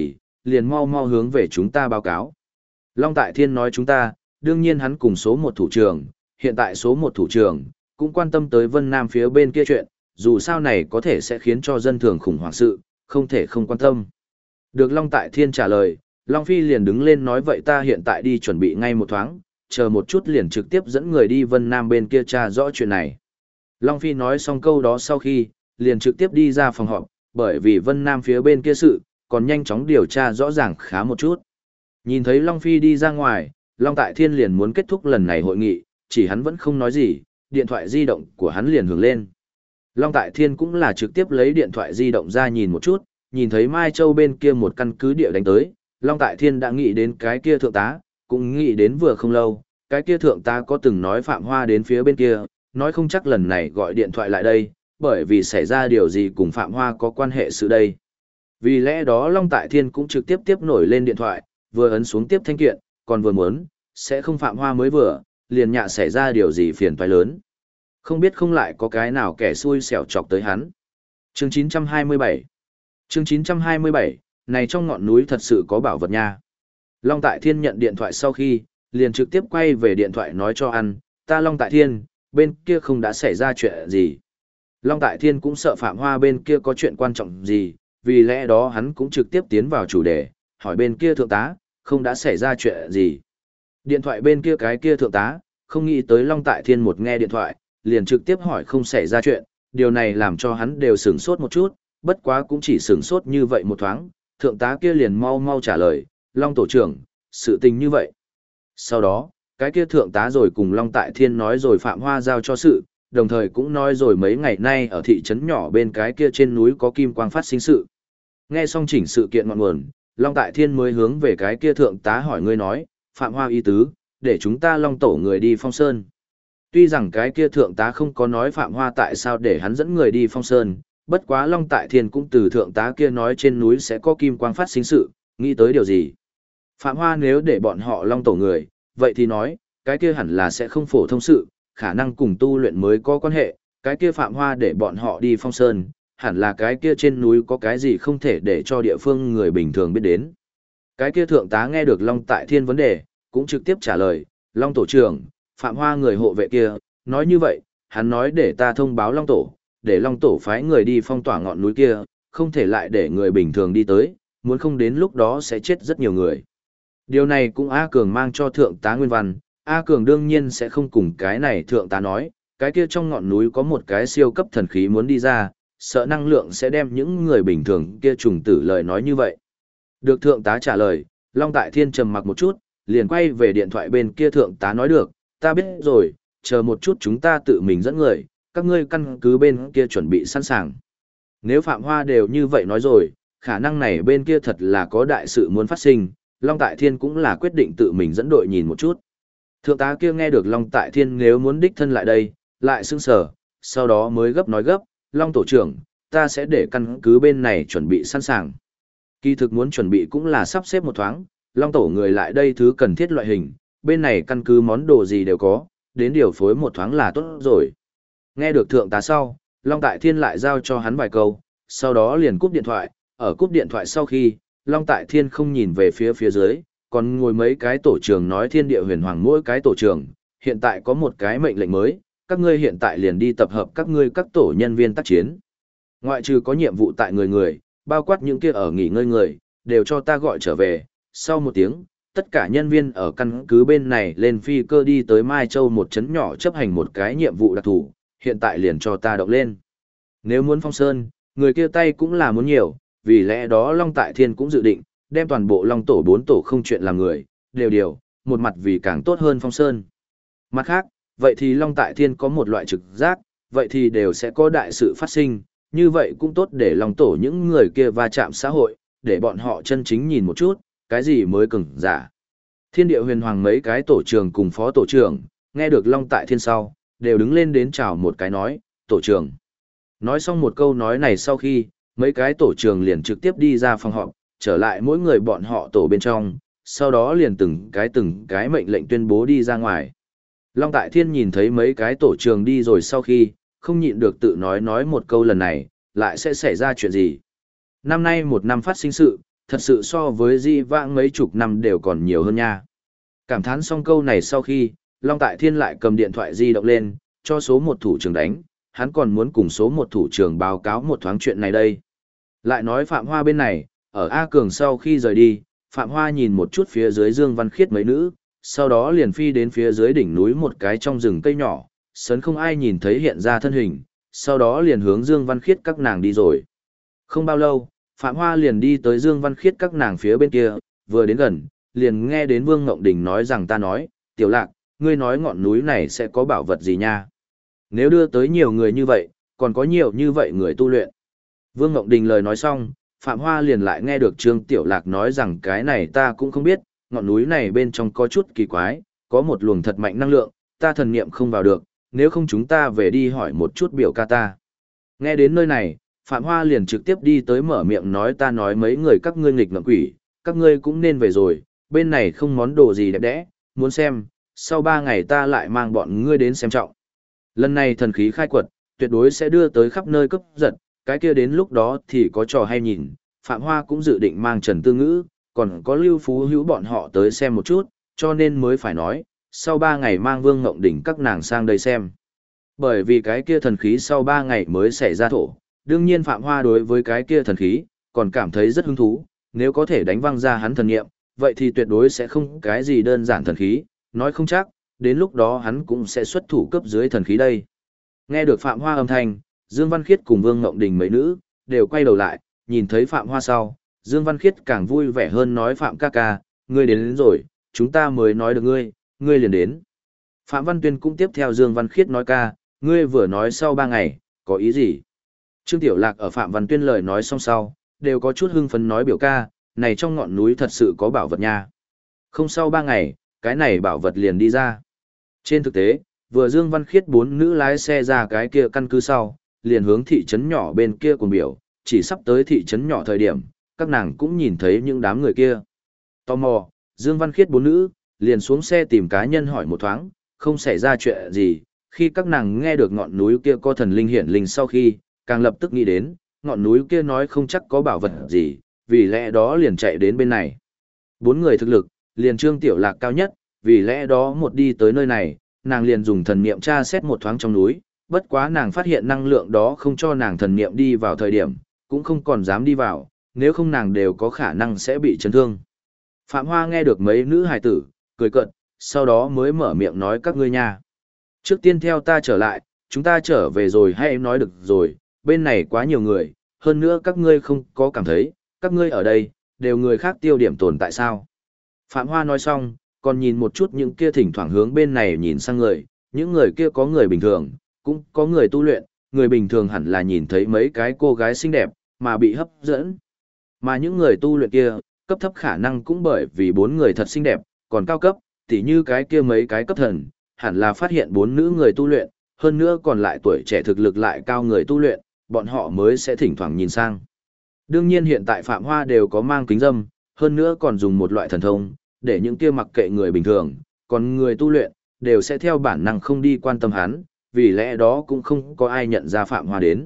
liền mau mau hướng về chúng ta báo cáo. Long Tại Thiên nói chúng ta, đương nhiên hắn cùng số một thủ trưởng, hiện tại số một thủ trưởng, cũng quan tâm tới Vân Nam phía bên kia chuyện, dù sao này có thể sẽ khiến cho dân thường khủng hoảng sự, không thể không quan tâm. Được Long Tại Thiên trả lời, Long Phi liền đứng lên nói vậy ta hiện tại đi chuẩn bị ngay một thoáng, chờ một chút liền trực tiếp dẫn người đi Vân Nam bên kia tra rõ chuyện này. Long Phi nói xong câu đó sau khi, liền trực tiếp đi ra phòng họp, bởi vì Vân Nam phía bên kia sự, còn nhanh chóng điều tra rõ ràng khá một chút. Nhìn thấy Long Phi đi ra ngoài, Long Tại Thiên liền muốn kết thúc lần này hội nghị, chỉ hắn vẫn không nói gì, điện thoại di động của hắn liền hưởng lên. Long Tại Thiên cũng là trực tiếp lấy điện thoại di động ra nhìn một chút, nhìn thấy Mai Châu bên kia một căn cứ địa đánh tới, Long Tại Thiên đã nghĩ đến cái kia thượng tá, cũng nghĩ đến vừa không lâu, cái kia thượng tá có từng nói Phạm Hoa đến phía bên kia, nói không chắc lần này gọi điện thoại lại đây, bởi vì xảy ra điều gì cùng Phạm Hoa có quan hệ sự đây. Vì lẽ đó Long Tại Thiên cũng trực tiếp tiếp nổi lên điện thoại, vừa ấn xuống tiếp thanh kiện, còn vừa muốn, sẽ không Phạm Hoa mới vừa, liền nhạ xảy ra điều gì phiền toái lớn. Không biết không lại có cái nào kẻ xui xẻo chọc tới hắn. Chương 927 Chương 927, này trong ngọn núi thật sự có bảo vật nha. Long Tại Thiên nhận điện thoại sau khi, liền trực tiếp quay về điện thoại nói cho ăn, ta Long Tại Thiên, bên kia không đã xảy ra chuyện gì. Long Tại Thiên cũng sợ Phạm Hoa bên kia có chuyện quan trọng gì, vì lẽ đó hắn cũng trực tiếp tiến vào chủ đề, hỏi bên kia thượng tá, không đã xảy ra chuyện gì. Điện thoại bên kia cái kia thượng tá, không nghĩ tới Long Tại Thiên một nghe điện thoại, liền trực tiếp hỏi không xảy ra chuyện, điều này làm cho hắn đều sửng sốt một chút, bất quá cũng chỉ sửng sốt như vậy một thoáng, thượng tá kia liền mau mau trả lời, Long tổ trưởng, sự tình như vậy. Sau đó, cái kia thượng tá rồi cùng Long Tại Thiên nói rồi Phạm Hoa giao cho sự, đồng thời cũng nói rồi mấy ngày nay ở thị trấn nhỏ bên cái kia trên núi có kim quang phát sinh sự. Nghe xong chỉnh sự kiện ngọn nguồn, Long Tại Thiên mới hướng về cái kia thượng tá hỏi ngươi nói, Phạm Hoa ý tứ, để chúng ta Long tổ người đi Phong Sơn. Tuy rằng cái kia thượng tá không có nói Phạm Hoa tại sao để hắn dẫn người đi Phong Sơn, bất quá Long Tại Thiên cũng từ thượng tá kia nói trên núi sẽ có kim quang phát sinh sự, nghĩ tới điều gì. Phạm Hoa nếu để bọn họ Long tổ người, vậy thì nói, cái kia hẳn là sẽ không phổ thông sự, khả năng cùng tu luyện mới có quan hệ, cái kia Phạm Hoa để bọn họ đi Phong Sơn, hẳn là cái kia trên núi có cái gì không thể để cho địa phương người bình thường biết đến. Cái kia thượng tá nghe được Long Tại Thiên vấn đề, cũng trực tiếp trả lời, Long tổ trưởng, Phạm Hoa người hộ vệ kia, nói như vậy, hắn nói để ta thông báo Long tổ, để Long tổ phái người đi phong tỏa ngọn núi kia, không thể lại để người bình thường đi tới, muốn không đến lúc đó sẽ chết rất nhiều người. Điều này cũng A Cường mang cho thượng tá Nguyên Văn, A Cường đương nhiên sẽ không cùng cái này thượng tá nói, cái kia trong ngọn núi có một cái siêu cấp thần khí muốn đi ra, sợ năng lượng sẽ đem những người bình thường kia trùng tử lời nói như vậy. Được thượng tá trả lời, Long Tại Thiên trầm mặc một chút, liền quay về điện thoại bên kia thượng tá nói được, ta biết rồi, chờ một chút chúng ta tự mình dẫn người, các ngươi căn cứ bên kia chuẩn bị sẵn sàng. Nếu Phạm Hoa đều như vậy nói rồi, khả năng này bên kia thật là có đại sự muốn phát sinh, Long Tại Thiên cũng là quyết định tự mình dẫn đội nhìn một chút. Thượng tá kia nghe được Long Tại Thiên nếu muốn đích thân lại đây, lại sững sờ, sau đó mới gấp nói gấp, Long tổ trưởng, ta sẽ để căn cứ bên này chuẩn bị sẵn sàng. Kỳ thực muốn chuẩn bị cũng là sắp xếp một thoáng, Long tổ người lại đây thứ cần thiết loại hình, bên này căn cứ món đồ gì đều có, đến điều phối một thoáng là tốt rồi. Nghe được thượng tá sau, Long Tại Thiên lại giao cho hắn vài câu, sau đó liền cúp điện thoại, ở cúp điện thoại sau khi, Long Tại Thiên không nhìn về phía dưới, còn ngồi mấy cái tổ trưởng nói thiên địa huyền hoàng mỗi cái tổ trưởng, hiện tại có một cái mệnh lệnh mới, các ngươi hiện tại liền đi tập hợp các ngươi các tổ nhân viên tác chiến. Ngoại trừ có nhiệm vụ tại người, bao quát những kia ở nghỉ ngơi người, đều cho ta gọi trở về, sau một tiếng, tất cả nhân viên ở căn cứ bên này lên phi cơ đi tới Mai Châu một trấn nhỏ chấp hành một cái nhiệm vụ đặc thù, hiện tại liền cho ta động lên. Nếu muốn Phong Sơn, người kia tay cũng là muốn nhiều, vì lẽ đó Long Tại Thiên cũng dự định, đem toàn bộ Long tổ 4 tổ không chuyện làm người, đều, một mặt vì càng tốt hơn Phong Sơn. Mặt khác, vậy thì Long Tại Thiên có một loại trực giác, vậy thì đều sẽ có đại sự phát sinh, như vậy cũng tốt để Long tổ những người kia va chạm xã hội, để bọn họ chân chính nhìn một chút, cái gì mới cứng giả. Thiên địa huyền hoàng mấy cái tổ trưởng cùng phó tổ trưởng, nghe được Long Tại Thiên sau, đều đứng lên đến chào một cái nói, tổ trưởng. Nói xong một câu nói này sau khi, mấy cái tổ trưởng liền trực tiếp đi ra phòng họp, trở lại mỗi người bọn họ tổ bên trong, sau đó liền từng cái mệnh lệnh tuyên bố đi ra ngoài. Long Tại Thiên nhìn thấy mấy cái tổ trưởng đi rồi sau khi, không nhịn được tự nói một câu lần này, lại sẽ xảy ra chuyện gì. Năm nay một năm phát sinh sự, thật sự so với di vãng mấy chục năm đều còn nhiều hơn nha. Cảm thán xong câu này sau khi, Long Tại Thiên lại cầm điện thoại di động lên, cho số một thủ trưởng đánh, hắn còn muốn cùng số một thủ trưởng báo cáo một thoáng chuyện này đây. Lại nói Phạm Hoa bên này, ở A Cường sau khi rời đi, Phạm Hoa nhìn một chút phía dưới Dương Văn Khiết mấy nữ, sau đó liền phi đến phía dưới đỉnh núi một cái trong rừng cây nhỏ, sấn không ai nhìn thấy hiện ra thân hình, sau đó liền hướng Dương Văn Khiết các nàng đi rồi. Không bao lâu, Phạm Hoa liền đi tới Dương Văn Khiết các nàng phía bên kia, vừa đến gần, liền nghe đến Vương Ngộng Đình nói rằng ta nói, Tiểu Lạc, ngươi nói ngọn núi này sẽ có bảo vật gì nha? Nếu đưa tới nhiều người như vậy, còn có nhiều như vậy người tu luyện. Vương Ngộng Đình lời nói xong, Phạm Hoa liền lại nghe được Trương Tiểu Lạc nói rằng cái này ta cũng không biết, ngọn núi này bên trong có chút kỳ quái, có một luồng thật mạnh năng lượng, ta thần niệm không vào được, nếu không chúng ta về đi hỏi một chút biểu ca ta. Nghe đến nơi này, Phạm Hoa liền trực tiếp đi tới mở miệng nói ta nói mấy người các ngươi nghịch ngợm quỷ, các ngươi cũng nên về rồi, bên này không món đồ gì đẹp đẽ, muốn xem, sau 3 ngày ta lại mang bọn ngươi đến xem trọng. Lần này thần khí khai quật, tuyệt đối sẽ đưa tới khắp nơi cấp giật, cái kia đến lúc đó thì có trò hay nhìn, Phạm Hoa cũng dự định mang Trần Tư Ngữ, còn có Lưu Phú Hữu bọn họ tới xem một chút, cho nên mới phải nói, sau 3 ngày mang Vương Ngộng Đỉnh các nàng sang đây xem. Bởi vì cái kia thần khí sau 3 ngày mới xảy ra thổ, đương nhiên Phạm Hoa đối với cái kia thần khí, còn cảm thấy rất hứng thú, nếu có thể đánh văng ra hắn thần nghiệm, vậy thì tuyệt đối sẽ không cái gì đơn giản thần khí, nói không chắc, đến lúc đó hắn cũng sẽ xuất thủ cấp dưới thần khí đây. Nghe được Phạm Hoa âm thanh, Dương Văn Khiết cùng Vương Ngộng Đình mấy nữ, đều quay đầu lại, nhìn thấy Phạm Hoa sau, Dương Văn Khiết càng vui vẻ hơn nói Phạm ca ca, ngươi đến rồi, chúng ta mới nói được ngươi liền đến. Phạm Văn Tuyên cũng tiếp theo Dương Văn Khiết nói ca, ngươi vừa nói sau 3 ngày, có ý gì? Trương Tiểu Lạc ở Phạm Văn Tuyên lời nói xong sau, đều có chút hưng phấn nói biểu ca, này trong ngọn núi thật sự có bảo vật nha. Không sau 3 ngày, cái này bảo vật liền đi ra. Trên thực tế, vừa Dương Văn Khiết 4 nữ lái xe ra cái kia căn cứ sau, liền hướng thị trấn nhỏ bên kia cùng biểu, chỉ sắp tới thị trấn nhỏ thời điểm, các nàng cũng nhìn thấy những đám người kia. Tò mò, Dương Văn Khiết 4 nữ, liền xuống xe tìm cá nhân hỏi một thoáng, không xảy ra chuyện gì, khi các nàng nghe được ngọn núi kia có thần linh hiển linh sau khi, càng lập tức nghĩ đến, ngọn núi kia nói không chắc có bảo vật gì, vì lẽ đó liền chạy đến bên này. 4 người thực lực, liền Trương Tiểu Lạc cao nhất, vì lẽ đó một đi tới nơi này, nàng liền dùng thần niệm tra xét một thoáng trong núi, bất quá nàng phát hiện năng lượng đó không cho nàng thần niệm đi vào thời điểm, cũng không còn dám đi vào, nếu không nàng đều có khả năng sẽ bị chấn thương. Phạm Hoa nghe được mấy nữ hài tử, cười cợt, sau đó mới mở miệng nói các ngươi nha. Trước tiên theo ta trở lại, chúng ta trở về rồi hay nói được rồi, bên này quá nhiều người, hơn nữa các ngươi không có cảm thấy, các ngươi ở đây, đều người khác tiêu điểm tồn tại sao. Phạm Hoa nói xong, còn nhìn một chút những kia thỉnh thoảng hướng bên này nhìn sang người, những người kia có người bình thường, cũng có người tu luyện, người bình thường hẳn là nhìn thấy mấy cái cô gái xinh đẹp, mà bị hấp dẫn. Mà những người tu luyện kia, cấp thấp khả năng cũng bởi vì 4 người thật xinh đẹp, còn cao cấp, tỉ như cái kia mấy cái cấp thần, hẳn là phát hiện 4 nữ người tu luyện, hơn nữa còn lại tuổi trẻ thực lực lại cao người tu luyện, bọn họ mới sẽ thỉnh thoảng nhìn sang. Đương nhiên hiện tại Phạm Hoa đều có mang kính dâm, hơn nữa còn dùng một loại thần thông, để những kia mặc kệ người bình thường, còn người tu luyện, đều sẽ theo bản năng không đi quan tâm hắn, vì lẽ đó cũng không có ai nhận ra Phạm Hoa đến.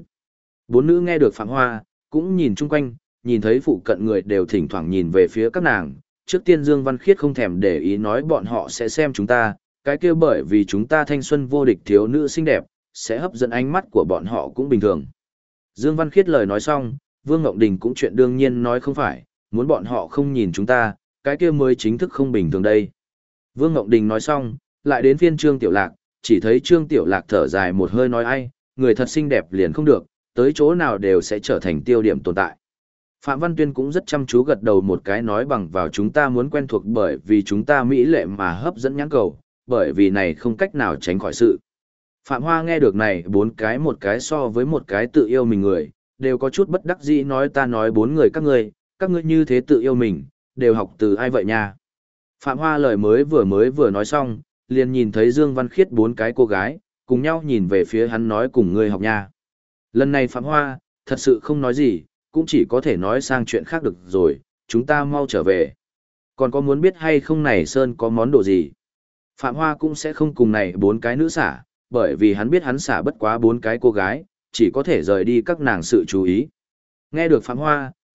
4 nữ nghe được Phạm Hoa, cũng nhìn chung quanh, nhìn thấy phụ cận người đều thỉnh thoảng nhìn về phía các nàng. Trước tiên Dương Văn Khiết không thèm để ý nói bọn họ sẽ xem chúng ta, cái kia bởi vì chúng ta thanh xuân vô địch thiếu nữ xinh đẹp, sẽ hấp dẫn ánh mắt của bọn họ cũng bình thường. Dương Văn Khiết lời nói xong, Vương Ngộng Đình cũng chuyện đương nhiên nói không phải, muốn bọn họ không nhìn chúng ta, cái kia mới chính thức không bình thường đây. Vương Ngộng Đình nói xong, lại đến phiên Trương Tiểu Lạc, chỉ thấy Trương Tiểu Lạc thở dài một hơi nói ai, người thật xinh đẹp liền không được, tới chỗ nào đều sẽ trở thành tiêu điểm tồn tại. Phạm Văn Tuyên cũng rất chăm chú gật đầu một cái nói bằng vào chúng ta muốn quen thuộc bởi vì chúng ta mỹ lệ mà hấp dẫn nhãn cầu, bởi vì này không cách nào tránh khỏi sự. Phạm Hoa nghe được này 4 cái một cái so với một cái tự yêu mình người, đều có chút bất đắc dĩ nói ta nói 4 người các ngươi như thế tự yêu mình, đều học từ ai vậy nha. Phạm Hoa lời mới vừa nói xong, liền nhìn thấy Dương Văn Khiết 4 cái cô gái, cùng nhau nhìn về phía hắn nói cùng ngươi học nha. Lần này Phạm Hoa, thật sự không nói gì, cũng chỉ có thể nói sang chuyện khác được rồi, chúng ta mau trở về. Còn có muốn biết hay không này Sơn có món đồ gì? Phạm Hoa cũng sẽ không cùng này 4 cái nữ xả, bởi vì hắn biết hắn xả bất quá 4 cái cô gái, chỉ có thể rời đi các nàng sự chú ý. Nghe được Phạm Hoa,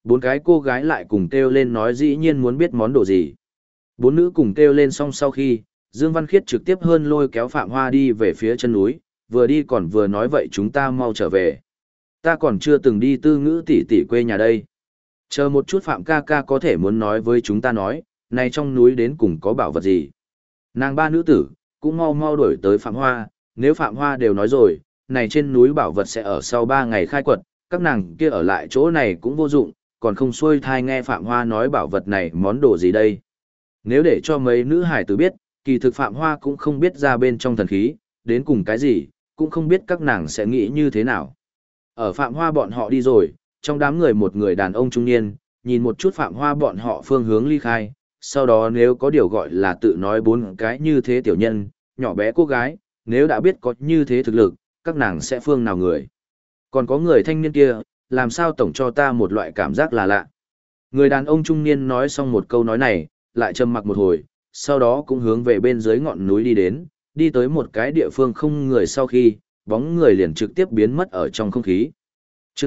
Bốn cái cô gái lại cùng kêu lên nói dĩ nhiên muốn biết món đồ gì. Bốn nữ cùng kêu lên xong sau khi, Dương Văn Khiết trực tiếp hơn lôi kéo Phạm Hoa đi về phía chân núi, vừa đi còn vừa nói vậy chúng ta mau trở về. Ta còn chưa từng đi Tư Ngữ tỷ tỷ quê nhà đây. Chờ một chút Phạm ca ca có thể muốn nói với chúng ta nói, này trong núi đến cùng có bảo vật gì. Nàng ba nữ tử, cũng mau mau đuổi tới Phạm Hoa, nếu Phạm Hoa đều nói rồi, này trên núi bảo vật sẽ ở sau 3 ngày khai quật, các nàng kia ở lại chỗ này cũng vô dụng, còn không xuôi thai nghe Phạm Hoa nói bảo vật này món đồ gì đây. Nếu để cho mấy nữ hải tử biết, kỳ thực Phạm Hoa cũng không biết ra bên trong thần khí, đến cùng cái gì, cũng không biết các nàng sẽ nghĩ như thế nào. Ở Phạm Hoa bọn họ đi rồi, trong đám người một người đàn ông trung niên, nhìn một chút Phạm Hoa bọn họ phương hướng ly khai, sau đó nếu có điều gọi là tự nói bốn cái như thế tiểu nhân, nhỏ bé cô gái, nếu đã biết có như thế thực lực, các nàng sẽ phương nào người. Còn có người thanh niên kia, làm sao tổng cho ta một loại cảm giác là lạ. Người đàn ông trung niên nói xong một câu nói này, lại trầm mặc một hồi, sau đó cũng hướng về bên dưới ngọn núi đi đến, đi tới một cái địa phương không người sau khi, bóng người liền trực tiếp biến mất ở trong không khí. Chương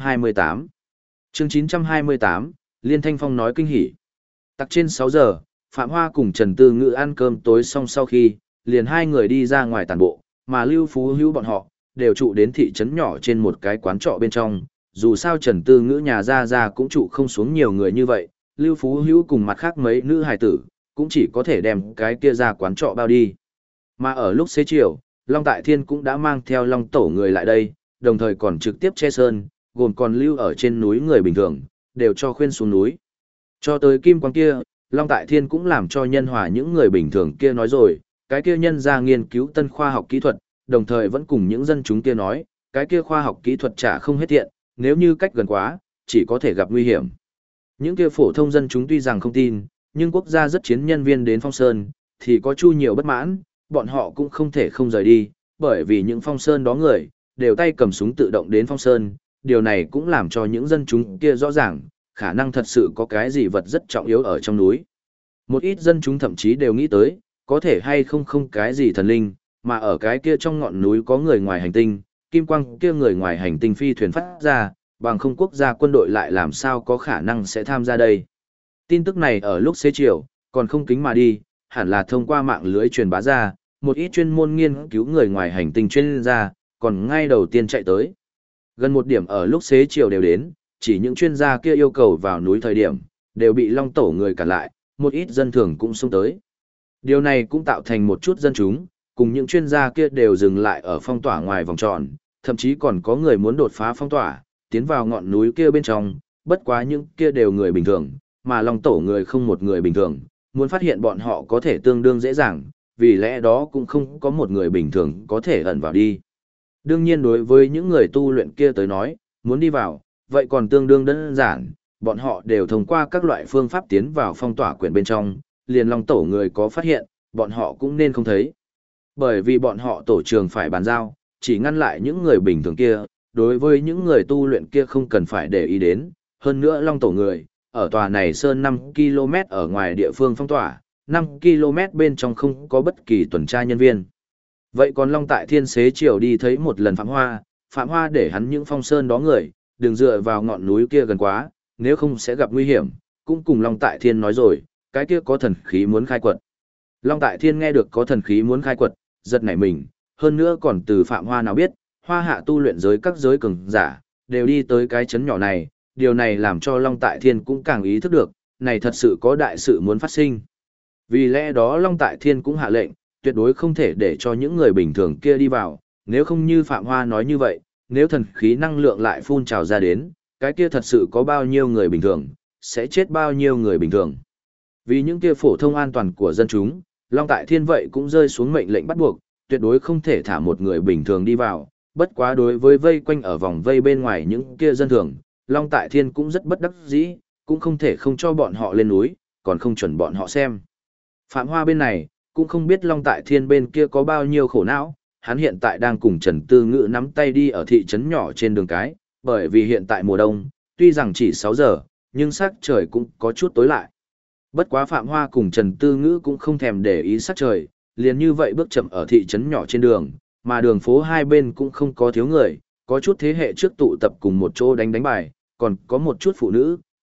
928 Chương 928, Liên Thanh Phong nói kinh hỉ. Tắc trên 6 giờ, Phạm Hoa cùng Trần Tư Ngữ ăn cơm tối xong sau khi, liền hai người đi ra ngoài tản bộ, mà Lưu Phú Hữu bọn họ, đều trụ đến thị trấn nhỏ trên một cái quán trọ bên trong, dù sao Trần Tư Ngữ nhà ra cũng trụ không xuống nhiều người như vậy, Lưu Phú Hữu cùng mặt khác mấy nữ hài tử, cũng chỉ có thể đem cái kia ra quán trọ bao đi. Mà ở lúc xế chiều, Long Tại Thiên cũng đã mang theo Long Tổ người lại đây, đồng thời còn trực tiếp che sơn, gồm còn lưu ở trên núi người bình thường, đều cho khuyên xuống núi. Cho tới Kim Quang kia, Long Tại Thiên cũng làm cho nhân hòa những người bình thường kia nói rồi, cái kia nhân ra nghiên cứu tân khoa học kỹ thuật, đồng thời vẫn cùng những dân chúng kia nói, cái kia khoa học kỹ thuật chả không hết thiện, nếu như cách gần quá, chỉ có thể gặp nguy hiểm. Những kia phổ thông dân chúng tuy rằng không tin, nhưng quốc gia rất chiến nhân viên đến Phong Sơn, thì có chu nhiều bất mãn, bọn họ cũng không thể không rời đi, bởi vì những Phong Sơn đó người, đều tay cầm súng tự động đến Phong Sơn, điều này cũng làm cho những dân chúng kia rõ ràng, khả năng thật sự có cái gì vật rất trọng yếu ở trong núi. Một ít dân chúng thậm chí đều nghĩ tới, có thể hay không cái gì thần linh, mà ở cái kia trong ngọn núi có người ngoài hành tinh, kim quang kia người ngoài hành tinh phi thuyền phát ra, bằng không quốc gia quân đội lại làm sao có khả năng sẽ tham gia đây. Tin tức này ở lúc xế chiều, còn không kính mà đi, hẳn là thông qua mạng lưới truyền bá ra, một ít chuyên môn nghiên cứu người ngoài hành tinh chuyên gia, còn ngay đầu tiên chạy tới. Gần một điểm ở lúc xế chiều đều đến, chỉ những chuyên gia kia yêu cầu vào núi thời điểm, đều bị Long Tổ người cản lại, một ít dân thường cũng xông tới. Điều này cũng tạo thành một chút dân chúng, cùng những chuyên gia kia đều dừng lại ở phong tỏa ngoài vòng tròn, thậm chí còn có người muốn đột phá phong tỏa, tiến vào ngọn núi kia bên trong, bất quá những kia đều người bình thường, mà Long Tổ người không một người bình thường, muốn phát hiện bọn họ có thể tương đương dễ dàng, vì lẽ đó cũng không có một người bình thường có thể ẩn vào đi. Đương nhiên đối với những người tu luyện kia tới nói, muốn đi vào, vậy còn tương đương đơn giản, bọn họ đều thông qua các loại phương pháp tiến vào phong tỏa quyển bên trong, liền Long Tổ người có phát hiện, bọn họ cũng nên không thấy. Bởi vì bọn họ tổ trường phải bàn giao, chỉ ngăn lại những người bình thường kia, đối với những người tu luyện kia không cần phải để ý đến, hơn nữa Long Tổ người, ở tòa này sơn 5 km ở ngoài địa phương phong tỏa, 5 km bên trong không có bất kỳ tuần tra nhân viên. Vậy còn Long Tại Thiên xế chiều đi thấy một lần Phạm Hoa để hắn những phong sơn đó người, đừng dựa vào ngọn núi kia gần quá, nếu không sẽ gặp nguy hiểm, cũng cùng Long Tại Thiên nói rồi, cái kia có thần khí muốn khai quật. Long Tại Thiên nghe được có thần khí muốn khai quật, giật nảy mình, hơn nữa còn từ Phạm Hoa nào biết, Hoa Hạ tu luyện giới các giới cường giả, đều đi tới cái chấn nhỏ này, điều này làm cho Long Tại Thiên cũng càng ý thức được, này thật sự có đại sự muốn phát sinh. Vì lẽ đó Long Tại Thiên cũng hạ lệnh, tuyệt đối không thể để cho những người bình thường kia đi vào, nếu không như Phạm Hoa nói như vậy, nếu thần khí năng lượng lại phun trào ra đến, cái kia thật sự có bao nhiêu người bình thường, sẽ chết bao nhiêu người bình thường. Vì những kia phổ thông an toàn của dân chúng, Long Tại Thiên vậy cũng rơi xuống mệnh lệnh bắt buộc, tuyệt đối không thể thả một người bình thường đi vào, bất quá đối với vây quanh ở vòng vây bên ngoài những kia dân thường, Long Tại Thiên cũng rất bất đắc dĩ, cũng không thể không cho bọn họ lên núi, còn không chuẩn bọn họ xem. Phạm Hoa bên này, cũng không biết Long Tại Thiên bên kia có bao nhiêu khổ não, hắn hiện tại đang cùng Trần Tư Ngữ nắm tay đi ở thị trấn nhỏ trên đường cái, bởi vì hiện tại mùa đông, tuy rằng chỉ 6 giờ, nhưng sắc trời cũng có chút tối lại. Bất quá Phạm Hoa cùng Trần Tư Ngữ cũng không thèm để ý sắc trời, liền như vậy bước chậm ở thị trấn nhỏ trên đường, mà đường phố hai bên cũng không có thiếu người, có chút thế hệ trước tụ tập cùng một chỗ đánh bài, còn có một chút phụ nữ,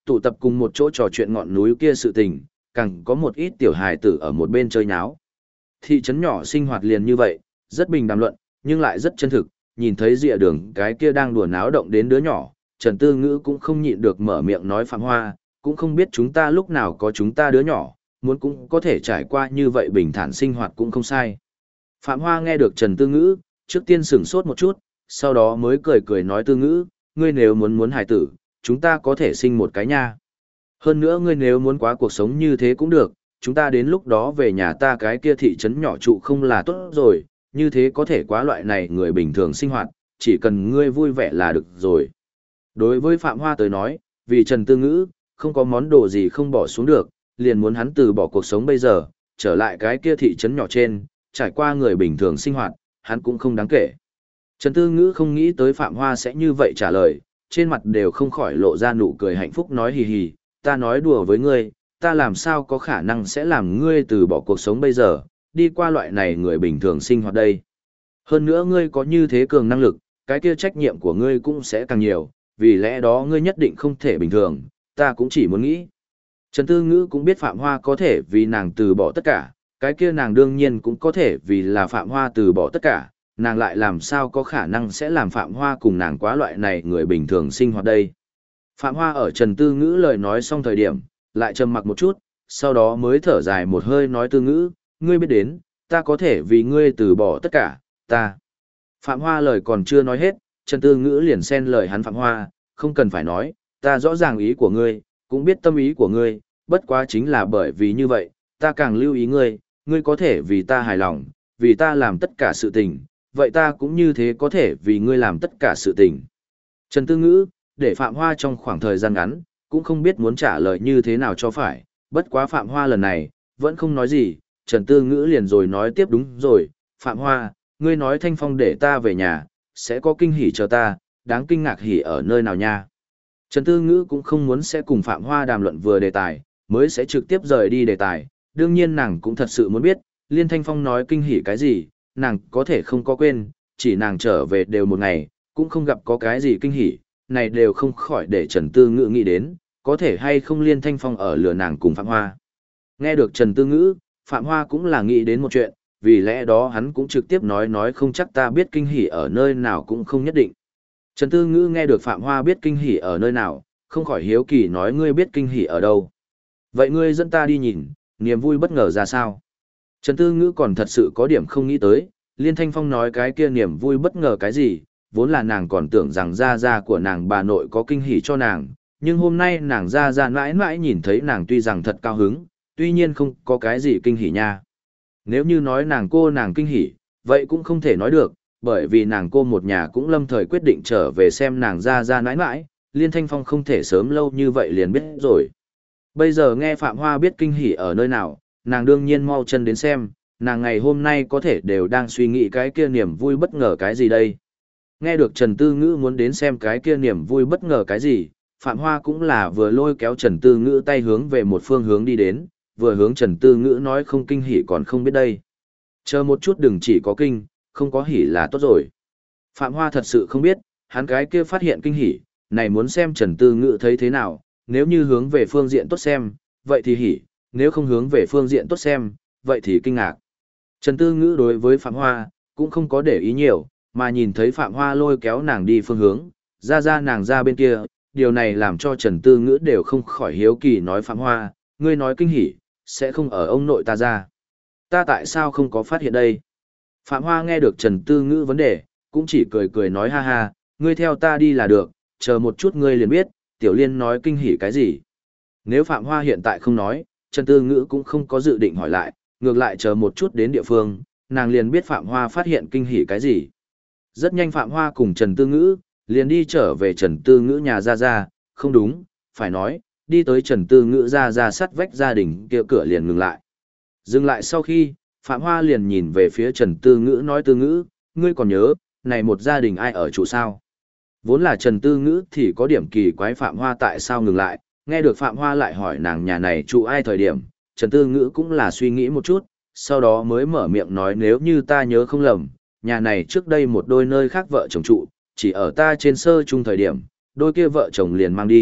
tụ tập cùng một chỗ trò chuyện ngọn núi kia sự tình, càng có một ít tiểu hài tử ở một bên chơi nháo. Thị trấn nhỏ sinh hoạt liền như vậy, rất bình đàm luận, nhưng lại rất chân thực, nhìn thấy rìa đường cái kia đang đùa náo động đến đứa nhỏ, Trần Tư Ngữ cũng không nhịn được mở miệng nói Phạm Hoa, cũng không biết chúng ta lúc nào có chúng ta đứa nhỏ, muốn cũng có thể trải qua như vậy bình thản sinh hoạt cũng không sai. Phạm Hoa nghe được Trần Tư Ngữ, trước tiên sửng sốt một chút, sau đó mới cười cười nói Tư Ngữ, ngươi nếu muốn hài tử, chúng ta có thể sinh một cái nha. Hơn nữa ngươi nếu muốn quá cuộc sống như thế cũng được, chúng ta đến lúc đó về nhà ta cái kia thị trấn nhỏ trụ không là tốt rồi, như thế có thể quá loại này người bình thường sinh hoạt, chỉ cần ngươi vui vẻ là được rồi. Đối với Phạm Hoa tới nói, vì Trần Tư Ngữ, không có món đồ gì không bỏ xuống được, liền muốn hắn từ bỏ cuộc sống bây giờ, trở lại cái kia thị trấn nhỏ trên, trải qua người bình thường sinh hoạt, hắn cũng không đáng kể. Trần Tư Ngữ không nghĩ tới Phạm Hoa sẽ như vậy trả lời, trên mặt đều không khỏi lộ ra nụ cười hạnh phúc nói hì hì, ta nói đùa với ngươi, ta làm sao có khả năng sẽ làm ngươi từ bỏ cuộc sống bây giờ, đi qua loại này người bình thường sinh hoạt đây. Hơn nữa ngươi có như thế cường năng lực, cái kia trách nhiệm của ngươi cũng sẽ càng nhiều, vì lẽ đó ngươi nhất định không thể bình thường, ta cũng chỉ muốn nghĩ. Trần Tư Ngữ cũng biết Phạm Hoa có thể vì nàng từ bỏ tất cả, cái kia nàng đương nhiên cũng có thể vì là Phạm Hoa từ bỏ tất cả, nàng lại làm sao có khả năng sẽ làm Phạm Hoa cùng nàng quá loại này người bình thường sinh hoạt đây. Phạm Hoa ở Trần Tư Ngữ lời nói xong thời điểm, lại trầm mặc một chút, sau đó mới thở dài một hơi nói Tư Ngữ, ngươi biết đến, ta có thể vì ngươi từ bỏ tất cả, ta. Phạm Hoa lời còn chưa nói hết, Trần Tư Ngữ liền xen lời hắn Phạm Hoa, không cần phải nói, ta rõ ràng ý của ngươi, cũng biết tâm ý của ngươi, bất quá chính là bởi vì như vậy, ta càng lưu ý ngươi, ngươi có thể vì ta hài lòng, vì ta làm tất cả sự tình, vậy ta cũng như thế có thể vì ngươi làm tất cả sự tình. Trần Tư Ngữ, để Phạm Hoa trong khoảng thời gian ngắn, cũng không biết muốn trả lời như thế nào cho phải, bất quá Phạm Hoa lần này, vẫn không nói gì, Trần Tư Ngữ liền rồi nói tiếp đúng rồi, Phạm Hoa, ngươi nói Thanh Phong để ta về nhà, sẽ có kinh hỉ chờ ta, đáng kinh ngạc hỉ ở nơi nào nha. Trần Tư Ngữ cũng không muốn sẽ cùng Phạm Hoa đàm luận vừa đề tài, mới sẽ trực tiếp rời đi đề tài, đương nhiên nàng cũng thật sự muốn biết, Liên Thanh Phong nói kinh hỉ cái gì, nàng có thể không có quên, chỉ nàng trở về đều một ngày, cũng không gặp có cái gì kinh hỉ, này đều không khỏi để Trần Tư Ngữ nghĩ đến, có thể hay không Liên Thanh Phong ở lừa nàng cùng Phạm Hoa. Nghe được Trần Tư Ngữ, Phạm Hoa cũng là nghĩ đến một chuyện, vì lẽ đó hắn cũng trực tiếp nói không chắc ta biết kinh hỉ ở nơi nào cũng không nhất định. Trần Tư Ngữ nghe được Phạm Hoa biết kinh hỉ ở nơi nào, không khỏi hiếu kỳ nói ngươi biết kinh hỉ ở đâu. Vậy ngươi dẫn ta đi nhìn, niềm vui bất ngờ ra sao? Trần Tư Ngữ còn thật sự có điểm không nghĩ tới, Liên Thanh Phong nói cái kia niềm vui bất ngờ cái gì, vốn là nàng còn tưởng rằng gia của nàng bà nội có kinh hỉ cho nàng, nhưng hôm nay nàng gia mãi mãi nhìn thấy nàng tuy rằng thật cao hứng, tuy nhiên không có cái gì kinh hỉ nha. Nếu như nói nàng kinh hỉ, vậy cũng không thể nói được, bởi vì nàng cô một nhà cũng lâm thời quyết định trở về xem nàng gia mãi mãi, Liên Thanh Phong không thể sớm lâu như vậy liền biết rồi. Bây giờ nghe Phạm Hoa biết kinh hỉ ở nơi nào, nàng đương nhiên mau chân đến xem, nàng ngày hôm nay có thể đều đang suy nghĩ cái kia niềm vui bất ngờ cái gì đây. Nghe được Trần Tư Ngữ muốn đến xem cái kia niềm vui bất ngờ cái gì, Phạm Hoa cũng là vừa lôi kéo Trần Tư Ngữ tay hướng về một phương hướng đi đến, vừa hướng Trần Tư Ngữ nói không kinh hỉ còn không biết đây. Chờ một chút đừng chỉ có kinh, không có hỉ là tốt rồi. Phạm Hoa thật sự không biết, hắn cái kia phát hiện kinh hỉ, này muốn xem Trần Tư Ngữ thấy thế nào, nếu như hướng về phương diện tốt xem, vậy thì hỉ, nếu không hướng về phương diện tốt xem, vậy thì kinh ngạc. Trần Tư Ngữ đối với Phạm Hoa, cũng không có để ý nhiều, mà nhìn thấy Phạm Hoa lôi kéo nàng đi phương hướng, ra nàng ra bên kia, điều này làm cho Trần Tư Ngữ đều không khỏi hiếu kỳ nói Phạm Hoa, ngươi nói kinh hỉ, sẽ không ở ông nội ta ra. Ta tại sao không có phát hiện đây? Phạm Hoa nghe được Trần Tư Ngữ vấn đề, cũng chỉ cười cười nói ha ha, ngươi theo ta đi là được, chờ một chút ngươi liền biết, Tiểu Liên nói kinh hỉ cái gì. Nếu Phạm Hoa hiện tại không nói, Trần Tư Ngữ cũng không có dự định hỏi lại, ngược lại chờ một chút đến địa phương, nàng liền biết Phạm Hoa phát hiện kinh hỉ cái gì. Rất nhanh Phạm Hoa cùng Trần Tư Ngữ, liền đi trở về Trần Tư Ngữ nhà ra, không đúng, phải nói, đi tới Trần Tư Ngữ ra sắt vách gia đình kia cửa liền ngừng lại. Dừng lại sau khi, Phạm Hoa liền nhìn về phía Trần Tư Ngữ nói Tư Ngữ, ngươi còn nhớ, này một gia đình ai ở trụ sao? Vốn là Trần Tư Ngữ thì có điểm kỳ quái Phạm Hoa tại sao ngừng lại, nghe được Phạm Hoa lại hỏi nàng nhà này trụ ai thời điểm, Trần Tư Ngữ cũng là suy nghĩ một chút, sau đó mới mở miệng nói nếu như ta nhớ không lầm, nhà này trước đây một đôi nơi khác vợ chồng trụ, chỉ ở ta trên sơ chung thời điểm, đôi kia vợ chồng liền mang đi,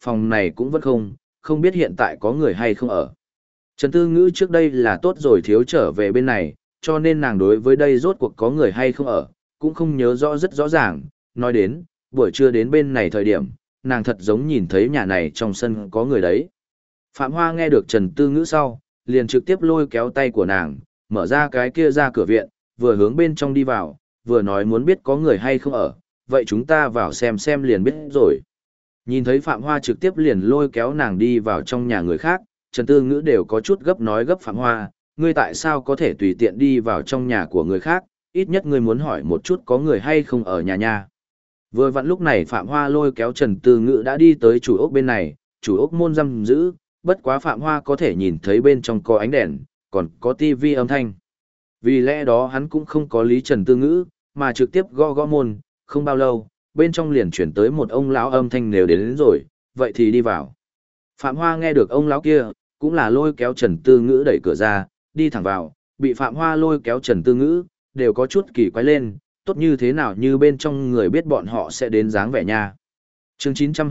phòng này cũng vẫn không biết hiện tại có người hay không ở. Trần Tư Ngữ trước đây là tốt rồi thiếu trở về bên này, cho nên nàng đối với đây rốt cuộc có người hay không ở, cũng không nhớ rõ rất rõ ràng, nói đến, buổi trưa đến bên này thời điểm, nàng thật giống nhìn thấy nhà này trong sân có người đấy. Phạm Hoa nghe được Trần Tư Ngữ sau, liền trực tiếp lôi kéo tay của nàng, mở ra cái kia ra cửa viện, vừa hướng bên trong đi vào, vừa nói muốn biết có người hay không ở, vậy chúng ta vào xem liền biết rồi. Nhìn thấy Phạm Hoa trực tiếp liền lôi kéo nàng đi vào trong nhà người khác, Trần Tư Ngữ đều có chút gấp nói gấp Phạm Hoa, ngươi tại sao có thể tùy tiện đi vào trong nhà của người khác, ít nhất ngươi muốn hỏi một chút có người hay không ở nhà nha. Vừa vặn lúc này Phạm Hoa lôi kéo Trần Tư Ngữ đã đi tới chủ ốc bên này, chủ ốc môn giam giữ, bất quá Phạm Hoa có thể nhìn thấy bên trong có ánh đèn, còn có tivi âm thanh. Vì lẽ đó hắn cũng không có lý Trần Tư Ngữ, mà trực tiếp gõ gõ môn, không bao lâu, bên trong liền chuyển tới một ông lão âm thanh nếu đến rồi, vậy thì đi vào. Phạm Hoa nghe được ông lão kia, cũng là lôi kéo Trần Tư Ngữ đẩy cửa ra, đi thẳng vào, bị Phạm Hoa lôi kéo Trần Tư Ngữ, đều có chút kỳ quái lên, tốt như thế nào như bên trong người biết bọn họ sẽ đến dáng vẻ nha. Chương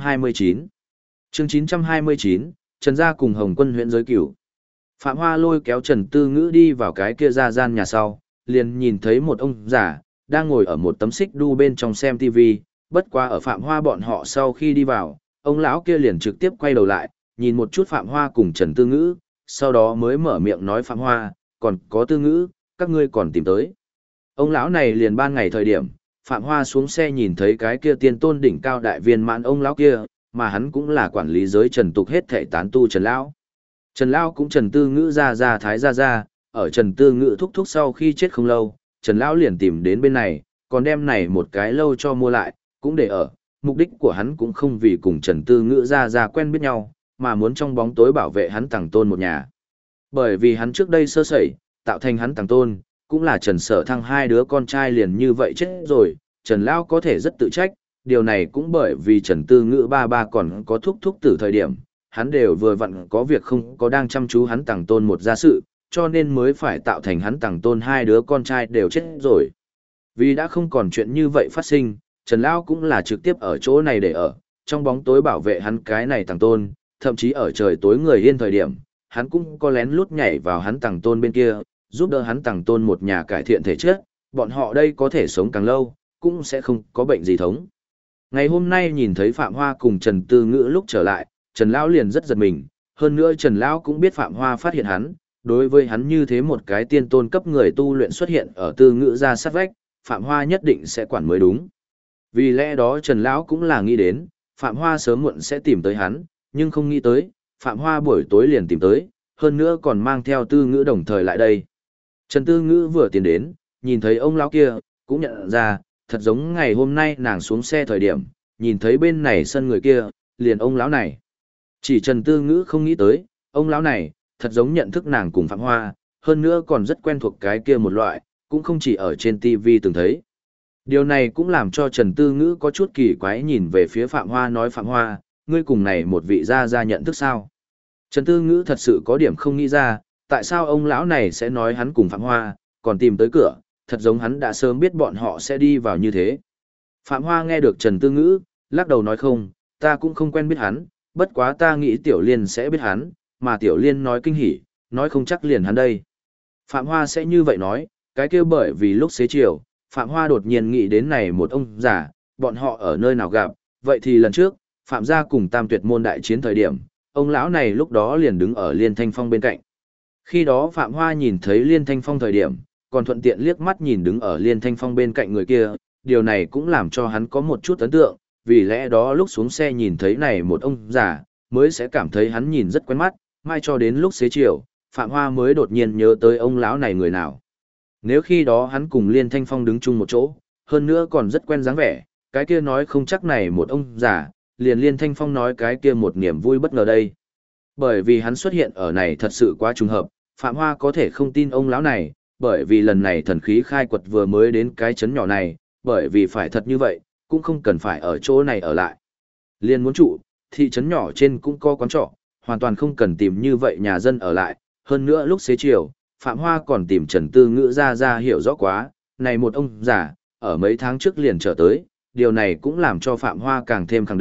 929 Chương 929, Trần Gia cùng Hồng Quân huyện giới cửu. Phạm Hoa lôi kéo Trần Tư Ngữ đi vào cái kia ra gian nhà sau, liền nhìn thấy một ông già, đang ngồi ở một tấm xích đu bên trong xem TV, bất quá ở Phạm Hoa bọn họ sau khi đi vào, ông lão kia liền trực tiếp quay đầu lại, nhìn một chút Phạm Hoa cùng Trần Tư Ngữ, sau đó mới mở miệng nói Phạm Hoa, còn có Tư Ngữ, các ngươi còn tìm tới. Ông lão này liền ban ngày thời điểm, Phạm Hoa xuống xe nhìn thấy cái kia tiên tôn đỉnh cao đại viên mãn ông lão kia, mà hắn cũng là quản lý giới Trần tục hết thảy tán tu Trần lão. Trần lão cũng Trần Tư Ngữ ra thái ra, ở Trần Tư Ngữ thúc thúc sau khi chết không lâu, Trần lão liền tìm đến bên này, còn đem này một cái lâu cho mua lại, cũng để ở, mục đích của hắn cũng không vì cùng Trần Tư Ngữ ra quen biết nhau, mà muốn trong bóng tối bảo vệ hắn Tằng Tôn một nhà. Bởi vì hắn trước đây sơ sẩy, tạo thành hắn Tằng Tôn, cũng là Trần Sở Thăng hai đứa con trai liền như vậy chết rồi, Trần lão có thể rất tự trách, điều này cũng bởi vì Trần Tư Ngữ ba còn có thúc tử thời điểm, hắn đều vừa vặn có việc không có đang chăm chú hắn Tằng Tôn một gia sự, cho nên mới phải tạo thành hắn Tằng Tôn hai đứa con trai đều chết rồi. Vì đã không còn chuyện như vậy phát sinh, Trần lão cũng là trực tiếp ở chỗ này để ở, trong bóng tối bảo vệ hắn cái này Tằng Tôn, thậm chí ở trời tối người yên thời điểm, hắn cũng có lén lút nhảy vào hắn Tằng Tôn bên kia, giúp đỡ hắn Tằng Tôn một nhà cải thiện thể chất, bọn họ đây có thể sống càng lâu, cũng sẽ không có bệnh gì thống. Ngày hôm nay nhìn thấy Phạm Hoa cùng Trần Tư Ngữ lúc trở lại, Trần lão liền rất giật mình, hơn nữa Trần lão cũng biết Phạm Hoa phát hiện hắn, đối với hắn như thế một cái tiên tôn cấp người tu luyện xuất hiện ở Tư Ngữ ra sát vách, Phạm Hoa nhất định sẽ quản mới đúng. Vì lẽ đó Trần lão cũng là nghĩ đến, Phạm Hoa sớm muộn sẽ tìm tới hắn, nhưng không nghĩ tới, Phạm Hoa buổi tối liền tìm tới, hơn nữa còn mang theo Tư Ngữ đồng thời lại đây. Trần Tư Ngữ vừa tiến đến, nhìn thấy ông lão kia, cũng nhận ra, thật giống ngày hôm nay nàng xuống xe thời điểm, nhìn thấy bên này sân người kia, liền ông lão này. Chỉ Trần Tư Ngữ không nghĩ tới, ông lão này, thật giống nhận thức nàng cùng Phạm Hoa, hơn nữa còn rất quen thuộc cái kia một loại, cũng không chỉ ở trên TV từng thấy. Điều này cũng làm cho Trần Tư Ngữ có chút kỳ quái nhìn về phía Phạm Hoa nói Phạm Hoa, ngươi cùng này một vị gia nhận thức sao? Trần Tư Ngữ thật sự có điểm không nghĩ ra, tại sao ông lão này sẽ nói hắn cùng Phạm Hoa, còn tìm tới cửa, thật giống hắn đã sớm biết bọn họ sẽ đi vào như thế. Phạm Hoa nghe được Trần Tư Ngữ, lắc đầu nói không, ta cũng không quen biết hắn, bất quá ta nghĩ Tiểu Liên sẽ biết hắn, mà Tiểu Liên nói kinh hỉ, nói không chắc liền hắn đây. Phạm Hoa sẽ như vậy nói, cái kia bởi vì lúc xế chiều, Phạm Hoa đột nhiên nghĩ đến này một ông già, bọn họ ở nơi nào gặp, vậy thì lần trước, Phạm gia cùng Tam Tuyệt môn đại chiến thời điểm, ông lão này lúc đó liền đứng ở Liên Thanh Phong bên cạnh. Khi đó Phạm Hoa nhìn thấy Liên Thanh Phong thời điểm, còn thuận tiện liếc mắt nhìn đứng ở Liên Thanh Phong bên cạnh người kia, điều này cũng làm cho hắn có một chút ấn tượng, vì lẽ đó lúc xuống xe nhìn thấy này một ông già, mới sẽ cảm thấy hắn nhìn rất quen mắt, mai cho đến lúc xế chiều, Phạm Hoa mới đột nhiên nhớ tới ông lão này người nào. Nếu khi đó hắn cùng Liên Thanh Phong đứng chung một chỗ, hơn nữa còn rất quen dáng vẻ, cái kia nói không chắc này một ông già, liền Liên Thanh Phong nói cái kia một niềm vui bất ngờ đây. Bởi vì hắn xuất hiện ở này thật sự quá trùng hợp, Phạm Hoa có thể không tin ông lão này, bởi vì lần này thần khí khai quật vừa mới đến cái chấn nhỏ này, bởi vì phải thật như vậy, cũng không cần phải ở chỗ này ở lại. Liên muốn trụ, thị trấn nhỏ trên cũng có quán trọ, hoàn toàn không cần tìm như vậy nhà dân ở lại, hơn nữa lúc xế chiều, Phạm Hoa còn tìm Trần Tư Ngữ ra hiểu rõ quá, này một ông già, ở mấy tháng trước liền trở tới, điều này cũng làm cho Phạm Hoa càng thêm khẳng định,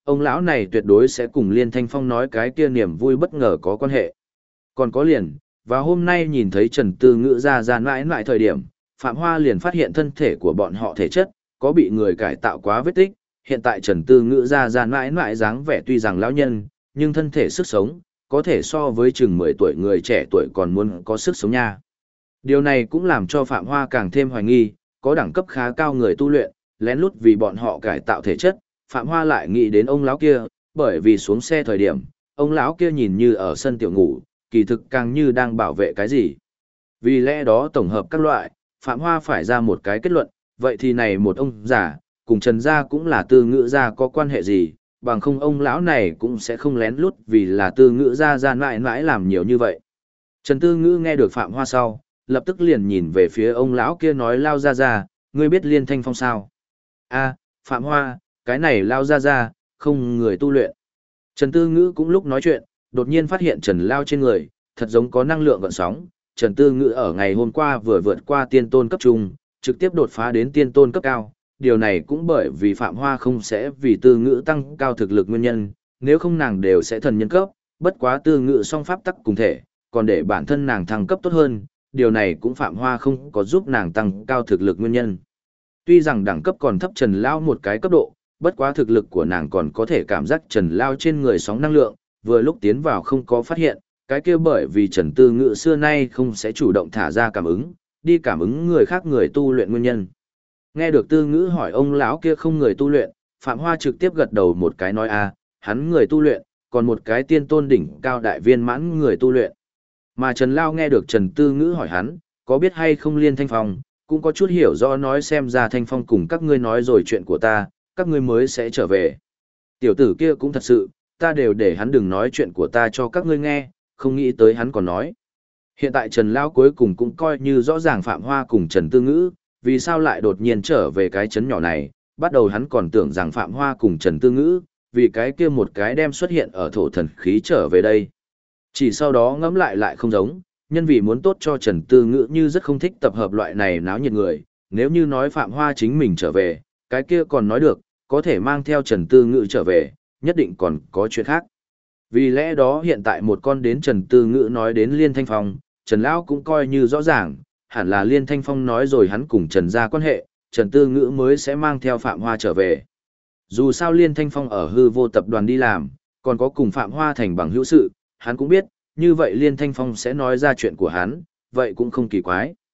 ông lão này tuyệt đối sẽ cùng Liên Thanh Phong nói cái kia niềm vui bất ngờ có quan hệ. Còn có liền, và hôm nay nhìn thấy Trần Tư Ngữ ra mãi mãi thời điểm, Phạm Hoa liền phát hiện thân thể của bọn họ thể chất, có bị người cải tạo quá vết tích, hiện tại Trần Tư Ngữ ra mãi mãi dáng vẻ tuy rằng lão nhân, nhưng thân thể sức sống, có thể so với chừng 10 tuổi người trẻ tuổi còn muốn có sức sống nha. Điều này cũng làm cho Phạm Hoa càng thêm hoài nghi, có đẳng cấp khá cao người tu luyện, lén lút vì bọn họ cải tạo thể chất, Phạm Hoa lại nghĩ đến ông lão kia, bởi vì xuống xe thời điểm, ông lão kia nhìn như ở sân tiểu ngủ, kỳ thực càng như đang bảo vệ cái gì. Vì lẽ đó tổng hợp các loại, Phạm Hoa phải ra một cái kết luận, vậy thì này một ông già, cùng Trần gia cũng là Tư Ngữ gia có quan hệ gì, bằng không ông lão này cũng sẽ không lén lút vì là Tư Ngữ gia mãi mãi làm nhiều như vậy. Trần Tư Ngữ nghe được Phạm Hoa sau, lập tức liền nhìn về phía ông lão kia nói lao ra, ngươi biết Liên Thanh Phong sao? A, Phạm Hoa, cái này lao ra, không người tu luyện. Trần Tư Ngữ cũng lúc nói chuyện, đột nhiên phát hiện Trần Lao trên người, thật giống có năng lượng gợn sóng. Trần Tư Ngữ ở ngày hôm qua vừa vượt qua tiên tôn cấp trung, trực tiếp đột phá đến tiên tôn cấp cao. Điều này cũng bởi vì Phạm Hoa không sẽ vì Tư Ngữ tăng cao thực lực nguyên nhân, nếu không nàng đều sẽ thần nhân cấp, bất quá Tư Ngữ song pháp tắc cùng thể, còn để bản thân nàng thăng cấp tốt hơn, điều này cũng Phạm Hoa không có giúp nàng tăng cao thực lực nguyên nhân. Tuy rằng đẳng cấp còn thấp Trần Lao một cái cấp độ, bất quá thực lực của nàng còn có thể cảm giác Trần Lao trên người sóng năng lượng, vừa lúc tiến vào không có phát hiện, cái kia bởi vì Trần Tư Ngữ xưa nay không sẽ chủ động thả ra cảm ứng, đi cảm ứng người khác người tu luyện nguyên nhân. Nghe được Tư Ngữ hỏi ông lão kia không người tu luyện, Phạm Hoa trực tiếp gật đầu một cái nói hắn người tu luyện, còn một cái tiên tôn đỉnh cao đại viên mãn người tu luyện. Mà Trần Lao nghe được Trần Tư Ngữ hỏi hắn, có biết hay không Liên Thanh Phong, cũng có chút hiểu rõ nói xem ra Thanh Phong cùng các ngươi nói rồi chuyện của ta, các ngươi mới sẽ trở về. Tiểu tử kia cũng thật sự, ta đều để hắn đừng nói chuyện của ta cho các ngươi nghe, không nghĩ tới hắn còn nói. Hiện tại Trần Lao cuối cùng cũng coi như rõ ràng Phạm Hoa cùng Trần Tư Ngữ, vì sao lại đột nhiên trở về cái chấn nhỏ này, bắt đầu hắn còn tưởng rằng Phạm Hoa cùng Trần Tư Ngữ, vì cái kia một cái đem xuất hiện ở thổ thần khí trở về đây. Chỉ sau đó ngẫm lại không giống, nhân vì muốn tốt cho Trần Tư Ngữ như rất không thích tập hợp loại này náo nhiệt người, nếu như nói Phạm Hoa chính mình trở về, cái kia còn nói được, có thể mang theo Trần Tư Ngữ trở về, nhất định còn có chuyện khác. Vì lẽ đó hiện tại một con đến Trần Tư Ngữ nói đến Liên Thanh Phong, Trần Lão cũng coi như rõ ràng, hẳn là Liên Thanh Phong nói rồi hắn cùng Trần gia quan hệ, Trần Tư Ngữ mới sẽ mang theo Phạm Hoa trở về. Dù sao Liên Thanh Phong ở hư vô tập đoàn đi làm, còn có cùng Phạm Hoa thành bằng hữu sự, hắn cũng biết, như vậy Liên Thanh Phong sẽ nói ra chuyện của hắn, vậy cũng không kỳ quái.